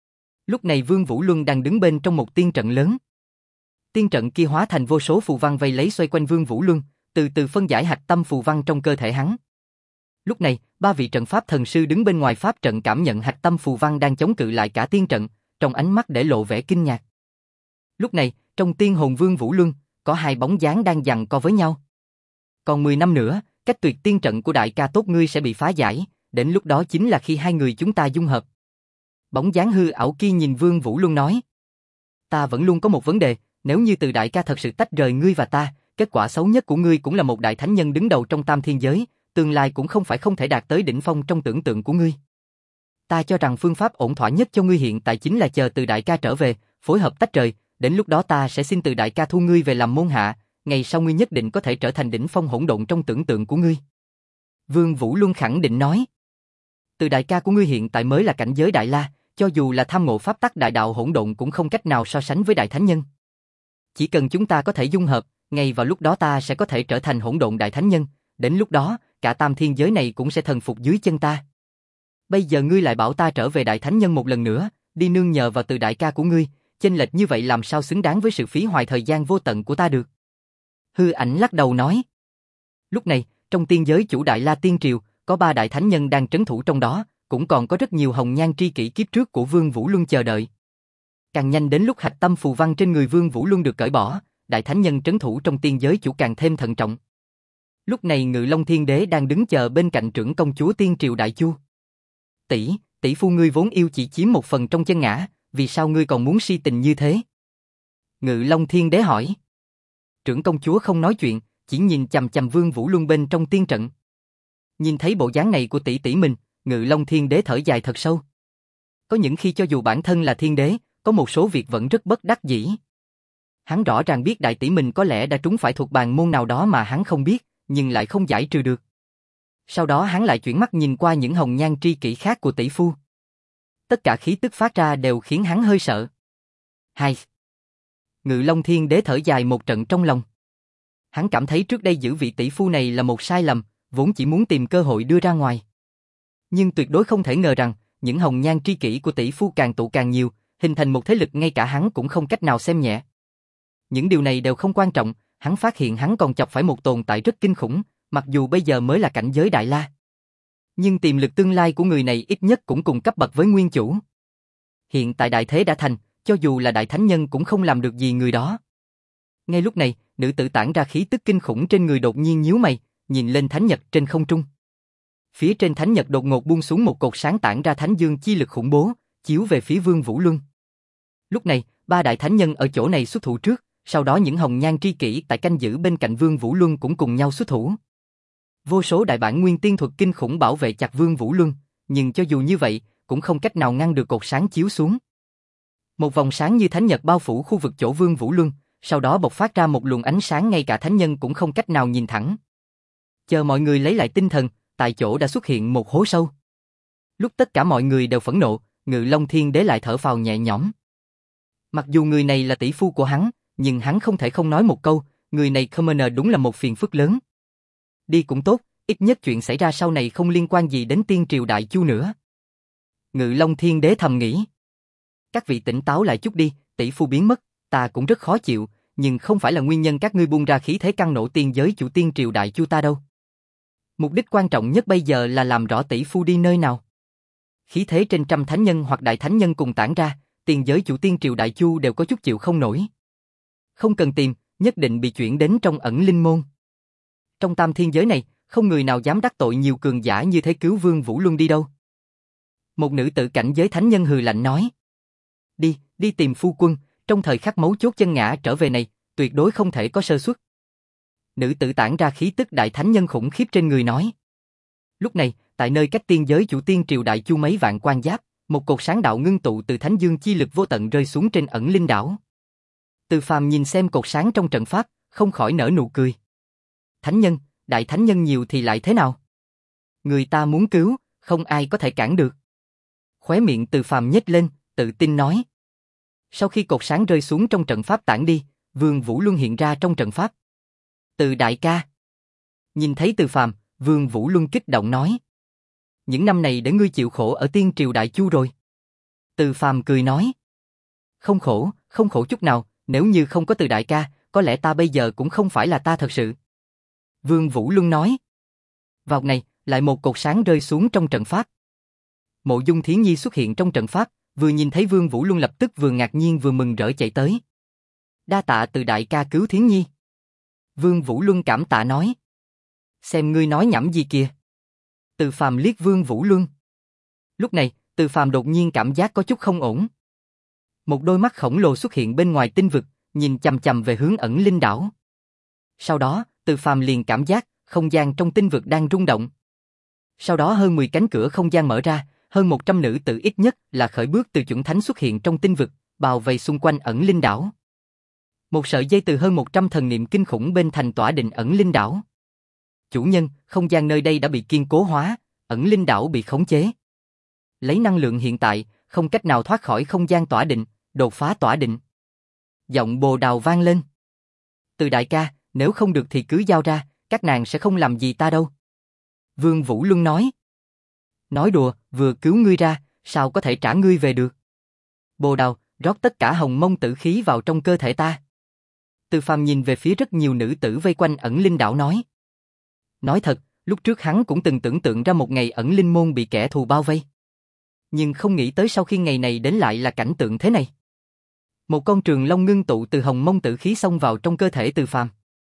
Lúc này Vương Vũ Luân đang đứng bên trong một tiên trận lớn. Tiên trận kia hóa thành vô số phù văn vây lấy xoay quanh Vương Vũ Luân, từ từ phân giải hạch tâm phù văn trong cơ thể hắn. Lúc này, ba vị trận pháp thần sư đứng bên ngoài pháp trận cảm nhận hạch tâm phù văn đang chống cự lại cả tiên trận, trong ánh mắt để lộ vẻ kinh ngạc. Lúc này, trong tiên hồn Vương Vũ Luân, có hai bóng dáng đang giằng co với nhau. Còn mười năm nữa, cách tuyệt tiên trận của đại ca tốt ngươi sẽ bị phá giải, đến lúc đó chính là khi hai người chúng ta dung hợp. Bóng dáng hư ảo kia nhìn Vương Vũ Luân nói. Ta vẫn luôn có một vấn đề, nếu như từ đại ca thật sự tách rời ngươi và ta, kết quả xấu nhất của ngươi cũng là một đại thánh nhân đứng đầu trong tam thiên giới, tương lai cũng không phải không thể đạt tới đỉnh phong trong tưởng tượng của ngươi. Ta cho rằng phương pháp ổn thỏa nhất cho ngươi hiện tại chính là chờ từ đại ca trở về, phối hợp tách rời, đến lúc đó ta sẽ xin từ đại ca thu ngươi về làm môn hạ, ngày sau ngươi nhất định có thể trở thành đỉnh phong hỗn độn trong tưởng tượng của ngươi. Vương Vũ Luân khẳng định nói. Từ đại ca của ngươi hiện tại mới là cảnh giới đại la, cho dù là tham ngộ pháp tắc đại đạo hỗn độn cũng không cách nào so sánh với đại thánh nhân. Chỉ cần chúng ta có thể dung hợp, ngay vào lúc đó ta sẽ có thể trở thành hỗn độn đại thánh nhân, đến lúc đó, cả tam thiên giới này cũng sẽ thần phục dưới chân ta. Bây giờ ngươi lại bảo ta trở về đại thánh nhân một lần nữa, đi nương nhờ vào từ đại ca của ngươi, chênh lệch như vậy làm sao xứng đáng với sự phí hoài thời gian vô tận của ta được. Hư Ảnh lắc đầu nói. Lúc này, trong tiên giới chủ đại la tiên triều, có ba đại thánh nhân đang trấn thủ trong đó, cũng còn có rất nhiều hồng nhan tri kỷ kiếp trước của Vương Vũ Luân chờ đợi. Càng nhanh đến lúc hạch tâm phù văn trên người Vương Vũ Luân được cởi bỏ, đại thánh nhân trấn thủ trong tiên giới chủ càng thêm thận trọng. Lúc này Ngự Long Thiên Đế đang đứng chờ bên cạnh trưởng công chúa tiên triều Đại Chu. Tỷ, tỷ phu ngươi vốn yêu chỉ chiếm một phần trong chân ngã, vì sao ngươi còn muốn si tình như thế? Ngự Long Thiên Đế hỏi. Trưởng công chúa không nói chuyện, chỉ nhìn chằm chằm Vương Vũ Luân bên trong tiên trận. Nhìn thấy bộ dáng này của tỷ tỷ mình, Ngự Long Thiên Đế thở dài thật sâu. Có những khi cho dù bản thân là thiên đế, có một số việc vẫn rất bất đắc dĩ. Hắn rõ ràng biết đại tỷ mình có lẽ đã trúng phải thuộc bàn môn nào đó mà hắn không biết, nhưng lại không giải trừ được. Sau đó hắn lại chuyển mắt nhìn qua những hồng nhan tri kỷ khác của tỷ phu. Tất cả khí tức phát ra đều khiến hắn hơi sợ. Hai. Ngự Long Thiên Đế thở dài một trận trong lòng. Hắn cảm thấy trước đây giữ vị tỷ phu này là một sai lầm, vốn chỉ muốn tìm cơ hội đưa ra ngoài. Nhưng tuyệt đối không thể ngờ rằng, những hồng nhan tri kỷ của tỷ phu càng tụ càng nhiều, hình thành một thế lực ngay cả hắn cũng không cách nào xem nhẹ. Những điều này đều không quan trọng, hắn phát hiện hắn còn chọc phải một tồn tại rất kinh khủng, mặc dù bây giờ mới là cảnh giới đại la. Nhưng tiềm lực tương lai của người này ít nhất cũng cùng cấp bậc với nguyên chủ. Hiện tại đại thế đã thành, cho dù là đại thánh nhân cũng không làm được gì người đó. Ngay lúc này, nữ tử tản ra khí tức kinh khủng trên người đột nhiên nhíu mày, nhìn lên thánh nhật trên không trung. Phía trên thánh nhật đột ngột buông xuống một cột sáng tản ra thánh dương chi lực khủng bố, chiếu về phía Vương Vũ Luân. Lúc này, ba đại thánh nhân ở chỗ này xuất thủ trước, sau đó những hồng nhan tri kỷ tại canh giữ bên cạnh Vương Vũ Luân cũng cùng nhau xuất thủ. Vô số đại bản nguyên tiên thuật kinh khủng bảo vệ chặt Vương Vũ Luân, nhưng cho dù như vậy, cũng không cách nào ngăn được cột sáng chiếu xuống. Một vòng sáng như thánh nhật bao phủ khu vực chỗ Vương Vũ Luân, sau đó bộc phát ra một luồng ánh sáng ngay cả thánh nhân cũng không cách nào nhìn thẳng. Chờ mọi người lấy lại tinh thần, tại chỗ đã xuất hiện một hố sâu. Lúc tất cả mọi người đều phẫn nộ, Ngự Long Thiên Đế lại thở phào nhẹ nhõm. Mặc dù người này là tỷ phu của hắn, nhưng hắn không thể không nói một câu, người này Commoner đúng là một phiền phức lớn. Đi cũng tốt, ít nhất chuyện xảy ra sau này không liên quan gì đến tiên triều Đại Chu nữa. Ngự Long Thiên Đế thầm nghĩ. Các vị tỉnh táo lại chút đi, tỷ phu biến mất, ta cũng rất khó chịu, nhưng không phải là nguyên nhân các ngươi buông ra khí thế căng nổ tiên giới chủ tiên triều Đại Chu ta đâu. Mục đích quan trọng nhất bây giờ là làm rõ tỷ phu đi nơi nào. Khí thế trên trăm thánh nhân hoặc đại thánh nhân cùng tản ra, tiên giới chủ tiên triều Đại Chu đều có chút chịu không nổi. Không cần tìm, nhất định bị chuyển đến trong ẩn linh môn. Trong tam thiên giới này, không người nào dám đắc tội nhiều cường giả như thế cứu Vương Vũ Luân đi đâu. Một nữ tử cảnh giới thánh nhân hừ lạnh nói. Đi, Đi tìm phu quân, trong thời khắc mấu chốt chân ngã trở về này, tuyệt đối không thể có sơ suất. Nữ tử tản ra khí tức đại thánh nhân khủng khiếp trên người nói. Lúc này, tại nơi cách tiên giới chủ tiên triều đại chu mấy vạn quan giáp, một cột sáng đạo ngưng tụ từ thánh dương chi lực vô tận rơi xuống trên ẩn linh đảo. Từ Phàm nhìn xem cột sáng trong trận pháp, không khỏi nở nụ cười. Thánh nhân, đại thánh nhân nhiều thì lại thế nào? Người ta muốn cứu, không ai có thể cản được. Khóe miệng Từ Phàm nhếch lên, tự tin nói. Sau khi cột sáng rơi xuống trong trận pháp tản đi, Vương Vũ Luân hiện ra trong trận pháp. Từ đại ca. Nhìn thấy Từ Phàm, Vương Vũ Luân kích động nói. Những năm này để ngươi chịu khổ ở tiên triều đại chu rồi. Từ Phàm cười nói. Không khổ, không khổ chút nào, nếu như không có Từ đại ca, có lẽ ta bây giờ cũng không phải là ta thật sự. Vương Vũ Luân nói. Vào này, lại một cột sáng rơi xuống trong trận pháp. Mộ Dung Thiến Nhi xuất hiện trong trận pháp, vừa nhìn thấy Vương Vũ Luân lập tức vừa ngạc nhiên vừa mừng rỡ chạy tới. Đa tạ Từ đại ca cứu Thiến Nhi. Vương Vũ Luân cảm tạ nói. Xem ngươi nói nhảm gì kìa. Từ Phàm liếc Vương Vũ Luân. Lúc này, Từ Phàm đột nhiên cảm giác có chút không ổn. Một đôi mắt khổng lồ xuất hiện bên ngoài tinh vực, nhìn chằm chằm về hướng ẩn linh đảo. Sau đó, Từ Phàm liền cảm giác không gian trong tinh vực đang rung động. Sau đó hơn mười cánh cửa không gian mở ra, hơn một trăm nữ tử ít nhất là khởi bước từ chuẩn thánh xuất hiện trong tinh vực, bao vây xung quanh ẩn linh đảo. Một sợi dây từ hơn một trăm thần niệm kinh khủng bên thành tỏa định ẩn linh đảo. Chủ nhân, không gian nơi đây đã bị kiên cố hóa, ẩn linh đảo bị khống chế. Lấy năng lượng hiện tại, không cách nào thoát khỏi không gian tỏa định, đột phá tỏa định. Giọng Bồ Đào vang lên. Từ đại ca, nếu không được thì cứ giao ra, các nàng sẽ không làm gì ta đâu. Vương Vũ Luân nói. Nói đùa, vừa cứu ngươi ra, sao có thể trả ngươi về được? Bồ Đào, rót tất cả hồng mông tử khí vào trong cơ thể ta. Từ Phàm nhìn về phía rất nhiều nữ tử vây quanh ẩn linh đảo nói. Nói thật, lúc trước hắn cũng từng tưởng tượng ra một ngày ẩn linh môn bị kẻ thù bao vây. Nhưng không nghĩ tới sau khi ngày này đến lại là cảnh tượng thế này. Một con trường long ngưng tụ từ hồng mông tử khí xông vào trong cơ thể Từ Phàm.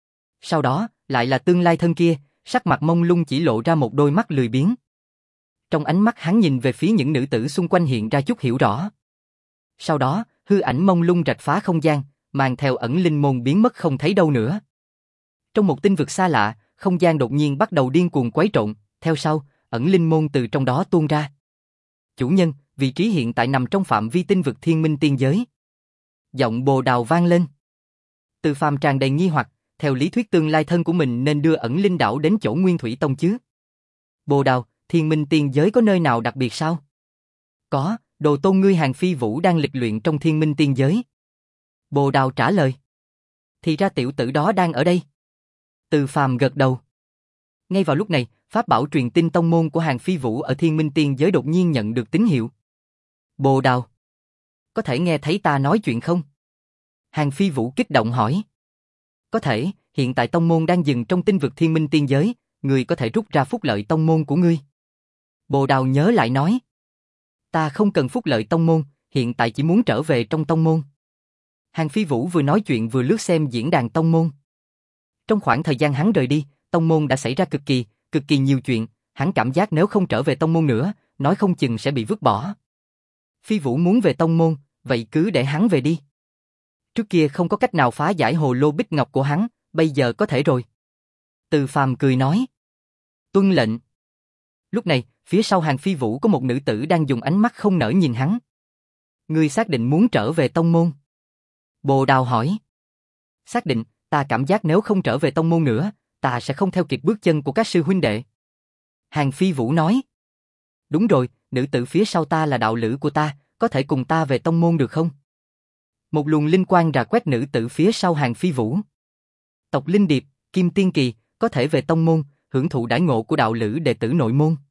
Sau đó, lại là tương lai thân kia, sắc mặt mông lung chỉ lộ ra một đôi mắt lười biếng. Trong ánh mắt hắn nhìn về phía những nữ tử xung quanh hiện ra chút hiểu rõ. Sau đó, hư ảnh mông lung rạch phá không gian, mang theo ẩn linh môn biến mất không thấy đâu nữa. Trong một tinh vực xa lạ, không gian đột nhiên bắt đầu điên cuồng quấy trộn, theo sau, ẩn linh môn từ trong đó tuôn ra. Chủ nhân, vị trí hiện tại nằm trong phạm vi tinh vực thiên minh tiên giới. Giọng Bồ Đào vang lên. Từ Phàm tràn đầy nghi hoặc, theo lý thuyết tương lai thân của mình nên đưa ẩn linh đảo đến chỗ Nguyên Thủy Tông chứ. Bồ Đào, thiên minh tiên giới có nơi nào đặc biệt sao? Có, đồ tôn ngươi Hàng Phi Vũ đang lịch luyện trong thiên minh tiên giới. Bồ Đào trả lời. Thì ra tiểu tử đó đang ở đây. Từ Phàm gật đầu. Ngay vào lúc này, pháp bảo truyền tin tông môn của Hàng Phi Vũ ở thiên minh tiên giới đột nhiên nhận được tín hiệu. Bồ Đào, có thể nghe thấy ta nói chuyện không? Hàng Phi Vũ kích động hỏi. Có thể, hiện tại tông môn đang dừng trong tinh vực thiên minh tiên giới, ngươi có thể rút ra phúc lợi tông môn của ngươi. Bồ Đào nhớ lại nói. Ta không cần phúc lợi tông môn, hiện tại chỉ muốn trở về trong tông môn. Hàng Phi Vũ vừa nói chuyện vừa lướt xem diễn đàn tông môn. Trong khoảng thời gian hắn rời đi, tông môn đã xảy ra cực kỳ, cực kỳ nhiều chuyện, hắn cảm giác nếu không trở về tông môn nữa, nói không chừng sẽ bị vứt bỏ. Phi Vũ muốn về tông môn, vậy cứ để hắn về đi. Trước kia không có cách nào phá giải hồ lô bích ngọc của hắn, bây giờ có thể rồi. Từ Phàm cười nói. Tuân lệnh. Lúc này, phía sau Hàng Phi Vũ có một nữ tử đang dùng ánh mắt không nỡ nhìn hắn. Ngươi xác định muốn trở về tông môn? Bồ Đào hỏi. Xác định, ta cảm giác nếu không trở về tông môn nữa, ta sẽ không theo kịp bước chân của các sư huynh đệ. Hàng Phi Vũ nói. Đúng rồi, nữ tử phía sau ta là đạo lữ của ta, có thể cùng ta về tông môn được không? Một luồng linh quang rà quét nữ tử phía sau Hàng Phi Vũ. Tộc Linh Điệp, Kim Tiên Kỳ, có thể về tông môn, hưởng thụ đãi ngộ của đạo lữ đệ tử nội môn.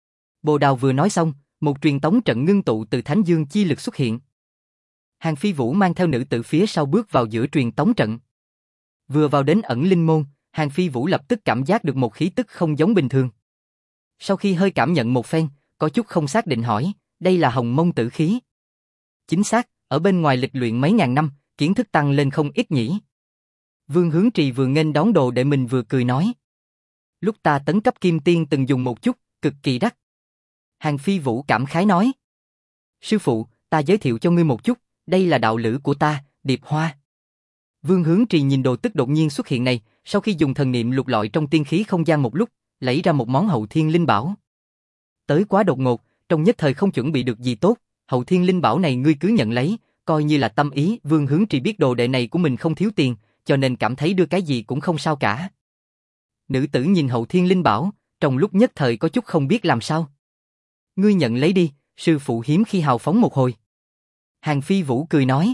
Bồ Đào vừa nói xong, một truyền tống trận ngưng tụ từ Thánh Dương chi lực xuất hiện. Hàng Phi Vũ mang theo nữ tử phía sau bước vào giữa truyền tống trận. Vừa vào đến ẩn linh môn, Hàng Phi Vũ lập tức cảm giác được một khí tức không giống bình thường. Sau khi hơi cảm nhận một phen, có chút không xác định hỏi, đây là hồng mông tử khí. Chính xác, ở bên ngoài lịch luyện mấy ngàn năm, kiến thức tăng lên không ít nhỉ. Vương Hướng Trì vừa nghênh đón đồ đệ mình vừa cười nói. Lúc ta tấn cấp kim tiên từng dùng một chút, cực kỳ đắt. Hàng Phi Vũ cảm khái nói. Sư phụ, ta giới thiệu cho ngươi một chút, Đây là đạo lữ của ta, Điệp Hoa. Vương Hướng Trì nhìn đồ tức đột nhiên xuất hiện này, sau khi dùng thần niệm lục lọi trong tiên khí không gian một lúc, lấy ra một món hậu thiên linh bảo. Tới quá đột ngột, trong nhất thời không chuẩn bị được gì tốt, hậu thiên linh bảo này ngươi cứ nhận lấy, coi như là tâm ý. Vương Hướng Trì biết đồ đệ này của mình không thiếu tiền, cho nên cảm thấy đưa cái gì cũng không sao cả. Nữ tử nhìn hậu thiên linh bảo, trong lúc nhất thời có chút không biết làm sao. Ngươi nhận lấy đi, sư phụ hiếm khi hào phóng một hồi. Hàng Phi Vũ cười nói.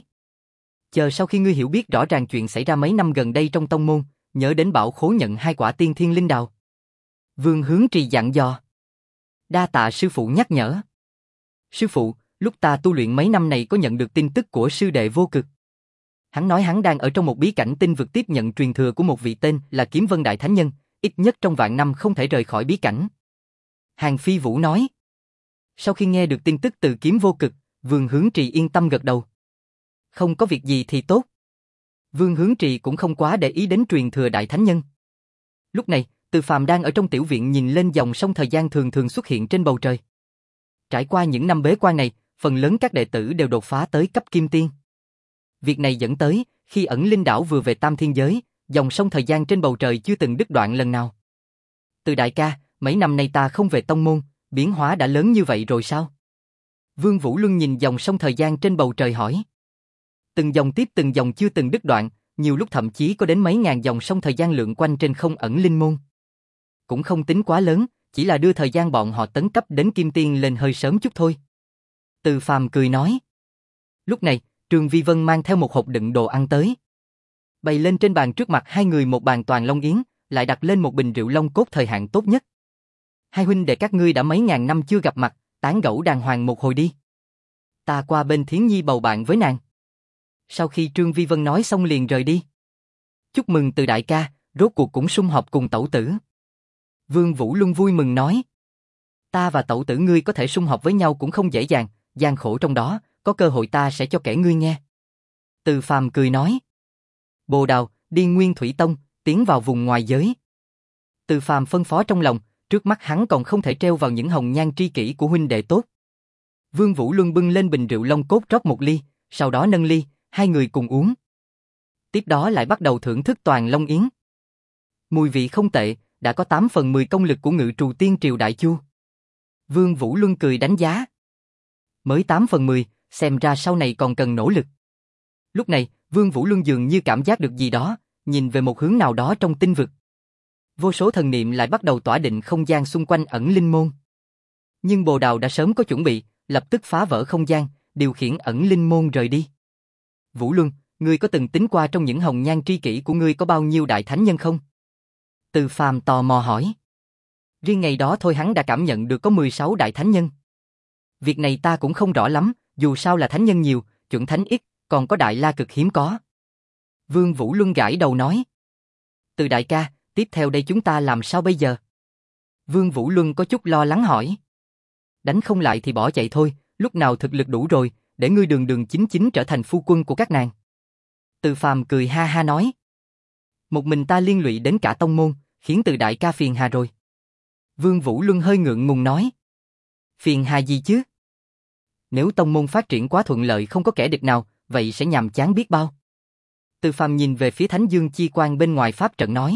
Chờ sau khi ngươi hiểu biết rõ ràng chuyện xảy ra mấy năm gần đây trong tông môn, nhớ đến bảo khố nhận hai quả tiên thiên linh đào. Vương Hướng Trì dặn dò. Đa tạ sư phụ nhắc nhở. Sư phụ, lúc ta tu luyện mấy năm này có nhận được tin tức của sư đệ Vô Cực. Hắn nói hắn đang ở trong một bí cảnh tinh vực tiếp nhận truyền thừa của một vị tên là Kiếm Vân Đại Thánh Nhân, ít nhất trong vạn năm không thể rời khỏi bí cảnh. Hàng Phi Vũ nói. Sau khi nghe được tin tức từ Kiếm Vô Cực, Vương Hướng Trì yên tâm gật đầu. Không có việc gì thì tốt. Vương Hướng Trì cũng không quá để ý đến truyền thừa Đại Thánh Nhân. Lúc này, Từ Phàm đang ở trong tiểu viện nhìn lên dòng sông thời gian thường thường xuất hiện trên bầu trời. Trải qua những năm bế quan này, phần lớn các đệ tử đều đột phá tới cấp kim tiên. Việc này dẫn tới, khi ẩn linh đảo vừa về Tam Thiên Giới, dòng sông thời gian trên bầu trời chưa từng đứt đoạn lần nào. Từ đại ca, mấy năm nay ta không về tông môn, biến hóa đã lớn như vậy rồi sao? Vương Vũ Luân nhìn dòng sông thời gian trên bầu trời hỏi. Từng dòng tiếp từng dòng chưa từng đứt đoạn, nhiều lúc thậm chí có đến mấy ngàn dòng sông thời gian lượn quanh trên không ẩn linh môn. Cũng không tính quá lớn, chỉ là đưa thời gian bọn họ tấn cấp đến kim tiên lên hơi sớm chút thôi. Từ Phàm cười nói. Lúc này, Trường Vi Vân mang theo một hộp đựng đồ ăn tới. Bày lên trên bàn trước mặt hai người một bàn toàn long yến, lại đặt lên một bình rượu long cốt thời hạn tốt nhất. Hai huynh đệ các ngươi đã mấy ngàn năm chưa gặp mặt, tán gẫu đàng hoàng một hồi đi. Ta qua bên Thiến Nhi bầu bạn với nàng. Sau khi Trương Vi Vân nói xong liền rời đi. Chúc mừng Từ đại ca, rốt cuộc cũng sum họp cùng tẩu tử. Vương Vũ Luân vui mừng nói. Ta và tẩu tử ngươi có thể sum họp với nhau cũng không dễ dàng, gian khổ trong đó, có cơ hội ta sẽ cho kẻ ngươi nghe. Từ Phàm cười nói. Bồ Đào, đi Nguyên Thủy Tông, tiến vào vùng ngoài giới. Từ Phàm phân phó trong lòng, trước mắt hắn còn không thể treo vào những hồng nhan tri kỷ của huynh đệ tốt. Vương Vũ Luân bưng lên bình rượu long cốt rót một ly, sau đó nâng ly, hai người cùng uống. Tiếp đó lại bắt đầu thưởng thức toàn long yến. Mùi vị không tệ, đã có tám phần mười công lực của Ngự Trù Tiên Triều Đại Chu. Vương Vũ Luân cười đánh giá. Mới tám phần mười, xem ra sau này còn cần nỗ lực. Lúc này, Vương Vũ Luân dường như cảm giác được gì đó, nhìn về một hướng nào đó trong tinh vực. Vô số thần niệm lại bắt đầu tỏa định không gian xung quanh ẩn linh môn. Nhưng Bồ Đào đã sớm có chuẩn bị, lập tức phá vỡ không gian, điều khiển ẩn linh môn rời đi. Vũ Luân, ngươi có từng tính qua trong những hồng nhan tri kỷ của ngươi có bao nhiêu đại thánh nhân không? Từ Phàm tò mò hỏi. Riêng ngày đó thôi hắn đã cảm nhận được có mười sáu đại thánh nhân. Việc này ta cũng không rõ lắm, dù sao là thánh nhân nhiều, chuẩn thánh ít, còn có đại la cực hiếm có. Vương Vũ Luân gãi đầu nói. Từ đại ca, tiếp theo đây chúng ta làm sao bây giờ? Vương Vũ Luân có chút lo lắng hỏi. Đánh không lại thì bỏ chạy thôi, lúc nào thực lực đủ rồi, để ngươi đường đường chính chính trở thành phu quân của các nàng. Từ Phàm cười ha ha nói. Một mình ta liên lụy đến cả tông môn, khiến Từ đại ca phiền hà rồi. Vương Vũ Luân hơi ngượng ngùng nói. Phiền hà gì chứ? Nếu tông môn phát triển quá thuận lợi không có kẻ địch nào, vậy sẽ nhàm chán biết bao. Từ Phàm nhìn về phía Thánh Dương Chi Quan bên ngoài pháp trận nói.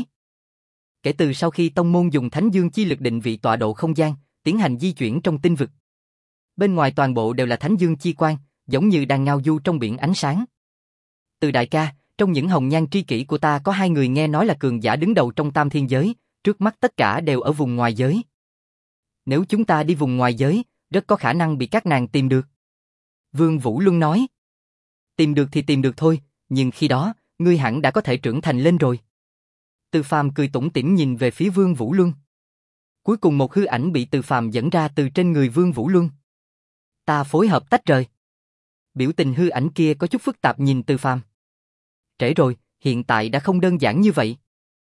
Kể từ sau khi tông môn dùng Thánh Dương Chi lực định vị tọa độ không gian, tiến hành di chuyển trong tinh vực. Bên ngoài toàn bộ đều là Thánh Dương Chi Quan, giống như đang ngao du trong biển ánh sáng. Từ đại ca, trong những hồng nhan tri kỷ của ta có hai người nghe nói là cường giả đứng đầu trong Tam Thiên Giới, trước mắt tất cả đều ở vùng ngoài giới. Nếu chúng ta đi vùng ngoài giới, rất có khả năng bị các nàng tìm được. Vương Vũ Luân nói. Tìm được thì tìm được thôi, nhưng khi đó, ngươi hẳn đã có thể trưởng thành lên rồi. Từ Phàm cười tủm tỉm nhìn về phía Vương Vũ Luân. Cuối cùng một hư ảnh bị Từ Phàm dẫn ra từ trên người Vương Vũ Luân. Ta phối hợp tách rời. Biểu tình hư ảnh kia có chút phức tạp nhìn Từ Phàm. Trễ rồi, hiện tại đã không đơn giản như vậy.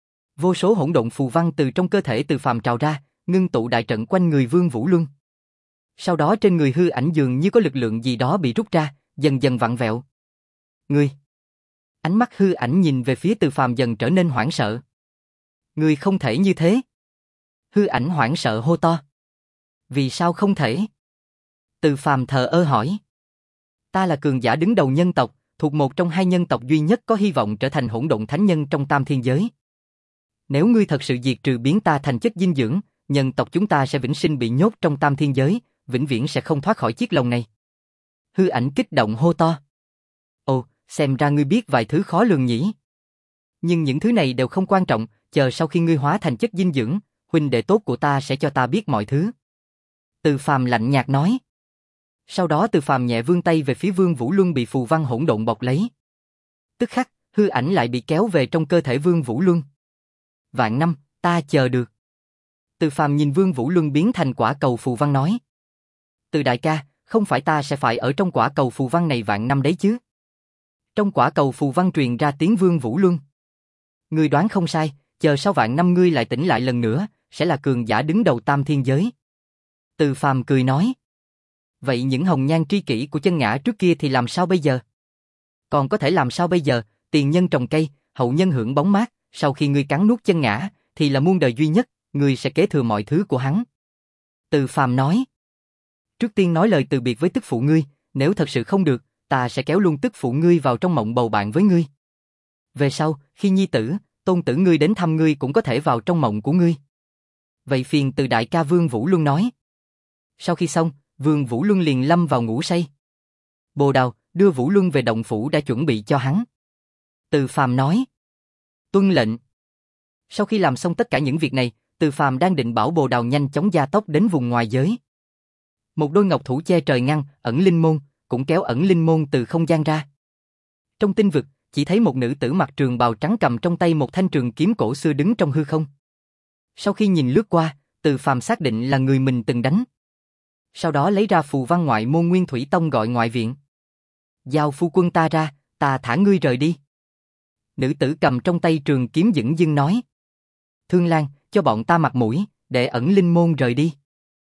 Vô số hỗn độn phù văn từ trong cơ thể Từ Phàm trào ra, ngưng tụ đại trận quanh người Vương Vũ Luân. Sau đó trên người hư ảnh dường như có lực lượng gì đó bị rút ra, dần dần vặn vẹo. Ngươi! Ánh mắt hư ảnh nhìn về phía Từ Phàm dần trở nên hoảng sợ. Ngươi không thể như thế. Hư ảnh hoảng sợ hô to. Vì sao không thể? Từ Phàm thờ ơ hỏi. Ta là cường giả đứng đầu nhân tộc, thuộc một trong hai nhân tộc duy nhất có hy vọng trở thành hỗn độn thánh nhân trong tam thiên giới. Nếu ngươi thật sự diệt trừ biến ta thành chất dinh dưỡng, nhân tộc chúng ta sẽ vĩnh sinh bị nhốt trong tam thiên giới, vĩnh viễn sẽ không thoát khỏi chiếc lồng này. Hư Ảnh kích động hô to. Ồ, xem ra ngươi biết vài thứ khó lường nhỉ. Nhưng những thứ này đều không quan trọng, chờ sau khi ngươi hóa thành chất dinh dưỡng, huynh đệ tốt của ta sẽ cho ta biết mọi thứ. Từ Phàm lạnh nhạt nói. Sau đó Từ Phàm nhẹ vươn tay về phía Vương Vũ Luân bị phù văn hỗn độn bọc lấy. Tức khắc, hư ảnh lại bị kéo về trong cơ thể Vương Vũ Luân. Vạn năm, ta chờ được. Từ Phàm nhìn Vương Vũ Luân biến thành quả cầu phù văn nói. Từ đại ca, không phải ta sẽ phải ở trong quả cầu phù văn này vạn năm đấy chứ? Trong quả cầu phù văn truyền ra tiếng Vương Vũ Luân. Ngươi đoán không sai, chờ sau vạn năm ngươi lại tỉnh lại lần nữa, sẽ là cường giả đứng đầu tam thiên giới. Từ Phàm cười nói. Vậy những hồng nhan tri kỷ của chân ngã trước kia thì làm sao bây giờ? Còn có thể làm sao bây giờ, tiền nhân trồng cây, hậu nhân hưởng bóng mát, sau khi ngươi cắn nuốt chân ngã, thì là muôn đời duy nhất, ngươi sẽ kế thừa mọi thứ của hắn. Từ Phàm nói. Trước tiên nói lời từ biệt với tức phụ ngươi, nếu thật sự không được, ta sẽ kéo luôn tức phụ ngươi vào trong mộng bầu bạn với ngươi. Về sau, khi nhi tử, tôn tử ngươi đến thăm ngươi cũng có thể vào trong mộng của ngươi. Vậy phiền từ đại ca Vương Vũ Luân nói. Sau khi xong, Vương Vũ Luân liền lâm vào ngủ say. Bồ Đào, đưa Vũ Luân về động phủ đã chuẩn bị cho hắn. Từ Phàm nói. Tuân lệnh. Sau khi làm xong tất cả những việc này, Từ Phàm đang định bảo Bồ Đào nhanh chóng gia tốc đến vùng ngoài giới. Một đôi ngọc thủ che trời ngăn, ẩn linh môn, cũng kéo ẩn linh môn từ không gian ra. Trong tinh vực, chỉ thấy một nữ tử mặc trường bào trắng cầm trong tay một thanh trường kiếm cổ xưa đứng trong hư không. Sau khi nhìn lướt qua, Từ Phàm xác định là người mình từng đánh. Sau đó lấy ra phù văn ngoại môn Nguyên Thủy Tông gọi ngoại viện. Giao phu quân ta ra, ta thả ngươi rời đi. Nữ tử cầm trong tay trường kiếm dửng dưng nói. Thương Lan, cho bọn ta mặt mũi, để ẩn linh môn rời đi.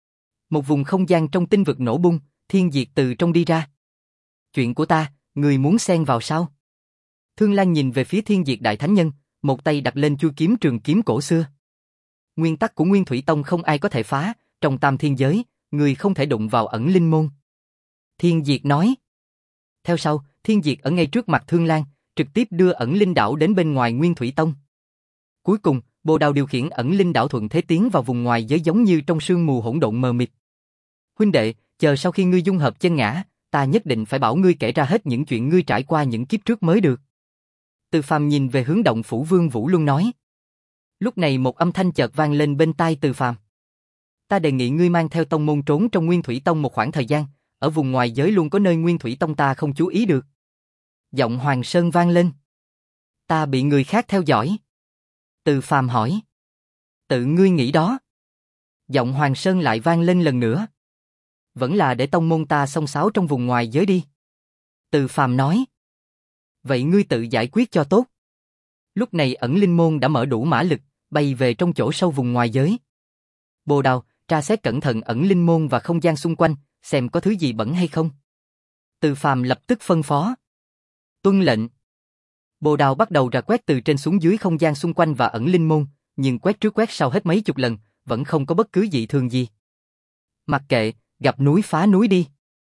Một vùng không gian trong tinh vực nổ bung, Thiên Diệt từ trong đi ra. Chuyện của ta, người muốn xen vào sao? Thương Lan nhìn về phía Thiên Diệt Đại Thánh Nhân, một tay đặt lên chuôi kiếm trường kiếm cổ xưa. Nguyên tắc của Nguyên Thủy Tông không ai có thể phá, trong tam thiên giới, người không thể đụng vào ẩn linh môn. Thiên Diệt nói. Theo sau, Thiên Diệt ở ngay trước mặt Thương Lan, trực tiếp đưa ẩn linh đảo đến bên ngoài Nguyên Thủy Tông. Cuối cùng, Bồ Đào điều khiển ẩn linh đảo thuận thế tiến vào vùng ngoài giới giống như trong sương mù hỗn độn mờ mịt. Huynh đệ, chờ sau khi ngươi dung hợp chân ngã, ta nhất định phải bảo ngươi kể ra hết những chuyện ngươi trải qua những kiếp trước mới được. Từ Phàm nhìn về hướng động phủ Vương Vũ Luân nói. Lúc này một âm thanh chợt vang lên bên tai Từ Phàm. Ta đề nghị ngươi mang theo tông môn trốn trong Nguyên Thủy Tông một khoảng thời gian, ở vùng ngoài giới luôn có nơi Nguyên Thủy Tông ta không chú ý được. Giọng Hoàng Sơn vang lên. Ta bị người khác theo dõi. Từ Phàm hỏi. Tự ngươi nghĩ đó. Giọng Hoàng Sơn lại vang lên lần nữa. Vẫn là để tông môn ta xông xáo trong vùng ngoài giới đi. Từ Phàm nói. Vậy ngươi tự giải quyết cho tốt. Lúc này ẩn linh môn đã mở đủ mã lực, bay về trong chỗ sâu vùng ngoài giới. Bồ Đào, tra xét cẩn thận ẩn linh môn và không gian xung quanh, xem có thứ gì bẩn hay không. Từ Phàm lập tức phân phó. Tuân lệnh. Bồ Đào bắt đầu rà quét từ trên xuống dưới không gian xung quanh và ẩn linh môn, nhưng quét trước quét sau hết mấy chục lần, vẫn không có bất cứ dị thường gì. Mặc kệ, gặp núi phá núi đi.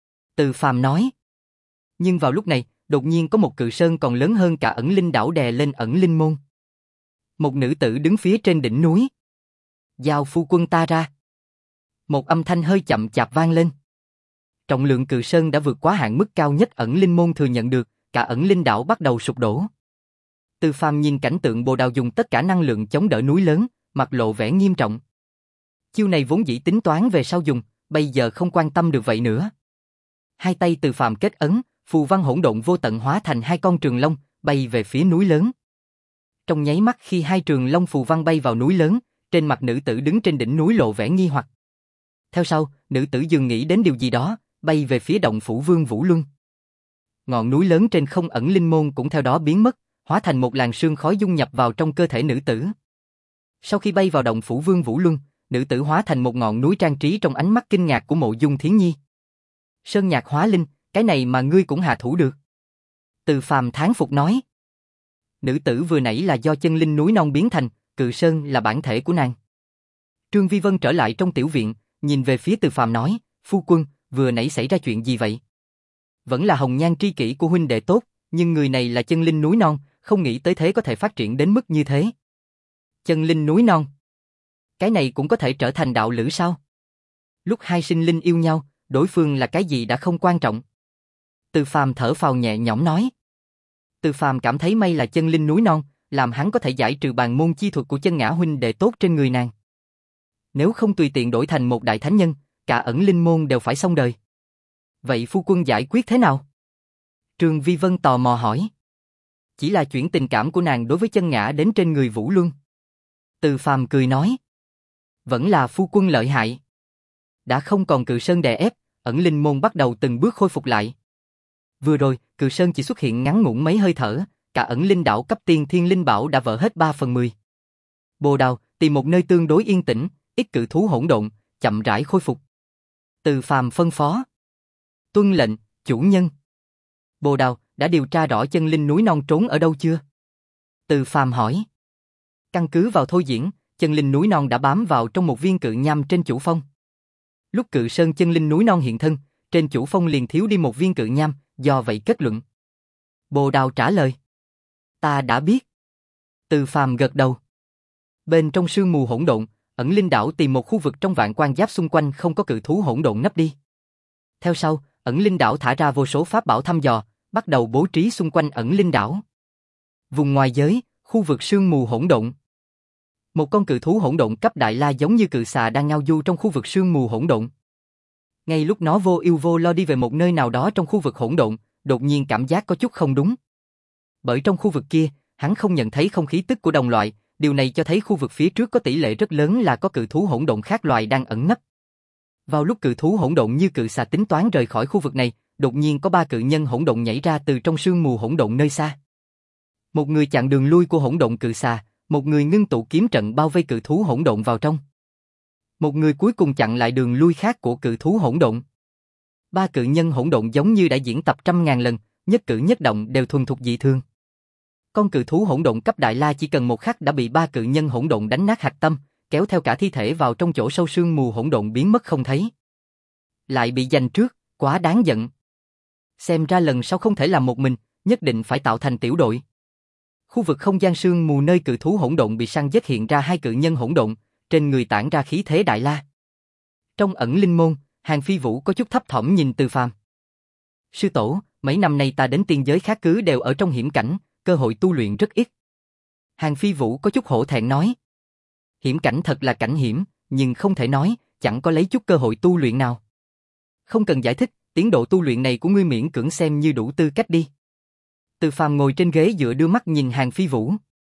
Từ Phàm nói. Nhưng vào lúc này, đột nhiên có một cự sơn còn lớn hơn cả ẩn linh đảo đè lên ẩn linh môn. Một nữ tử đứng phía trên đỉnh núi. Giao phu quân ta ra. Một âm thanh hơi chậm chạp vang lên. Trọng lượng cự sơn đã vượt quá hạn mức cao nhất ẩn linh môn thừa nhận được, cả ẩn linh đảo bắt đầu sụp đổ. Từ Phàm nhìn cảnh tượng Bồ Đào dùng tất cả năng lượng chống đỡ núi lớn, mặt lộ vẻ nghiêm trọng. Chiêu này vốn dĩ tính toán về sau dùng, bây giờ không quan tâm được vậy nữa. Hai tay Từ Phàm kết ấn, phù văn hỗn độn vô tận hóa thành hai con trường long, bay về phía núi lớn. Trong nháy mắt khi hai trường long phù văn bay vào núi lớn, trên mặt nữ tử đứng trên đỉnh núi lộ vẻ nghi hoặc. Theo sau, nữ tử dường nghĩ đến điều gì đó, bay về phía động phủ Vương Vũ Luân. Ngọn núi lớn trên không ẩn linh môn cũng theo đó biến mất, hóa thành một làn sương khói dung nhập vào trong cơ thể nữ tử. Sau khi bay vào động phủ Vương Vũ Luân, nữ tử hóa thành một ngọn núi trang trí trong ánh mắt kinh ngạc của Mộ Dung Thiến Nhi. Sơn nhạc hóa linh, cái này mà ngươi cũng hạ thủ được. Từ Phàm thán phục nói. Nữ tử vừa nãy là do chân linh núi non biến thành, cự sơn là bản thể của nàng. Trương Vi Vân trở lại trong tiểu viện, nhìn về phía Từ Phàm nói, phu quân, vừa nãy xảy ra chuyện gì vậy? Vẫn là hồng nhan tri kỷ của huynh đệ tốt, nhưng người này là chân linh núi non, không nghĩ tới thế có thể phát triển đến mức như thế. Chân linh núi non. Cái này cũng có thể trở thành đạo lữ sao? Lúc hai sinh linh yêu nhau, đối phương là cái gì đã không quan trọng. Từ Phàm thở phào nhẹ nhõm nói. Từ Phàm cảm thấy may là chân linh núi non, làm hắn có thể giải trừ bàn môn chi thuật của chân ngã huynh đệ tốt trên người nàng. Nếu không tùy tiện đổi thành một đại thánh nhân, cả ẩn linh môn đều phải xong đời. Vậy phu quân giải quyết thế nào? Trương Vi Vân tò mò hỏi. Chỉ là chuyển tình cảm của nàng đối với chân ngã đến trên người Vũ Luân. Từ Phàm cười nói. Vẫn là phu quân lợi hại. Đã không còn Cự Sơn đè ép, ẩn linh môn bắt đầu từng bước khôi phục lại. Vừa rồi, Cự Sơn chỉ xuất hiện ngắn ngủn mấy hơi thở, cả ẩn linh đảo cấp tiên thiên linh bảo đã vỡ hết ba phần mười. Bồ Đào, tìm một nơi tương đối yên tĩnh, ít cự thú hỗn độn, chậm rãi khôi phục. Từ Phàm phân phó. Tuân lệnh, chủ nhân. Bồ Đào, đã điều tra rõ chân linh núi non trốn ở đâu chưa? Từ Phàm hỏi. Căn cứ vào thôi diễn, chân linh núi non đã bám vào trong một viên cự nham trên chủ phong. Lúc Cự Sơn chân linh núi non hiện thân, trên chủ phong liền thiếu đi một viên cự nham, do vậy kết luận. Bồ Đào trả lời. Ta đã biết. Từ Phàm gật đầu. Bên trong sương mù hỗn độn, ẩn linh đảo tìm một khu vực trong vạn quan giáp xung quanh không có cự thú hỗn độn nấp đi. Theo sau, ẩn linh đảo thả ra vô số pháp bảo thăm dò, bắt đầu bố trí xung quanh ẩn linh đảo. Vùng ngoài giới, khu vực sương mù hỗn độn. Một con cự thú hỗn độn cấp đại la giống như cự xà đang ngao du trong khu vực sương mù hỗn độn. Ngay lúc nó vô ưu vô lo đi về một nơi nào đó trong khu vực hỗn độn, đột nhiên cảm giác có chút không đúng. Bởi trong khu vực kia, hắn không nhận thấy không khí tức của đồng loại, điều này cho thấy khu vực phía trước có tỷ lệ rất lớn là có cự thú hỗn độn khác loài đang ẩn nấp. Vào lúc cự thú hỗn độn như cự xà tính toán rời khỏi khu vực này, đột nhiên có ba cự nhân hỗn độn nhảy ra từ trong sương mù hỗn độn nơi xa. Một người chặn đường lui của hỗn độn cự xà, một người ngưng tụ kiếm trận bao vây cự thú hỗn độn vào trong. Một người cuối cùng chặn lại đường lui khác của cự thú hỗn độn. Ba cự nhân hỗn độn giống như đã diễn tập trăm ngàn lần, nhất cử nhất động đều thuần thục dị thường. Con cự thú hỗn độn cấp đại la chỉ cần một khắc đã bị ba cự nhân hỗn độn đánh nát hạch tâm, kéo theo cả thi thể vào trong chỗ sâu sương mù hỗn độn biến mất không thấy. Lại bị giành trước, quá đáng giận. Xem ra lần sau không thể làm một mình, nhất định phải tạo thành tiểu đội. Khu vực không gian sương mù nơi cự thú hỗn độn bị săn giết hiện ra hai cự nhân hỗn độn, trên người tản ra khí thế đại la. Trong ẩn linh môn, Hàn Phi Vũ có chút thấp thỏm nhìn Từ Phàm. Sư tổ, mấy năm nay ta đến tiên giới khác cứ đều ở trong hiểm cảnh, cơ hội tu luyện rất ít. Hàn Phi Vũ có chút hổ thẹn nói. Hiểm cảnh thật là cảnh hiểm, nhưng không thể nói, chẳng có lấy chút cơ hội tu luyện nào. Không cần giải thích, tiến độ tu luyện này của ngươi miễn cưỡng xem như đủ tư cách đi. Từ Phàm ngồi trên ghế dựa đưa mắt nhìn Hàn Phi Vũ.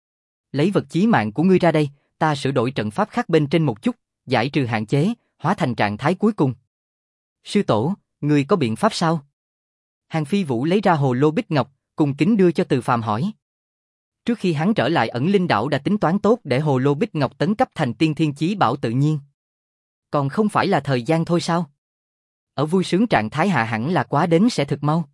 Lấy vật chí mạng của ngươi ra đây, ta sửa đổi trận pháp khác bên trên một chút, giải trừ hạn chế, hóa thành trạng thái cuối cùng. Sư tổ, ngươi có biện pháp sao? Hàn Phi Vũ lấy ra hồ lô bích ngọc, cùng kính đưa cho Từ Phàm hỏi. Trước khi hắn trở lại ẩn linh đảo đã tính toán tốt để hồ lô bích ngọc tấn cấp thành tiên thiên chí bảo tự nhiên. Còn không phải là thời gian thôi sao? Ở vui sướng trạng thái hạ hẳn là quá đến sẽ thực mau.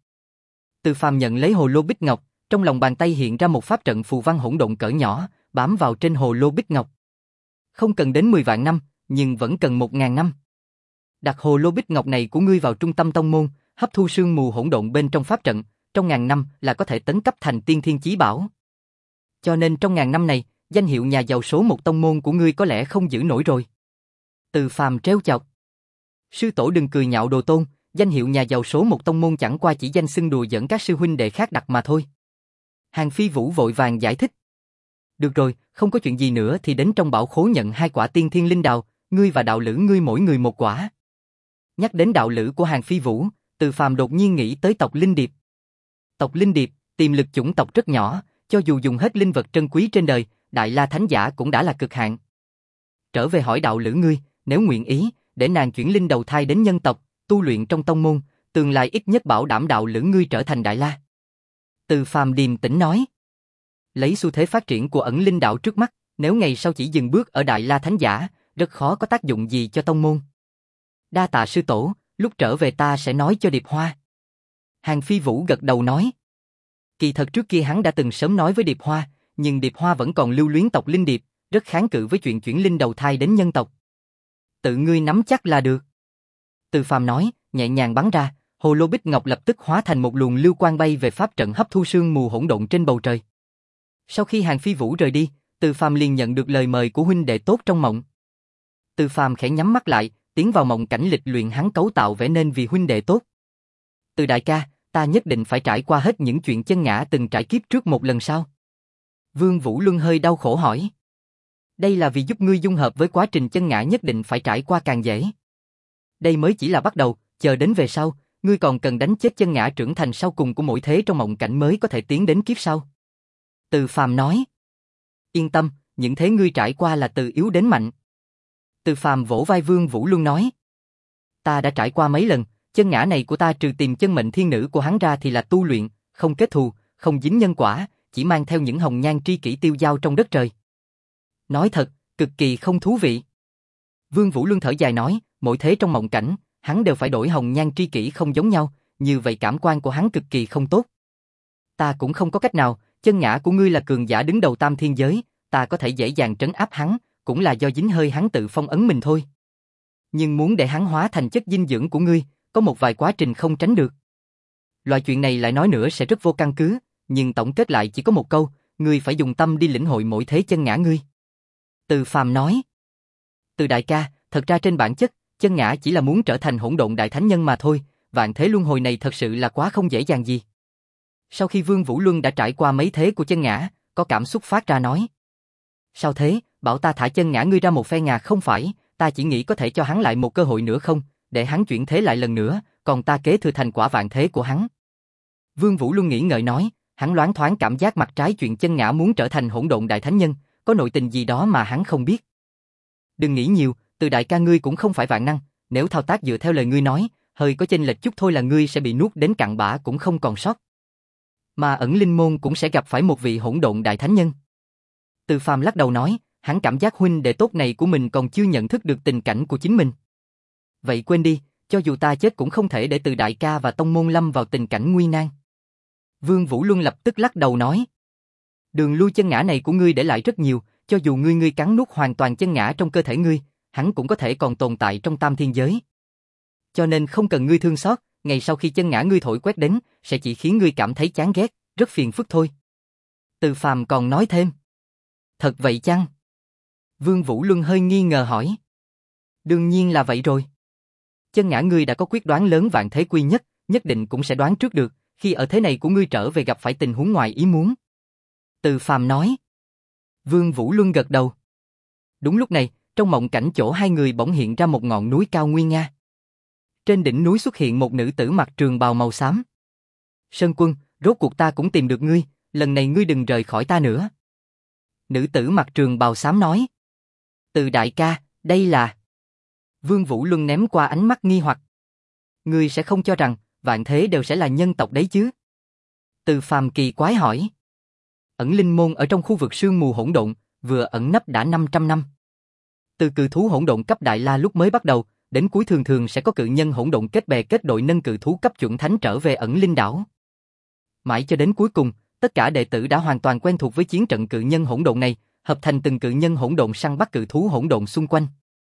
Từ Phàm nhận lấy hồ lô bích ngọc, trong lòng bàn tay hiện ra một pháp trận phù văn hỗn độn cỡ nhỏ, bám vào trên hồ lô bích ngọc. Không cần đến mười vạn năm, nhưng vẫn cần một ngàn năm. Đặt hồ lô bích ngọc này của ngươi vào trung tâm tông môn, hấp thu sương mù hỗn độn bên trong pháp trận, trong ngàn năm là có thể tấn cấp thành tiên thiên chí bảo. Cho nên trong ngàn năm này, danh hiệu nhà giàu số một tông môn của ngươi có lẽ không giữ nổi rồi. Từ Phàm trêu chọc. Sư tổ đừng cười nhạo đồ tôn, danh hiệu nhà giàu số một tông môn chẳng qua chỉ danh xưng đùa giỡn các sư huynh đệ khác đặt mà thôi. Hàn Phi Vũ vội vàng giải thích. Được rồi, không có chuyện gì nữa thì đến trong bảo khố nhận hai quả tiên thiên linh đào, ngươi và đạo lữ ngươi mỗi người một quả. Nhắc đến đạo lữ của Hàn Phi Vũ, Từ Phàm đột nhiên nghĩ tới tộc Linh Điệp. Tộc Linh Điệp, tiềm lực chủng tộc rất nhỏ, cho dù dùng hết linh vật trân quý trên đời, Đại La Thánh Giả cũng đã là cực hạn. Trở về hỏi đạo lữ ngươi, nếu nguyện ý, để nàng chuyển linh đầu thai đến nhân tộc, tu luyện trong tông môn, tương lai ít nhất bảo đảm đạo lữ ngươi trở thành Đại La. Từ Phàm điềm tĩnh nói. Lấy xu thế phát triển của ẩn linh đạo trước mắt, nếu ngày sau chỉ dừng bước ở Đại La Thánh Giả, rất khó có tác dụng gì cho tông môn. Đa tạ sư tổ, lúc trở về ta sẽ nói cho Điệp Hoa. Hàn Phi Vũ gật đầu nói. Kỳ thật trước kia hắn đã từng sớm nói với Điệp Hoa, nhưng Điệp Hoa vẫn còn lưu luyến tộc Linh Điệp, rất kháng cự với chuyện chuyển linh đầu thai đến nhân tộc. Tự ngươi nắm chắc là được. Từ Phàm nói, nhẹ nhàng bắn ra, Hồ lô bích ngọc lập tức hóa thành một luồng lưu quang bay về pháp trận hấp thu sương mù hỗn độn trên bầu trời. Sau khi Hàn Phi Vũ rời đi, Từ Phàm liền nhận được lời mời của huynh đệ tốt trong mộng. Từ Phàm khẽ nhắm mắt lại, tiến vào mộng cảnh lịch luyện hắn cấu tạo vẽ nên vì huynh đệ tốt. Từ đại ca, ta nhất định phải trải qua hết những chuyện chân ngã từng trải kiếp trước một lần sau. Vương Vũ Luân hơi đau khổ hỏi. Đây là vì giúp ngươi dung hợp với quá trình chân ngã nhất định phải trải qua càng dễ. Đây mới chỉ là bắt đầu, chờ đến về sau, ngươi còn cần đánh chết chân ngã trưởng thành sau cùng của mỗi thế trong mộng cảnh mới có thể tiến đến kiếp sau. Từ Phàm nói. Yên tâm, những thế ngươi trải qua là từ yếu đến mạnh. Từ Phàm vỗ vai Vương Vũ Luân nói. Ta đã trải qua mấy lần, chân ngã này của ta trừ tìm chân mệnh thiên nữ của hắn ra thì là tu luyện, không kết thù, không dính nhân quả, chỉ mang theo những hồng nhan tri kỷ tiêu dao trong đất trời. Nói thật, cực kỳ không thú vị. Vương Vũ Luân thở dài nói, mỗi thế trong mộng cảnh, hắn đều phải đổi hồng nhan tri kỷ không giống nhau, như vậy cảm quan của hắn cực kỳ không tốt. Ta cũng không có cách nào, chân ngã của ngươi là cường giả đứng đầu tam thiên giới, ta có thể dễ dàng trấn áp hắn, cũng là do dính hơi hắn tự phong ấn mình thôi. Nhưng muốn để hắn hóa thành chất dinh dưỡng của ngươi, có một vài quá trình không tránh được. Loại chuyện này lại nói nữa sẽ rất vô căn cứ, nhưng tổng kết lại chỉ có một câu, ngươi phải dùng tâm đi lĩnh hội mỗi thế chân ngã ngươi. Từ Phàm nói. Từ đại ca, thật ra trên bản chất, chân ngã chỉ là muốn trở thành hỗn độn đại thánh nhân mà thôi, vạn thế luân hồi này thật sự là quá không dễ dàng gì. Sau khi Vương Vũ Luân đã trải qua mấy thế của chân ngã, có cảm xúc phát ra nói. Sao thế, bảo ta thả chân ngã ngươi ra một phe ngà không phải, ta chỉ nghĩ có thể cho hắn lại một cơ hội nữa không, để hắn chuyển thế lại lần nữa, còn ta kế thừa thành quả vạn thế của hắn. Vương Vũ Luân nghĩ ngợi nói, hắn loáng thoáng cảm giác mặt trái chuyện chân ngã muốn trở thành hỗn độn đại thánh nhân, có nội tình gì đó mà hắn không biết. Đừng nghĩ nhiều, Từ đại ca ngươi cũng không phải vạn năng, nếu thao tác dựa theo lời ngươi nói, hơi có chênh lệch chút thôi là ngươi sẽ bị nuốt đến cặn bã cũng không còn sót. Mà ẩn linh môn cũng sẽ gặp phải một vị hỗn độn đại thánh nhân. Từ Phàm lắc đầu nói, hắn cảm giác huynh đệ tốt này của mình còn chưa nhận thức được tình cảnh của chính mình. Vậy quên đi, cho dù ta chết cũng không thể để Từ đại ca và tông môn lâm vào tình cảnh nguy nan. Vương Vũ Luân lập tức lắc đầu nói. Đường lui chân ngã này của ngươi để lại rất nhiều, cho dù ngươi ngươi cắn nuốt hoàn toàn chân ngã trong cơ thể ngươi, hắn cũng có thể còn tồn tại trong tam thiên giới. Cho nên không cần ngươi thương xót, ngày sau khi chân ngã ngươi thổi quét đến, sẽ chỉ khiến ngươi cảm thấy chán ghét, rất phiền phức thôi. Từ Phàm còn nói thêm. Thật vậy chăng? Vương Vũ Luân hơi nghi ngờ hỏi. Đương nhiên là vậy rồi. Chân ngã ngươi đã có quyết đoán lớn vạn thế quy nhất, nhất định cũng sẽ đoán trước được, khi ở thế này của ngươi trở về gặp phải tình huống ngoài ý muốn. Từ Phàm nói. Vương Vũ Luân gật đầu. Đúng lúc này, trong mộng cảnh chỗ hai người bỗng hiện ra một ngọn núi cao nguy nga. Trên đỉnh núi xuất hiện một nữ tử mặc trường bào màu xám. Sơn Quân, rốt cuộc ta cũng tìm được ngươi, lần này ngươi đừng rời khỏi ta nữa. Nữ tử mặc trường bào xám nói. Từ đại ca, đây là... Vương Vũ Luân ném qua ánh mắt nghi hoặc. Ngươi sẽ không cho rằng, vạn thế đều sẽ là nhân tộc đấy chứ? Từ Phàm kỳ quái hỏi. Ẩn linh môn ở trong khu vực sương mù hỗn độn, vừa ẩn nấp đã năm trăm năm. Từ cự thú hỗn độn cấp đại la lúc mới bắt đầu, đến cuối thường thường sẽ có cự nhân hỗn độn kết bè kết đội nâng cự thú cấp chuẩn thánh trở về ẩn linh đảo. Mãi cho đến cuối cùng, tất cả đệ tử đã hoàn toàn quen thuộc với chiến trận cự nhân hỗn độn này, hợp thành từng cự nhân hỗn độn săn bắt cự thú hỗn độn xung quanh.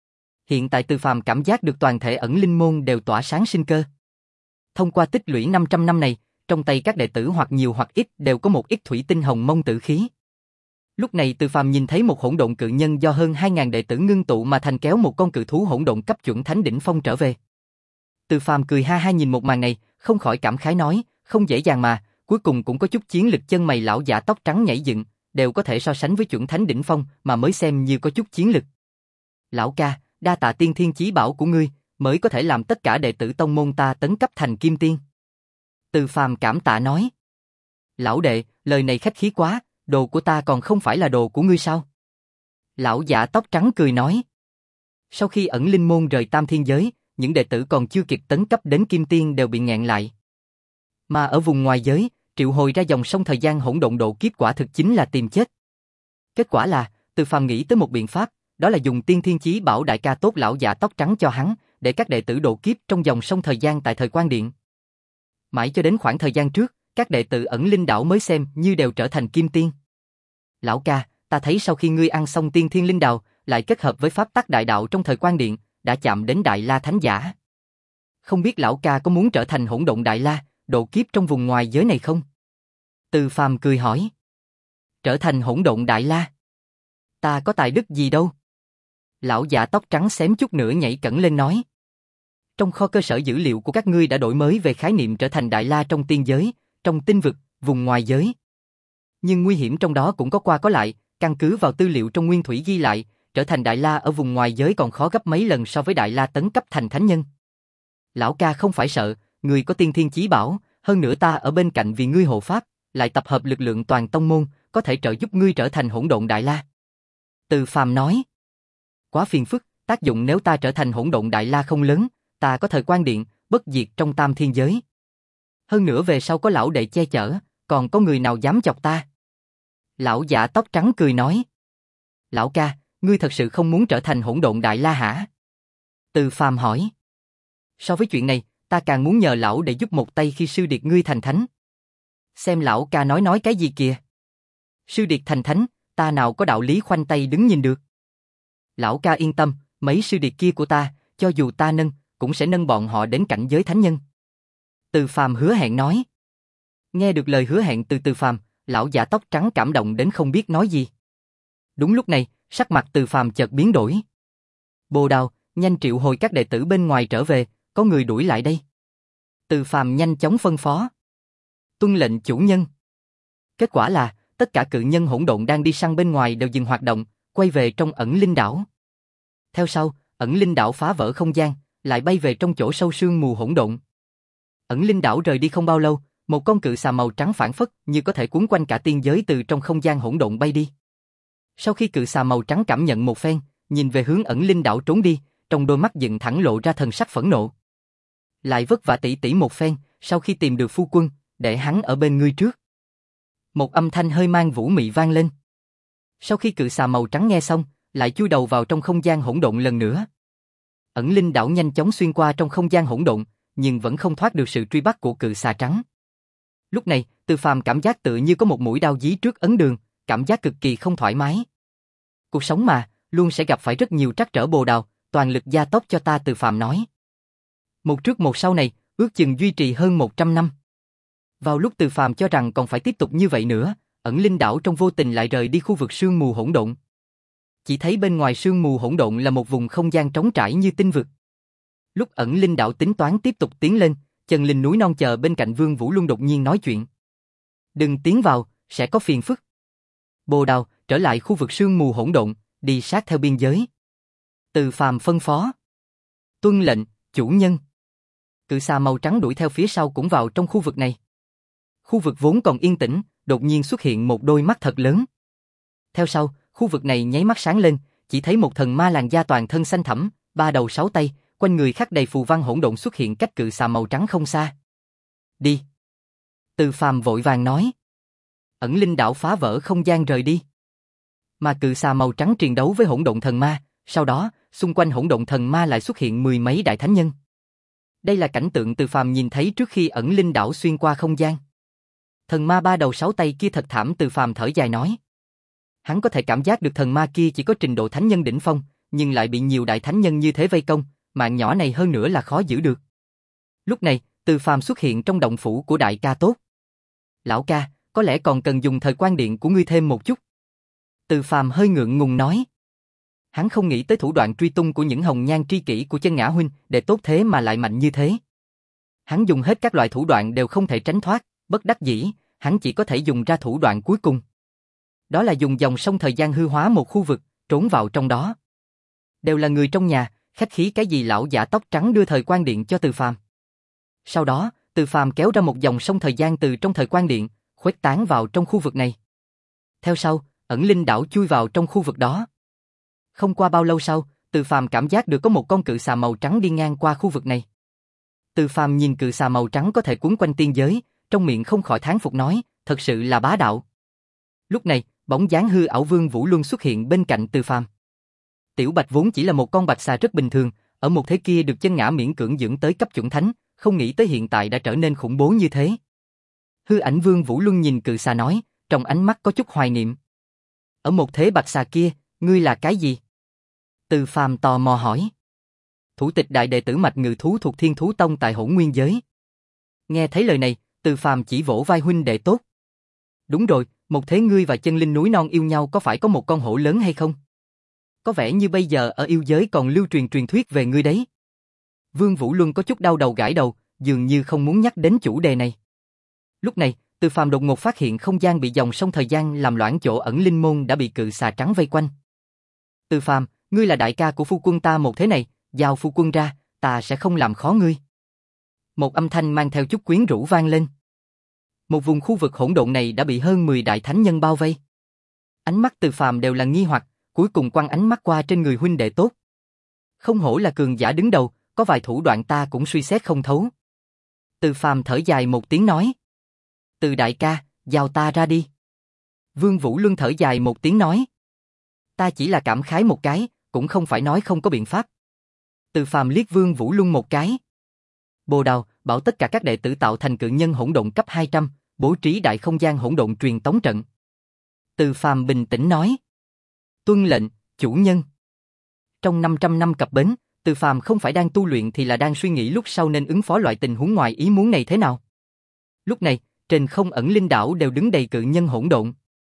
Hiện tại Từ Phàm cảm giác được toàn thể ẩn linh môn đều tỏa sáng sinh cơ. Thông qua tích lũy năm trăm năm này, trong tay các đệ tử hoặc nhiều hoặc ít đều có một ít thủy tinh hồng mông tử khí. Lúc này Từ Phàm nhìn thấy một hỗn độn cự nhân do hơn hai nghìn đệ tử ngưng tụ mà thành kéo một con cự thú hỗn độn cấp chuẩn thánh đỉnh phong trở về. Từ Phàm cười ha ha nhìn một màn này, không khỏi cảm khái nói, không dễ dàng mà, cuối cùng cũng có chút chiến lực. Chân mày lão giả tóc trắng nhảy dựng, đều có thể so sánh với chuẩn thánh đỉnh phong mà mới xem như có chút chiến lực. Lão ca, đa tạ tiên thiên chí bảo của ngươi, mới có thể làm tất cả đệ tử tông môn ta tấn cấp thành kim tiên. Từ Phàm cảm tạ nói. Lão đệ, lời này khách khí quá, đồ của ta còn không phải là đồ của ngươi sao? Lão giả tóc trắng cười nói. Sau khi ẩn linh môn rời tam thiên giới, những đệ tử còn chưa kịp tấn cấp đến kim tiên đều bị nghẹn lại. Mà ở vùng ngoài giới, triệu hồi ra dòng sông thời gian hỗn độn độ kiếp quả thực chính là tìm chết. Kết quả là, Từ Phàm nghĩ tới một biện pháp, đó là dùng tiên thiên chí bảo đại ca tốt lão giả tóc trắng cho hắn, để các đệ tử độ kiếp trong dòng sông thời gian tại thời quan điện. Mãi cho đến khoảng thời gian trước, các đệ tử ẩn linh đảo mới xem như đều trở thành kim tiên. Lão ca, ta thấy sau khi ngươi ăn xong tiên thiên linh đào, lại kết hợp với pháp tắc đại đạo trong thời quan điện, đã chạm đến đại la thánh giả. không biết lão ca có muốn trở thành hỗn độn đại la, độ kiếp trong vùng ngoài giới này không? Từ Phàm cười hỏi. Trở thành hỗn độn đại la? Ta có tài đức gì đâu? Lão giả tóc trắng xém chút nữa nhảy cẫng lên nói. Trong kho cơ sở dữ liệu của các ngươi đã đổi mới về khái niệm trở thành đại la trong tiên giới, trong tinh vực, vùng ngoài giới. Nhưng nguy hiểm trong đó cũng có qua có lại, căn cứ vào tư liệu trong nguyên thủy ghi lại, trở thành đại la ở vùng ngoài giới còn khó gấp mấy lần so với đại la tấn cấp thành thánh nhân. Lão ca không phải sợ, người có tiên thiên chí bảo, hơn nữa ta ở bên cạnh vì ngươi hộ pháp, lại tập hợp lực lượng toàn tông môn, có thể trợ giúp ngươi trở thành hỗn độn đại la. Từ Phàm nói. Quá phiền phức, tác dụng nếu ta trở thành hỗn độn đại la không lớn, ta có thời quan điện, bất diệt trong tam thiên giới. Hơn nữa về sau có lão đệ che chở, còn có người nào dám chọc ta? Lão giả tóc trắng cười nói. Lão ca, ngươi thật sự không muốn trở thành hỗn độn đại la hả? Từ Phàm hỏi. So với chuyện này, ta càng muốn nhờ lão để giúp một tay khi sư điệt ngươi thành thánh. Xem lão ca nói nói cái gì kìa. Sư điệt thành thánh, ta nào có đạo lý khoanh tay đứng nhìn được. Lão ca yên tâm, mấy sư điệt kia của ta, cho dù ta nâng, cũng sẽ nâng bọn họ đến cảnh giới thánh nhân. Từ Phàm hứa hẹn nói. Nghe được lời hứa hẹn từ Từ Phàm, lão giả tóc trắng cảm động đến không biết nói gì. Đúng lúc này, sắc mặt Từ Phàm chợt biến đổi. Bồ Đào, nhanh triệu hồi các đệ tử bên ngoài trở về, có người đuổi lại đây. Từ Phàm nhanh chóng phân phó. Tuân lệnh chủ nhân. Kết quả là, tất cả cự nhân hỗn độn đang đi săn bên ngoài đều dừng hoạt động, quay về trong ẩn linh đảo. Theo sau, ẩn linh đảo phá vỡ không gian, lại bay về trong chỗ sâu sương mù hỗn độn. Ẩn linh đảo rời đi không bao lâu, một con cự xà màu trắng phảng phất như có thể cuốn quanh cả tiên giới từ trong không gian hỗn độn bay đi. Sau khi cự xà màu trắng cảm nhận một phen, nhìn về hướng ẩn linh đảo trốn đi, trong đôi mắt dựng thẳng lộ ra thần sắc phẫn nộ. Lại vất vả tỉ tỉ một phen, sau khi tìm được phu quân, để hắn ở bên ngươi trước. Một âm thanh hơi mang vũ mị vang lên. Sau khi cự xà màu trắng nghe xong, lại chui đầu vào trong không gian hỗn độn lần nữa. Ẩn linh đảo nhanh chóng xuyên qua trong không gian hỗn độn, nhưng vẫn không thoát được sự truy bắt của cự xà trắng. Lúc này, Từ Phàm cảm giác tự như có một mũi đao dí trước ấn đường, cảm giác cực kỳ không thoải mái. Cuộc sống mà, luôn sẽ gặp phải rất nhiều trắc trở Bồ Đào, toàn lực gia tốc cho ta, Từ Phàm nói. Một trước một sau này, ước chừng duy trì hơn một trăm năm. Vào lúc Từ Phàm cho rằng còn phải tiếp tục như vậy nữa, ẩn linh đảo trong vô tình lại rời đi khu vực sương mù hỗn độn. Chỉ thấy bên ngoài sương mù hỗn độn là một vùng không gian trống trải như tinh vực. Lúc ẩn linh đảo tính toán tiếp tục tiến lên, chân linh núi non chờ bên cạnh Vương Vũ Luân đột nhiên nói chuyện. Đừng tiến vào, sẽ có phiền phức. Bồ Đào, trở lại khu vực sương mù hỗn độn, đi sát theo biên giới. Từ Phàm phân phó. Tuân lệnh, chủ nhân. Cự xà màu trắng đuổi theo phía sau cũng vào trong khu vực này. Khu vực vốn còn yên tĩnh, đột nhiên xuất hiện một đôi mắt thật lớn. Theo sau, khu vực này nháy mắt sáng lên, chỉ thấy một thần ma làn da toàn thân xanh thẳm, ba đầu sáu tay, quanh người khắc đầy phù văn hỗn độn xuất hiện cách cự xà màu trắng không xa. Đi. Từ Phàm vội vàng nói. Ẩn linh đảo phá vỡ không gian rời đi. Mà cự xà màu trắng triền đấu với hỗn độn thần ma, sau đó, xung quanh hỗn độn thần ma lại xuất hiện mười mấy đại thánh nhân. Đây là cảnh tượng Từ Phàm nhìn thấy trước khi ẩn linh đảo xuyên qua không gian. Thần ma ba đầu sáu tay kia thật thảm, Từ Phàm thở dài nói. Hắn có thể cảm giác được thần ma kia chỉ có trình độ thánh nhân đỉnh phong, nhưng lại bị nhiều đại thánh nhân như thế vây công, mạng nhỏ này hơn nữa là khó giữ được. Lúc này, Từ Phàm xuất hiện trong động phủ của đại ca tốt. Lão ca, có lẽ còn cần dùng thời quan điện của ngươi thêm một chút. Từ Phàm hơi ngượng ngùng nói. Hắn không nghĩ tới thủ đoạn truy tung của những hồng nhan tri kỷ của Chân Ngã huynh để tốt thế mà lại mạnh như thế. Hắn dùng hết các loại thủ đoạn đều không thể tránh thoát, bất đắc dĩ, hắn chỉ có thể dùng ra thủ đoạn cuối cùng. Đó là dùng dòng sông thời gian hư hóa một khu vực, trốn vào trong đó. Đều là người trong nhà, khách khí cái gì lão giả tóc trắng đưa thời quan điện cho Từ Phàm. Sau đó, Từ Phàm kéo ra một dòng sông thời gian từ trong thời quan điện, khuếch tán vào trong khu vực này. Theo sau, ẩn linh đảo chui vào trong khu vực đó. Không qua bao lâu sau, Từ Phàm cảm giác được có một con cự xà màu trắng đi ngang qua khu vực này. Từ Phàm nhìn cự xà màu trắng có thể cuốn quanh tiên giới, trong miệng không khỏi thán phục nói, thật sự là bá đạo. Lúc này, bóng dáng hư ảo Vương Vũ Luân xuất hiện bên cạnh Từ Phàm. Tiểu Bạch vốn chỉ là một con bạch xà rất bình thường, ở một thế kia được Chân Ngã miễn cưỡng dưỡng tới cấp chuẩn thánh, không nghĩ tới hiện tại đã trở nên khủng bố như thế. Hư ảnh Vương Vũ Luân nhìn cự xà nói, trong ánh mắt có chút hoài niệm. Ở một thế bạch xà kia, ngươi là cái gì? Từ Phàm tò mò hỏi. thủ tịch đại đệ tử mạch ngự thú thuộc Thiên Thú Tông tại Hỗn Nguyên giới. Nghe thấy lời này, Từ Phàm chỉ vỗ vai huynh đệ tốt. Đúng rồi, một thế ngươi và chân linh núi non yêu nhau có phải có một con hổ lớn hay không? Có vẻ như bây giờ ở yêu giới còn lưu truyền truyền thuyết về ngươi đấy. Vương Vũ Luân có chút đau đầu gãi đầu, dường như không muốn nhắc đến chủ đề này. Lúc này, Từ Phàm đột ngột phát hiện không gian bị dòng sông thời gian làm loãng, chỗ ẩn linh môn đã bị cự xà trắng vây quanh. Từ Phàm, ngươi là đại ca của phu quân ta một thế này, giao phu quân ra, ta sẽ không làm khó ngươi. Một âm thanh mang theo chút quyến rũ vang lên. Một vùng khu vực hỗn độn này đã bị hơn mười đại thánh nhân bao vây. Ánh mắt Từ Phàm đều là nghi hoặc, cuối cùng quăng ánh mắt qua trên người huynh đệ tốt. Không hổ là cường giả đứng đầu, có vài thủ đoạn ta cũng suy xét không thấu. Từ Phàm thở dài một tiếng nói. Từ đại ca, giao ta ra đi. Vương Vũ Luân thở dài một tiếng nói. Ta chỉ là cảm khái một cái, cũng không phải nói không có biện pháp. Từ Phàm liếc Vương Vũ Luân một cái. Bồ Đào, bảo tất cả các đệ tử tạo thành cự nhân hỗn độn cấp hai trăm, bố trí đại không gian hỗn độn truyền tống trận. Từ Phàm bình tĩnh nói. Tuân lệnh, chủ nhân. Trong năm trăm năm cập bến, Từ Phàm không phải đang tu luyện thì là đang suy nghĩ lúc sau nên ứng phó loại tình huống ngoài ý muốn này thế nào. Lúc này, trên không ẩn linh đảo đều đứng đầy cự nhân hỗn độn.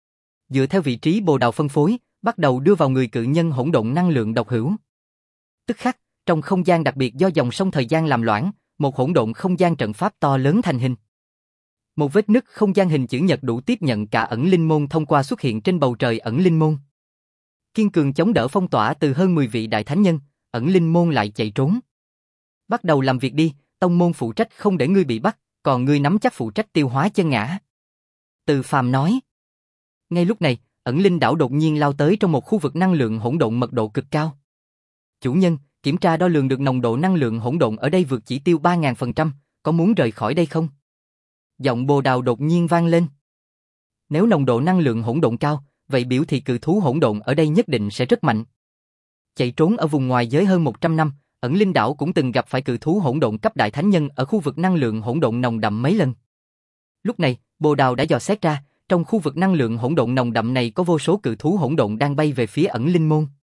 Dựa theo vị trí Bồ Đào phân phối, bắt đầu đưa vào người cự nhân hỗn độn năng lượng độc hữu. Tức khắc, trong không gian đặc biệt do dòng sông thời gian làm loãng, một hỗn độn không gian trận pháp to lớn thành hình. Một vết nứt không gian hình chữ nhật đủ tiếp nhận cả ẩn linh môn thông qua xuất hiện trên bầu trời ẩn linh môn. Kiên cường chống đỡ phong tỏa từ hơn mười vị đại thánh nhân, ẩn linh môn lại chạy trốn. Bắt đầu làm việc đi, tông môn phụ trách không để ngươi bị bắt, còn ngươi nắm chắc phụ trách tiêu hóa chân ngã. Từ Phàm nói. Ngay lúc này, ẩn linh đảo đột nhiên lao tới trong một khu vực năng lượng hỗn độn mật độ cực cao. Chủ nhân, kiểm tra đo lường được nồng độ năng lượng hỗn độn ở đây vượt chỉ tiêu ba nghìn phần trăm, có muốn rời khỏi đây không? Giọng Bồ Đào đột nhiên vang lên. Nếu nồng độ năng lượng hỗn độn cao, vậy biểu thị cự thú hỗn độn ở đây nhất định sẽ rất mạnh. Chạy trốn ở vùng ngoài giới hơn một trăm năm, ẩn linh đảo cũng từng gặp phải cự thú hỗn độn cấp đại thánh nhân ở khu vực năng lượng hỗn độn nồng đậm mấy lần. Lúc này, Bồ Đào đã dò xét ra, trong khu vực năng lượng hỗn độn nồng đậm này có vô số cự thú hỗn độn đang bay về phía ẩn linh môn.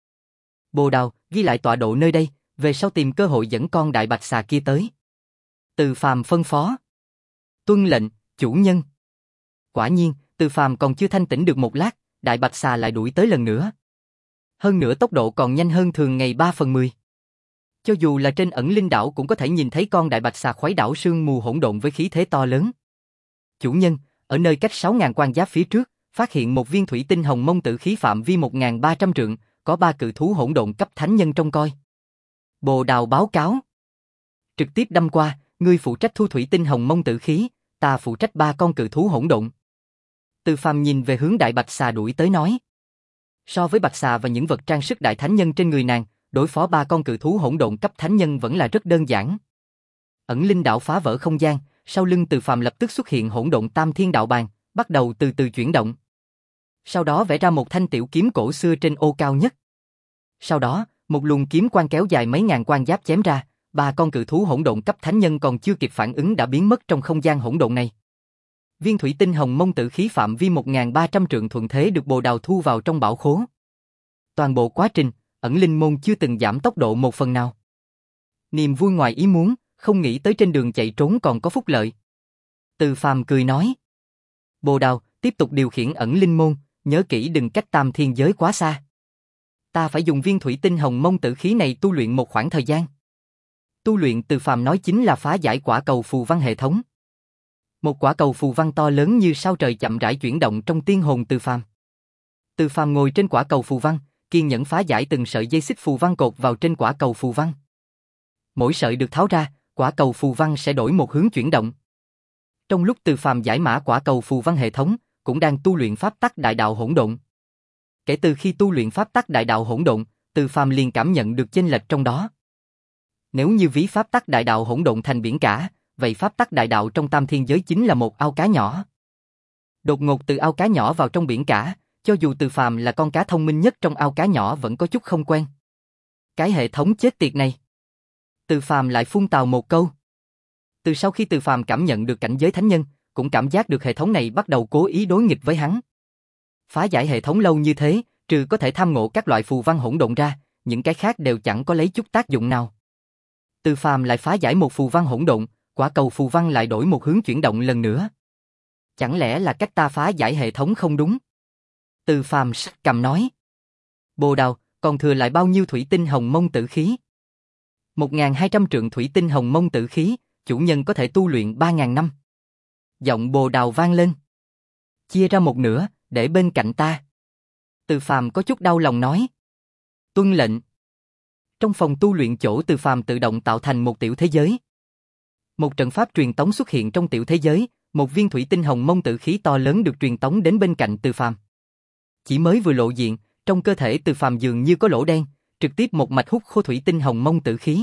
Bồ Đào, ghi lại tọa độ nơi đây, về sau tìm cơ hội dẫn con đại bạch xà kia tới. Từ Phàm phân phó. Tuân lệnh, chủ nhân. Quả nhiên, Từ Phàm còn chưa thanh tĩnh được một lát, đại bạch xà lại đuổi tới lần nữa. Hơn nữa tốc độ còn nhanh hơn thường ngày ba phần mười. Cho dù là trên ẩn linh đảo cũng có thể nhìn thấy con đại bạch xà khuấy đảo sương mù hỗn độn với khí thế to lớn. Chủ nhân, ở nơi cách sáu nghìn quan giáp phía trước, phát hiện một viên thủy tinh hồng mông tử khí phạm vi một nghìn ba trăm trượng, có ba cự thú hỗn độn cấp thánh nhân trông coi. Bồ Đào báo cáo. Trực tiếp đâm qua, ngươi phụ trách thu thủy tinh hồng mông tử khí, ta phụ trách ba con cự thú hỗn độn. Từ Phàm nhìn về hướng đại bạch xà đuổi tới nói. So với bạch xà và những vật trang sức đại thánh nhân trên người nàng, đối phó ba con cự thú hỗn độn cấp thánh nhân vẫn là rất đơn giản. Ẩn linh đạo phá vỡ không gian, sau lưng Từ Phàm lập tức xuất hiện hỗn độn tam thiên đạo bàn, bắt đầu từ từ chuyển động. Sau đó vẽ ra một thanh tiểu kiếm cổ xưa trên ô cao nhất. Sau đó, một luồng kiếm quang kéo dài mấy ngàn quan giáp chém ra, ba con cự thú hỗn độn cấp thánh nhân còn chưa kịp phản ứng đã biến mất trong không gian hỗn độn này. Viên thủy tinh hồng mông tử khí phạm vi một nghìn ba trăm trượng thuận thế được Bồ Đào thu vào trong bảo khố. Toàn bộ quá trình, ẩn linh môn chưa từng giảm tốc độ một phần nào. Niềm vui ngoài ý muốn, không nghĩ tới trên đường chạy trốn còn có phúc lợi. Từ Phàm cười nói. Bồ Đào, tiếp tục điều khiển ẩn linh môn, nhớ kỹ đừng cách tam thiên giới quá xa. Ta phải dùng viên thủy tinh hồng mông tử khí này tu luyện một khoảng thời gian. Tu luyện Từ Phàm nói chính là phá giải quả cầu phù văn hệ thống. Một quả cầu phù văn to lớn như sao trời chậm rãi chuyển động trong tiên hồn Từ Phàm. Từ Phàm ngồi trên quả cầu phù văn, kiên nhẫn phá giải từng sợi dây xích phù văn cột vào trên quả cầu phù văn. Mỗi sợi được tháo ra, quả cầu phù văn sẽ đổi một hướng chuyển động. Trong lúc Từ Phàm giải mã quả cầu phù văn hệ thống, cũng đang tu luyện pháp tắc đại đạo hỗn độn. Kể từ khi tu luyện pháp tắc đại đạo hỗn độn, Từ Phàm liền cảm nhận được chênh lệch trong đó. Nếu như ví pháp tắc đại đạo hỗn độn thành biển cả, vậy pháp tắc đại đạo trong tam thiên giới chính là một ao cá nhỏ. Đột ngột từ ao cá nhỏ vào trong biển cả, cho dù Từ Phàm là con cá thông minh nhất trong ao cá nhỏ vẫn có chút không quen. Cái hệ thống chết tiệt này. Từ Phàm lại phun tào một câu. Từ sau khi Từ Phàm cảm nhận được cảnh giới thánh nhân, cũng cảm giác được hệ thống này bắt đầu cố ý đối nghịch với hắn. Phá giải hệ thống lâu như thế, trừ có thể tham ngộ các loại phù văn hỗn độn ra, những cái khác đều chẳng có lấy chút tác dụng nào. Từ Phàm lại phá giải một phù văn hỗn độn, quả cầu phù văn lại đổi một hướng chuyển động lần nữa. Chẳng lẽ là cách ta phá giải hệ thống không đúng? Từ Phàm sắc cầm nói. Bồ Đào, còn thừa lại bao nhiêu thủy tinh hồng mông tử khí? một nghìn hai trăm trượng thủy tinh hồng mông tử khí, chủ nhân có thể tu luyện ba nghìn năm. Giọng Bồ Đào vang lên. Chia ra một nửa, để bên cạnh ta. Từ Phàm có chút đau lòng nói. Tuân lệnh. Trong phòng tu luyện chỗ Từ Phàm tự động tạo thành một tiểu thế giới. Một trận pháp truyền tống xuất hiện trong tiểu thế giới, một viên thủy tinh hồng mông tử khí to lớn được truyền tống đến bên cạnh Từ Phàm. Chỉ mới vừa lộ diện, trong cơ thể Từ Phàm dường như có lỗ đen, trực tiếp một mạch hút khô thủy tinh hồng mông tử khí.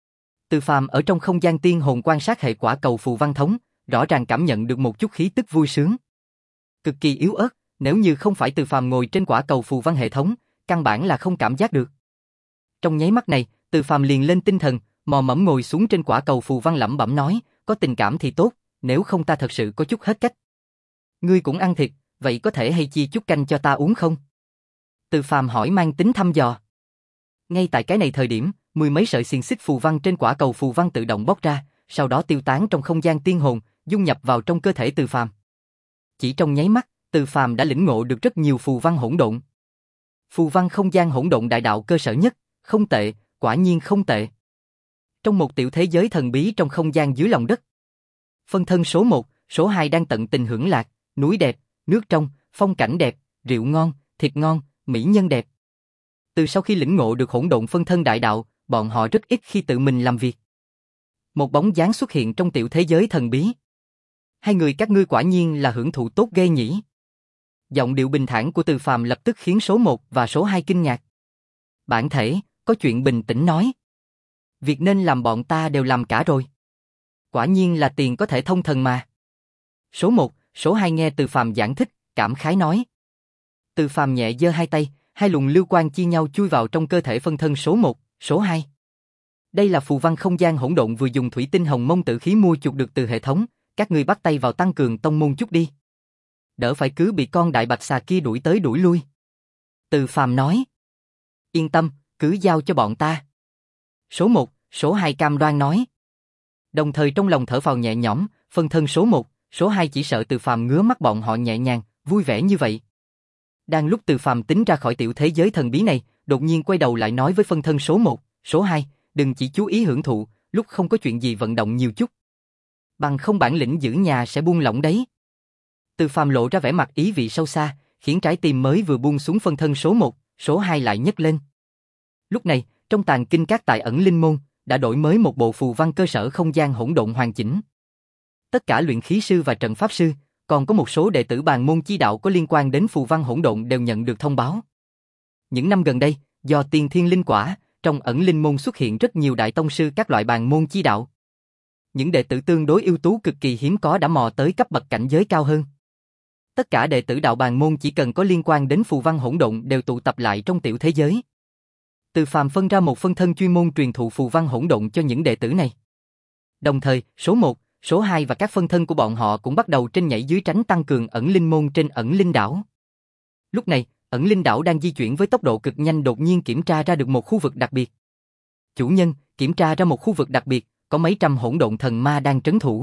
Từ Phàm ở trong không gian tiên hồn quan sát hệ quả cầu phù văn thống, rõ ràng cảm nhận được một chút khí tức vui sướng. Cực kỳ yếu ớt, nếu như không phải Từ Phàm ngồi trên quả cầu phù văn hệ thống, căn bản là không cảm giác được. Trong nháy mắt này, Từ Phàm liền lên tinh thần, mò mẫm ngồi xuống trên quả cầu phù văn lẩm bẩm nói, có tình cảm thì tốt, nếu không ta thật sự có chút hết cách. Ngươi cũng ăn thịt, vậy có thể hay chia chút canh cho ta uống không? Từ Phàm hỏi mang tính thăm dò. Ngay tại cái này thời điểm, mười mấy sợi xiềng xích phù văn trên quả cầu phù văn tự động bóc ra, sau đó tiêu tán trong không gian tiên hồn, dung nhập vào trong cơ thể Từ Phàm. Chỉ trong nháy mắt, Từ Phàm đã lĩnh ngộ được rất nhiều phù văn hỗn độn. Phù văn không gian hỗn độn đại đạo cơ sở nhất, không tệ, quả nhiên không tệ. Trong một tiểu thế giới thần bí trong không gian dưới lòng đất. Phân thân số một, số hai đang tận tình hưởng lạc, núi đẹp, nước trong, phong cảnh đẹp, rượu ngon, thịt ngon, mỹ nhân đẹp. Từ sau khi lĩnh ngộ được hỗn độn phân thân đại đạo, bọn họ rất ít khi tự mình làm việc. Một bóng dáng xuất hiện trong tiểu thế giới thần bí. Hai người các ngươi quả nhiên là hưởng thụ tốt ghê nhỉ. Giọng điệu bình thản của Từ Phàm lập tức khiến số một và số hai kinh ngạc. Bản thể, có chuyện bình tĩnh nói. Việc nên làm bọn ta đều làm cả rồi. Quả nhiên là tiền có thể thông thần mà. Số một, số hai nghe Từ Phàm giảng thích, cảm khái nói. Từ Phàm nhẹ giơ hai tay, hai luồng lưu quang chia nhau chui vào trong cơ thể phân thân số một, số hai. Đây là phù văn không gian hỗn độn vừa dùng thủy tinh hồng mông tử khí mua chuộc được từ hệ thống, các ngươi bắt tay vào tăng cường tông môn chút đi. Đỡ phải cứ bị con đại bạch xà kia đuổi tới đuổi lui. Từ Phàm nói. Yên tâm, cứ giao cho bọn ta. Số một, số hai cam đoan nói. Đồng thời trong lòng thở phào nhẹ nhõm, phân thân số một, số hai chỉ sợ Từ Phàm ngứa mắt bọn họ nhẹ nhàng, vui vẻ như vậy. Đang lúc Từ Phàm tính ra khỏi tiểu thế giới thần bí này, đột nhiên quay đầu lại nói với phân thân số một, số hai, đừng chỉ chú ý hưởng thụ, lúc không có chuyện gì vận động nhiều chút. Bằng không bản lĩnh giữ nhà sẽ buông lỏng đấy. Từ Phàm lộ ra vẻ mặt ý vị sâu xa, khiến trái tim mới vừa buông xuống phân thân số một, số hai lại nhấc lên. Lúc này, trong tàng kinh các tại ẩn linh môn, đã đổi mới một bộ phù văn cơ sở không gian hỗn độn hoàn chỉnh. Tất cả luyện khí sư và trận pháp sư, còn có một số đệ tử bàn môn chi đạo có liên quan đến phù văn hỗn độn đều nhận được thông báo. Những năm gần đây, do tiên thiên linh quả, trong ẩn linh môn xuất hiện rất nhiều đại tông sư các loại bàn môn chi đạo. Những đệ tử tương đối ưu tú cực kỳ hiếm có đã mò tới cấp bậc cảnh giới cao hơn. Tất cả đệ tử đạo bàn môn chỉ cần có liên quan đến phù văn hỗn độn đều tụ tập lại trong tiểu thế giới. Từ Phàm phân ra một phân thân chuyên môn truyền thụ phù văn hỗn độn cho những đệ tử này. Đồng thời, số một, số hai và các phân thân của bọn họ cũng bắt đầu trên nhảy dưới tránh tăng cường ẩn linh môn trên ẩn linh đảo. Lúc này, ẩn linh đảo đang di chuyển với tốc độ cực nhanh đột nhiên kiểm tra ra được một khu vực đặc biệt. Chủ nhân, kiểm tra ra một khu vực đặc biệt, có mấy trăm hỗn độn thần ma đang trấn thủ.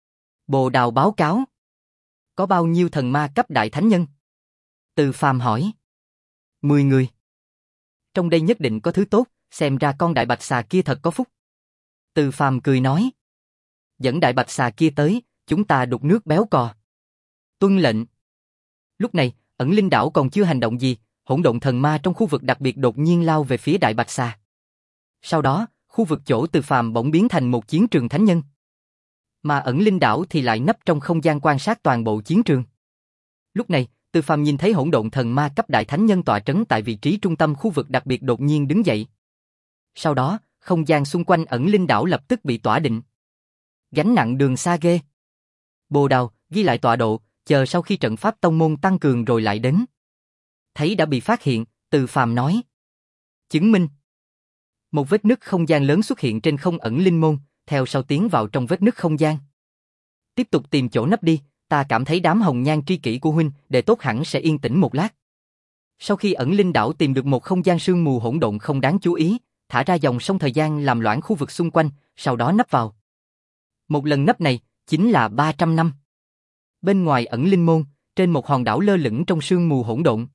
Bồ Đào báo cáo. Có bao nhiêu thần ma cấp đại thánh nhân? Từ Phàm hỏi. Mười người. Trong đây nhất định có thứ tốt, xem ra con đại bạch xà kia thật có phúc. Từ Phàm cười nói. Dẫn đại bạch xà kia tới, chúng ta đục nước béo cò. Tuân lệnh. Lúc này, ẩn linh đảo còn chưa hành động gì, hỗn độn thần ma trong khu vực đặc biệt đột nhiên lao về phía đại bạch xà. Sau đó, khu vực chỗ Từ Phàm bỗng biến thành một chiến trường thánh nhân. Mà ẩn linh đảo thì lại nấp trong không gian quan sát toàn bộ chiến trường. Lúc này, Từ Phàm nhìn thấy hỗn độn thần ma cấp đại thánh nhân tọa trấn tại vị trí trung tâm khu vực đặc biệt đột nhiên đứng dậy. Sau đó, không gian xung quanh ẩn linh đảo lập tức bị tỏa định. Gánh nặng đường xa ghê. Bồ Đào, ghi lại tọa độ, chờ sau khi trận pháp tông môn tăng cường rồi lại đến. Thấy đã bị phát hiện, Từ Phàm nói. Chứng minh. Một vết nứt không gian lớn xuất hiện trên không ẩn linh môn, theo sau tiến vào trong vết nứt không gian. Tiếp tục tìm chỗ nấp đi, ta cảm thấy đám hồng nhan tri kỷ của huynh, để tốt hẳn sẽ yên tĩnh một lát. Sau khi ẩn linh đảo tìm được một không gian sương mù hỗn độn không đáng chú ý, thả ra dòng sông thời gian làm loãng khu vực xung quanh, sau đó nấp vào. Một lần nấp này, chính là ba trăm năm. Bên ngoài ẩn linh môn, trên một hòn đảo lơ lửng trong sương mù hỗn độn.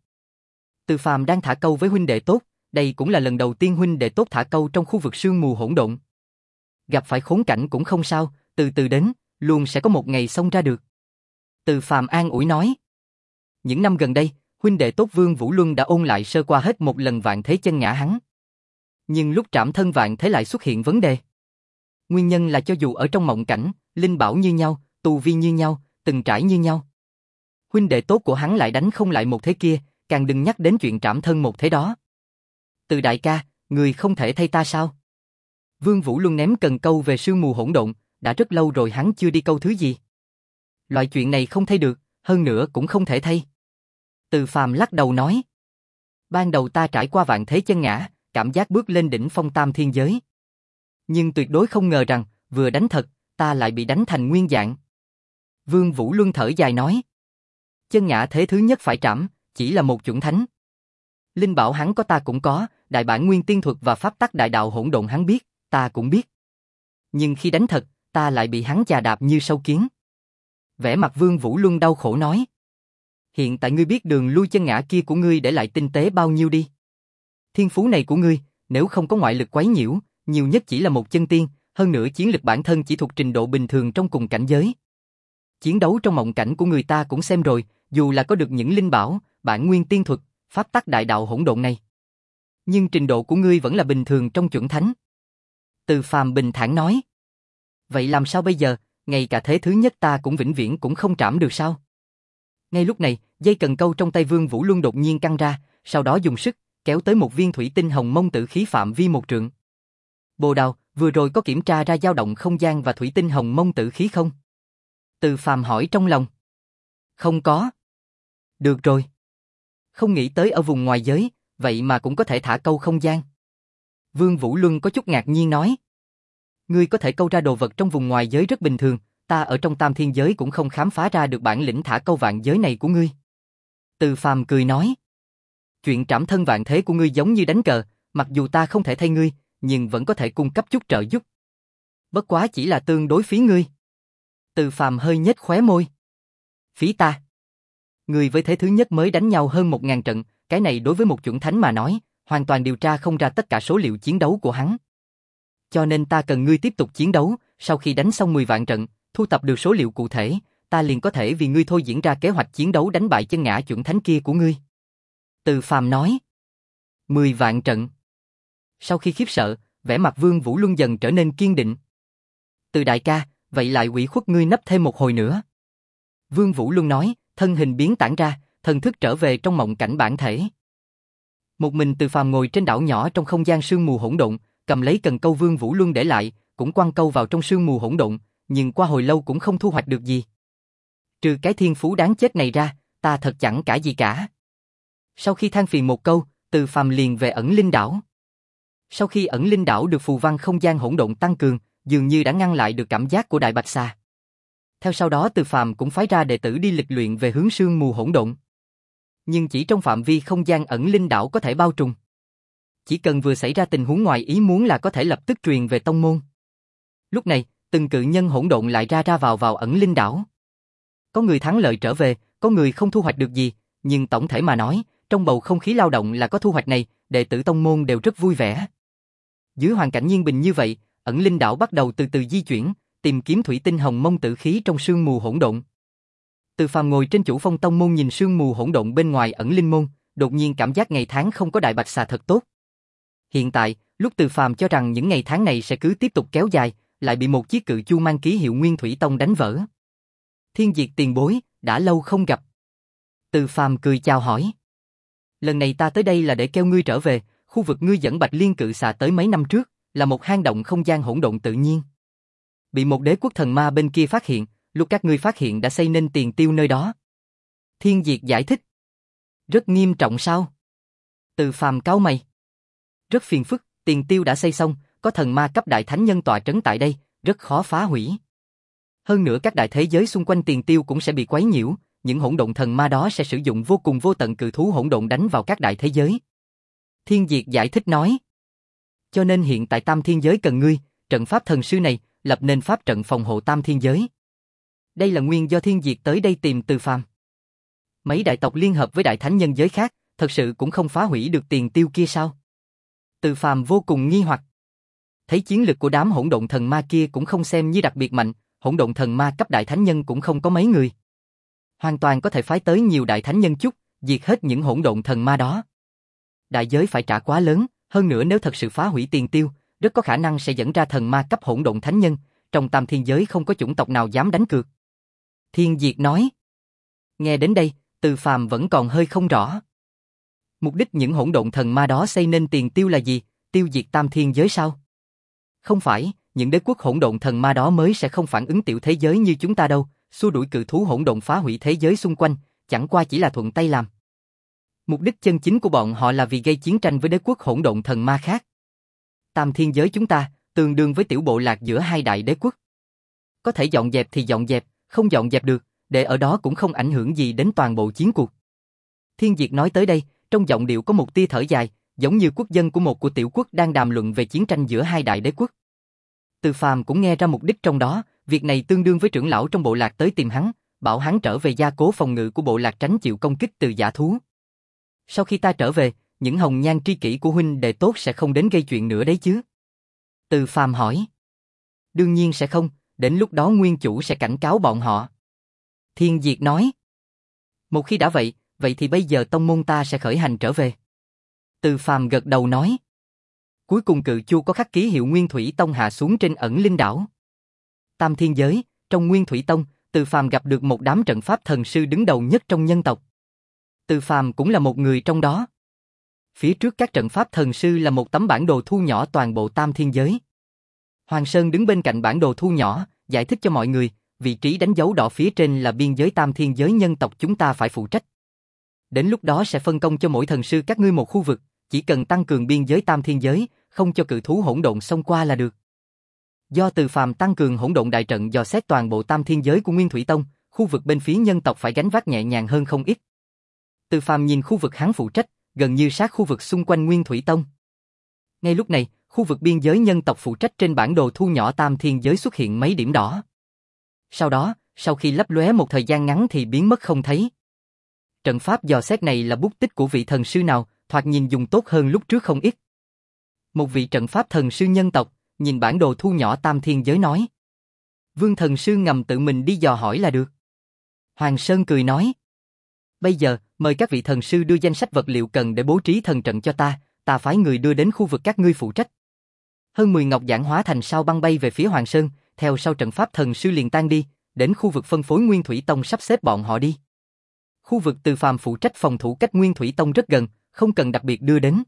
Từ Phàm đang thả câu với huynh đệ tốt, đây cũng là lần đầu tiên huynh đệ tốt thả câu trong khu vực sương mù hỗn độn. Gặp phải khốn cảnh cũng không sao, từ từ đến, luôn sẽ có một ngày xông ra được. Từ Phàm an ủi nói. Những năm gần đây, huynh đệ tốt Vương Vũ Luân đã ôn lại sơ qua hết một lần vạn thế chân ngã hắn. Nhưng lúc trảm thân vạn thế lại xuất hiện vấn đề. Nguyên nhân là cho dù ở trong mộng cảnh, linh bảo như nhau, tu vi như nhau, từng trải như nhau. Huynh đệ tốt của hắn lại đánh không lại một thế kia, càng đừng nhắc đến chuyện trảm thân một thế đó. Từ đại ca, người không thể thay ta sao? Vương Vũ Luân ném cần câu về sương mù hỗn độn, đã rất lâu rồi hắn chưa đi câu thứ gì. Loại chuyện này không thay được, hơn nữa cũng không thể thay. Từ Phàm lắc đầu nói. Ban đầu ta trải qua vạn thế chân ngã, cảm giác bước lên đỉnh phong tam thiên giới. Nhưng tuyệt đối không ngờ rằng, vừa đánh thật, ta lại bị đánh thành nguyên dạng. Vương Vũ Luân thở dài nói. Chân ngã thế thứ nhất phải trảm, chỉ là một chuẩn thánh. Linh bảo hắn có ta cũng có, đại bản nguyên tiên thuật và pháp tắc đại đạo hỗn độn hắn biết, ta cũng biết. Nhưng khi đánh thật, ta lại bị hắn chà đạp như sâu kiến. Vẻ mặt Vương Vũ Luân đau khổ nói. Hiện tại ngươi biết đường lui chân ngã kia của ngươi để lại tinh tế bao nhiêu đi. Thiên phú này của ngươi, nếu không có ngoại lực quấy nhiễu, nhiều nhất chỉ là một chân tiên, hơn nữa chiến lực bản thân chỉ thuộc trình độ bình thường trong cùng cảnh giới. Chiến đấu trong mộng cảnh của người ta cũng xem rồi, dù là có được những linh bảo, bản nguyên tiên thuật, pháp tắc đại đạo hỗn độn này. Nhưng trình độ của ngươi vẫn là bình thường trong chuẩn thánh. Từ Phàm bình thản nói. Vậy làm sao bây giờ, ngay cả thế thứ nhất ta cũng vĩnh viễn cũng không trảm được sao? Ngay lúc này, dây cần câu trong tay Vương Vũ Luân đột nhiên căng ra, sau đó dùng sức, kéo tới một viên thủy tinh hồng mông tử khí phạm vi một trượng. Bồ Đào, vừa rồi có kiểm tra ra dao động không gian và thủy tinh hồng mông tử khí không? Từ Phàm hỏi trong lòng. Không có. Được rồi. Không nghĩ tới ở vùng ngoài giới, vậy mà cũng có thể thả câu không gian. Vương Vũ Luân có chút ngạc nhiên nói. Ngươi có thể câu ra đồ vật trong vùng ngoài giới rất bình thường, ta ở trong tam thiên giới cũng không khám phá ra được bản lĩnh thả câu vạn giới này của ngươi. Từ Phàm cười nói. Chuyện trảm thân vạn thế của ngươi giống như đánh cờ, mặc dù ta không thể thay ngươi, nhưng vẫn có thể cung cấp chút trợ giúp. Bất quá chỉ là tương đối phí ngươi. Từ Phàm hơi nhếch khóe môi. Phí ta? Ngươi với thế thứ nhất mới đánh nhau hơn một ngàn trận, cái này đối với một chuẩn thánh mà nói, hoàn toàn điều tra không ra tất cả số liệu chiến đấu của hắn. Cho nên ta cần ngươi tiếp tục chiến đấu, sau khi đánh xong mười vạn trận, thu thập được số liệu cụ thể, ta liền có thể vì ngươi thôi diễn ra kế hoạch chiến đấu đánh bại chân ngã chuẩn thánh kia của ngươi. Từ Phàm nói. Mười vạn trận. Sau khi khiếp sợ, vẻ mặt Vương Vũ Luân dần trở nên kiên định. Từ đại ca, vậy lại ủy khuất ngươi nấp thêm một hồi nữa. Vương Vũ Luân nói, thân hình biến tản ra, thần thức trở về trong mộng cảnh bản thể. Một mình Từ Phàm ngồi trên đảo nhỏ trong không gian sương mù hỗn độn, cầm lấy cần câu Vương Vũ Luân để lại, cũng quăng câu vào trong sương mù hỗn độn, nhưng qua hồi lâu cũng không thu hoạch được gì. Trừ cái thiên phú đáng chết này ra, ta thật chẳng cả gì cả. Sau khi than phiền một câu, Từ Phàm liền về ẩn linh đảo. Sau khi ẩn linh đảo được phù văn không gian hỗn độn tăng cường, dường như đã ngăn lại được cảm giác của Đại Bạch Xà. Theo sau đó Từ Phàm cũng phái ra đệ tử đi lịch luyện về hướng sương mù hỗn độn. Nhưng chỉ trong phạm vi không gian ẩn linh đảo có thể bao trùm. Chỉ cần vừa xảy ra tình huống ngoài ý muốn là có thể lập tức truyền về tông môn. Lúc này, từng cự nhân hỗn độn lại ra ra vào vào ẩn linh đảo. Có người thắng lợi trở về, có người không thu hoạch được gì, nhưng tổng thể mà nói, trong bầu không khí lao động là có thu hoạch này, đệ tử tông môn đều rất vui vẻ. Dưới hoàn cảnh yên bình như vậy, ẩn linh đảo bắt đầu từ từ di chuyển, tìm kiếm thủy tinh hồng mông tử khí trong sương mù hỗn độn. Từ Phàm ngồi trên chủ phong tông môn nhìn sương mù hỗn độn bên ngoài ẩn linh môn, đột nhiên cảm giác ngày tháng không có Đại Bạch Xà thật tốt. Hiện tại, lúc Từ Phàm cho rằng những ngày tháng này sẽ cứ tiếp tục kéo dài, lại bị một chiếc cự chu mang ký hiệu Nguyên Thủy Tông đánh vỡ. Thiên Diệt tiền bối, đã lâu không gặp. Từ Phàm cười chào hỏi. Lần này ta tới đây là để kêu ngươi trở về, khu vực ngươi dẫn Bạch Liên cự xà tới mấy năm trước, là một hang động không gian hỗn độn tự nhiên. Bị một đế quốc thần ma bên kia phát hiện, lúc các ngươi phát hiện đã xây nên tiền tiêu nơi đó. Thiên Diệt giải thích. Rất nghiêm trọng sao? Từ Phàm cau mày. Rất phiền phức, tiền tiêu đã xây xong, có thần ma cấp đại thánh nhân tọa trấn tại đây, rất khó phá hủy. Hơn nữa các đại thế giới xung quanh tiền tiêu cũng sẽ bị quấy nhiễu, những hỗn độn thần ma đó sẽ sử dụng vô cùng vô tận cự thú hỗn độn đánh vào các đại thế giới. Thiên Diệt giải thích nói. Cho nên hiện tại Tam Thiên Giới cần ngươi, trận pháp thần sư này, lập nên pháp trận phòng hộ Tam Thiên Giới. Đây là nguyên do Thiên Diệt tới đây tìm Từ Phàm. Mấy đại tộc liên hợp với đại thánh nhân giới khác, thật sự cũng không phá hủy được tiền tiêu kia sao? Từ Phàm vô cùng nghi hoặc. Thấy chiến lực của đám hỗn độn thần ma kia cũng không xem như đặc biệt mạnh, hỗn độn thần ma cấp đại thánh nhân cũng không có mấy người. Hoàn toàn có thể phái tới nhiều đại thánh nhân chút, diệt hết những hỗn độn thần ma đó. Đại giới phải trả quá lớn, hơn nữa nếu thật sự phá hủy tiền tiêu, rất có khả năng sẽ dẫn ra thần ma cấp hỗn độn thánh nhân, trong Tam Thiên Giới không có chủng tộc nào dám đánh cược. Thiên Diệt nói. Nghe đến đây, Từ Phàm vẫn còn hơi không rõ. Mục đích những hỗn độn thần ma đó xây nên tiền tiêu là gì? Tiêu diệt Tam Thiên Giới sao? Không phải, những đế quốc hỗn độn thần ma đó mới sẽ không phản ứng tiểu thế giới như chúng ta đâu, xua đuổi cự thú hỗn độn phá hủy thế giới xung quanh, chẳng qua chỉ là thuận tay làm. Mục đích chân chính của bọn họ là vì gây chiến tranh với đế quốc hỗn độn thần ma khác. Tam Thiên Giới chúng ta, tương đương với tiểu bộ lạc giữa hai đại đế quốc. Có thể dọn dẹp thì dọn dẹp, không dọn dẹp được, để ở đó cũng không ảnh hưởng gì đến toàn bộ chiến cuộc. Thiên Diệt nói tới đây, trong giọng điệu có một tia thở dài, giống như quốc dân của một của tiểu quốc đang đàm luận về chiến tranh giữa hai đại đế quốc. Từ Phàm cũng nghe ra mục đích trong đó, việc này tương đương với trưởng lão trong bộ lạc tới tìm hắn, bảo hắn trở về gia cố phòng ngự của bộ lạc tránh chịu công kích từ dã thú. Sau khi ta trở về, những hồng nhan tri kỷ của huynh đệ tốt sẽ không đến gây chuyện nữa đấy chứ? Từ Phàm hỏi. Đương nhiên sẽ không, đến lúc đó nguyên chủ sẽ cảnh cáo bọn họ. Thiên Diệt nói. Một khi đã vậy, vậy thì bây giờ tông môn ta sẽ khởi hành trở về. Từ Phàm gật đầu nói. Cuối cùng cự chu có khắc ký hiệu Nguyên Thủy Tông hạ xuống trên ẩn linh đảo. Tam Thiên Giới, trong Nguyên Thủy Tông, Từ Phàm gặp được một đám trận pháp thần sư đứng đầu nhất trong nhân tộc. Từ Phàm cũng là một người trong đó. Phía trước các trận pháp thần sư là một tấm bản đồ thu nhỏ toàn bộ Tam Thiên Giới. Hoàng Sơn đứng bên cạnh bản đồ thu nhỏ, giải thích cho mọi người, vị trí đánh dấu đỏ phía trên là biên giới Tam Thiên Giới nhân tộc chúng ta phải phụ trách. Đến lúc đó sẽ phân công cho mỗi thần sư các ngươi một khu vực, chỉ cần tăng cường biên giới Tam Thiên Giới, không cho cự thú hỗn độn xông qua là được. Do Từ Phàm tăng cường hỗn độn đại trận dò xét toàn bộ Tam Thiên Giới của Nguyên Thủy Tông, khu vực bên phía nhân tộc phải gánh vác nhẹ nhàng hơn không ít. Từ Phàm nhìn khu vực hắn phụ trách, gần như sát khu vực xung quanh Nguyên Thủy Tông. Ngay lúc này, khu vực biên giới nhân tộc phụ trách trên bản đồ thu nhỏ Tam Thiên Giới xuất hiện mấy điểm đỏ. Sau đó, sau khi lấp lóe một thời gian ngắn thì biến mất không thấy. Trận pháp dò xét này là bút tích của vị thần sư nào, thoạt nhìn dùng tốt hơn lúc trước không ít. Một vị trận pháp thần sư nhân tộc, nhìn bản đồ thu nhỏ Tam Thiên Giới nói. Vương thần sư ngầm tự mình đi dò hỏi là được. Hoàng Sơn cười nói. Bây giờ, mời các vị thần sư đưa danh sách vật liệu cần để bố trí thần trận cho ta, ta phái người đưa đến khu vực các ngươi phụ trách. Hơn mười ngọc giản hóa thành sao băng bay về phía Hoàng Sơn, theo sau trận pháp thần sư liền tan đi, đến khu vực phân phối Nguyên Thủy Tông sắp xếp bọn họ đi. Khu vực Từ Phàm phụ trách phòng thủ cách Nguyên Thủy Tông rất gần, không cần đặc biệt đưa đến.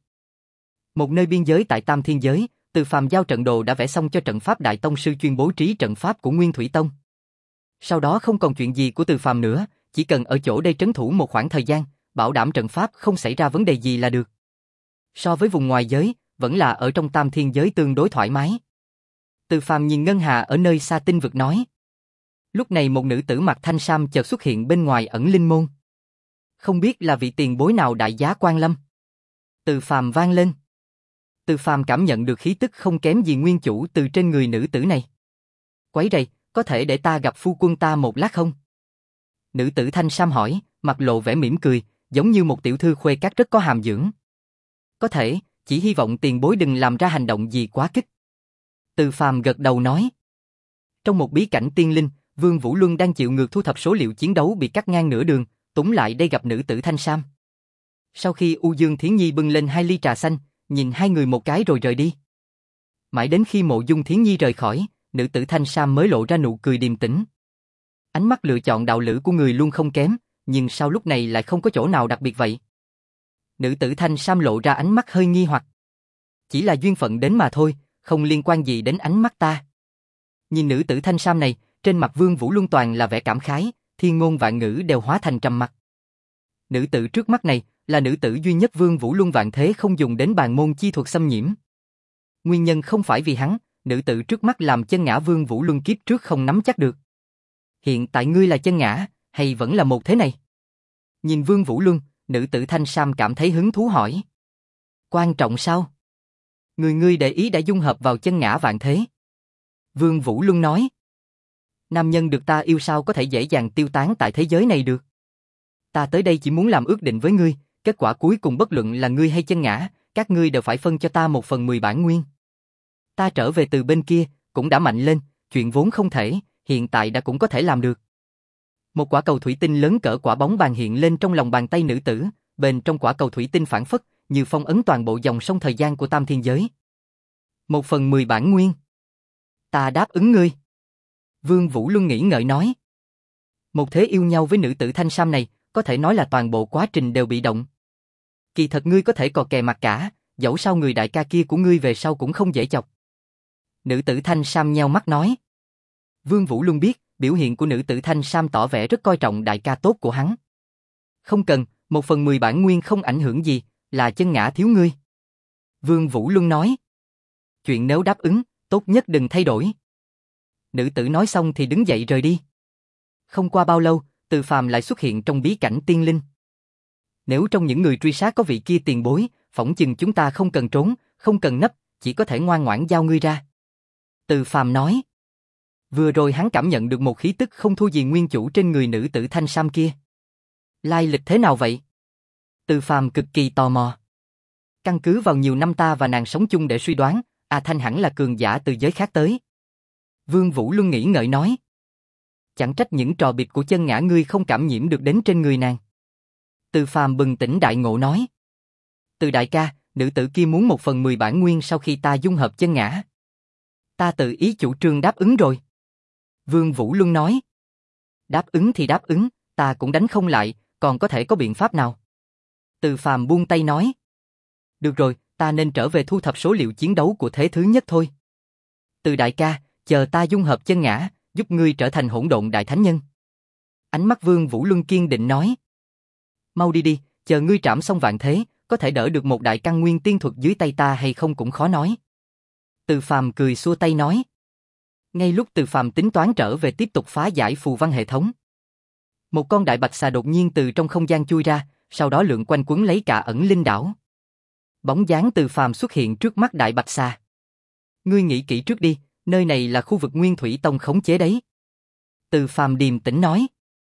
Một nơi biên giới tại Tam Thiên Giới, Từ Phàm giao trận đồ đã vẽ xong cho trận pháp đại tông sư chuyên bố trí trận pháp của Nguyên Thủy Tông. Sau đó không còn chuyện gì của Từ Phàm nữa, chỉ cần ở chỗ đây trấn thủ một khoảng thời gian, bảo đảm trận pháp không xảy ra vấn đề gì là được. So với vùng ngoài giới, vẫn là ở trong Tam Thiên Giới tương đối thoải mái. Từ Phàm nhìn Ngân Hà ở nơi xa tinh vực nói. Lúc này một nữ tử mặc thanh sam chợt xuất hiện bên ngoài ẩn linh môn. Không biết là vị tiền bối nào đại giá quan lâm. Từ Phàm vang lên. Từ Phàm cảm nhận được khí tức không kém gì nguyên chủ từ trên người nữ tử này. Quấy rầy, có thể để ta gặp phu quân ta một lát không? Nữ tử thanh sam hỏi, mặt lộ vẻ mỉm cười, giống như một tiểu thư khuê các rất có hàm dưỡng. Có thể, chỉ hy vọng tiền bối đừng làm ra hành động gì quá kích. Từ Phàm gật đầu nói. Trong một bí cảnh tiên linh, Vương Vũ Luân đang chịu ngược thu thập số liệu chiến đấu bị cắt ngang nửa đường, túng lại đây gặp nữ tử thanh sam. Sau khi U Dương Thiến Nhi bưng lên hai ly trà xanh, nhìn hai người một cái rồi rời đi. Mãi đến khi Mộ Dung Thiến Nhi rời khỏi, nữ tử thanh sam mới lộ ra nụ cười điềm tĩnh. Ánh mắt lựa chọn đạo lữ của người luôn không kém, nhưng sao lúc này lại không có chỗ nào đặc biệt vậy? Nữ tử thanh sam lộ ra ánh mắt hơi nghi hoặc. Chỉ là duyên phận đến mà thôi, không liên quan gì đến ánh mắt ta. Nhìn nữ tử thanh sam này, trên mặt Vương Vũ Luân toàn là vẻ cảm khái, thiên ngôn vạn ngữ đều hóa thành trầm mặc. Nữ tử trước mắt này là nữ tử duy nhất Vương Vũ Luân vạn thế không dùng đến bàn môn chi thuật xâm nhiễm. Nguyên nhân không phải vì hắn, nữ tử trước mắt làm chân ngã Vương Vũ Luân kiếp trước không nắm chắc được. Hiện tại ngươi là chân ngã, hay vẫn là một thế này? Nhìn Vương Vũ Luân, nữ tử thanh sam cảm thấy hứng thú hỏi. Quan trọng sao? Người ngươi để ý đã dung hợp vào chân ngã vạn thế. Vương Vũ Luân nói. Nam nhân được ta yêu sao có thể dễ dàng tiêu tán tại thế giới này được. Ta tới đây chỉ muốn làm ước định với ngươi, kết quả cuối cùng bất luận là ngươi hay chân ngã, các ngươi đều phải phân cho ta một phần mười bản nguyên. Ta trở về từ bên kia, cũng đã mạnh lên, chuyện vốn không thể, hiện tại đã cũng có thể làm được. Một quả cầu thủy tinh lớn cỡ quả bóng bàn hiện lên trong lòng bàn tay nữ tử, bên trong quả cầu thủy tinh phản phất, như phong ấn toàn bộ dòng sông thời gian của tam thiên giới. Một phần mười bản nguyên. Ta đáp ứng ngươi. Vương Vũ Luân nghĩ ngợi nói. Một thế yêu nhau với nữ tử thanh sam này, có thể nói là toàn bộ quá trình đều bị động. Kỳ thật ngươi có thể cò kè mặt cả, dẫu sao người đại ca kia của ngươi về sau cũng không dễ chọc. Nữ tử thanh sam nheo mắt nói. Vương Vũ Luân biết, biểu hiện của nữ tử thanh sam tỏ vẻ rất coi trọng đại ca tốt của hắn. Không cần, một phần mười bản nguyên không ảnh hưởng gì, là chân ngã thiếu ngươi. Vương Vũ Luân nói. Chuyện nếu đáp ứng, tốt nhất đừng thay đổi. Nữ tử nói xong thì đứng dậy rời đi. Không qua bao lâu, Từ Phàm lại xuất hiện trong bí cảnh tiên linh. Nếu trong những người truy sát có vị kia tiền bối, phỏng chừng chúng ta không cần trốn, không cần nấp, chỉ có thể ngoan ngoãn giao ngươi ra. Từ Phàm nói. Vừa rồi hắn cảm nhận được một khí tức không thua gì nguyên chủ trên người nữ tử thanh sam kia. Lai lịch thế nào vậy? Từ Phàm cực kỳ tò mò. Căn cứ vào nhiều năm ta và nàng sống chung để suy đoán, A Thanh hẳn là cường giả từ giới khác tới. Vương Vũ Luân nghĩ ngợi nói. Chẳng trách những trò bịp của chân ngã ngươi không cảm nhiễm được đến trên người nàng. Từ Phàm bừng tỉnh đại ngộ nói. Từ đại ca, nữ tử kia muốn một phần mười bản nguyên sau khi ta dung hợp chân ngã. Ta tự ý chủ trương đáp ứng rồi. Vương Vũ Luân nói. Đáp ứng thì đáp ứng, ta cũng đánh không lại, còn có thể có biện pháp nào? Từ Phàm buông tay nói. Được rồi, ta nên trở về thu thập số liệu chiến đấu của thế thứ nhất thôi. Từ đại ca, chờ ta dung hợp chân ngã, giúp ngươi trở thành hỗn độn đại thánh nhân. Ánh mắt Vương Vũ Luân kiên định nói. Mau đi đi, chờ ngươi trảm xong vạn thế, có thể đỡ được một đại căn nguyên tiên thuật dưới tay ta hay không cũng khó nói. Từ Phàm cười xua tay nói. Ngay lúc Từ Phàm tính toán trở về tiếp tục phá giải phù văn hệ thống, một con đại bạch xà đột nhiên từ trong không gian chui ra, sau đó lượn quanh quấn lấy cả ẩn linh đảo. Bóng dáng Từ Phàm xuất hiện trước mắt đại bạch xà. Ngươi nghĩ kỹ trước đi, nơi này là khu vực Nguyên Thủy Tông khống chế đấy. Từ Phàm điềm tĩnh nói.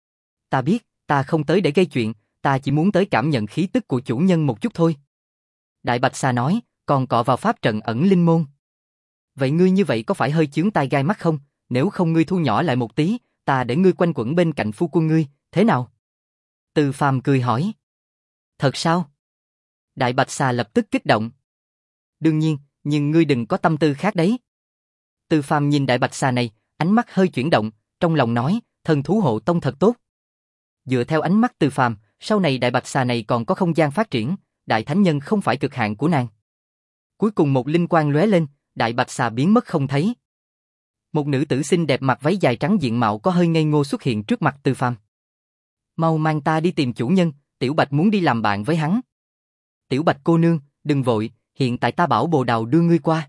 Ta biết, ta không tới để gây chuyện, ta chỉ muốn tới cảm nhận khí tức của chủ nhân một chút thôi. Đại bạch xà nói, còn cọ vào pháp trận ẩn linh môn. Vậy ngươi như vậy có phải hơi chướng tai gai mắt không? Nếu không ngươi thu nhỏ lại một tí, ta để ngươi quanh quẩn bên cạnh phu quân ngươi, thế nào? Từ Phàm cười hỏi. Thật sao? Đại bạch xà lập tức kích động. Đương nhiên, nhưng ngươi đừng có tâm tư khác đấy. Từ Phàm nhìn đại bạch xà này, ánh mắt hơi chuyển động, trong lòng nói, thần thú hộ tông thật tốt. Dựa theo ánh mắt Từ Phàm, sau này đại bạch xà này còn có không gian phát triển, đại thánh nhân không phải cực hạn của nàng. Cuối cùng một linh quang lóe lên, đại bạch xà biến mất không thấy. Một nữ tử xinh đẹp mặc váy dài trắng diện mạo có hơi ngây ngô xuất hiện trước mặt Từ Phàm. Mau mang ta đi tìm chủ nhân, Tiểu Bạch muốn đi làm bạn với hắn. Tiểu Bạch cô nương, đừng vội, hiện tại ta bảo Bồ Đào đưa ngươi qua.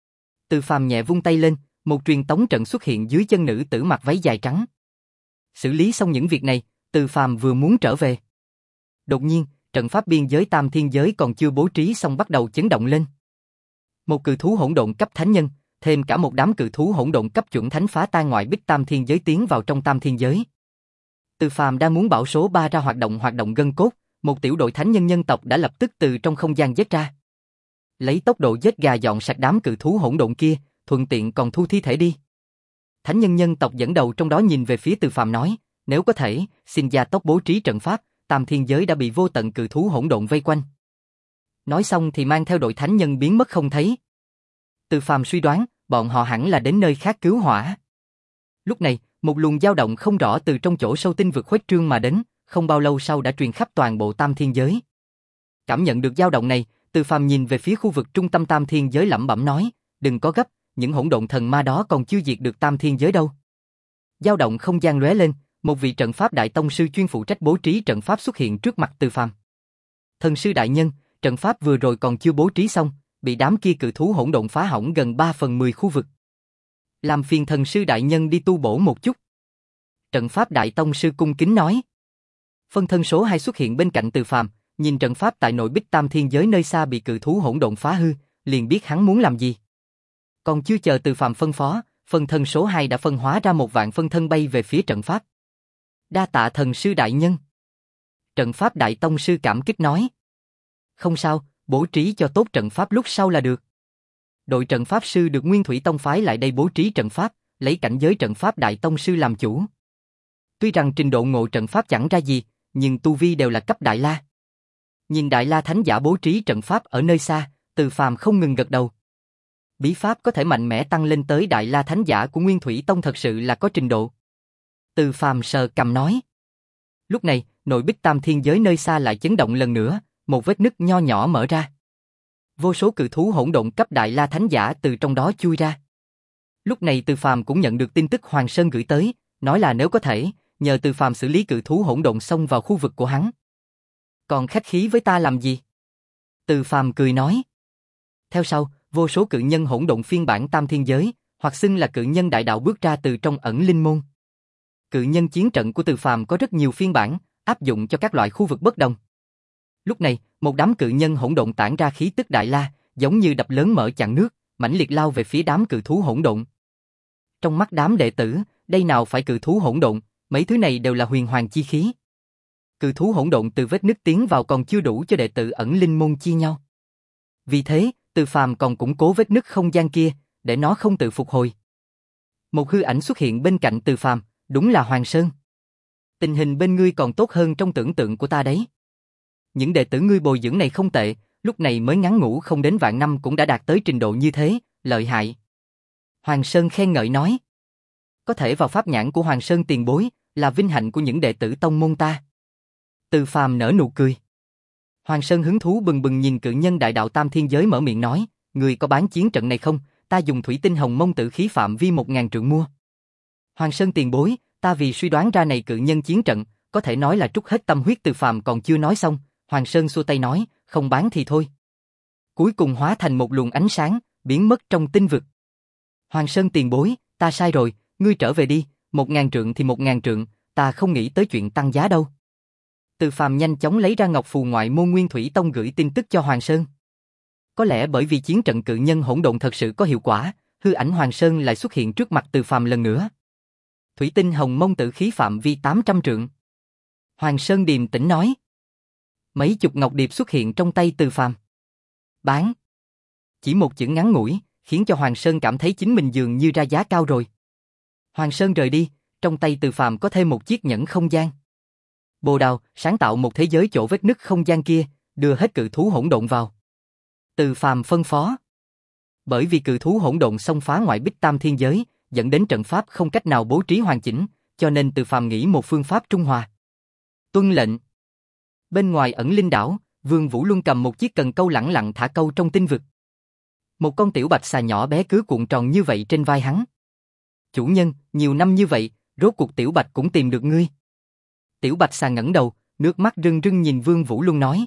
Từ Phàm nhẹ vung tay lên, một truyền tống trận xuất hiện dưới chân nữ tử mặc váy dài trắng. Xử lý xong những việc này, Từ Phàm vừa muốn trở về. Đột nhiên, trận pháp biên giới tam thiên giới còn chưa bố trí xong bắt đầu chấn động lên. Một cự thú hỗn độn cấp thánh nhân, thêm cả một đám cự thú hỗn độn cấp chuẩn thánh phá tan ngoại bích tam thiên giới tiến vào trong tam thiên giới. Từ Phàm đang muốn bảo số ba ra hoạt động hoạt động gân cốt, một tiểu đội thánh nhân nhân tộc đã lập tức từ trong không gian giết ra. Lấy tốc độ giết gà dọn sạch đám cự thú hỗn độn kia, thuận tiện còn thu thi thể đi. Thánh nhân nhân tộc dẫn đầu trong đó nhìn về phía Từ Phàm nói, nếu có thể, xin gia tốc bố trí trận pháp, tam thiên giới đã bị vô tận cự thú hỗn độn vây quanh. Nói xong thì mang theo đội thánh nhân biến mất không thấy. Từ Phàm suy đoán, bọn họ hẳn là đến nơi khác cứu hỏa. Lúc này, một luồng dao động không rõ từ trong chỗ sâu tinh vực khuếch trương mà đến, không bao lâu sau đã truyền khắp toàn bộ tam thiên giới. Cảm nhận được dao động này, Từ Phàm nhìn về phía khu vực trung tâm tam thiên giới lẩm bẩm nói, đừng có gấp, những hỗn độn thần ma đó còn chưa diệt được tam thiên giới đâu. Dao động không gian lóe lên, một vị trận pháp đại tông sư chuyên phụ trách bố trí trận pháp xuất hiện trước mặt Từ Phàm. Thần sư đại nhân, trận pháp vừa rồi còn chưa bố trí xong, bị đám kia cự thú hỗn độn phá hỏng gần ba phần mười khu vực. Làm phiền thần sư đại nhân đi tu bổ một chút. Trận pháp đại tông sư cung kính nói. Phân thân số hai xuất hiện bên cạnh Từ Phàm, nhìn trận pháp tại nội bích tam thiên giới nơi xa bị cự thú hỗn độn phá hư, liền biết hắn muốn làm gì. Còn chưa chờ Từ Phàm phân phó, phân thân số hai đã phân hóa ra một vạn phân thân bay về phía trận pháp. Đa tạ thần sư đại nhân. Trận pháp đại tông sư cảm kích nói. Không sao, bố trí cho tốt trận pháp lúc sau là được. Đội trận pháp sư được Nguyên Thủy Tông phái lại đây bố trí trận pháp, lấy cảnh giới trận pháp đại tông sư làm chủ. Tuy rằng trình độ ngộ trận pháp chẳng ra gì, nhưng tu vi đều là cấp Đại La. Nhìn Đại La thánh giả bố trí trận pháp ở nơi xa, Từ Phàm không ngừng gật đầu. Bí pháp có thể mạnh mẽ tăng lên tới Đại La thánh giả của Nguyên Thủy Tông thật sự là có trình độ. Từ Phàm sờ cằm nói. Lúc này, nội bích tam thiên giới nơi xa lại chấn động lần nữa, một vết nứt nho nhỏ mở ra. Vô số cự thú hỗn độn cấp Đại La thánh giả từ trong đó chui ra. Lúc này Từ Phàm cũng nhận được tin tức Hoàng Sơn gửi tới, nói là nếu có thể, nhờ Từ Phàm xử lý cự thú hỗn độn xông vào khu vực của hắn. Còn khách khí với ta làm gì? Từ Phàm cười nói. Theo sau, vô số cự nhân hỗn độn phiên bản tam thiên giới, hoặc xưng là cự nhân đại đạo bước ra từ trong ẩn linh môn. Cự nhân chiến trận của Từ Phàm có rất nhiều phiên bản, áp dụng cho các loại khu vực bất đồng. Lúc này, một đám cự nhân hỗn độn tản ra khí tức Đại La, giống như đập lớn mở chặn nước, mãnh liệt lao về phía đám cự thú hỗn độn. Trong mắt đám đệ tử, đây nào phải cự thú hỗn độn, mấy thứ này đều là huyền hoàng chi khí. Cự thú hỗn độn từ vết nứt tiến vào còn chưa đủ cho đệ tử ẩn linh môn chia nhau. Vì thế, Từ Phàm còn củng cố vết nứt không gian kia, để nó không tự phục hồi. Một hư ảnh xuất hiện bên cạnh Từ Phàm, đúng là Hoàng Sơn. Tình hình bên ngươi còn tốt hơn trong tưởng tượng của ta đấy. Những đệ tử ngươi bồi dưỡng này không tệ, lúc này mới ngắn ngủi không đến vạn năm cũng đã đạt tới trình độ như thế, lợi hại. Hoàng Sơn khen ngợi nói. Có thể vào pháp nhãn của Hoàng Sơn tiền bối, là vinh hạnh của những đệ tử tông môn ta. Từ Phàm nở nụ cười. Hoàng Sơn hứng thú bừng bừng nhìn cự nhân đại đạo tam thiên giới mở miệng nói, ngươi có bán chiến trận này không, ta dùng thủy tinh hồng mông tử khí phạm vi một ngàn trượng mua. Hoàng Sơn tiền bối, ta vì suy đoán ra này cự nhân chiến trận, có thể nói là trút hết tâm huyết. Từ Phàm còn chưa nói xong, Hoàng Sơn xua tay nói, không bán thì thôi. Cuối cùng hóa thành một luồng ánh sáng, biến mất trong tinh vực. Hoàng Sơn tiền bối, ta sai rồi, ngươi trở về đi, một ngàn trượng thì một ngàn trượng, ta không nghĩ tới chuyện tăng giá đâu. Từ Phàm nhanh chóng lấy ra ngọc phù ngoại môn Nguyên Thủy Tông gửi tin tức cho Hoàng Sơn. Có lẽ bởi vì chiến trận cự nhân hỗn độn thật sự có hiệu quả, hư ảnh Hoàng Sơn lại xuất hiện trước mặt Từ Phàm lần nữa. Thủy tinh hồng mông tử khí phạm vi tám trăm trượng. Hoàng Sơn điềm tĩnh nói. Mấy chục ngọc điệp xuất hiện trong tay Từ Phàm. Bán. Chỉ một chữ ngắn ngủi, khiến cho Hoàng Sơn cảm thấy chính mình dường như ra giá cao rồi. Hoàng Sơn rời đi, trong tay Từ Phàm có thêm một chiếc nhẫn không gian. Bồ đào, sáng tạo một thế giới chỗ vết nứt không gian kia, đưa hết cự thú hỗn độn vào. Từ Phàm phân phó. Bởi vì cự thú hỗn độn xông phá ngoại bích tam thiên giới, dẫn đến trận pháp không cách nào bố trí hoàn chỉnh, cho nên Từ Phàm nghĩ một phương pháp trung hòa. Tuân lệnh. Bên ngoài ẩn linh đảo, Vương Vũ Luân cầm một chiếc cần câu lẳng lặng thả câu trong tinh vực. Một con tiểu bạch xà nhỏ bé cứ cuộn tròn như vậy trên vai hắn. Chủ nhân, nhiều năm như vậy, rốt cuộc tiểu bạch cũng tìm được ngươi. Tiểu bạch xà ngẩng đầu, nước mắt rưng rưng nhìn Vương Vũ Luân nói.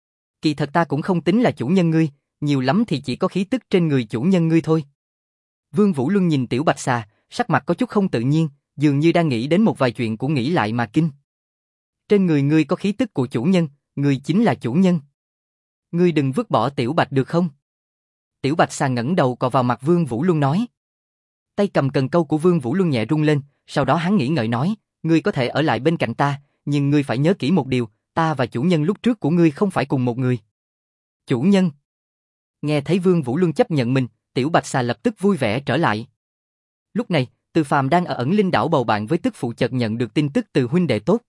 Kỳ thật ta cũng không tính là chủ nhân ngươi, nhiều lắm thì chỉ có khí tức trên người chủ nhân ngươi thôi. Vương Vũ Luân nhìn tiểu bạch xà, sắc mặt có chút không tự nhiên, dường như đang nghĩ đến một vài chuyện của nghĩ lại mà kinh. Trên người ngươi có khí tức của chủ nhân, ngươi chính là chủ nhân. Ngươi đừng vứt bỏ tiểu bạch được không? Tiểu bạch xà ngẩng đầu cọ vào mặt Vương Vũ Luân nói. Tay cầm cần câu của Vương Vũ Luân nhẹ rung lên, sau đó hắn nghĩ ngợi nói, ngươi có thể ở lại bên cạnh ta, nhưng ngươi phải nhớ kỹ một điều, ta và chủ nhân lúc trước của ngươi không phải cùng một người. Chủ nhân. Nghe thấy Vương Vũ Luân chấp nhận mình, tiểu bạch xà lập tức vui vẻ trở lại. Lúc này, Từ Phàm đang ở ẩn linh đảo bầu bạn với tức phụ chợt nhận được tin tức từ huynh đệ tốt.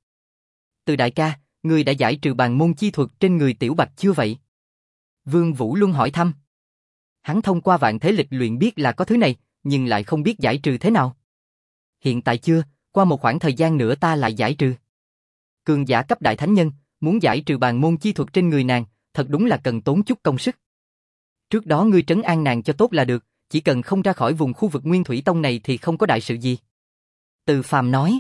Từ đại ca, ngươi đã giải trừ bàn môn chi thuật trên người tiểu bạch chưa vậy? Vương Vũ Luân hỏi thăm. Hắn thông qua vạn thế lịch luyện biết là có thứ này, nhưng lại không biết giải trừ thế nào. Hiện tại chưa, qua một khoảng thời gian nữa ta lại giải trừ. Cường giả cấp đại thánh nhân, muốn giải trừ bàn môn chi thuật trên người nàng, thật đúng là cần tốn chút công sức. Trước đó ngươi trấn an nàng cho tốt là được, chỉ cần không ra khỏi vùng khu vực Nguyên Thủy Tông này thì không có đại sự gì. Từ Phàm nói.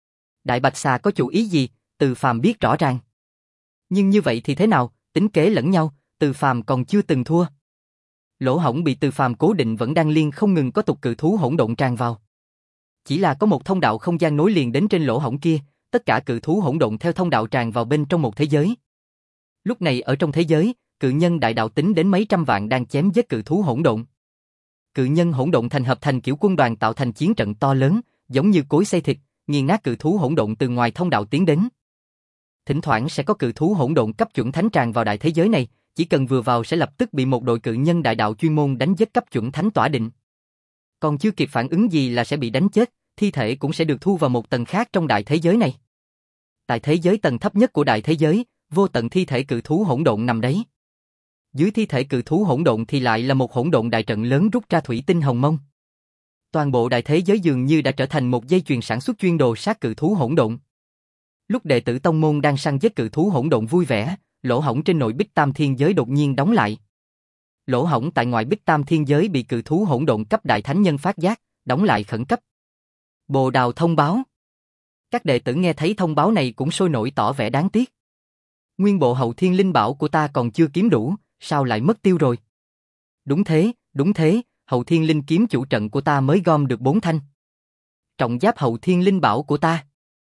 Đại bạch xà có chủ ý gì, Từ Phàm biết rõ ràng. Nhưng như vậy thì thế nào, tính kế lẫn nhau, Từ Phàm còn chưa từng thua. Lỗ hổng bị Từ Phàm cố định vẫn đang liên không ngừng có tục cự thú hỗn độn tràn vào. Chỉ là có một thông đạo không gian nối liền đến trên lỗ hổng kia, tất cả cự thú hỗn độn theo thông đạo tràn vào bên trong một thế giới. Lúc này ở trong thế giới, cự nhân đại đạo tính đến mấy trăm vạn đang chém giết cự thú hỗn độn. Cự nhân hỗn độn thành hợp thành kiểu quân đoàn tạo thành chiến trận to lớn, giống như cối xay thịt, nghiền nát cự thú hỗn độn từ ngoài thông đạo tiến đến. Thỉnh thoảng sẽ có cự thú hỗn độn cấp chuẩn thánh tràn vào đại thế giới này, chỉ cần vừa vào sẽ lập tức bị một đội cự nhân đại đạo chuyên môn đánh giết cấp chuẩn thánh tỏa định. Còn chưa kịp phản ứng gì là sẽ bị đánh chết, thi thể cũng sẽ được thu vào một tầng khác trong đại thế giới này. Tại thế giới tầng thấp nhất của đại thế giới, vô tận thi thể cự thú hỗn độn nằm đấy. Dưới thi thể cự thú hỗn độn thì lại là một hỗn độn đại trận lớn rút ra thủy tinh hồng mông. Toàn bộ đại thế giới dường như đã trở thành một dây chuyền sản xuất chuyên đồ sát cự thú hỗn độn. Lúc đệ tử tông môn đang săn giết cự thú hỗn độn vui vẻ, lỗ hổng trên nội bích tam thiên giới đột nhiên đóng lại. Lỗ hổng tại ngoài bích tam thiên giới bị cự thú hỗn độn cấp đại thánh nhân phát giác, đóng lại khẩn cấp. Bồ Đào thông báo. Các đệ tử nghe thấy thông báo này cũng sôi nổi tỏ vẻ đáng tiếc. Nguyên bộ hậu thiên linh bảo của ta còn chưa kiếm đủ, sao lại mất tiêu rồi? Đúng thế, đúng thế, hậu thiên linh kiếm chủ trận của ta mới gom được bốn thanh. Trọng giáp hậu thiên linh bảo của ta.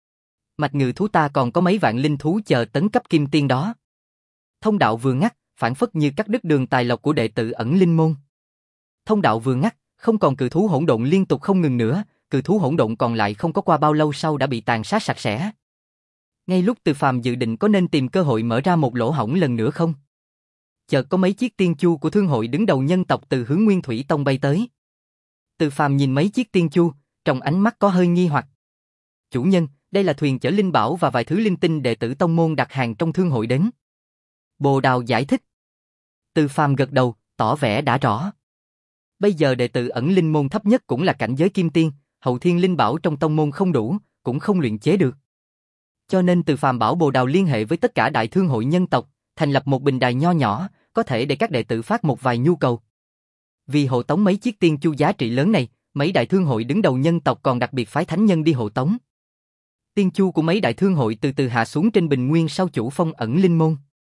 Mạch ngự thú ta còn có mấy vạn linh thú chờ tấn cấp kim tiên đó. Thông đạo vừa ngắt, phản phất như cắt đứt đường tài lộc của đệ tử ẩn linh môn. Thông đạo vừa ngắt, không còn cự thú hỗn độn liên tục không ngừng nữa, cự thú hỗn độn còn lại không có qua bao lâu sau đã bị tàn sát sạch sẽ. Ngay lúc Từ Phàm dự định có nên tìm cơ hội mở ra một lỗ hổng lần nữa không? Chợt có mấy chiếc tiên chu của thương hội đứng đầu nhân tộc từ hướng Nguyên Thủy Tông bay tới. Từ Phàm nhìn mấy chiếc tiên chu, trong ánh mắt có hơi nghi hoặc. Chủ nhân, đây là thuyền chở linh bảo và vài thứ linh tinh đệ tử tông môn đặt hàng trong thương hội đến. Bồ Đào giải thích. Từ Phàm gật đầu, tỏ vẻ đã rõ. Bây giờ đệ tử ẩn linh môn thấp nhất cũng là cảnh giới kim tiên, hậu thiên linh bảo trong tông môn không đủ, cũng không luyện chế được. Cho nên Từ Phàm bảo Bồ Đào liên hệ với tất cả đại thương hội nhân tộc, thành lập một bình đài nho nhỏ, có thể để các đệ tử phát một vài nhu cầu. Vì hộ tống mấy chiếc tiên chu giá trị lớn này, mấy đại thương hội đứng đầu nhân tộc còn đặc biệt phái thánh nhân đi hộ tống. Tiên chu của mấy đại thương hội từ từ hạ xuống trên bình nguyên sau chủ phong ẩn linh môn.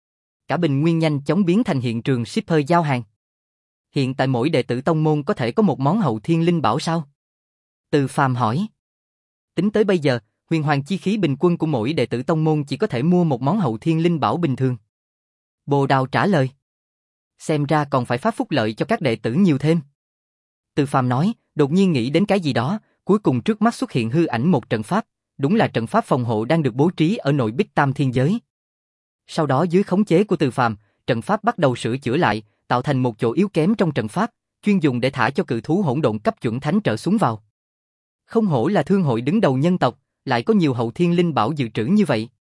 Cả bình nguyên nhanh chóng biến thành hiện trường shipper giao hàng. Hiện tại mỗi đệ tử tông môn có thể có một món hậu thiên linh bảo sao? Từ Phàm hỏi. Tính tới bây giờ, huyền hoàng chi khí bình quân của mỗi đệ tử tông môn chỉ có thể mua một món hậu thiên linh bảo bình thường. Bồ Đào trả lời. Xem ra còn phải phát phúc lợi cho các đệ tử nhiều thêm. Từ Phàm nói, đột nhiên nghĩ đến cái gì đó, cuối cùng trước mắt xuất hiện hư ảnh một trận pháp, đúng là trận pháp phòng hộ đang được bố trí ở nội bích tam thiên giới. Sau đó dưới khống chế của Từ Phàm, trận pháp bắt đầu sửa chữa lại, tạo thành một chỗ yếu kém trong trận pháp, chuyên dùng để thả cho cự thú hỗn độn cấp chuẩn thánh trở xuống vào. Không hổ là thương hội đứng đầu nhân tộc, lại có nhiều hậu thiên linh bảo dự trữ như vậy.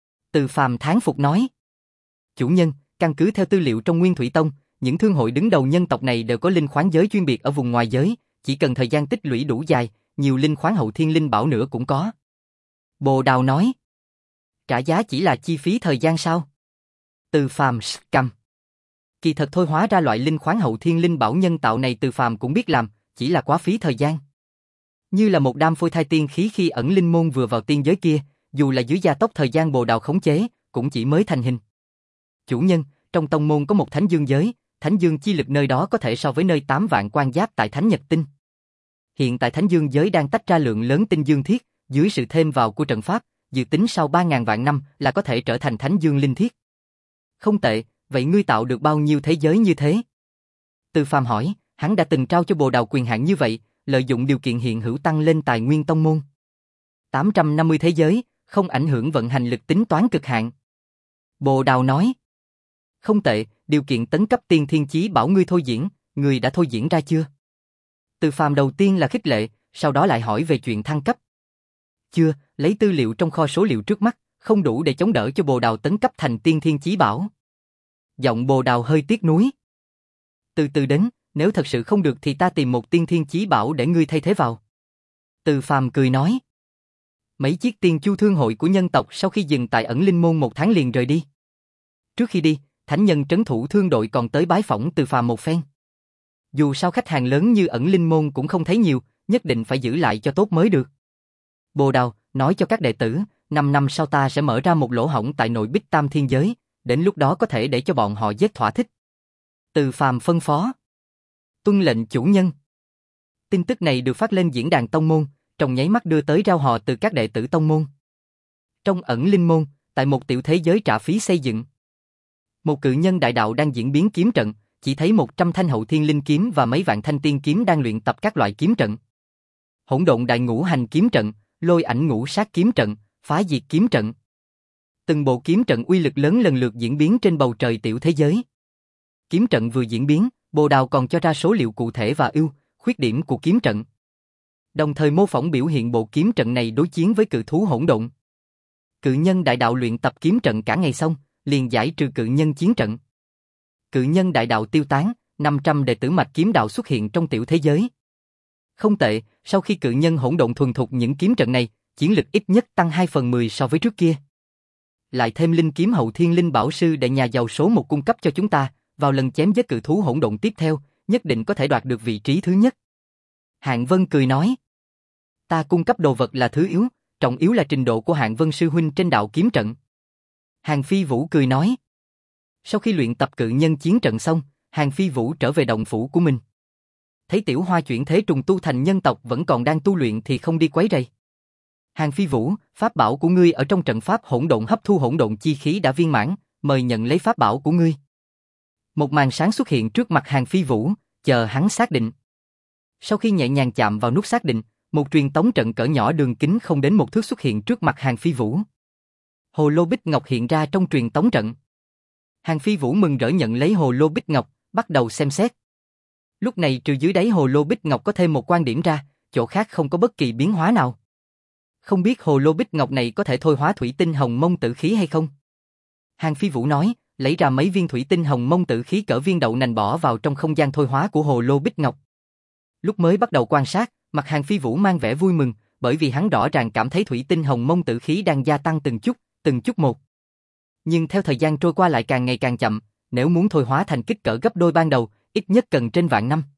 Từ Phàm thán phục nói. Chủ nhân, căn cứ theo tư liệu trong Nguyên Thủy Tông, những thương hội đứng đầu nhân tộc này đều có linh khoáng giới chuyên biệt ở vùng ngoài giới, chỉ cần thời gian tích lũy đủ dài, nhiều linh khoáng hậu thiên linh bảo nữa cũng có. Bồ Đào nói. Trả giá chỉ là chi phí thời gian sao? Từ Phàm cầm. Kỳ thật thôi hóa ra loại linh khoáng hậu thiên linh bảo nhân tạo này Từ Phàm cũng biết làm, chỉ là quá phí thời gian. Như là một đam phôi thai tiên khí khi ẩn linh môn vừa vào tiên giới kia, dù là dưới gia tốc thời gian Bồ Đào khống chế, cũng chỉ mới thành hình. Chủ nhân, trong tông môn có một thánh dương giới, thánh dương chi lực nơi đó có thể so với nơi tám vạn quan giáp tại thánh nhật tinh. Hiện tại thánh dương giới đang tách ra lượng lớn tinh dương thiết, dưới sự thêm vào của trận pháp, dự tính sau ba ngàn vạn năm là có thể trở thành thánh dương linh thiết. Không tệ, vậy ngươi tạo được bao nhiêu thế giới như thế? Từ Phàm hỏi, hắn đã từng trao cho Bồ Đào quyền hạn như vậy, lợi dụng điều kiện hiện hữu tăng lên tài nguyên tông môn. tám trăm năm mươi thế giới, không ảnh hưởng vận hành lực tính toán cực hạn. Bồ Đào nói. Không tệ, điều kiện tấn cấp tiên thiên chí bảo ngươi thôi diễn, ngươi đã thôi diễn ra chưa? Từ Phàm đầu tiên là khích lệ, sau đó lại hỏi về chuyện thăng cấp. Chưa, lấy tư liệu trong kho số liệu trước mắt, không đủ để chống đỡ cho Bồ Đào tấn cấp thành tiên thiên chí bảo. Giọng Bồ Đào hơi tiếc nuối. Từ từ đến, nếu thật sự không được thì ta tìm một tiên thiên chí bảo để ngươi thay thế vào. Từ Phàm cười nói. Mấy chiếc tiên chu thương hội của nhân tộc sau khi dừng tại ẩn linh môn một tháng liền rời đi. Trước khi đi, thánh nhân trấn thủ thương đội còn tới bái phỏng Từ Phàm một phen. Dù sao khách hàng lớn như ẩn linh môn cũng không thấy nhiều, nhất định phải giữ lại cho tốt mới được. Bồ Đào, nói cho các đệ tử, năm năm sau ta sẽ mở ra một lỗ hổng tại nội bích tam thiên giới, đến lúc đó có thể để cho bọn họ giết thỏa thích. Từ Phàm phân phó. Tuân lệnh chủ nhân. Tin tức này được phát lên diễn đàn tông môn, trong nháy mắt đưa tới rao hò từ các đệ tử tông môn. Trong ẩn linh môn, tại một tiểu thế giới trả phí xây dựng. Một cự nhân đại đạo đang diễn biến kiếm trận, chỉ thấy một trăm thanh hậu thiên linh kiếm và mấy vạn thanh tiên kiếm đang luyện tập các loại kiếm trận. Hỗn độn đại ngũ hành kiếm trận, lôi ảnh ngũ sát kiếm trận, phá diệt kiếm trận. Từng bộ kiếm trận uy lực lớn lần lượt diễn biến trên bầu trời tiểu thế giới. Kiếm trận vừa diễn biến, Bồ Đào còn cho ra số liệu cụ thể và ưu, khuyết điểm của kiếm trận. Đồng thời mô phỏng biểu hiện bộ kiếm trận này đối chiến với cự thú hỗn độn. Cự nhân đại đạo luyện tập kiếm trận cả ngày xong, liền giải trừ cự nhân chiến trận. Cự nhân đại đạo tiêu tán, năm trăm đệ tử mạch kiếm đạo xuất hiện trong tiểu thế giới. Không tệ, sau khi cự nhân hỗn độn thuần thục những kiếm trận này, chiến lực ít nhất tăng hai phần mười so với trước kia. Lại thêm linh kiếm hậu thiên linh bảo sư để nhà giàu số một cung cấp cho chúng ta, vào lần chém giết cự thú hỗn độn tiếp theo, nhất định có thể đoạt được vị trí thứ nhất. Hạng Vân cười nói, ta cung cấp đồ vật là thứ yếu, trọng yếu là trình độ của Hạng Vân sư huynh trên đạo kiếm trận. Hàng Phi Vũ cười nói, sau khi luyện tập cự nhân chiến trận xong, Hàng Phi Vũ trở về động phủ của mình. Thấy Tiểu Hoa chuyển thế trùng tu thành nhân tộc vẫn còn đang tu luyện thì không đi quấy rầy. Hàng Phi Vũ, pháp bảo của ngươi ở trong trận pháp hỗn độn hấp thu hỗn độn chi khí đã viên mãn, mời nhận lấy pháp bảo của ngươi. Một màn sáng xuất hiện trước mặt Hàng Phi Vũ, chờ hắn xác định. Sau khi nhẹ nhàng chạm vào nút xác định, một truyền tống trận cỡ nhỏ đường kính không đến một thước xuất hiện trước mặt Hàng Phi Vũ. Hồ lô bích ngọc hiện ra trong truyền tống trận. Hàng Phi Vũ mừng rỡ nhận lấy hồ lô bích ngọc, bắt đầu xem xét. Lúc này trừ dưới đáy hồ lô bích ngọc có thêm một quan điểm ra, chỗ khác không có bất kỳ biến hóa nào. Không biết hồ lô bích ngọc này có thể thôi hóa thủy tinh hồng mông tử khí hay không? Hàng Phi Vũ nói, lấy ra mấy viên thủy tinh hồng mông tử khí cỡ viên đậu nành bỏ vào trong không gian thôi hóa của hồ lô bích ngọc. Lúc mới bắt đầu quan sát, mặt Hàng Phi Vũ mang vẻ vui mừng, bởi vì hắn rõ ràng cảm thấy thủy tinh hồng mông tử khí đang gia tăng từng chút, từng chút một. Nhưng theo thời gian trôi qua lại càng ngày càng chậm, nếu muốn thôi hóa thành kích cỡ gấp đôi ban đầu, ít nhất cần trên vạn năm.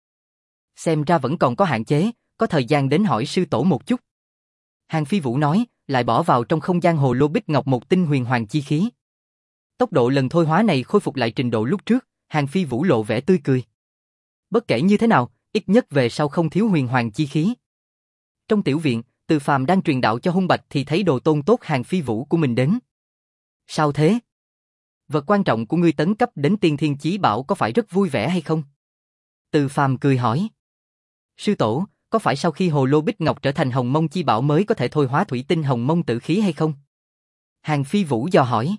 Xem ra vẫn còn có hạn chế, có thời gian đến hỏi sư tổ một chút. Hàng Phi Vũ nói, lại bỏ vào trong không gian hồ lô bích ngọc một tinh huyền hoàng chi khí. Tốc độ lần thôi hóa này khôi phục lại trình độ lúc trước, Hàng Phi Vũ lộ vẻ tươi cười. Bất kể như thế nào, ít nhất về sau không thiếu huyền hoàng chi khí. Trong tiểu viện, Từ Phàm đang truyền đạo cho Hung Bạch thì thấy đồ tôn tốt Hàng Phi Vũ của mình đến. Sao thế? Vật quan trọng của ngươi tấn cấp đến tiên thiên chí bảo có phải rất vui vẻ hay không? Từ Phàm cười hỏi. Sư tổ, có phải sau khi hồ lô bích ngọc trở thành hồng mông chi bảo mới có thể thôi hóa thủy tinh hồng mông tử khí hay không? Hàng Phi Vũ dò hỏi.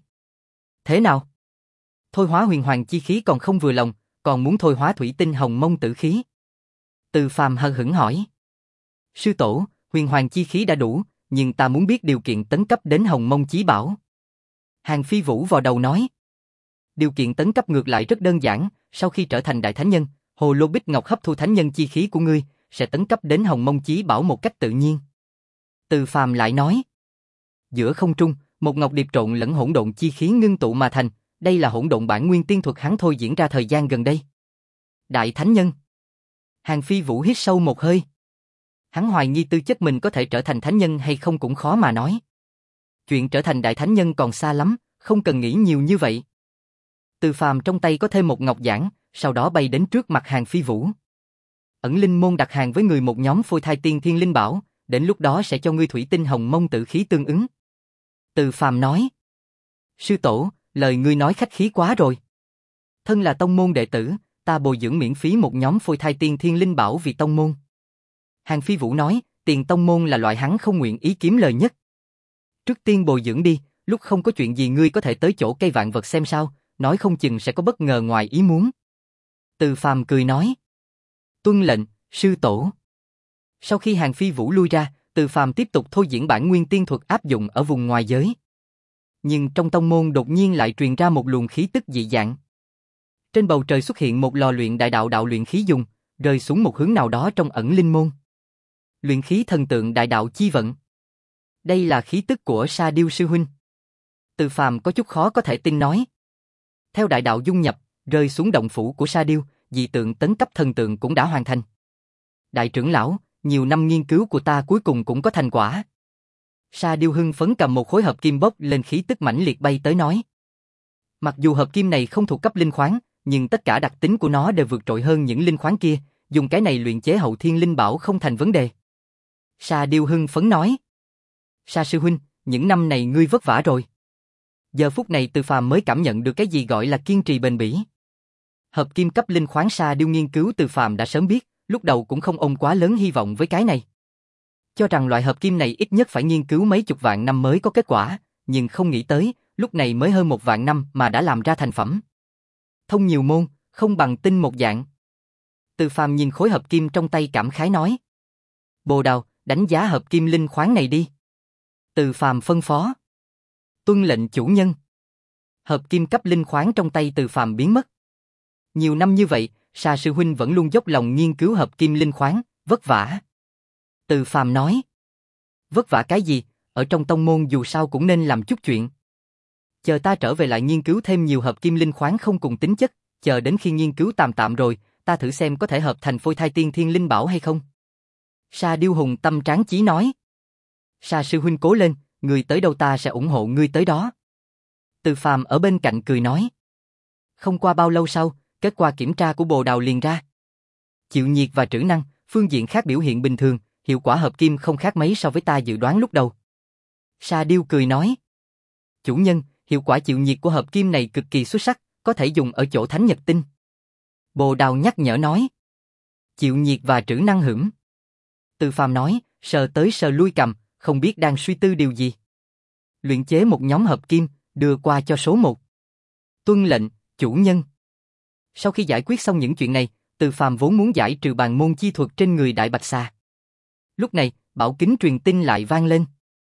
Thế nào? Thôi hóa huyền hoàng chi khí còn không vừa lòng, còn muốn thôi hóa thủy tinh hồng mông tử khí? Từ Phàm hờ hững hỏi. Sư tổ, huyền hoàng chi khí đã đủ, nhưng ta muốn biết điều kiện tấn cấp đến hồng mông chí bảo. Hàng Phi Vũ vào đầu nói. Điều kiện tấn cấp ngược lại rất đơn giản, sau khi trở thành đại thánh nhân, hồ lô bích ngọc hấp thu thánh nhân chi khí của ngươi, sẽ tấn cấp đến hồng mông chí bảo một cách tự nhiên. Từ Phàm lại nói. Giữa không trung, một ngọc điệp trộn lẫn hỗn độn chi khí ngưng tụ mà thành, đây là hỗn độn bản nguyên tiên thuật hắn thôi diễn ra thời gian gần đây. Đại thánh nhân. Hàng Phi Vũ hít sâu một hơi. Hắn hoài nghi tư chất mình có thể trở thành thánh nhân hay không cũng khó mà nói. Chuyện trở thành đại thánh nhân còn xa lắm, không cần nghĩ nhiều như vậy. Từ Phàm trong tay có thêm một ngọc giản, sau đó bay đến trước mặt Hàng Phi Vũ. Ẩn linh môn đặt hàng với người một nhóm phôi thai tiên thiên linh bảo, đến lúc đó sẽ cho ngươi thủy tinh hồng mông tử khí tương ứng. Từ Phàm nói. Sư tổ, lời ngươi nói khách khí quá rồi. Thân là tông môn đệ tử, ta bồi dưỡng miễn phí một nhóm phôi thai tiên thiên linh bảo vì tông môn. Hàng Phi Vũ nói, tiền tông môn là loại hắn không nguyện ý kiếm lời nhất. Trước tiên bồi dưỡng đi, lúc không có chuyện gì ngươi có thể tới chỗ cây vạn vật xem sao, nói không chừng sẽ có bất ngờ ngoài ý muốn. Từ Phàm cười nói. Tuân lệnh, sư tổ. Sau khi Hàng Phi Vũ lui ra, Từ Phàm tiếp tục thôi diễn bản nguyên tiên thuật áp dụng ở vùng ngoài giới. Nhưng trong tông môn đột nhiên lại truyền ra một luồng khí tức dị dạng. Trên bầu trời xuất hiện một lò luyện đại đạo đạo luyện khí dùng, rơi xuống một hướng nào đó trong ẩn linh môn. Luyện khí thần tượng đại đạo chi vận. Đây là khí tức của Sa Điêu sư huynh. Từ Phàm có chút khó có thể tin nói. Theo đại đạo dung nhập, rơi xuống động phủ của Sa Điêu, dị tượng tấn cấp thần tượng cũng đã hoàn thành. Đại trưởng lão, nhiều năm nghiên cứu của ta cuối cùng cũng có thành quả. Sa Điêu hưng phấn cầm một khối hợp kim bốc lên khí tức mãnh liệt bay tới nói. Mặc dù hợp kim này không thuộc cấp linh khoáng, nhưng tất cả đặc tính của nó đều vượt trội hơn những linh khoáng kia, dùng cái này luyện chế hậu thiên linh bảo không thành vấn đề. Sa Điêu hưng phấn nói. Sa sư huynh, những năm này ngươi vất vả rồi. Giờ phút này Từ Phàm mới cảm nhận được cái gì gọi là kiên trì bền bỉ. Hợp kim cấp linh khoáng sa điêu nghiên cứu Từ Phàm đã sớm biết, lúc đầu cũng không ôm quá lớn hy vọng với cái này. Cho rằng loại hợp kim này ít nhất phải nghiên cứu mấy chục vạn năm mới có kết quả, nhưng không nghĩ tới, lúc này mới hơn một vạn năm mà đã làm ra thành phẩm. Thông nhiều môn, không bằng tinh một dạng. Từ Phàm nhìn khối hợp kim trong tay cảm khái nói. Bồ Đào, đánh giá hợp kim linh khoáng này đi. Từ Phàm phân phó. Tuân lệnh chủ nhân. Hợp kim cấp linh khoáng trong tay Từ Phàm biến mất. Nhiều năm như vậy, Sa sư huynh vẫn luôn dốc lòng nghiên cứu hợp kim linh khoáng, vất vả. Từ Phàm nói. Vất vả cái gì, ở trong tông môn dù sao cũng nên làm chút chuyện. Chờ ta trở về lại nghiên cứu thêm nhiều hợp kim linh khoáng không cùng tính chất, chờ đến khi nghiên cứu tạm tạm rồi, ta thử xem có thể hợp thành phôi thai tiên thiên linh bảo hay không. Sa Điêu hùng tâm tráng chí nói. Sa sư huynh cố lên, người tới đâu ta sẽ ủng hộ ngươi tới đó. Từ Phàm ở bên cạnh cười nói. Không qua bao lâu sau, kết quả kiểm tra của Bồ Đào liền ra. Chịu nhiệt và trữ năng, phương diện khác biểu hiện bình thường, hiệu quả hợp kim không khác mấy so với ta dự đoán lúc đầu. Sa Điêu cười nói. Chủ nhân, hiệu quả chịu nhiệt của hợp kim này cực kỳ xuất sắc, có thể dùng ở chỗ thánh nhật tinh. Bồ Đào nhắc nhở nói. Chịu nhiệt và trữ năng hửng. Từ Phàm nói, sờ tới sờ lui cầm, không biết đang suy tư điều gì. Luyện chế một nhóm hợp kim, đưa qua cho số một. Tuân lệnh, chủ nhân. Sau khi giải quyết xong những chuyện này, Từ Phàm vốn muốn giải trừ bàn môn chi thuật trên người Đại Bạch Xà. Lúc này, bảo kính truyền tin lại vang lên.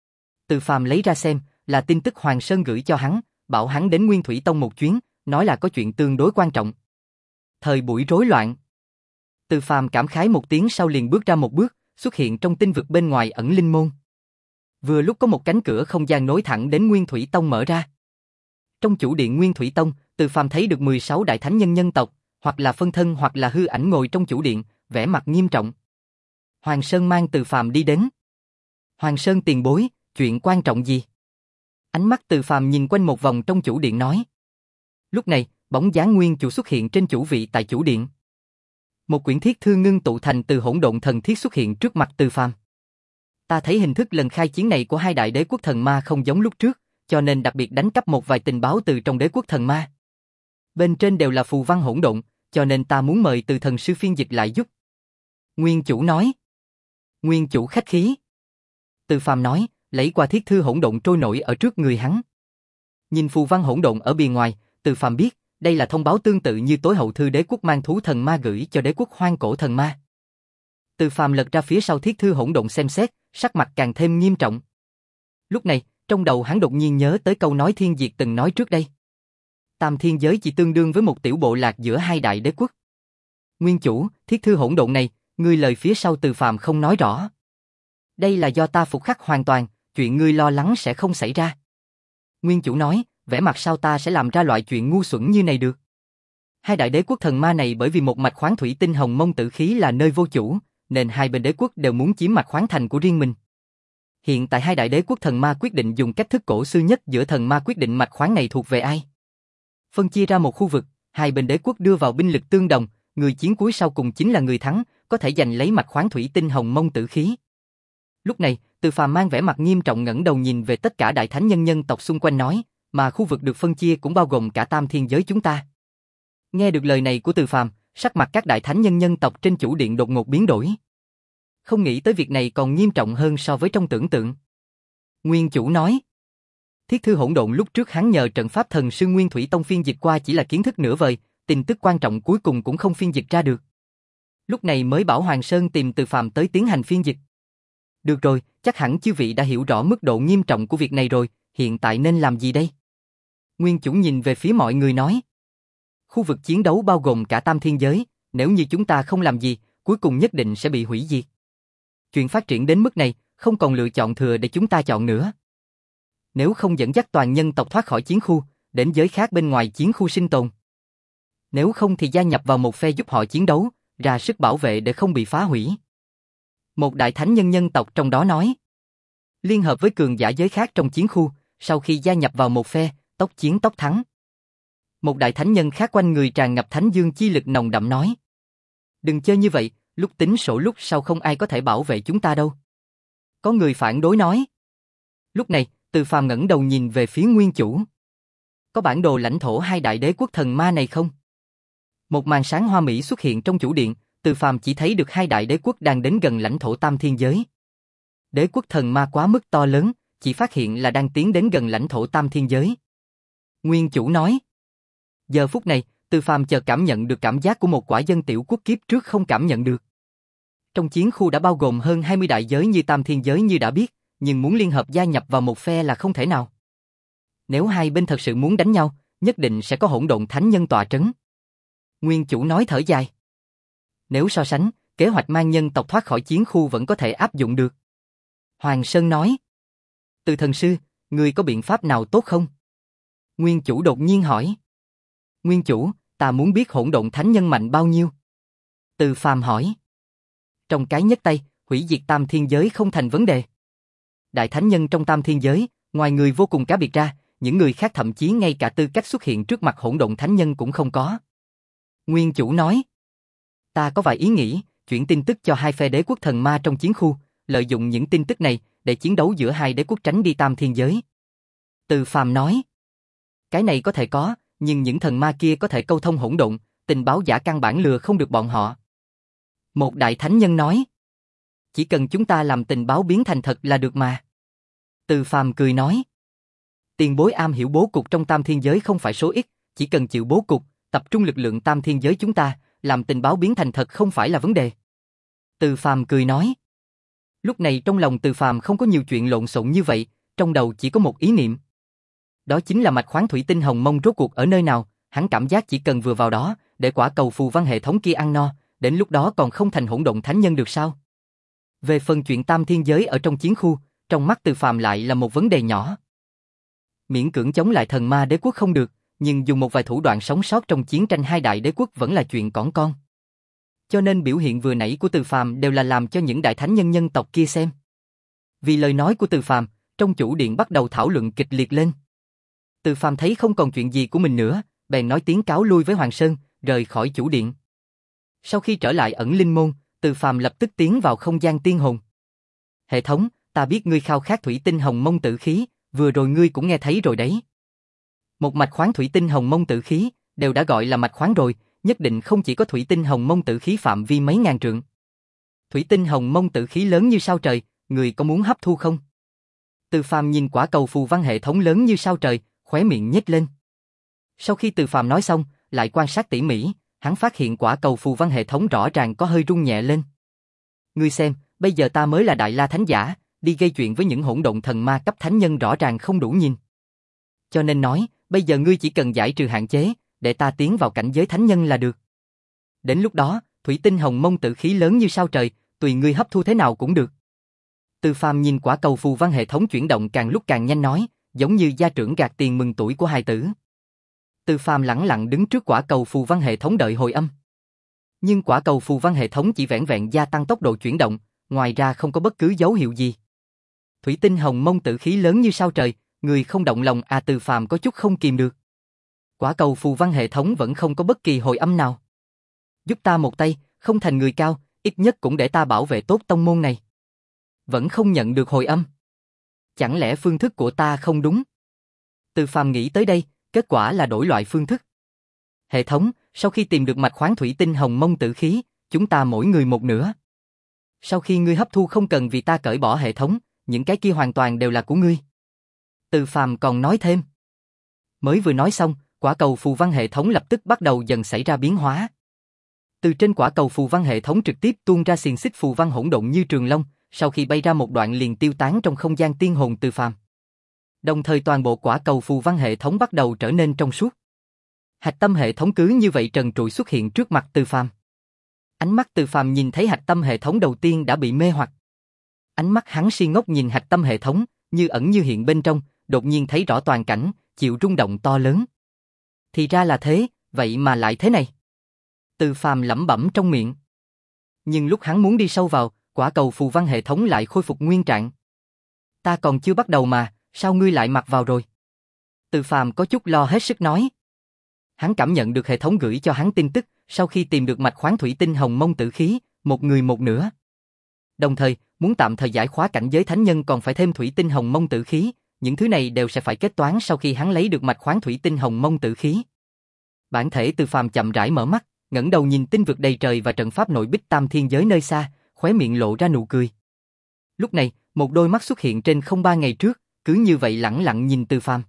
Từ Phàm lấy ra xem, là tin tức Hoàng Sơn gửi cho hắn, bảo hắn đến Nguyên Thủy Tông một chuyến, nói là có chuyện tương đối quan trọng. Thời buổi rối loạn. Từ Phàm cảm khái một tiếng sau liền bước ra một bước, xuất hiện trong tinh vực bên ngoài ẩn linh môn. Vừa lúc có một cánh cửa không gian nối thẳng đến Nguyên Thủy Tông mở ra. Trong chủ điện Nguyên Thủy Tông, Từ Phàm thấy được mười sáu đại thánh nhân nhân tộc, hoặc là phân thân hoặc là hư ảnh ngồi trong chủ điện, vẻ mặt nghiêm trọng. Hoàng Sơn mang Từ Phàm đi đến. Hoàng Sơn tiền bối, chuyện quan trọng gì? Ánh mắt Từ Phàm nhìn quanh một vòng trong chủ điện nói. Lúc này, bóng dáng Nguyên Chủ xuất hiện trên chủ vị tại chủ điện. Một quyển thiết thư ngưng tụ thành từ hỗn độn thần thiết xuất hiện trước mặt Từ Phàm. Ta thấy hình thức lần khai chiến này của hai đại đế quốc thần ma không giống lúc trước, cho nên đặc biệt đánh cắp một vài tình báo từ trong đế quốc thần ma. Bên trên đều là phù văn hỗn độn, cho nên ta muốn mời Từ thần sư phiên dịch lại giúp. Nguyên Chủ nói. Nguyên Chủ khách khí. Từ Phàm nói, lấy qua thiết thư hỗn độn trôi nổi ở trước người hắn. Nhìn phù văn hỗn độn ở bìa ngoài, Từ Phàm biết, đây là thông báo tương tự như tối hậu thư đế quốc mang thú thần ma gửi cho đế quốc hoang cổ thần ma. Từ Phàm lật ra phía sau thiết thư hỗn độn xem xét, sắc mặt càng thêm nghiêm trọng. Lúc này, trong đầu hắn đột nhiên nhớ tới câu nói Thiên Diệt từng nói trước đây. Tam thiên giới chỉ tương đương với một tiểu bộ lạc giữa hai đại đế quốc. Nguyên Chủ, thiết thư hỗn độn này, ngươi lời phía sau Từ Phàm không nói rõ. Đây là do ta phục khắc hoàn toàn, chuyện ngươi lo lắng sẽ không xảy ra. Nguyên Chủ nói, vẻ mặt sao ta sẽ làm ra loại chuyện ngu xuẩn như này được. Hai đại đế quốc thần ma này bởi vì một mạch khoáng thủy tinh hồng mông tử khí là nơi vô chủ, nên hai bên đế quốc đều muốn chiếm mạch khoáng thành của riêng mình. Hiện tại hai đại đế quốc thần ma quyết định dùng cách thức cổ xưa nhất giữa thần ma quyết định mạch khoáng này thuộc về ai. Phân chia ra một khu vực, hai bên đế quốc đưa vào binh lực tương đồng, người chiến cuối sau cùng chính là người thắng, có thể giành lấy mạch khoáng thủy tinh hồng mông tử khí. Lúc này, Từ Phàm mang vẻ mặt nghiêm trọng ngẩng đầu nhìn về tất cả đại thánh nhân nhân tộc xung quanh nói, mà khu vực được phân chia cũng bao gồm cả tam thiên giới chúng ta. Nghe được lời này của Từ Phàm, sắc mặt các đại thánh nhân nhân tộc trên chủ điện đột ngột biến đổi. Không nghĩ tới việc này còn nghiêm trọng hơn so với trong tưởng tượng. Nguyên Chủ nói. Thiết thư hỗn độn lúc trước hắn nhờ trận pháp thần sư Nguyên Thủy Tông phiên dịch qua chỉ là kiến thức nửa vời, tin tức quan trọng cuối cùng cũng không phiên dịch ra được. Lúc này mới bảo Hoàng Sơn tìm Từ Phàm tới tiến hành phiên dịch. Được rồi, chắc hẳn chư vị đã hiểu rõ mức độ nghiêm trọng của việc này rồi, hiện tại nên làm gì đây? Nguyên Chủ nhìn về phía mọi người nói. Khu vực chiến đấu bao gồm cả tam thiên giới, nếu như chúng ta không làm gì, cuối cùng nhất định sẽ bị hủy diệt. Chuyện phát triển đến mức này, không còn lựa chọn thừa để chúng ta chọn nữa. Nếu không dẫn dắt toàn nhân tộc thoát khỏi chiến khu, đến giới khác bên ngoài chiến khu sinh tồn. Nếu không thì gia nhập vào một phe giúp họ chiến đấu, ra sức bảo vệ để không bị phá hủy. Một đại thánh nhân nhân tộc trong đó nói. Liên hợp với cường giả giới khác trong chiến khu, sau khi gia nhập vào một phe, tốc chiến tốc thắng. Một đại thánh nhân khác quanh người tràn ngập thánh dương chi lực nồng đậm nói. Đừng chơi như vậy, lúc tính sổ lúc sau không ai có thể bảo vệ chúng ta đâu. Có người phản đối nói. Lúc này, Từ Phàm ngẩng đầu nhìn về phía Nguyên Chủ. Có bản đồ lãnh thổ hai đại đế quốc thần ma này không? Một màn sáng hoa mỹ xuất hiện trong chủ điện, Từ Phàm chỉ thấy được hai đại đế quốc đang đến gần lãnh thổ Tam Thiên Giới. Đế quốc thần ma quá mức to lớn, chỉ phát hiện là đang tiến đến gần lãnh thổ Tam Thiên Giới. Nguyên chủ nói. Giờ phút này, Từ Phàm chợt cảm nhận được cảm giác của một quả dân tiểu quốc kiếp trước không cảm nhận được. Trong chiến khu đã bao gồm hơn hai mươi đại giới như Tam Thiên Giới như đã biết, nhưng muốn liên hợp gia nhập vào một phe là không thể nào. Nếu hai bên thật sự muốn đánh nhau, nhất định sẽ có hỗn độn thánh nhân tọa trấn. Nguyên chủ nói thở dài. Nếu so sánh, kế hoạch mang nhân tộc thoát khỏi chiến khu vẫn có thể áp dụng được. Hoàng Sơn nói. Từ thần sư, người có biện pháp nào tốt không? Nguyên chủ đột nhiên hỏi. Nguyên chủ, ta muốn biết hỗn độn thánh nhân mạnh bao nhiêu? Từ Phàm hỏi. Trong cái nhấc tay, hủy diệt Tam Thiên Giới không thành vấn đề. Đại thánh nhân trong Tam Thiên Giới, ngoài người vô cùng cá biệt ra, những người khác thậm chí ngay cả tư cách xuất hiện trước mặt hỗn độn thánh nhân cũng không có. Nguyên chủ nói. Ta có vài ý nghĩ, chuyển tin tức cho hai phe đế quốc thần ma trong chiến khu, lợi dụng những tin tức này để chiến đấu giữa hai đế quốc tránh đi Tam Thiên Giới. Từ Phàm nói. Cái này có thể có, nhưng những thần ma kia có thể câu thông hỗn độn, tình báo giả căn bản lừa không được bọn họ. Một đại thánh nhân nói. Chỉ cần chúng ta làm tình báo biến thành thật là được mà. Từ Phàm cười nói. Tiền bối am hiểu bố cục trong Tam Thiên Giới không phải số ít, chỉ cần chịu bố cục, tập trung lực lượng Tam Thiên Giới chúng ta, làm tình báo biến thành thật không phải là vấn đề. Từ Phàm cười nói. Lúc này trong lòng Từ Phàm không có nhiều chuyện lộn xộn như vậy, trong đầu chỉ có một ý niệm. Đó chính là mạch khoáng thủy tinh hồng mông rốt cuộc ở nơi nào, hắn cảm giác chỉ cần vừa vào đó, để quả cầu phù văn hệ thống kia ăn no, đến lúc đó còn không thành hỗn độn thánh nhân được sao? Về phần chuyện Tam Thiên Giới ở trong chiến khu, trong mắt Từ Phàm lại là một vấn đề nhỏ. Miễn cưỡng chống lại thần ma đế quốc không được, nhưng dùng một vài thủ đoạn sống sót trong chiến tranh hai đại đế quốc vẫn là chuyện cỏn con. Cho nên biểu hiện vừa nãy của Từ Phàm đều là làm cho những đại thánh nhân nhân tộc kia xem. Vì lời nói của Từ Phàm, trong chủ điện bắt đầu thảo luận kịch liệt lên. Từ Phàm thấy không còn chuyện gì của mình nữa, bèn nói tiếng cáo lui với Hoàng Sơn, rời khỏi chủ điện. Sau khi trở lại ẩn linh môn, Từ Phàm lập tức tiến vào không gian tiên hồn. Hệ thống, ta biết ngươi khao khát thủy tinh hồng mông tử khí, vừa rồi ngươi cũng nghe thấy rồi đấy. Một mạch khoáng thủy tinh hồng mông tử khí, đều đã gọi là mạch khoáng rồi, nhất định không chỉ có thủy tinh hồng mông tử khí phạm vi mấy ngàn trượng. Thủy tinh hồng mông tử khí lớn như sao trời, người có muốn hấp thu không? Từ Phàm nhìn quả cầu phù văn hệ thống lớn như sao trời, khóe miệng nhếch lên. Sau khi Từ Phàm nói xong, lại quan sát tỉ mỉ, hắn phát hiện quả cầu phù văn hệ thống rõ ràng có hơi rung nhẹ lên. Ngươi xem, bây giờ ta mới là đại la thánh giả, đi gây chuyện với những hỗn độn thần ma cấp thánh nhân rõ ràng không đủ nhìn. Cho nên nói, bây giờ ngươi chỉ cần giải trừ hạn chế, để ta tiến vào cảnh giới thánh nhân là được. Đến lúc đó, thủy tinh hồng mông tử khí lớn như sao trời, tùy ngươi hấp thu thế nào cũng được. Từ Phàm nhìn quả cầu phù văn hệ thống chuyển động càng lúc càng nhanh nói, giống như gia trưởng gạt tiền mừng tuổi của hài tử. Từ Phàm lẳng lặng đứng trước quả cầu phù văn hệ thống đợi hồi âm. Nhưng quả cầu phù văn hệ thống chỉ vẻn vẹn gia tăng tốc độ chuyển động, ngoài ra không có bất cứ dấu hiệu gì. Thủy tinh hồng mông tử khí lớn như sao trời, người không động lòng à? Từ Phàm có chút không kìm được. Quả cầu phù văn hệ thống vẫn không có bất kỳ hồi âm nào. Giúp ta một tay, không thành người cao, ít nhất cũng để ta bảo vệ tốt tông môn này. Vẫn không nhận được hồi âm. Chẳng lẽ phương thức của ta không đúng? Từ Phàm nghĩ tới đây, kết quả là đổi loại phương thức. Hệ thống, sau khi tìm được mạch khoáng thủy tinh hồng mông tử khí, chúng ta mỗi người một nửa. Sau khi ngươi hấp thu không cần vì ta cởi bỏ hệ thống, những cái kia hoàn toàn đều là của ngươi. Từ Phàm còn nói thêm. Mới vừa nói xong, quả cầu phù văn hệ thống lập tức bắt đầu dần xảy ra biến hóa. Từ trên quả cầu phù văn hệ thống trực tiếp tuôn ra xiềng xích phù văn hỗn độn như trường long, sau khi bay ra một đoạn liền tiêu tán trong không gian tiên hồn Từ Phàm. Đồng thời toàn bộ quả cầu phù văn hệ thống bắt đầu trở nên trong suốt. Hạch tâm hệ thống cứ như vậy trần trụi xuất hiện trước mặt Từ Phàm. Ánh mắt Từ Phàm nhìn thấy hạch tâm hệ thống đầu tiên đã bị mê hoặc. Ánh mắt hắn si ngốc nhìn hạch tâm hệ thống, như ẩn như hiện bên trong, đột nhiên thấy rõ toàn cảnh, chịu rung động to lớn. Thì ra là thế, vậy mà lại thế này. Từ Phàm lẩm bẩm trong miệng. Nhưng lúc hắn muốn đi sâu vào, quả cầu phù văn hệ thống lại khôi phục nguyên trạng. Ta còn chưa bắt đầu mà, sao ngươi lại mặc vào rồi? Từ Phàm có chút lo hết sức nói. Hắn cảm nhận được hệ thống gửi cho hắn tin tức, sau khi tìm được mạch khoáng thủy tinh hồng mông tử khí, một người một nửa. Đồng thời, muốn tạm thời giải khóa cảnh giới thánh nhân còn phải thêm thủy tinh hồng mông tử khí, những thứ này đều sẽ phải kết toán sau khi hắn lấy được mạch khoáng thủy tinh hồng mông tử khí. Bản thể Từ Phàm chậm rãi mở mắt, ngẩng đầu nhìn tinh vực đầy trời và trận pháp nội bích tam thiên giới nơi xa, khóe miệng lộ ra nụ cười. Lúc này, một đôi mắt xuất hiện trên không ba ngày trước, cứ như vậy lẳng lặng nhìn Từ Phàm.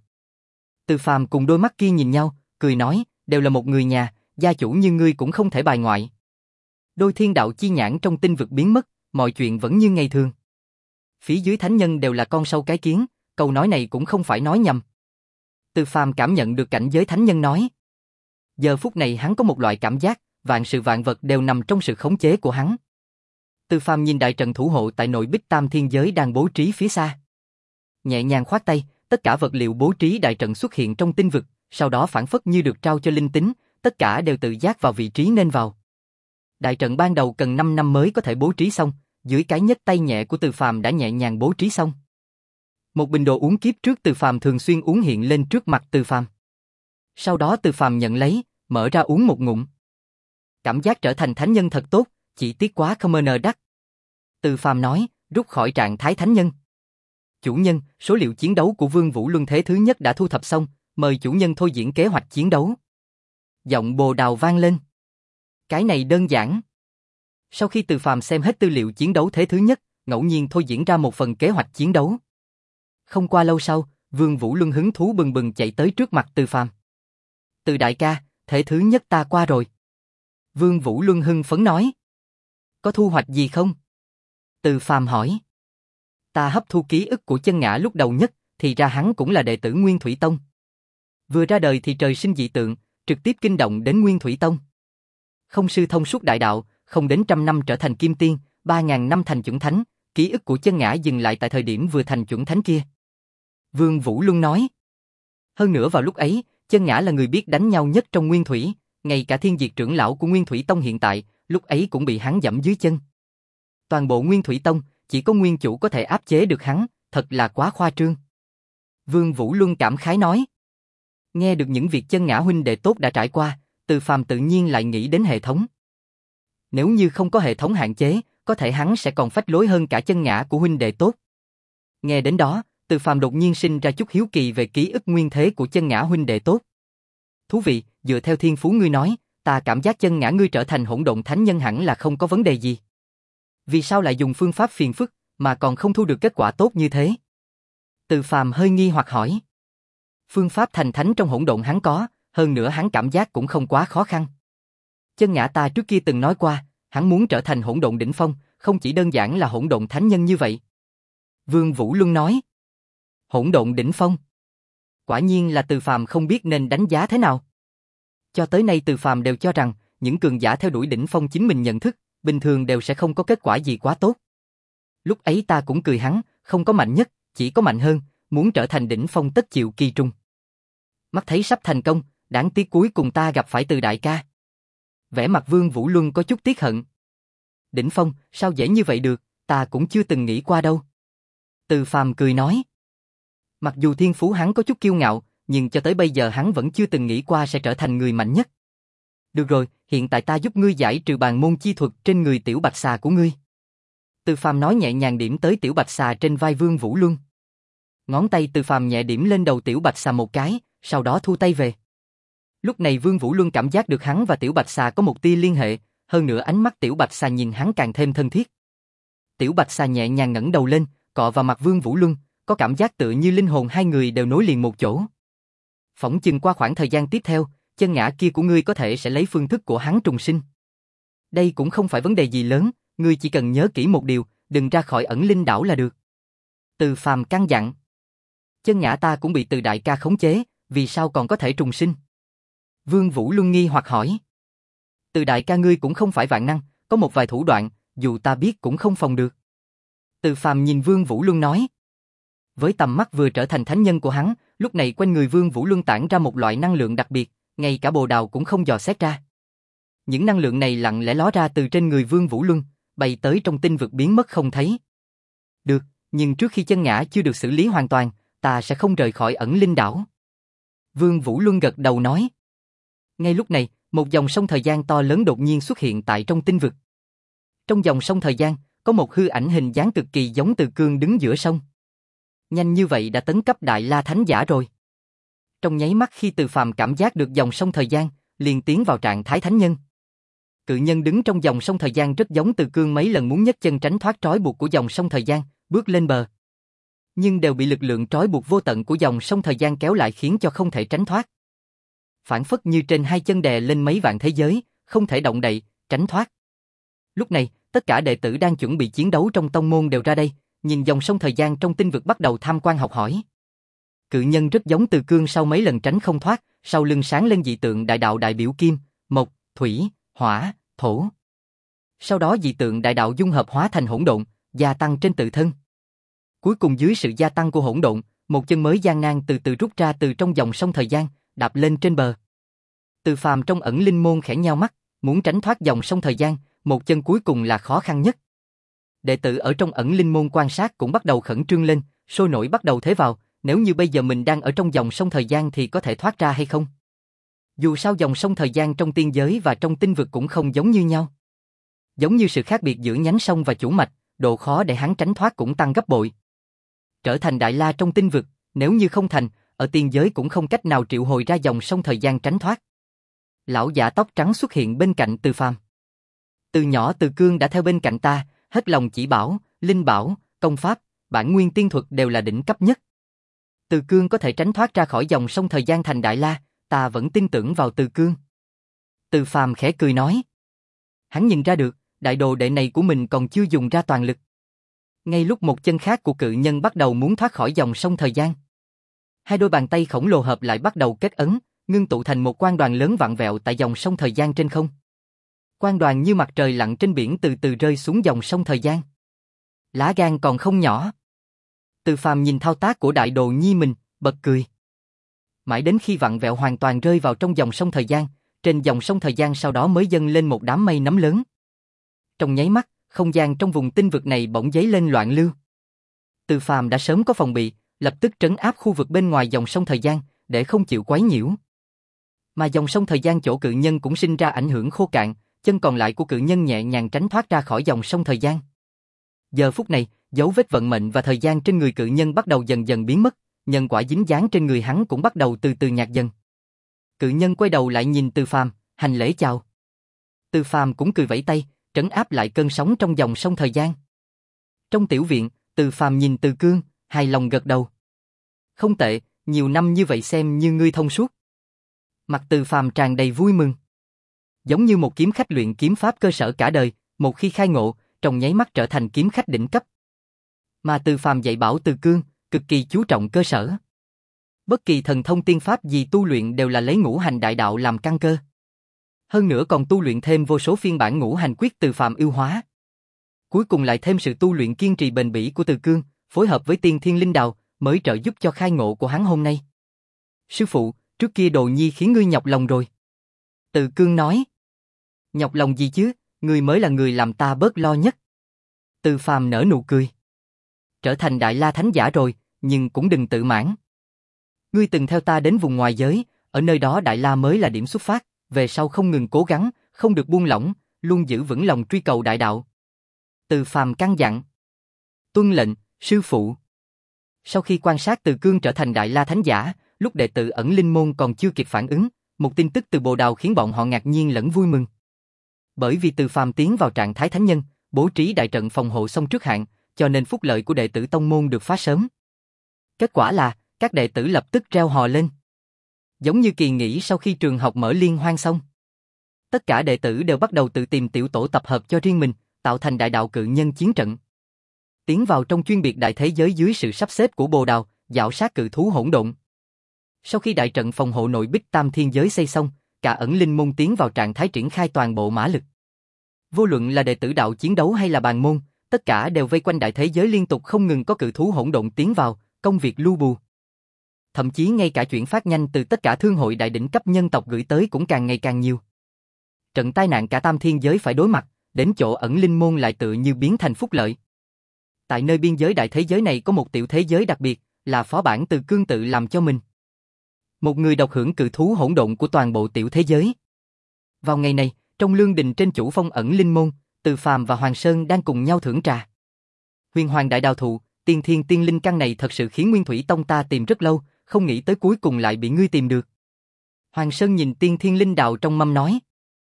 Từ Phàm cùng đôi mắt kia nhìn nhau, cười nói, đều là một người nhà, gia chủ như ngươi cũng không thể bài ngoại. Đôi thiên đạo chi nhãn trong tinh vực biến mất, mọi chuyện vẫn như ngày thường. Phía dưới thánh nhân đều là con sâu cái kiến, câu nói này cũng không phải nói nhầm. Từ Phàm cảm nhận được cảnh giới thánh nhân nói. Giờ phút này hắn có một loại cảm giác, vạn sự vạn vật đều nằm trong sự khống chế của hắn. Từ Phàm nhìn đại trận thủ hộ tại nội bích tam thiên giới đang bố trí phía xa. Nhẹ nhàng khoát tay, tất cả vật liệu bố trí đại trận xuất hiện trong tinh vực, sau đó phản phất như được trao cho linh tính, tất cả đều tự giác vào vị trí nên vào. Đại trận ban đầu cần năm năm mới có thể bố trí xong, dưới cái nhấc tay nhẹ của Từ Phàm đã nhẹ nhàng bố trí xong. Một bình đồ uống kiếp trước Từ Phàm thường xuyên uống hiện lên trước mặt Từ Phàm. Sau đó Từ Phàm nhận lấy, mở ra uống một ngụm. Cảm giác trở thành thánh nhân thật tốt, chỉ tiếc quá không mờ đắc. Từ Phàm nói, rút khỏi trạng thái thánh nhân. Chủ nhân, số liệu chiến đấu của Vương Vũ Luân thế thứ nhất đã thu thập xong, mời chủ nhân thôi diễn kế hoạch chiến đấu. Giọng Bồ Đào vang lên. Cái này đơn giản. Sau khi Từ Phàm xem hết tư liệu chiến đấu thế thứ nhất, ngẫu nhiên thôi diễn ra một phần kế hoạch chiến đấu. Không qua lâu sau, Vương Vũ Luân hứng thú bừng bừng chạy tới trước mặt Từ Phàm. Từ đại ca, thế thứ nhất ta qua rồi. Vương Vũ Luân hưng phấn nói. Có thu hoạch gì không? Từ Phàm hỏi. Ta hấp thu ký ức của Chân Ngã lúc đầu nhất, thì ra hắn cũng là đệ tử Nguyên Thủy Tông. Vừa ra đời thì trời sinh dị tượng, trực tiếp kinh động đến Nguyên Thủy Tông. Không sư thông suốt đại đạo, không đến trăm năm trở thành kim tiên, ba ngàn năm thành chuẩn thánh, ký ức của Chân Ngã dừng lại tại thời điểm vừa thành chuẩn thánh kia. Vương Vũ Luân nói. Hơn nữa vào lúc ấy, Chân Ngã là người biết đánh nhau nhất trong Nguyên Thủy, ngay cả Thiên Diệt trưởng lão của Nguyên Thủy Tông hiện tại, lúc ấy cũng bị hắn dẫm dưới chân. Toàn bộ Nguyên Thủy Tông, chỉ có nguyên chủ có thể áp chế được hắn, thật là quá khoa trương. Vương Vũ Luân cảm khái nói. Nghe được những việc Chân Ngã huynh đệ tốt đã trải qua, Từ Phàm tự nhiên lại nghĩ đến hệ thống. Nếu như không có hệ thống hạn chế, có thể hắn sẽ còn phách lối hơn cả Chân Ngã của huynh đệ tốt. Nghe đến đó, Từ Phàm đột nhiên sinh ra chút hiếu kỳ về ký ức nguyên thế của Chân Ngã huynh đệ tốt. Thú vị, dựa theo thiên phú ngươi nói, ta cảm giác Chân Ngã ngươi trở thành hỗn độn thánh nhân hẳn là không có vấn đề gì. Vì sao lại dùng phương pháp phiền phức, mà còn không thu được kết quả tốt như thế? Từ Phàm hơi nghi hoặc hỏi. Phương pháp thành thánh trong hỗn độn hắn có, hơn nữa hắn cảm giác cũng không quá khó khăn. Chân Ngã ta trước kia từng nói qua, hắn muốn trở thành hỗn độn đỉnh phong, không chỉ đơn giản là hỗn độn thánh nhân như vậy. Vương Vũ Luân nói. Hỗn độn đỉnh phong. Quả nhiên là Từ Phàm không biết nên đánh giá thế nào. Cho tới nay Từ Phàm đều cho rằng, những cường giả theo đuổi đỉnh phong chính mình nhận thức, bình thường đều sẽ không có kết quả gì quá tốt. Lúc ấy ta cũng cười hắn, không có mạnh nhất, chỉ có mạnh hơn, muốn trở thành đỉnh phong tất chịu kỳ trung. Mắt thấy sắp thành công, đáng tiếc cuối cùng ta gặp phải Từ đại ca. Vẻ mặt Vương Vũ Luân có chút tiếc hận. Đỉnh phong, sao dễ như vậy được, ta cũng chưa từng nghĩ qua đâu. Từ Phàm cười nói. Mặc dù thiên phú hắn có chút kiêu ngạo, nhưng cho tới bây giờ hắn vẫn chưa từng nghĩ qua sẽ trở thành người mạnh nhất. Được rồi, hiện tại ta giúp ngươi giải trừ bàn môn chi thuật trên người tiểu bạch xà của ngươi. Từ Phàm nói nhẹ nhàng điểm tới tiểu bạch xà trên vai Vương Vũ Luân. Ngón tay Từ Phàm nhẹ điểm lên đầu tiểu bạch xà một cái, sau đó thu tay về. Lúc này Vương Vũ Luân cảm giác được hắn và tiểu bạch xà có một tia liên hệ, hơn nữa ánh mắt tiểu bạch xà nhìn hắn càng thêm thân thiết. Tiểu bạch xà nhẹ nhàng ngẩng đầu lên, cọ vào mặt Vương Vũ Luân, có cảm giác tựa như linh hồn hai người đều nối liền một chỗ. Phỏng chừng qua khoảng thời gian tiếp theo, Chân Ngã kia của ngươi có thể sẽ lấy phương thức của hắn trùng sinh. Đây cũng không phải vấn đề gì lớn, ngươi chỉ cần nhớ kỹ một điều, đừng ra khỏi ẩn linh đảo là được. Từ Phàm căn dặn. Chân Ngã ta cũng bị Từ đại ca khống chế, vì sao còn có thể trùng sinh? Vương Vũ Luân nghi hoặc hỏi. Từ đại ca ngươi cũng không phải vạn năng, có một vài thủ đoạn, dù ta biết cũng không phòng được. Từ Phàm nhìn Vương Vũ Luân nói. Với tầm mắt vừa trở thành thánh nhân của hắn, lúc này quanh người Vương Vũ Luân tản ra một loại năng lượng đặc biệt, ngay cả Bồ Đào cũng không dò xét ra. Những năng lượng này lặng lẽ ló ra từ trên người Vương Vũ Luân, bay tới trong tinh vực biến mất không thấy. Được, nhưng trước khi Chân Ngã chưa được xử lý hoàn toàn, ta sẽ không rời khỏi ẩn linh đảo. Vương Vũ Luân gật đầu nói. Ngay lúc này, một dòng sông thời gian to lớn đột nhiên xuất hiện tại trong tinh vực. Trong dòng sông thời gian, có một hư ảnh hình dáng cực kỳ giống Từ Cương đứng giữa sông. Nhanh như vậy đã tấn cấp Đại La Thánh Giả rồi. Trong nháy mắt khi Từ Phàm cảm giác được dòng sông thời gian, liền tiến vào trạng thái thánh nhân. Cự nhân đứng trong dòng sông thời gian rất giống Từ Cương mấy lần muốn nhấc chân tránh thoát trói buộc của dòng sông thời gian, bước lên bờ. Nhưng đều bị lực lượng trói buộc vô tận của dòng sông thời gian kéo lại khiến cho không thể tránh thoát. Phản phất như trên hai chân đè lên mấy vạn thế giới, không thể động đậy, tránh thoát. Lúc này, tất cả đệ tử đang chuẩn bị chiến đấu trong tông môn đều ra đây, nhìn dòng sông thời gian trong tinh vực bắt đầu tham quan học hỏi. Cự nhân rất giống Từ Cương sau mấy lần tránh không thoát, sau lưng sáng lên dị tượng đại đạo đại biểu kim, mộc, thủy, hỏa, thổ. Sau đó dị tượng đại đạo dung hợp hóa thành hỗn độn, gia tăng trên tự thân. Cuối cùng dưới sự gia tăng của hỗn độn, một chân mới gian nan từ từ rút ra từ trong dòng sông thời gian, đạp lên trên bờ. Từ Phàm trong ẩn linh môn khẽ nheo mắt, muốn tránh thoát dòng sông thời gian, một chân cuối cùng là khó khăn nhất. Đệ tử ở trong ẩn linh môn quan sát cũng bắt đầu khẩn trương lên, sôi nổi bắt đầu thế vào, nếu như bây giờ mình đang ở trong dòng sông thời gian thì có thể thoát ra hay không? Dù sao dòng sông thời gian trong tiên giới và trong tinh vực cũng không giống như nhau. Giống như sự khác biệt giữa nhánh sông và chủ mạch, độ khó để hắn tránh thoát cũng tăng gấp bội. Trở thành Đại La trong tinh vực, nếu như không thành, ở tiên giới cũng không cách nào triệu hồi ra dòng sông thời gian tránh thoát. Lão giả tóc trắng xuất hiện bên cạnh Từ Phàm. Từ nhỏ Từ Cương đã theo bên cạnh ta, hết lòng chỉ bảo, linh bảo, công pháp, bản nguyên tiên thuật đều là đỉnh cấp nhất. Từ Cương có thể tránh thoát ra khỏi dòng sông thời gian thành Đại La, ta vẫn tin tưởng vào Từ Cương. Từ Phàm khẽ cười nói. Hắn nhìn ra được, đại đồ đệ này của mình còn chưa dùng ra toàn lực. Ngay lúc một chân khác của cự nhân bắt đầu muốn thoát khỏi dòng sông thời gian, hai đôi bàn tay khổng lồ hợp lại bắt đầu kết ấn, ngưng tụ thành một quang đoàn lớn vặn vẹo tại dòng sông thời gian trên không. Quang đoàn như mặt trời lặn trên biển từ từ rơi xuống dòng sông thời gian. Lá gan còn không nhỏ. Từ Phàm nhìn thao tác của đại đồ nhi mình, bật cười. Mãi đến khi vặn vẹo hoàn toàn rơi vào trong dòng sông thời gian, trên dòng sông thời gian sau đó mới dâng lên một đám mây nấm lớn. Trong nháy mắt, không gian trong vùng tinh vực này bỗng dấy lên loạn lưu. Từ Phàm đã sớm có phòng bị, lập tức trấn áp khu vực bên ngoài dòng sông thời gian, để không chịu quấy nhiễu. Mà dòng sông thời gian chỗ cự nhân cũng sinh ra ảnh hưởng khô cạn, chân còn lại của cự nhân nhẹ nhàng tránh thoát ra khỏi dòng sông thời gian. Giờ phút này, dấu vết vận mệnh và thời gian trên người cự nhân bắt đầu dần dần biến mất, nhân quả dính dáng trên người hắn cũng bắt đầu từ từ nhạt dần. Cự nhân quay đầu lại nhìn Từ Phàm, hành lễ chào. Từ Phàm cũng cười vẫy tay, trấn áp lại cơn sóng trong dòng sông thời gian. Trong tiểu viện, Từ Phàm nhìn Từ Cương, hài lòng gật đầu. Không tệ, nhiều năm như vậy xem như ngươi thông suốt. Mặt Từ Phàm tràn đầy vui mừng. Giống như một kiếm khách luyện kiếm pháp cơ sở cả đời, một khi khai ngộ, trong nháy mắt trở thành kiếm khách đỉnh cấp. Mà Từ Phàm dạy bảo Từ Cương, cực kỳ chú trọng cơ sở. Bất kỳ thần thông tiên pháp gì tu luyện đều là lấy ngũ hành đại đạo làm căn cơ. Hơn nữa còn tu luyện thêm vô số phiên bản ngũ hành quyết Từ Phàm ưu hóa. Cuối cùng lại thêm sự tu luyện kiên trì bền bỉ của Từ Cương, phối hợp với tiên thiên linh đào, mới trợ giúp cho khai ngộ của hắn hôm nay. Sư phụ, trước kia đồ nhi khiến ngươi nhọc lòng rồi. Từ Cương nói. Nhọc lòng gì chứ, ngươi mới là người làm ta bớt lo nhất. Từ Phàm nở nụ cười. Trở thành Đại La Thánh Giả rồi, nhưng cũng đừng tự mãn. Ngươi từng theo ta đến vùng ngoài giới, ở nơi đó Đại La mới là điểm xuất phát, về sau không ngừng cố gắng, không được buông lỏng, luôn giữ vững lòng truy cầu đại đạo. Từ Phàm căn dặn. Tuân lệnh, sư phụ. Sau khi quan sát Từ Cương trở thành Đại La Thánh Giả, lúc đệ tử ẩn linh môn còn chưa kịp phản ứng, một tin tức từ Bồ Đào khiến bọn họ ngạc nhiên lẫn vui mừng. Bởi vì Từ Phàm tiến vào trạng thái thánh nhân, bố trí đại trận phòng hộ xong trước hạn, cho nên phúc lợi của đệ tử tông môn được phá sớm. Kết quả là, các đệ tử lập tức reo hò lên. Giống như kỳ nghỉ sau khi trường học mở liên hoan xong. Tất cả đệ tử đều bắt đầu tự tìm tiểu tổ tập hợp cho riêng mình, tạo thành đại đạo cự nhân chiến trận. Tiến vào trong chuyên biệt đại thế giới dưới sự sắp xếp của Bồ Đào, dạo sát cự thú hỗn độn. Sau khi đại trận phòng hộ nội bích tam thiên giới xây xong, cả ẩn linh môn tiến vào trạng thái triển khai toàn bộ mã lực. Vô luận là đệ tử đạo chiến đấu hay là bàn môn, tất cả đều vây quanh đại thế giới liên tục không ngừng có cự thú hỗn độn tiến vào, công việc lưu bù. Thậm chí ngay cả chuyển phát nhanh từ tất cả thương hội đại đỉnh cấp nhân tộc gửi tới cũng càng ngày càng nhiều. Trận tai nạn cả tam thiên giới phải đối mặt, đến chỗ ẩn linh môn lại tựa như biến thành phúc lợi. Tại nơi biên giới đại thế giới này có một tiểu thế giới đặc biệt, là phó bản Từ Cương tự làm cho mình. Một người độc hưởng cự thú hỗn độn của toàn bộ tiểu thế giới. Vào ngày này, trong lương đình trên chủ phong ẩn linh môn, Từ Phàm và Hoàng Sơn đang cùng nhau thưởng trà. Huyền Hoàng đại đào thụ, tiên thiên tiên linh căn này thật sự khiến Nguyên Thủy Tông ta tìm rất lâu, không nghĩ tới cuối cùng lại bị ngươi tìm được. Hoàng Sơn nhìn tiên thiên linh đạo trong mâm nói.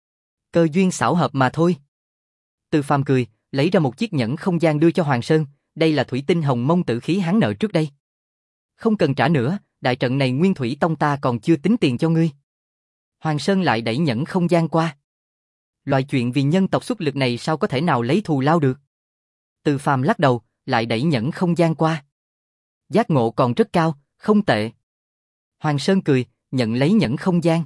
Cơ duyên xảo hợp mà thôi. Từ Phàm cười, lấy ra một chiếc nhẫn không gian đưa cho Hoàng Sơn, đây là thủy tinh hồng mông tử khí hắn nợ trước đây. Không cần trả nữa, đại trận này Nguyên Thủy Tông ta còn chưa tính tiền cho ngươi. Hoàng Sơn lại đẩy nhẫn không gian qua. Loại chuyện vì nhân tộc xuất lực này sao có thể nào lấy thù lao được? Từ Phàm lắc đầu, lại đẩy nhẫn không gian qua. Giác ngộ còn rất cao, không tệ. Hoàng Sơn cười, nhận lấy nhẫn không gian.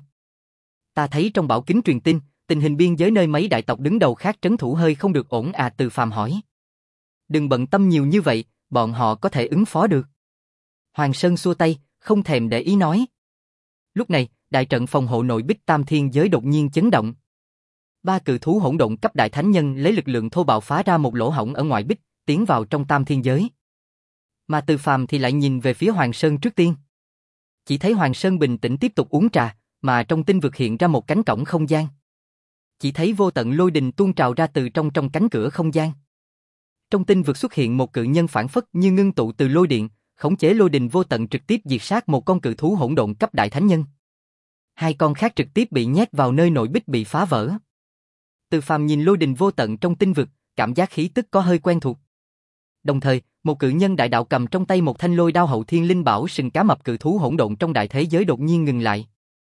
Ta thấy trong bảo kính truyền tin, tình hình biên giới nơi mấy đại tộc đứng đầu khác trấn thủ hơi không được ổn à. Từ Phàm hỏi. Đừng bận tâm nhiều như vậy, bọn họ có thể ứng phó được. Hoàng Sơn xua tay, không thèm để ý nói. Lúc này, đại trận phòng hộ nội bích tam thiên giới đột nhiên chấn động. Ba cự thú hỗn độn cấp đại thánh nhân lấy lực lượng thô bạo phá ra một lỗ hổng ở ngoại bích, tiến vào trong tam thiên giới. Mà Từ Phàm thì lại nhìn về phía Hoàng Sơn trước tiên. Chỉ thấy Hoàng Sơn bình tĩnh tiếp tục uống trà, mà trong tinh vực hiện ra một cánh cổng không gian. Chỉ thấy vô tận lôi đình tuôn trào ra từ trong trong cánh cửa không gian. Trong tinh vực xuất hiện một cự nhân phản phất như ngưng tụ từ lôi điện, khống chế lôi đình vô tận trực tiếp diệt sát một con cự thú hỗn độn cấp đại thánh nhân. Hai con khác trực tiếp bị nhét vào nơi nội bích bị phá vỡ. Từ Phàm nhìn lôi đình vô tận trong tinh vực, cảm giác khí tức có hơi quen thuộc. Đồng thời, một cự nhân đại đạo cầm trong tay một thanh lôi đao hậu thiên linh bảo sừng cá mập cự thú hỗn độn trong đại thế giới đột nhiên ngừng lại.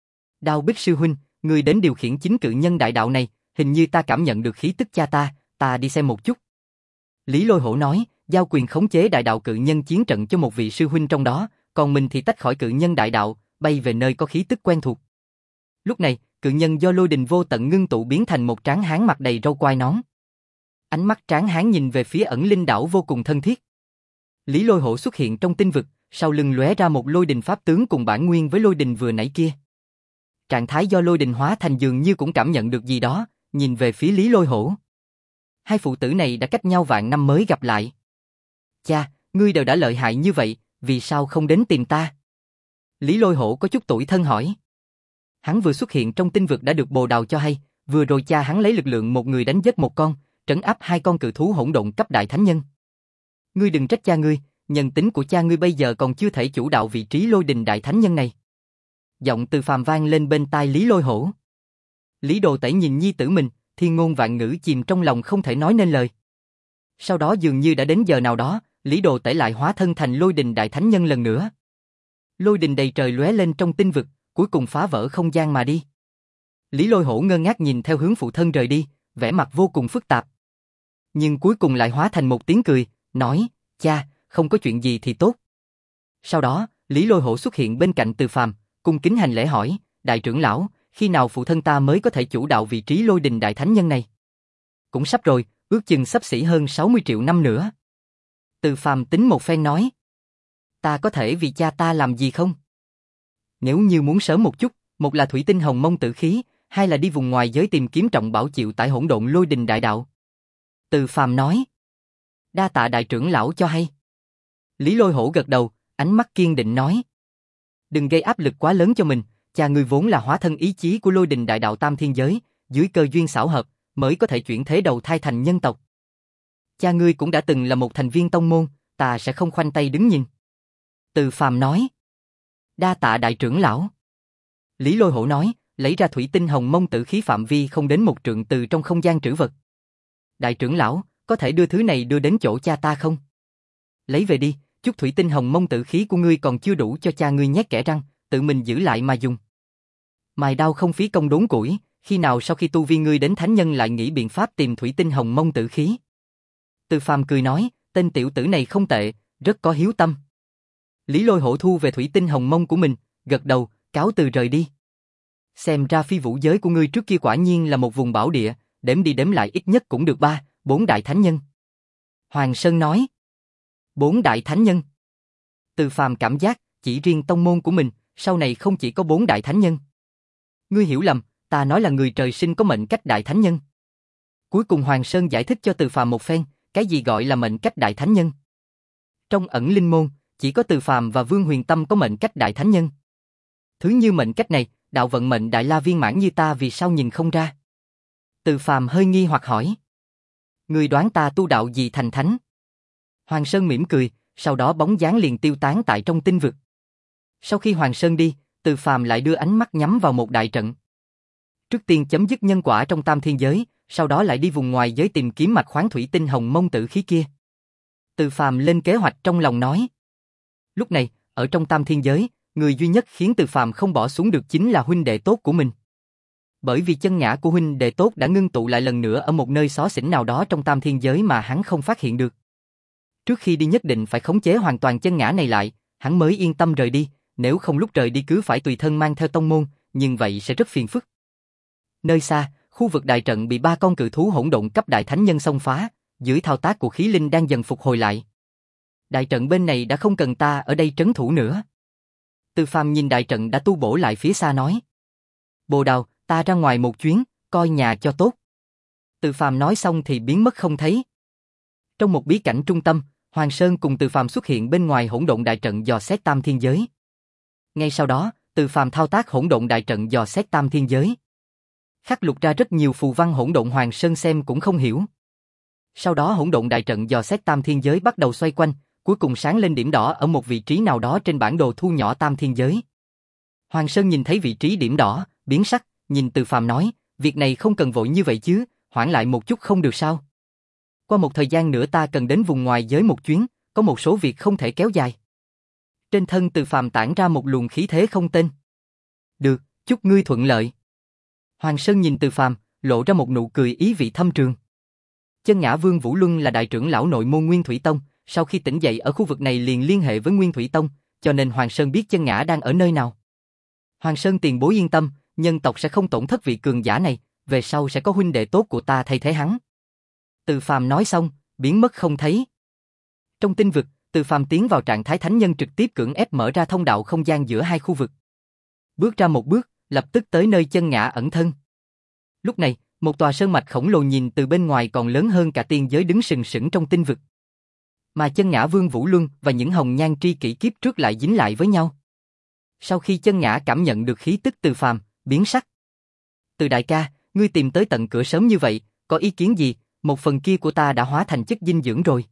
Đao Bích sư huynh, người đến điều khiển chính cự nhân đại đạo này, hình như ta cảm nhận được khí tức cha ta, ta đi xem một chút. Lý Lôi Hổ nói, giao quyền khống chế đại đạo cự nhân chiến trận cho một vị sư huynh trong đó, còn mình thì tách khỏi cự nhân đại đạo, bay về nơi có khí tức quen thuộc. Lúc này, cự nhân do lôi đình vô tận ngưng tụ biến thành một tráng hán mặt đầy râu quai nón. Ánh mắt tráng hán nhìn về phía ẩn linh đảo vô cùng thân thiết. Lý Lôi Hổ xuất hiện trong tinh vực, sau lưng lóe ra một lôi đình pháp tướng cùng bản nguyên với lôi đình vừa nãy kia. Trạng thái do lôi đình hóa thành dường như cũng cảm nhận được gì đó, nhìn về phía Lý Lôi Hổ. Hai phụ tử này đã cách nhau vạn năm mới gặp lại. Cha, ngươi đều đã lợi hại như vậy, vì sao không đến tìm ta? Lý Lôi Hổ có chút tủi thân hỏi. Hắn vừa xuất hiện trong tinh vực đã được Bồ Đào cho hay, vừa rồi cha hắn lấy lực lượng một người đánh giết một con, trấn áp hai con cự thú hỗn độn cấp đại thánh nhân. Ngươi đừng trách cha ngươi, nhân tính của cha ngươi bây giờ còn chưa thể chủ đạo vị trí lôi đình đại thánh nhân này. Giọng Từ Phàm vang lên bên tai Lý Lôi Hổ. Lý Đồ Tể nhìn nhi tử mình, thiên ngôn vạn ngữ chìm trong lòng không thể nói nên lời. Sau đó dường như đã đến giờ nào đó, Lý Đồ Tể lại hóa thân thành lôi đình đại thánh nhân lần nữa. Lôi đình đầy trời lóe lên trong tinh vực, cuối cùng phá vỡ không gian mà đi. Lý Lôi Hổ ngơ ngác nhìn theo hướng phụ thân rời đi, vẻ mặt vô cùng phức tạp. Nhưng cuối cùng lại hóa thành một tiếng cười, nói, cha, không có chuyện gì thì tốt. Sau đó, Lý Lôi Hổ xuất hiện bên cạnh Từ Phàm, cung kính hành lễ hỏi, đại trưởng lão, khi nào phụ thân ta mới có thể chủ đạo vị trí lôi đình đại thánh nhân này? Cũng sắp rồi, ước chừng sắp xỉ hơn sáu mươi triệu năm nữa. Từ Phàm tính một phen nói, ta có thể vì cha ta làm gì không? Nếu như muốn sớm một chút, một là thủy tinh hồng mông tử khí, hai là đi vùng ngoài giới tìm kiếm trọng bảo chịu tải hỗn độn lôi đình đại đạo. Từ Phàm nói, đa tạ đại trưởng lão cho hay. Lý Lôi Hổ gật đầu, ánh mắt kiên định nói, đừng gây áp lực quá lớn cho mình, cha ngươi vốn là hóa thân ý chí của lôi đình đại đạo tam thiên giới, dưới cơ duyên xảo hợp, mới có thể chuyển thế đầu thai thành nhân tộc. Cha ngươi cũng đã từng là một thành viên tông môn, ta sẽ không khoanh tay đứng nhìn. Từ Phàm nói, đa tạ đại trưởng lão. Lý Lôi Hổ nói, lấy ra thủy tinh hồng mông tử khí phạm vi không đến một trượng từ trong không gian trữ vật. Đại trưởng lão, có thể đưa thứ này đưa đến chỗ cha ta không? Lấy về đi, chút thủy tinh hồng mông tử khí của ngươi còn chưa đủ cho cha ngươi nhét kẽ răng, tự mình giữ lại mà dùng. Mài đao không phí công đốn củi, khi nào sau khi tu vi ngươi đến thánh nhân lại nghĩ biện pháp tìm thủy tinh hồng mông tử khí? Từ Phàm cười nói, tên tiểu tử này không tệ, rất có hiếu tâm. Lý Lôi Hổ thu về thủy tinh hồng mông của mình, gật đầu, cáo từ rời đi. Xem ra phi vũ giới của ngươi trước kia quả nhiên là một vùng bảo địa, đếm đi đếm lại ít nhất cũng được ba, bốn đại thánh nhân. Hoàng Sơn nói. Bốn đại thánh nhân. Từ Phàm cảm giác, chỉ riêng tông môn của mình, sau này không chỉ có bốn đại thánh nhân. Ngươi hiểu lầm, ta nói là người trời sinh có mệnh cách đại thánh nhân. Cuối cùng Hoàng Sơn giải thích cho Từ Phàm một phen, cái gì gọi là mệnh cách đại thánh nhân. Trong ẩn linh môn, chỉ có Từ Phàm và Vương Huyền Tâm có mệnh cách đại thánh nhân. Thứ như mệnh cách này, đạo vận mệnh đại la viên mãn như ta vì sao nhìn không ra? Từ Phàm hơi nghi hoặc hỏi. Ngươi đoán ta tu đạo gì thành thánh? Hoàng Sơn mỉm cười, sau đó bóng dáng liền tiêu tán tại trong tinh vực. Sau khi Hoàng Sơn đi, Từ Phàm lại đưa ánh mắt nhắm vào một đại trận. Trước tiên chấm dứt nhân quả trong tam thiên giới, sau đó lại đi vùng ngoài giới tìm kiếm mạch khoáng thủy tinh hồng mông tử khí kia. Từ Phàm lên kế hoạch trong lòng nói. Lúc này, ở trong tam thiên giới, người duy nhất khiến Từ Phàm không bỏ xuống được chính là huynh đệ tốt của mình. Bởi vì chân ngã của huynh đệ tốt đã ngưng tụ lại lần nữa ở một nơi xó xỉnh nào đó trong tam thiên giới mà hắn không phát hiện được. Trước khi đi nhất định phải khống chế hoàn toàn chân ngã này lại, hắn mới yên tâm rời đi, nếu không lúc rời đi cứ phải tùy thân mang theo tông môn, nhưng vậy sẽ rất phiền phức. Nơi xa, khu vực đại trận bị ba con cự thú hỗn độn cấp đại thánh nhân xông phá, dưới thao tác của khí linh đang dần phục hồi lại. Đại trận bên này đã không cần ta ở đây trấn thủ nữa. Từ Phàm nhìn đại trận đã tu bổ lại phía xa nói. Bồ Đào, ta ra ngoài một chuyến, coi nhà cho tốt. Từ Phàm nói xong thì biến mất không thấy. Trong một bí cảnh trung tâm, Hoàng Sơn cùng Từ Phàm xuất hiện bên ngoài hỗn độn đại trận dò xét tam thiên giới. Ngay sau đó, Từ Phàm thao tác hỗn độn đại trận dò xét tam thiên giới. Khắc lục ra rất nhiều phù văn hỗn độn, Hoàng Sơn xem cũng không hiểu. Sau đó hỗn độn đại trận dò xét tam thiên giới bắt đầu xoay quanh, cuối cùng sáng lên điểm đỏ ở một vị trí nào đó trên bản đồ thu nhỏ tam thiên giới. Hoàng Sơn nhìn thấy vị trí điểm đỏ, biến sắc, nhìn Từ Phàm nói, việc này không cần vội như vậy chứ, hoãn lại một chút không được sao? Qua một thời gian nữa ta cần đến vùng ngoài giới một chuyến, có một số việc không thể kéo dài. Trên thân Từ Phàm tản ra một luồng khí thế không tên. Được, chúc ngươi thuận lợi. Hoàng Sơn nhìn Từ Phàm, lộ ra một nụ cười ý vị thâm trường. Chân ngã Vương Vũ Luân là đại trưởng lão nội môn Nguyên Thủy Tông, sau khi tỉnh dậy ở khu vực này liền liên hệ với Nguyên Thủy Tông, cho nên Hoàng Sơn biết chân ngã đang ở nơi nào. Hoàng Sơn tiền bối yên tâm, nhân tộc sẽ không tổn thất vị cường giả này, về sau sẽ có huynh đệ tốt của ta thay thế hắn. Từ Phàm nói xong, biến mất không thấy. Trong tinh vực, Từ Phàm tiến vào trạng thái thánh nhân trực tiếp cưỡng ép mở ra thông đạo không gian giữa hai khu vực. Bước ra một bước, lập tức tới nơi chân ngã ẩn thân. Lúc này, một tòa sơn mạch khổng lồ nhìn từ bên ngoài còn lớn hơn cả tiên giới đứng sừng sững trong tinh vực. Mà chân ngã Vương Vũ Luân và những hồng nhan tri kỷ kiếp trước lại dính lại với nhau. Sau khi chân ngã cảm nhận được khí tức Từ Phàm, biến sắc. Từ đại ca, ngươi tìm tới tận cửa sớm như vậy, có ý kiến gì? Một phần kia của ta đã hóa thành chất dinh dưỡng rồi.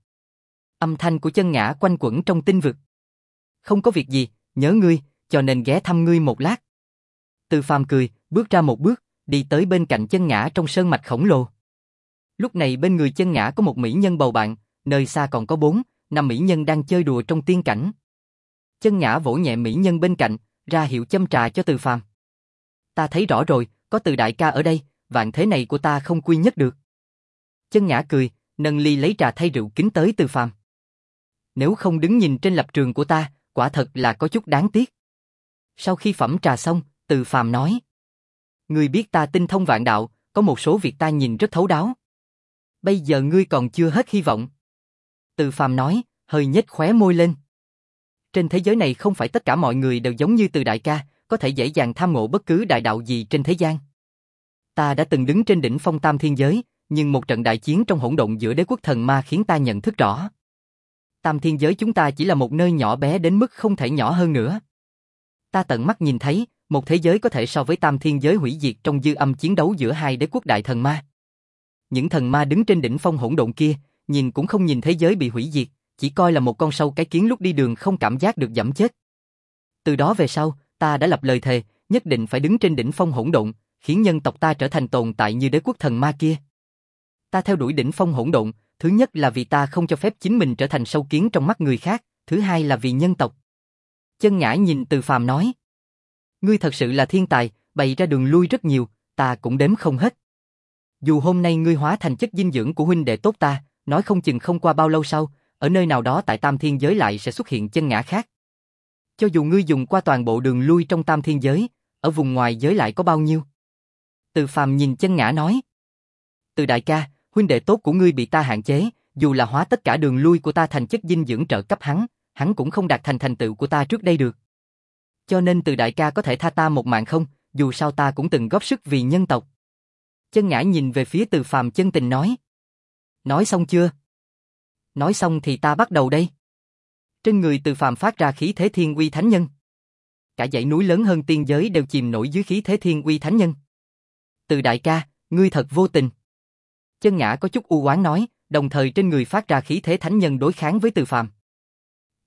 Âm thanh của chân ngã quanh quẩn trong tinh vực. Không có việc gì, nhớ ngươi, cho nên ghé thăm ngươi một lát. Từ Phàm cười, bước ra một bước, đi tới bên cạnh chân ngã trong sơn mạch khổng lồ. Lúc này bên người chân ngã có một mỹ nhân bầu bạn, nơi xa còn có bốn, năm mỹ nhân đang chơi đùa trong tiên cảnh. Chân ngã vỗ nhẹ mỹ nhân bên cạnh, ra hiệu châm trà cho Từ Phàm. Ta thấy rõ rồi, có Từ đại ca ở đây, vạn thế này của ta không quy nhất được. Chân ngã cười, nâng ly lấy trà thay rượu kính tới Từ Phàm. Nếu không đứng nhìn trên lập trường của ta, quả thật là có chút đáng tiếc. Sau khi phẩm trà xong, Từ Phàm nói. Ngươi biết ta tinh thông vạn đạo, có một số việc ta nhìn rất thấu đáo. Bây giờ ngươi còn chưa hết hy vọng. Từ Phàm nói, hơi nhếch khóe môi lên. Trên thế giới này không phải tất cả mọi người đều giống như Từ đại ca, có thể dễ dàng tham ngộ bất cứ đại đạo gì trên thế gian. Ta đã từng đứng trên đỉnh phong tam thiên giới, nhưng một trận đại chiến trong hỗn độn giữa đế quốc thần ma khiến ta nhận thức rõ. Tam thiên giới chúng ta chỉ là một nơi nhỏ bé đến mức không thể nhỏ hơn nữa. Ta tận mắt nhìn thấy, một thế giới có thể so với tam thiên giới hủy diệt trong dư âm chiến đấu giữa hai đế quốc đại thần ma. Những thần ma đứng trên đỉnh phong hỗn độn kia, nhìn cũng không nhìn thế giới bị hủy diệt, chỉ coi là một con sâu cái kiến lúc đi đường không cảm giác được giẫm chết. Từ đó về sau, ta đã lập lời thề, nhất định phải đứng trên đỉnh phong hỗn độn, khiến nhân tộc ta trở thành tồn tại như đế quốc thần ma kia. Ta theo đuổi đỉnh phong hỗn độn, thứ nhất là vì ta không cho phép chính mình trở thành sâu kiến trong mắt người khác, thứ hai là vì nhân tộc. Chân ngã nhìn Từ Phàm nói. Ngươi thật sự là thiên tài, bày ra đường lui rất nhiều, ta cũng đếm không hết. Dù hôm nay ngươi hóa thành chất dinh dưỡng của huynh đệ tốt ta, nói không chừng không qua bao lâu sau, ở nơi nào đó tại tam thiên giới lại sẽ xuất hiện chân ngã khác. Cho dù ngươi dùng qua toàn bộ đường lui trong tam thiên giới, ở vùng ngoài giới lại có bao nhiêu? Từ Phàm nhìn chân ngã nói. Từ đại ca, huynh đệ tốt của ngươi bị ta hạn chế, dù là hóa tất cả đường lui của ta thành chất dinh dưỡng trợ cấp hắn, hắn cũng không đạt thành thành tựu của ta trước đây được. Cho nên Từ đại ca có thể tha ta một mạng không, dù sao ta cũng từng góp sức vì nhân tộc. Chân ngã nhìn về phía Từ Phàm chân tình nói. Nói xong chưa? Nói xong thì ta bắt đầu đây. Trên người Từ Phàm phát ra khí thế thiên uy thánh nhân. Cả dãy núi lớn hơn tiên giới đều chìm nổi dưới khí thế thiên uy thánh nhân. Từ đại ca, ngươi thật vô tình. Chân ngã có chút u oán nói, đồng thời trên người phát ra khí thế thánh nhân đối kháng với Từ Phàm.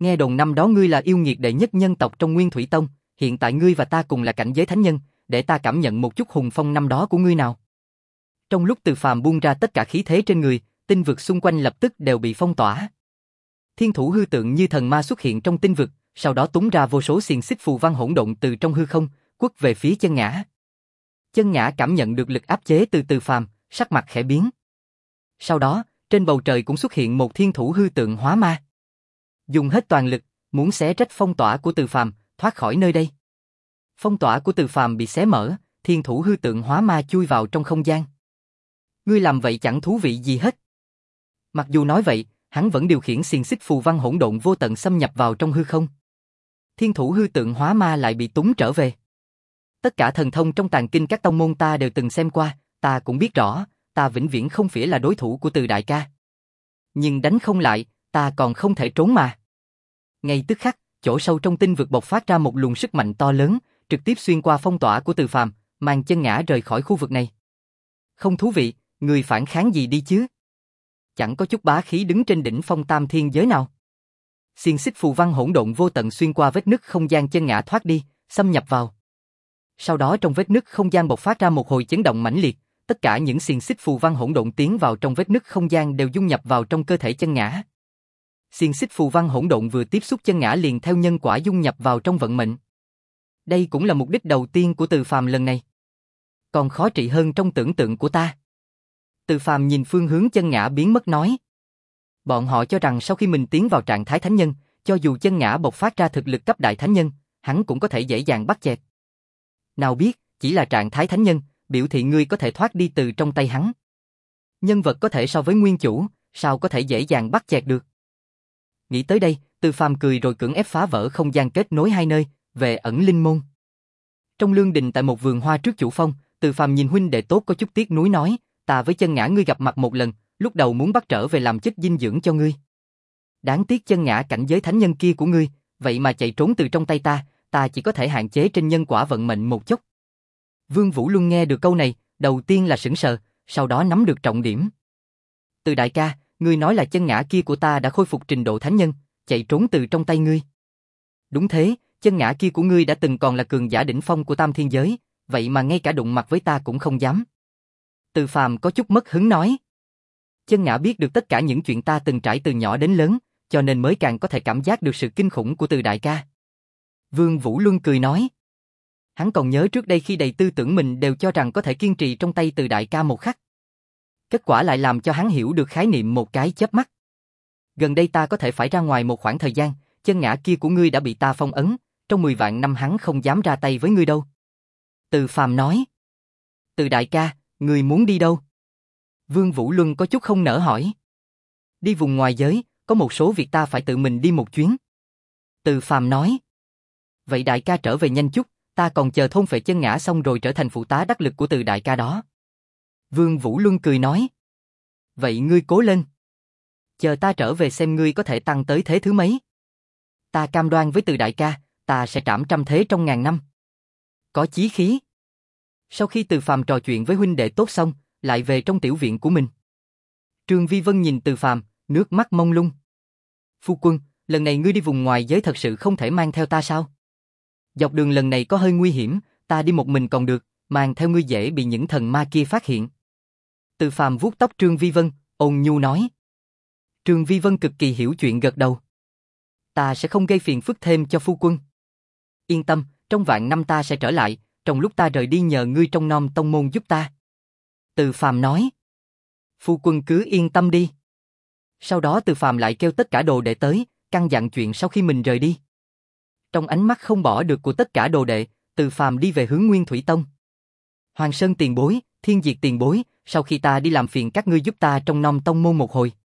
Nghe đồn năm đó ngươi là yêu nghiệt đệ nhất nhân tộc trong Nguyên Thủy Tông, hiện tại ngươi và ta cùng là cảnh giới thánh nhân, để ta cảm nhận một chút hùng phong năm đó của ngươi nào. Trong lúc Từ Phàm buông ra tất cả khí thế trên người, tinh vực xung quanh lập tức đều bị phong tỏa. Thiên thủ hư tượng như thần ma xuất hiện trong tinh vực, sau đó túng ra vô số xiềng xích phù văn hỗn độn từ trong hư không, quất về phía Chân Ngã. Chân Ngã cảm nhận được lực áp chế từ Từ Phàm, sắc mặt khẽ biến. Sau đó, trên bầu trời cũng xuất hiện một thiên thủ hư tượng hóa ma. Dùng hết toàn lực, muốn xé rách phong tỏa của Từ Phàm, thoát khỏi nơi đây. Phong tỏa của Từ Phàm bị xé mở, thiên thủ hư tượng hóa ma chui vào trong không gian. Ngươi làm vậy chẳng thú vị gì hết. Mặc dù nói vậy, hắn vẫn điều khiển xiềng xích phù văn hỗn độn vô tận xâm nhập vào trong hư không. Thiên thủ hư tượng hóa ma lại bị túng trở về. Tất cả thần thông trong tàng kinh các tông môn ta đều từng xem qua, ta cũng biết rõ, ta vĩnh viễn không phải là đối thủ của Từ đại ca. Nhưng đánh không lại, ta còn không thể trốn mà. Ngay tức khắc, chỗ sâu trong tinh vực bộc phát ra một luồng sức mạnh to lớn, trực tiếp xuyên qua phong tỏa của Từ Phàm, mang Chân Ngã rời khỏi khu vực này. Không thú vị, người phản kháng gì đi chứ? Chẳng có chút bá khí đứng trên đỉnh phong tam thiên giới nào. Xiềng xích phù văn hỗn độn vô tận xuyên qua vết nứt không gian Chân Ngã thoát đi, xâm nhập vào. Sau đó trong vết nứt không gian bộc phát ra một hồi chấn động mãnh liệt, tất cả những xiềng xích phù văn hỗn độn tiến vào trong vết nứt không gian đều dung nhập vào trong cơ thể Chân Ngã. Xiềng xích phù văn hỗn độn vừa tiếp xúc Chân Ngã liền theo nhân quả dung nhập vào trong vận mệnh. Đây cũng là mục đích đầu tiên của Từ Phàm lần này. Còn khó trị hơn trong tưởng tượng của ta. Từ Phàm nhìn phương hướng Chân Ngã biến mất nói. Bọn họ cho rằng sau khi mình tiến vào trạng thái thánh nhân, cho dù Chân Ngã bộc phát ra thực lực cấp đại thánh nhân, hắn cũng có thể dễ dàng bắt chẹt. Nào biết, chỉ là trạng thái thánh nhân, biểu thị ngươi có thể thoát đi từ trong tay hắn. Nhân vật có thể so với nguyên chủ, sao có thể dễ dàng bắt chẹt được. Nghĩ tới đây, Từ Phàm cười rồi cưỡng ép phá vỡ không gian kết nối hai nơi, về ẩn linh môn. Trong lương đình tại một vườn hoa trước chủ phong, Từ Phàm nhìn huynh đệ tốt có chút tiếc nuối nói, ta với Chân Ngã ngươi gặp mặt một lần, lúc đầu muốn bắt trở về làm chất dinh dưỡng cho ngươi. Đáng tiếc Chân Ngã cảnh giới thánh nhân kia của ngươi, vậy mà chạy trốn từ trong tay ta, ta chỉ có thể hạn chế trên nhân quả vận mệnh một chút. Vương Vũ Luân nghe được câu này, đầu tiên là sững sờ, sau đó nắm được trọng điểm. Từ đại ca, ngươi nói là Chân Ngã kia của ta đã khôi phục trình độ thánh nhân, chạy trốn từ trong tay ngươi. Đúng thế, Chân Ngã kia của ngươi đã từng còn là cường giả đỉnh phong của tam thiên giới, vậy mà ngay cả đụng mặt với ta cũng không dám. Từ Phàm có chút mất hứng nói. Chân Ngã biết được tất cả những chuyện ta từng trải từ nhỏ đến lớn, cho nên mới càng có thể cảm giác được sự kinh khủng của Từ đại ca. Vương Vũ Luân cười nói. Hắn còn nhớ trước đây khi đầy tư tưởng mình đều cho rằng có thể kiên trì trong tay Từ đại ca một khắc. Kết quả lại làm cho hắn hiểu được khái niệm một cái chớp mắt. Gần đây ta có thể phải ra ngoài một khoảng thời gian, Chân Ngã kia của ngươi đã bị ta phong ấn, trong mười vạn năm hắn không dám ra tay với ngươi đâu. Từ Phàm nói. Từ đại ca, ngươi muốn đi đâu? Vương Vũ Luân có chút không nỡ hỏi. Đi vùng ngoài giới, có một số việc ta phải tự mình đi một chuyến. Từ Phàm nói. Vậy đại ca trở về nhanh chút, ta còn chờ thôn phệ Chân Ngã xong rồi trở thành phụ tá đắc lực của Từ đại ca đó. Vương Vũ Luân cười nói. Vậy ngươi cố lên. Chờ ta trở về xem ngươi có thể tăng tới thế thứ mấy. Ta cam đoan với Từ đại ca, ta sẽ trảm trăm thế trong ngàn năm. Có chí khí. Sau khi Từ Phàm trò chuyện với huynh đệ tốt xong, lại về trong tiểu viện của mình. Trương Vi Vân nhìn Từ Phàm, nước mắt mông lung. Phu quân, lần này ngươi đi vùng ngoài giới thật sự không thể mang theo ta sao? Dọc đường lần này có hơi nguy hiểm, ta đi một mình còn được, mang theo ngươi dễ bị những thần ma kia phát hiện. Từ Phàm vuốt tóc Trương Vi Vân, ôn nhu nói. Trương Vi Vân cực kỳ hiểu chuyện gật đầu. Ta sẽ không gây phiền phức thêm cho phu quân. Yên tâm, trong vạn năm ta sẽ trở lại, trong lúc ta rời đi nhờ ngươi trong nom tông môn giúp ta. Từ Phàm nói. Phu quân cứ yên tâm đi. Sau đó Từ Phàm lại kêu tất cả đồ đệ tới, căn dặn chuyện sau khi mình rời đi. Trong ánh mắt không bỏ được của tất cả đồ đệ, Từ Phàm đi về hướng Nguyên Thủy Tông. Hoàng Sơn tiền bối, Thiên Diệt tiền bối, sau khi ta đi làm phiền các ngươi giúp ta trong nom tông môn một hồi.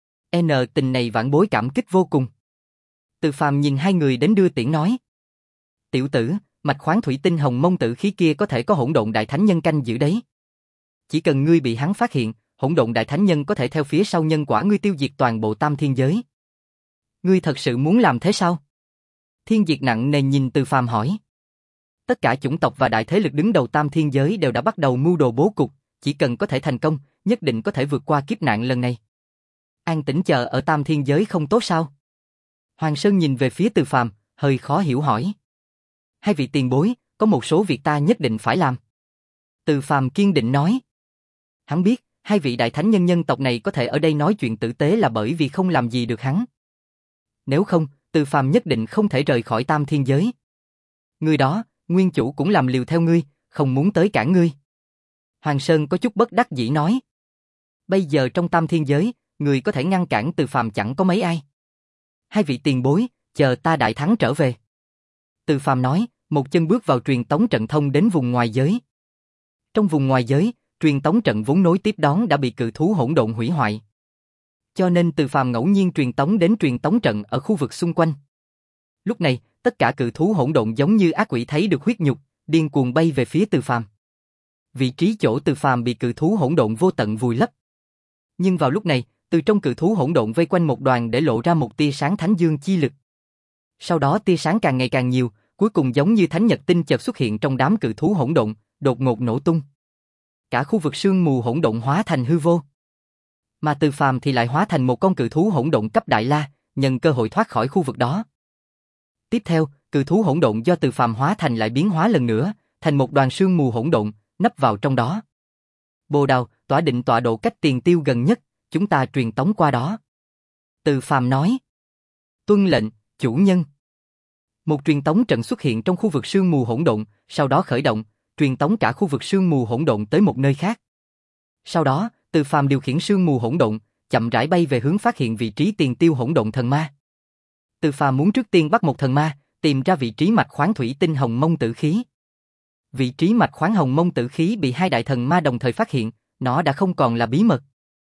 N tình này vãn bối cảm kích vô cùng. Từ Phàm nhìn hai người đến đưa tiễn nói. Tiểu tử, mạch khoáng thủy tinh hồng mông tử khí kia có thể có hỗn độn đại thánh nhân canh giữ đấy. Chỉ cần ngươi bị hắn phát hiện, hỗn độn đại thánh nhân có thể theo phía sau nhân quả ngươi tiêu diệt toàn bộ tam thiên giới. Ngươi thật sự muốn làm thế sao? Thiên Diệt nặng nề nhìn Từ Phàm hỏi. Tất cả chủng tộc và đại thế lực đứng đầu tam thiên giới đều đã bắt đầu mưu đồ bố cục, chỉ cần có thể thành công, nhất định có thể vượt qua kiếp nạn lần này. An tĩnh chờ ở tam thiên giới không tốt sao? Hoàng Sơn nhìn về phía Từ Phàm, hơi khó hiểu hỏi. Hai vị tiền bối, có một số việc ta nhất định phải làm. Từ Phàm kiên định nói. Hắn biết, hai vị đại thánh nhân nhân tộc này có thể ở đây nói chuyện tử tế là bởi vì không làm gì được hắn. Nếu không, Từ Phàm nhất định không thể rời khỏi Tam Thiên Giới. Người đó, nguyên chủ cũng làm liều theo ngươi, không muốn tới cản ngươi. Hoàng Sơn có chút bất đắc dĩ nói. Bây giờ trong Tam Thiên Giới, người có thể ngăn cản Từ Phàm chẳng có mấy ai. Hai vị tiền bối, chờ ta đại thắng trở về. Từ Phàm nói, một chân bước vào truyền tống trận thông đến vùng ngoài giới. Trong vùng ngoài giới, truyền tống trận vốn nối tiếp đón đã bị cự thú hỗn độn hủy hoại. Cho nên Từ Phàm ngẫu nhiên truyền tống đến truyền tống trận ở khu vực xung quanh. Lúc này, tất cả cự thú hỗn độn giống như ác quỷ thấy được huyết nhục, điên cuồng bay về phía Từ Phàm. Vị trí chỗ Từ Phàm bị cự thú hỗn độn vô tận vùi lấp. Nhưng vào lúc này, từ trong cự thú hỗn độn vây quanh một đoàn để lộ ra một tia sáng thánh dương chi lực. Sau đó tia sáng càng ngày càng nhiều, cuối cùng giống như thánh nhật tinh chợt xuất hiện trong đám cự thú hỗn độn, đột ngột nổ tung. Cả khu vực sương mù hỗn độn hóa thành hư vô. Mà Từ Phàm thì lại hóa thành một con cự thú hỗn độn cấp đại la, nhân cơ hội thoát khỏi khu vực đó. Tiếp theo, cự thú hỗn độn do Từ Phàm hóa thành lại biến hóa lần nữa, thành một đoàn sương mù hỗn độn, nấp vào trong đó. Bồ Đào, tỏa định tọa độ cách tiền tiêu gần nhất, chúng ta truyền tống qua đó. Từ Phàm nói. Tuân lệnh, chủ nhân. Một truyền tống trận xuất hiện trong khu vực sương mù hỗn độn, sau đó khởi động, truyền tống cả khu vực sương mù hỗn độn tới một nơi khác. Sau đó, Từ Phàm điều khiển sương mù hỗn độn, chậm rãi bay về hướng phát hiện vị trí tiền tiêu hỗn độn thần ma. Từ Phàm muốn trước tiên bắt một thần ma, tìm ra vị trí mạch khoáng thủy tinh hồng mông tử khí. Vị trí mạch khoáng hồng mông tử khí bị hai đại thần ma đồng thời phát hiện, nó đã không còn là bí mật.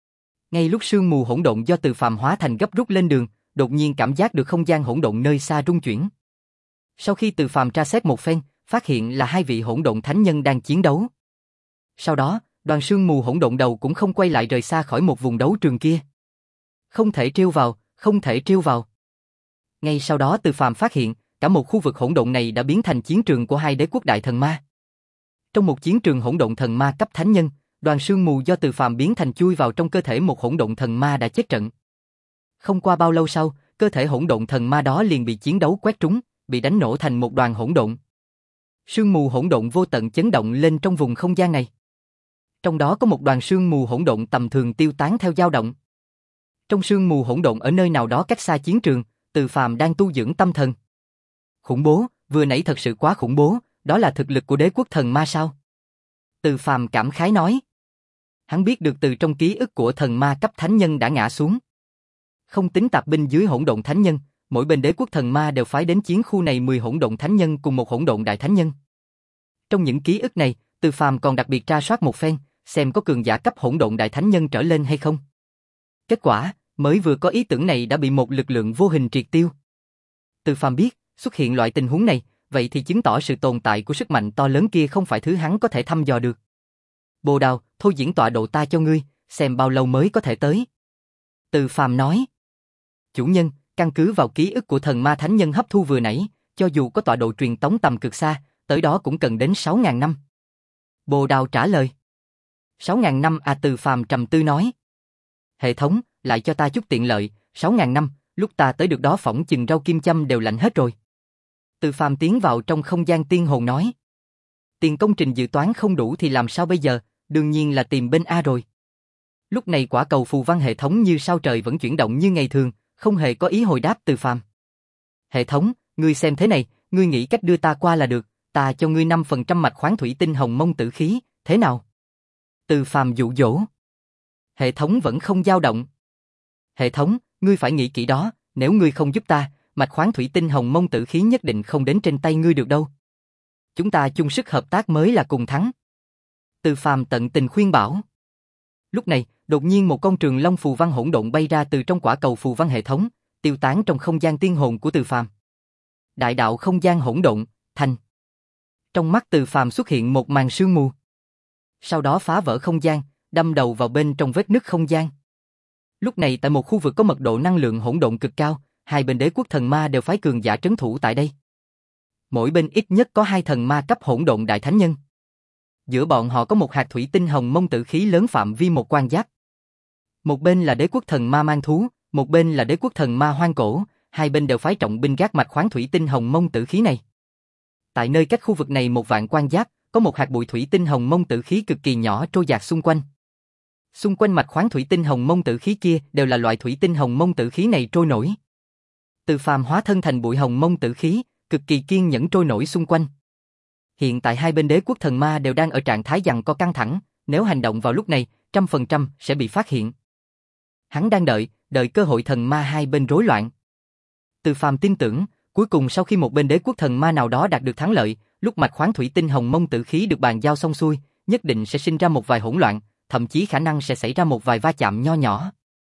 Ngay lúc sương mù hỗn độn do Từ Phàm hóa thành gấp rút lên đường, đột nhiên cảm giác được không gian hỗn độn nơi xa rung chuyển. Sau khi Từ Phàm tra xét một phen, phát hiện là hai vị hỗn độn thánh nhân đang chiến đấu. Sau đó, đoàn sương mù hỗn độn đầu cũng không quay lại rời xa khỏi một vùng đấu trường kia. Không thể trêu vào, không thể trêu vào. Ngay sau đó Từ Phàm phát hiện, cả một khu vực hỗn độn này đã biến thành chiến trường của hai đế quốc đại thần ma. Trong một chiến trường hỗn độn thần ma cấp thánh nhân, đoàn sương mù do Từ Phàm biến thành chui vào trong cơ thể một hỗn độn thần ma đã chết trận. Không qua bao lâu sau, cơ thể hỗn độn thần ma đó liền bị chiến đấu quét trúng, bị đánh nổ thành một đoàn hỗn độn. Sương mù hỗn độn vô tận chấn động lên trong vùng không gian này. Trong đó có một đoàn sương mù hỗn độn tầm thường tiêu tán theo dao động. Trong sương mù hỗn độn ở nơi nào đó cách xa chiến trường, Từ Phàm đang tu dưỡng tâm thần. Khủng bố, vừa nãy thật sự quá khủng bố, đó là thực lực của đế quốc thần ma sao? Từ Phàm cảm khái nói. Hắn biết được từ trong ký ức của thần ma cấp thánh nhân đã ngã xuống. Không tính tạp binh dưới hỗn độn thánh nhân, mỗi bên đế quốc thần ma đều phái đến chiến khu này mười hỗn độn thánh nhân cùng một hỗn độn đại thánh nhân. Trong những ký ức này, Từ Phàm còn đặc biệt tra soát một phen, xem có cường giả cấp hỗn độn đại thánh nhân trở lên hay không. Kết quả, mới vừa có ý tưởng này đã bị một lực lượng vô hình triệt tiêu. Từ Phàm biết, xuất hiện loại tình huống này, vậy thì chứng tỏ sự tồn tại của sức mạnh to lớn kia không phải thứ hắn có thể thăm dò được. Bồ Đào, thôi diễn tọa độ ta cho ngươi, xem bao lâu mới có thể tới. Từ Phàm nói. Chủ nhân, căn cứ vào ký ức của thần ma thánh nhân hấp thu vừa nãy, cho dù có tọa độ truyền tống tầm cực xa, tới đó cũng cần đến sáu ngàn năm. Bồ Đào trả lời. sáu ngàn năm à? Từ Phàm trầm tư nói. Hệ thống, lại cho ta chút tiện lợi, sáu ngàn năm, lúc ta tới được đó phỏng chừng rau kim châm đều lạnh hết rồi. Từ Phàm tiến vào trong không gian tiên hồn nói. Tiền công trình dự toán không đủ thì làm sao bây giờ, đương nhiên là tìm bên A rồi. Lúc này quả cầu phù văn hệ thống như sao trời vẫn chuyển động như ngày thường, không hề có ý hồi đáp Từ Phàm. Hệ thống, ngươi xem thế này, ngươi nghĩ cách đưa ta qua là được, ta cho ngươi năm phần trăm mạch khoáng thủy tinh hồng mông tử khí, thế nào? Từ Phàm dụ dỗ. Hệ thống vẫn không dao động. Hệ thống, ngươi phải nghĩ kỹ đó, nếu ngươi không giúp ta, mạch khoáng thủy tinh hồng mông tử khí nhất định không đến trên tay ngươi được đâu. Chúng ta chung sức hợp tác mới là cùng thắng. Từ Phàm tận tình khuyên bảo. Lúc này, đột nhiên một con trường long phù văn hỗn độn bay ra từ trong quả cầu phù văn hệ thống, tiêu tán trong không gian tiên hồn của Từ Phàm. Đại đạo không gian hỗn độn, thành. Trong mắt Từ Phàm xuất hiện một màn sương mù. Sau đó phá vỡ không gian, đâm đầu vào bên trong vết nứt không gian. Lúc này tại một khu vực có mật độ năng lượng hỗn độn cực cao, hai bên đế quốc thần ma đều phái cường giả trấn thủ tại đây. Mỗi bên ít nhất có hai thần ma cấp hỗn độn đại thánh nhân. Giữa bọn họ có một hạt thủy tinh hồng mông tử khí lớn phạm vi một quan giác. Một bên là đế quốc thần ma mang thú, một bên là đế quốc thần ma hoang cổ, hai bên đều phái trọng binh gác mạch khoáng thủy tinh hồng mông tử khí này. Tại nơi cách khu vực này một vạn quan giáp, có một hạt bụi thủy tinh hồng mông tử khí cực kỳ nhỏ trôi dạt xung quanh. Xung quanh mạch khoáng thủy tinh hồng mông tử khí kia đều là loại thủy tinh hồng mông tử khí này trôi nổi. Từ Phàm hóa thân thành bụi hồng mông tử khí, cực kỳ kiên nhẫn trôi nổi xung quanh. Hiện tại hai bên đế quốc thần ma đều đang ở trạng thái giằng co căng thẳng, nếu hành động vào lúc này, trăm phần trăm sẽ bị phát hiện. Hắn đang đợi, đợi cơ hội thần ma hai bên rối loạn. Từ Phàm tin tưởng, cuối cùng sau khi một bên đế quốc thần ma nào đó đạt được thắng lợi, lúc mạch khoáng thủy tinh hồng mông tử khí được bàn giao xong xuôi, nhất định sẽ sinh ra một vài hỗn loạn, thậm chí khả năng sẽ xảy ra một vài va chạm nho nhỏ.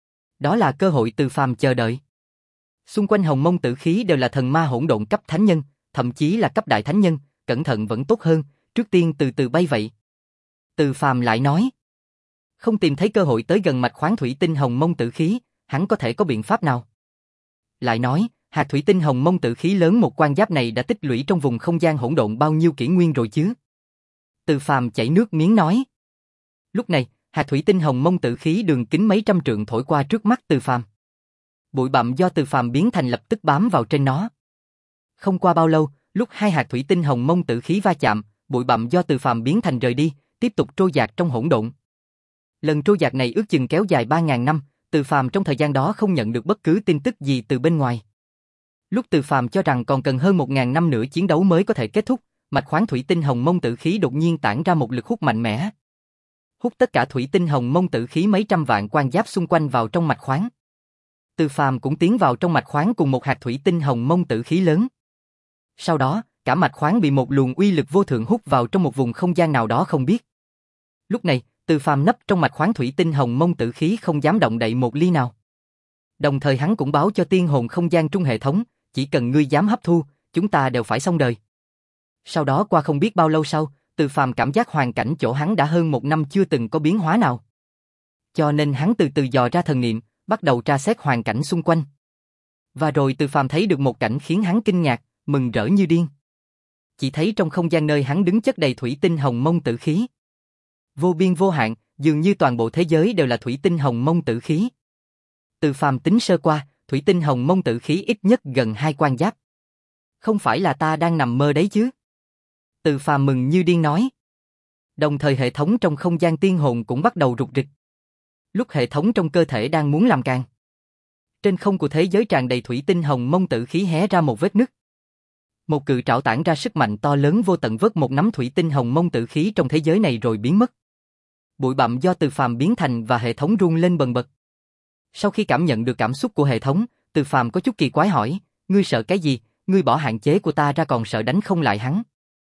Đó là cơ hội Từ Phàm chờ đợi. Xung quanh hồng mông tử khí đều là thần ma hỗn độn cấp thánh nhân, thậm chí là cấp đại thánh nhân, cẩn thận vẫn tốt hơn, trước tiên từ từ bay vậy. Từ Phàm lại nói, không tìm thấy cơ hội tới gần mạch khoáng thủy tinh hồng mông tử khí, hắn có thể có biện pháp nào? Lại nói, hạt thủy tinh hồng mông tử khí lớn một quan giáp này đã tích lũy trong vùng không gian hỗn độn bao nhiêu kỷ nguyên rồi chứ? Từ Phàm chảy nước miếng nói. Lúc này, hạt thủy tinh hồng mông tử khí đường kính mấy trăm trượng thổi qua trước mắt Từ Phàm. Bụi bặm do Từ Phàm biến thành lập tức bám vào trên nó. Không qua bao lâu, lúc hai hạt thủy tinh hồng mông tử khí va chạm, bụi bặm do Từ Phàm biến thành rời đi, tiếp tục trôi dạt trong hỗn độn. Lần trôi dạt này ước chừng kéo dài ba ngàn năm, Từ Phàm trong thời gian đó không nhận được bất cứ tin tức gì từ bên ngoài. Lúc Từ Phàm cho rằng còn cần hơn một ngàn năm nữa chiến đấu mới có thể kết thúc, mạch khoáng thủy tinh hồng mông tử khí đột nhiên tản ra một lực hút mạnh mẽ. Hút tất cả thủy tinh hồng mông tử khí mấy trăm vạn quan giáp xung quanh vào trong mạch khoáng. Từ Phàm cũng tiến vào trong mạch khoáng cùng một hạt thủy tinh hồng mông tử khí lớn. Sau đó, cả mạch khoáng bị một luồng uy lực vô thượng hút vào trong một vùng không gian nào đó không biết. Lúc này, Từ Phàm nấp trong mạch khoáng thủy tinh hồng mông tử khí không dám động đậy một ly nào. Đồng thời hắn cũng báo cho tiên hồn không gian trung hệ thống, chỉ cần ngươi dám hấp thu, chúng ta đều phải xong đời. Sau đó qua không biết bao lâu sau, Từ Phàm cảm giác hoàn cảnh chỗ hắn đã hơn một năm chưa từng có biến hóa nào. Cho nên hắn từ từ dò ra thần niệm, bắt đầu tra xét hoàn cảnh xung quanh. Và rồi Từ Phàm thấy được một cảnh khiến hắn kinh ngạc, mừng rỡ như điên. Chỉ thấy trong không gian nơi hắn đứng chất đầy thủy tinh hồng mông tử khí. Vô biên vô hạn, dường như toàn bộ thế giới đều là thủy tinh hồng mông tử khí. Từ Phàm tính sơ qua, thủy tinh hồng mông tử khí ít nhất gần hai quan giáp. Không phải là ta đang nằm mơ đấy chứ? Từ Phàm mừng như điên nói. Đồng thời hệ thống trong không gian tiên hồn cũng bắt đầu rục rịch. Lúc hệ thống trong cơ thể đang muốn làm càng. Trên không của thế giới tràn đầy thủy tinh hồng mông tử khí hé ra một vết nứt. Một cự trảo tản ra sức mạnh to lớn vô tận vớt một nắm thủy tinh hồng mông tử khí trong thế giới này rồi biến mất. Bụi bặm do Từ Phàm biến thành và hệ thống rung lên bần bật. Sau khi cảm nhận được cảm xúc của hệ thống, Từ Phàm có chút kỳ quái hỏi, ngươi sợ cái gì, ngươi bỏ hạn chế của ta ra còn sợ đánh không lại hắn.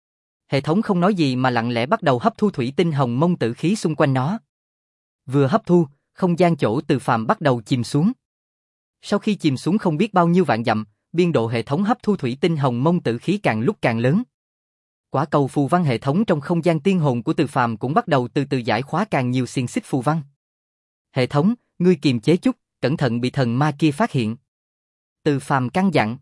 Hệ thống không nói gì mà lặng lẽ bắt đầu hấp thu thủy tinh hồng mông tử khí xung quanh nó. Vừa hấp thu, không gian chỗ Từ Phàm bắt đầu chìm xuống. Sau khi chìm xuống không biết bao nhiêu vạn dặm, biên độ hệ thống hấp thu thủy tinh hồng mông tử khí càng lúc càng lớn. Quả cầu phù văn hệ thống trong không gian tiên hồn của Từ Phàm cũng bắt đầu từ từ giải khóa càng nhiều xiềng xích phù văn. Hệ thống, ngươi kiềm chế chút, cẩn thận bị thần ma kia phát hiện. Từ Phàm căn dặn.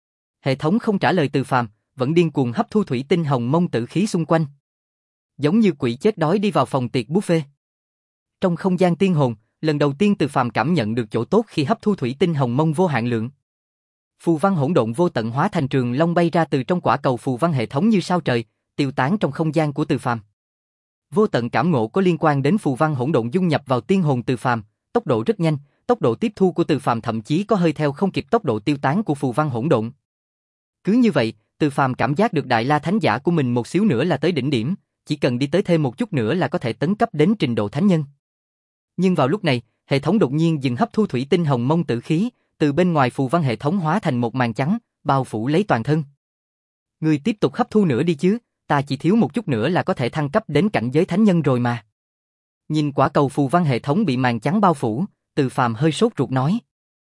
Hệ thống không trả lời Từ Phàm, vẫn điên cuồng hấp thu thủy tinh hồng mông tử khí xung quanh. Giống như quỷ chết đói đi vào phòng tiệc buffet. Trong không gian tiên hồn, lần đầu tiên Từ Phàm cảm nhận được chỗ tốt khi hấp thu thủy tinh hồng mông vô hạn lượng. Phù văn hỗn độn vô tận hóa thành trường long bay ra từ trong quả cầu phù văn hệ thống như sao trời, tiêu tán trong không gian của Từ Phàm. Vô tận cảm ngộ có liên quan đến phù văn hỗn độn dung nhập vào tiên hồn Từ Phàm, tốc độ rất nhanh, tốc độ tiếp thu của Từ Phàm thậm chí có hơi theo không kịp tốc độ tiêu tán của phù văn hỗn độn. Cứ như vậy, Từ Phàm cảm giác được Đại La Thánh Giả của mình một xíu nữa là tới đỉnh điểm, chỉ cần đi tới thêm một chút nữa là có thể tấn cấp đến trình độ thánh nhân. Nhưng vào lúc này, hệ thống đột nhiên dừng hấp thu thủy tinh hồng mông tử khí, từ bên ngoài phù văn hệ thống hóa thành một màn trắng, bao phủ lấy toàn thân. Ngươi tiếp tục hấp thu nữa đi chứ, ta chỉ thiếu một chút nữa là có thể thăng cấp đến cảnh giới thánh nhân rồi mà. Nhìn quả cầu phù văn hệ thống bị màn trắng bao phủ, Từ Phàm hơi sốt ruột nói.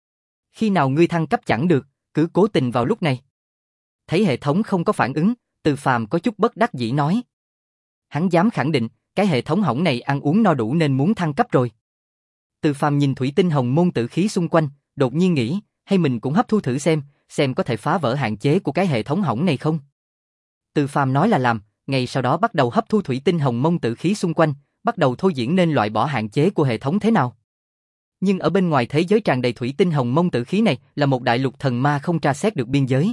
Khi nào ngươi thăng cấp chẳng được, cứ cố tình vào lúc này. Thấy hệ thống không có phản ứng, Từ Phàm có chút bất đắc dĩ nói. Hắn dám khẳng định, cái hệ thống hỏng này ăn uống no đủ nên muốn thăng cấp rồi. Từ Phàm nhìn thủy tinh hồng môn tử khí xung quanh, đột nhiên nghĩ, hay mình cũng hấp thu thử xem, xem có thể phá vỡ hạn chế của cái hệ thống hỏng này không. Từ Phàm nói là làm, ngay sau đó bắt đầu hấp thu thủy tinh hồng mông tử khí xung quanh, bắt đầu thôi diễn nên loại bỏ hạn chế của hệ thống thế nào. Nhưng ở bên ngoài thế giới tràn đầy thủy tinh hồng mông tử khí này là một đại lục thần ma không tra xét được biên giới.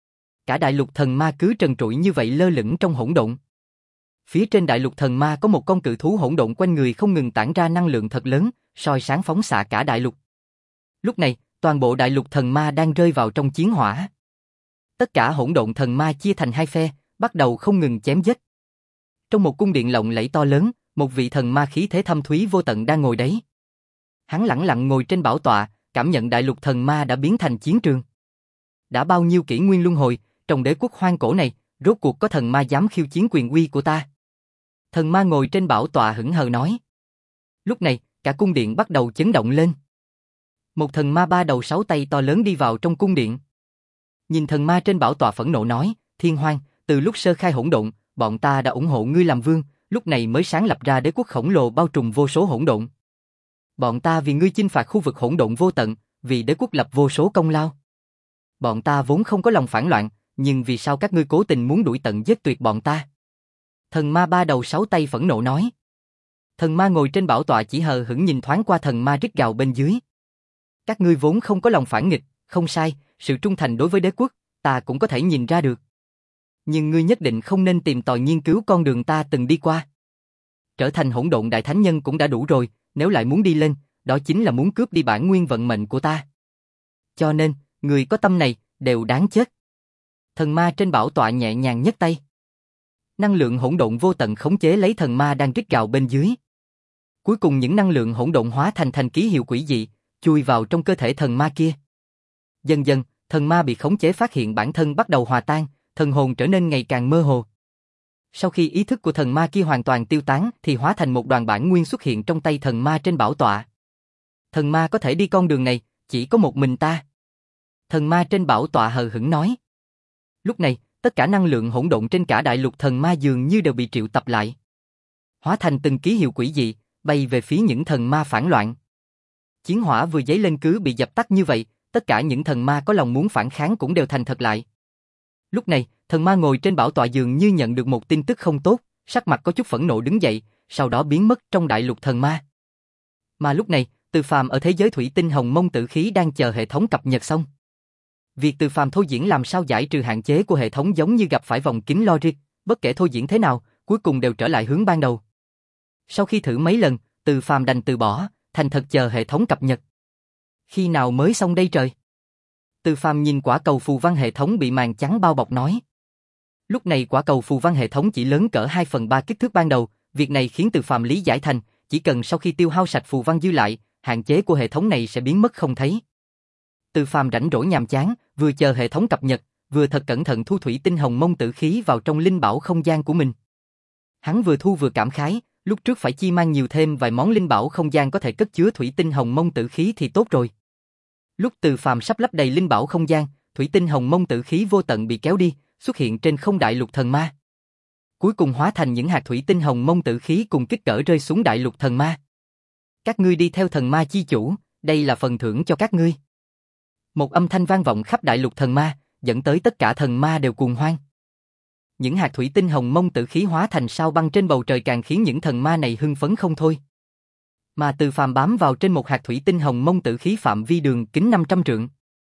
Cả đại lục thần ma cứ trần trụi như vậy lơ lửng trong hỗn độn. Phía trên đại lục thần ma có một con cự thú hỗn độn quanh người không ngừng tản ra năng lượng thật lớn, soi sáng phóng xạ cả đại lục. Lúc này, toàn bộ đại lục thần ma đang rơi vào trong chiến hỏa. Tất cả hỗn độn thần ma chia thành hai phe, bắt đầu không ngừng chém giết. Trong một cung điện lộng lẫy to lớn, một vị thần ma khí thế thâm thúy vô tận đang ngồi đấy. Hắn lẳng lặng ngồi trên bảo tọa, cảm nhận đại lục thần ma đã biến thành chiến trường. Đã bao nhiêu kỷ nguyên luân hồi, trong đế quốc hoang cổ này, rốt cuộc có thần ma dám khiêu chiến quyền uy của ta. Thần ma ngồi trên bảo tọa hững hờ nói. Lúc này, cả cung điện bắt đầu chấn động lên. Một thần ma ba đầu sáu tay to lớn đi vào trong cung điện. Nhìn thần ma trên bảo tọa phẫn nộ nói, Thiên Hoang, từ lúc sơ khai hỗn độn, bọn ta đã ủng hộ ngươi làm vương, lúc này mới sáng lập ra đế quốc khổng lồ bao trùm vô số hỗn độn. Bọn ta vì ngươi chinh phạt khu vực hỗn độn vô tận, vì đế quốc lập vô số công lao. Bọn ta vốn không có lòng phản loạn, nhưng vì sao các ngươi cố tình muốn đuổi tận giết tuyệt bọn ta? Thần ma ba đầu sáu tay phẫn nộ nói. Thần ma ngồi trên bảo tọa chỉ hờ hững nhìn thoáng qua thần ma rít gào bên dưới. Các ngươi vốn không có lòng phản nghịch, không sai, sự trung thành đối với đế quốc, ta cũng có thể nhìn ra được. Nhưng ngươi nhất định không nên tìm tòi nghiên cứu con đường ta từng đi qua. Trở thành hỗn độn đại thánh nhân cũng đã đủ rồi, nếu lại muốn đi lên, đó chính là muốn cướp đi bản nguyên vận mệnh của ta. Cho nên, người có tâm này, đều đáng chết. Thần ma trên bảo tọa nhẹ nhàng nhấc tay. Năng lượng hỗn độn vô tận khống chế lấy thần ma đang rít gào bên dưới. Cuối cùng những năng lượng hỗn độn hóa thành thành ký hiệu quỷ dị, chui vào trong cơ thể thần ma kia. Dần dần, thần ma bị khống chế phát hiện bản thân bắt đầu hòa tan, thần hồn trở nên ngày càng mơ hồ. Sau khi ý thức của thần ma kia hoàn toàn tiêu tán thì hóa thành một đoàn bản nguyên xuất hiện trong tay thần ma trên bảo tọa. Thần ma có thể đi con đường này, chỉ có một mình ta. Thần ma trên bảo tọa hờ hững nói. Lúc này, tất cả năng lượng hỗn độn trên cả đại lục thần ma dường như đều bị triệu tập lại. Hóa thành từng ký hiệu quỷ dị, bay về phía những thần ma phản loạn. Chiến hỏa vừa dấy lên cứ bị dập tắt như vậy, tất cả những thần ma có lòng muốn phản kháng cũng đều thành thật lại. Lúc này, thần ma ngồi trên bảo tọa dường như nhận được một tin tức không tốt, sắc mặt có chút phẫn nộ đứng dậy, sau đó biến mất trong đại lục thần ma. Mà lúc này, Từ Phàm ở thế giới thủy tinh hồng mông tử khí đang chờ hệ thống cập nhật xong. Việc Từ Phàm thôi diễn làm sao giải trừ hạn chế của hệ thống giống như gặp phải vòng kính logic, bất kể thôi diễn thế nào, cuối cùng đều trở lại hướng ban đầu. Sau khi thử mấy lần, Từ Phàm đành từ bỏ, thành thật chờ hệ thống cập nhật. Khi nào mới xong đây trời? Từ Phàm nhìn quả cầu phù văn hệ thống bị màn trắng bao bọc nói. Lúc này quả cầu phù văn hệ thống chỉ lớn cỡ hai phần ba kích thước ban đầu, việc này khiến Từ Phàm lý giải thành, chỉ cần sau khi tiêu hao sạch phù văn dư lại, hạn chế của hệ thống này sẽ biến mất không thấy. Từ Phàm rảnh rỗi nhàm chán, vừa chờ hệ thống cập nhật, vừa thật cẩn thận thu thủy tinh hồng mông tử khí vào trong linh bảo không gian của mình. Hắn vừa thu vừa cảm khái, lúc trước phải chi mang nhiều thêm vài món linh bảo không gian có thể cất chứa thủy tinh hồng mông tử khí thì tốt rồi. Lúc Từ Phàm sắp lấp đầy linh bảo không gian, thủy tinh hồng mông tử khí vô tận bị kéo đi, xuất hiện trên không đại lục thần ma. Cuối cùng hóa thành những hạt thủy tinh hồng mông tử khí cùng kích cỡ rơi xuống đại lục thần ma. Các ngươi đi theo thần ma chi chủ, đây là phần thưởng cho các ngươi. Một âm thanh vang vọng khắp đại lục thần ma, dẫn tới tất cả thần ma đều cuồng hoan. Những hạt thủy tinh hồng mông tử khí hóa thành sao băng trên bầu trời càng khiến những thần ma này hưng phấn không thôi. Mà Từ Phàm bám vào trên một hạt thủy tinh hồng mông tử khí phạm vi đường kính năm trăm trượng.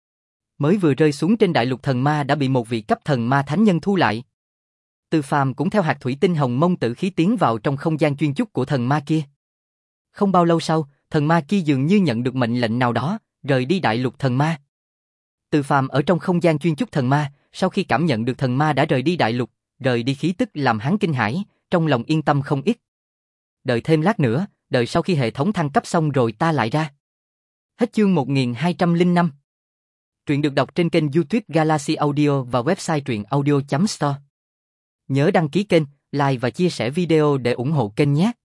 Mới vừa rơi xuống trên đại lục thần ma đã bị một vị cấp thần ma thánh nhân thu lại. Từ Phàm cũng theo hạt thủy tinh hồng mông tử khí tiến vào trong không gian chuyên chúc của thần ma kia. Không bao lâu sau, thần ma kia dường như nhận được mệnh lệnh nào đó, rời đi đại lục thần ma. Từ Phàm ở trong không gian chuyên chúc thần ma, sau khi cảm nhận được thần ma đã rời đi đại lục, rời đi khí tức làm hắn kinh hãi, trong lòng yên tâm không ít. Đợi thêm lát nữa, đợi sau khi hệ thống thăng cấp xong rồi ta lại ra. Hết chương một nghìn hai trăm lẻ năm. Truyện được đọc trên kênh YouTube Galaxy Audio và website truyện audio chấm store. Nhớ đăng ký kênh, like và chia sẻ video để ủng hộ kênh nhé.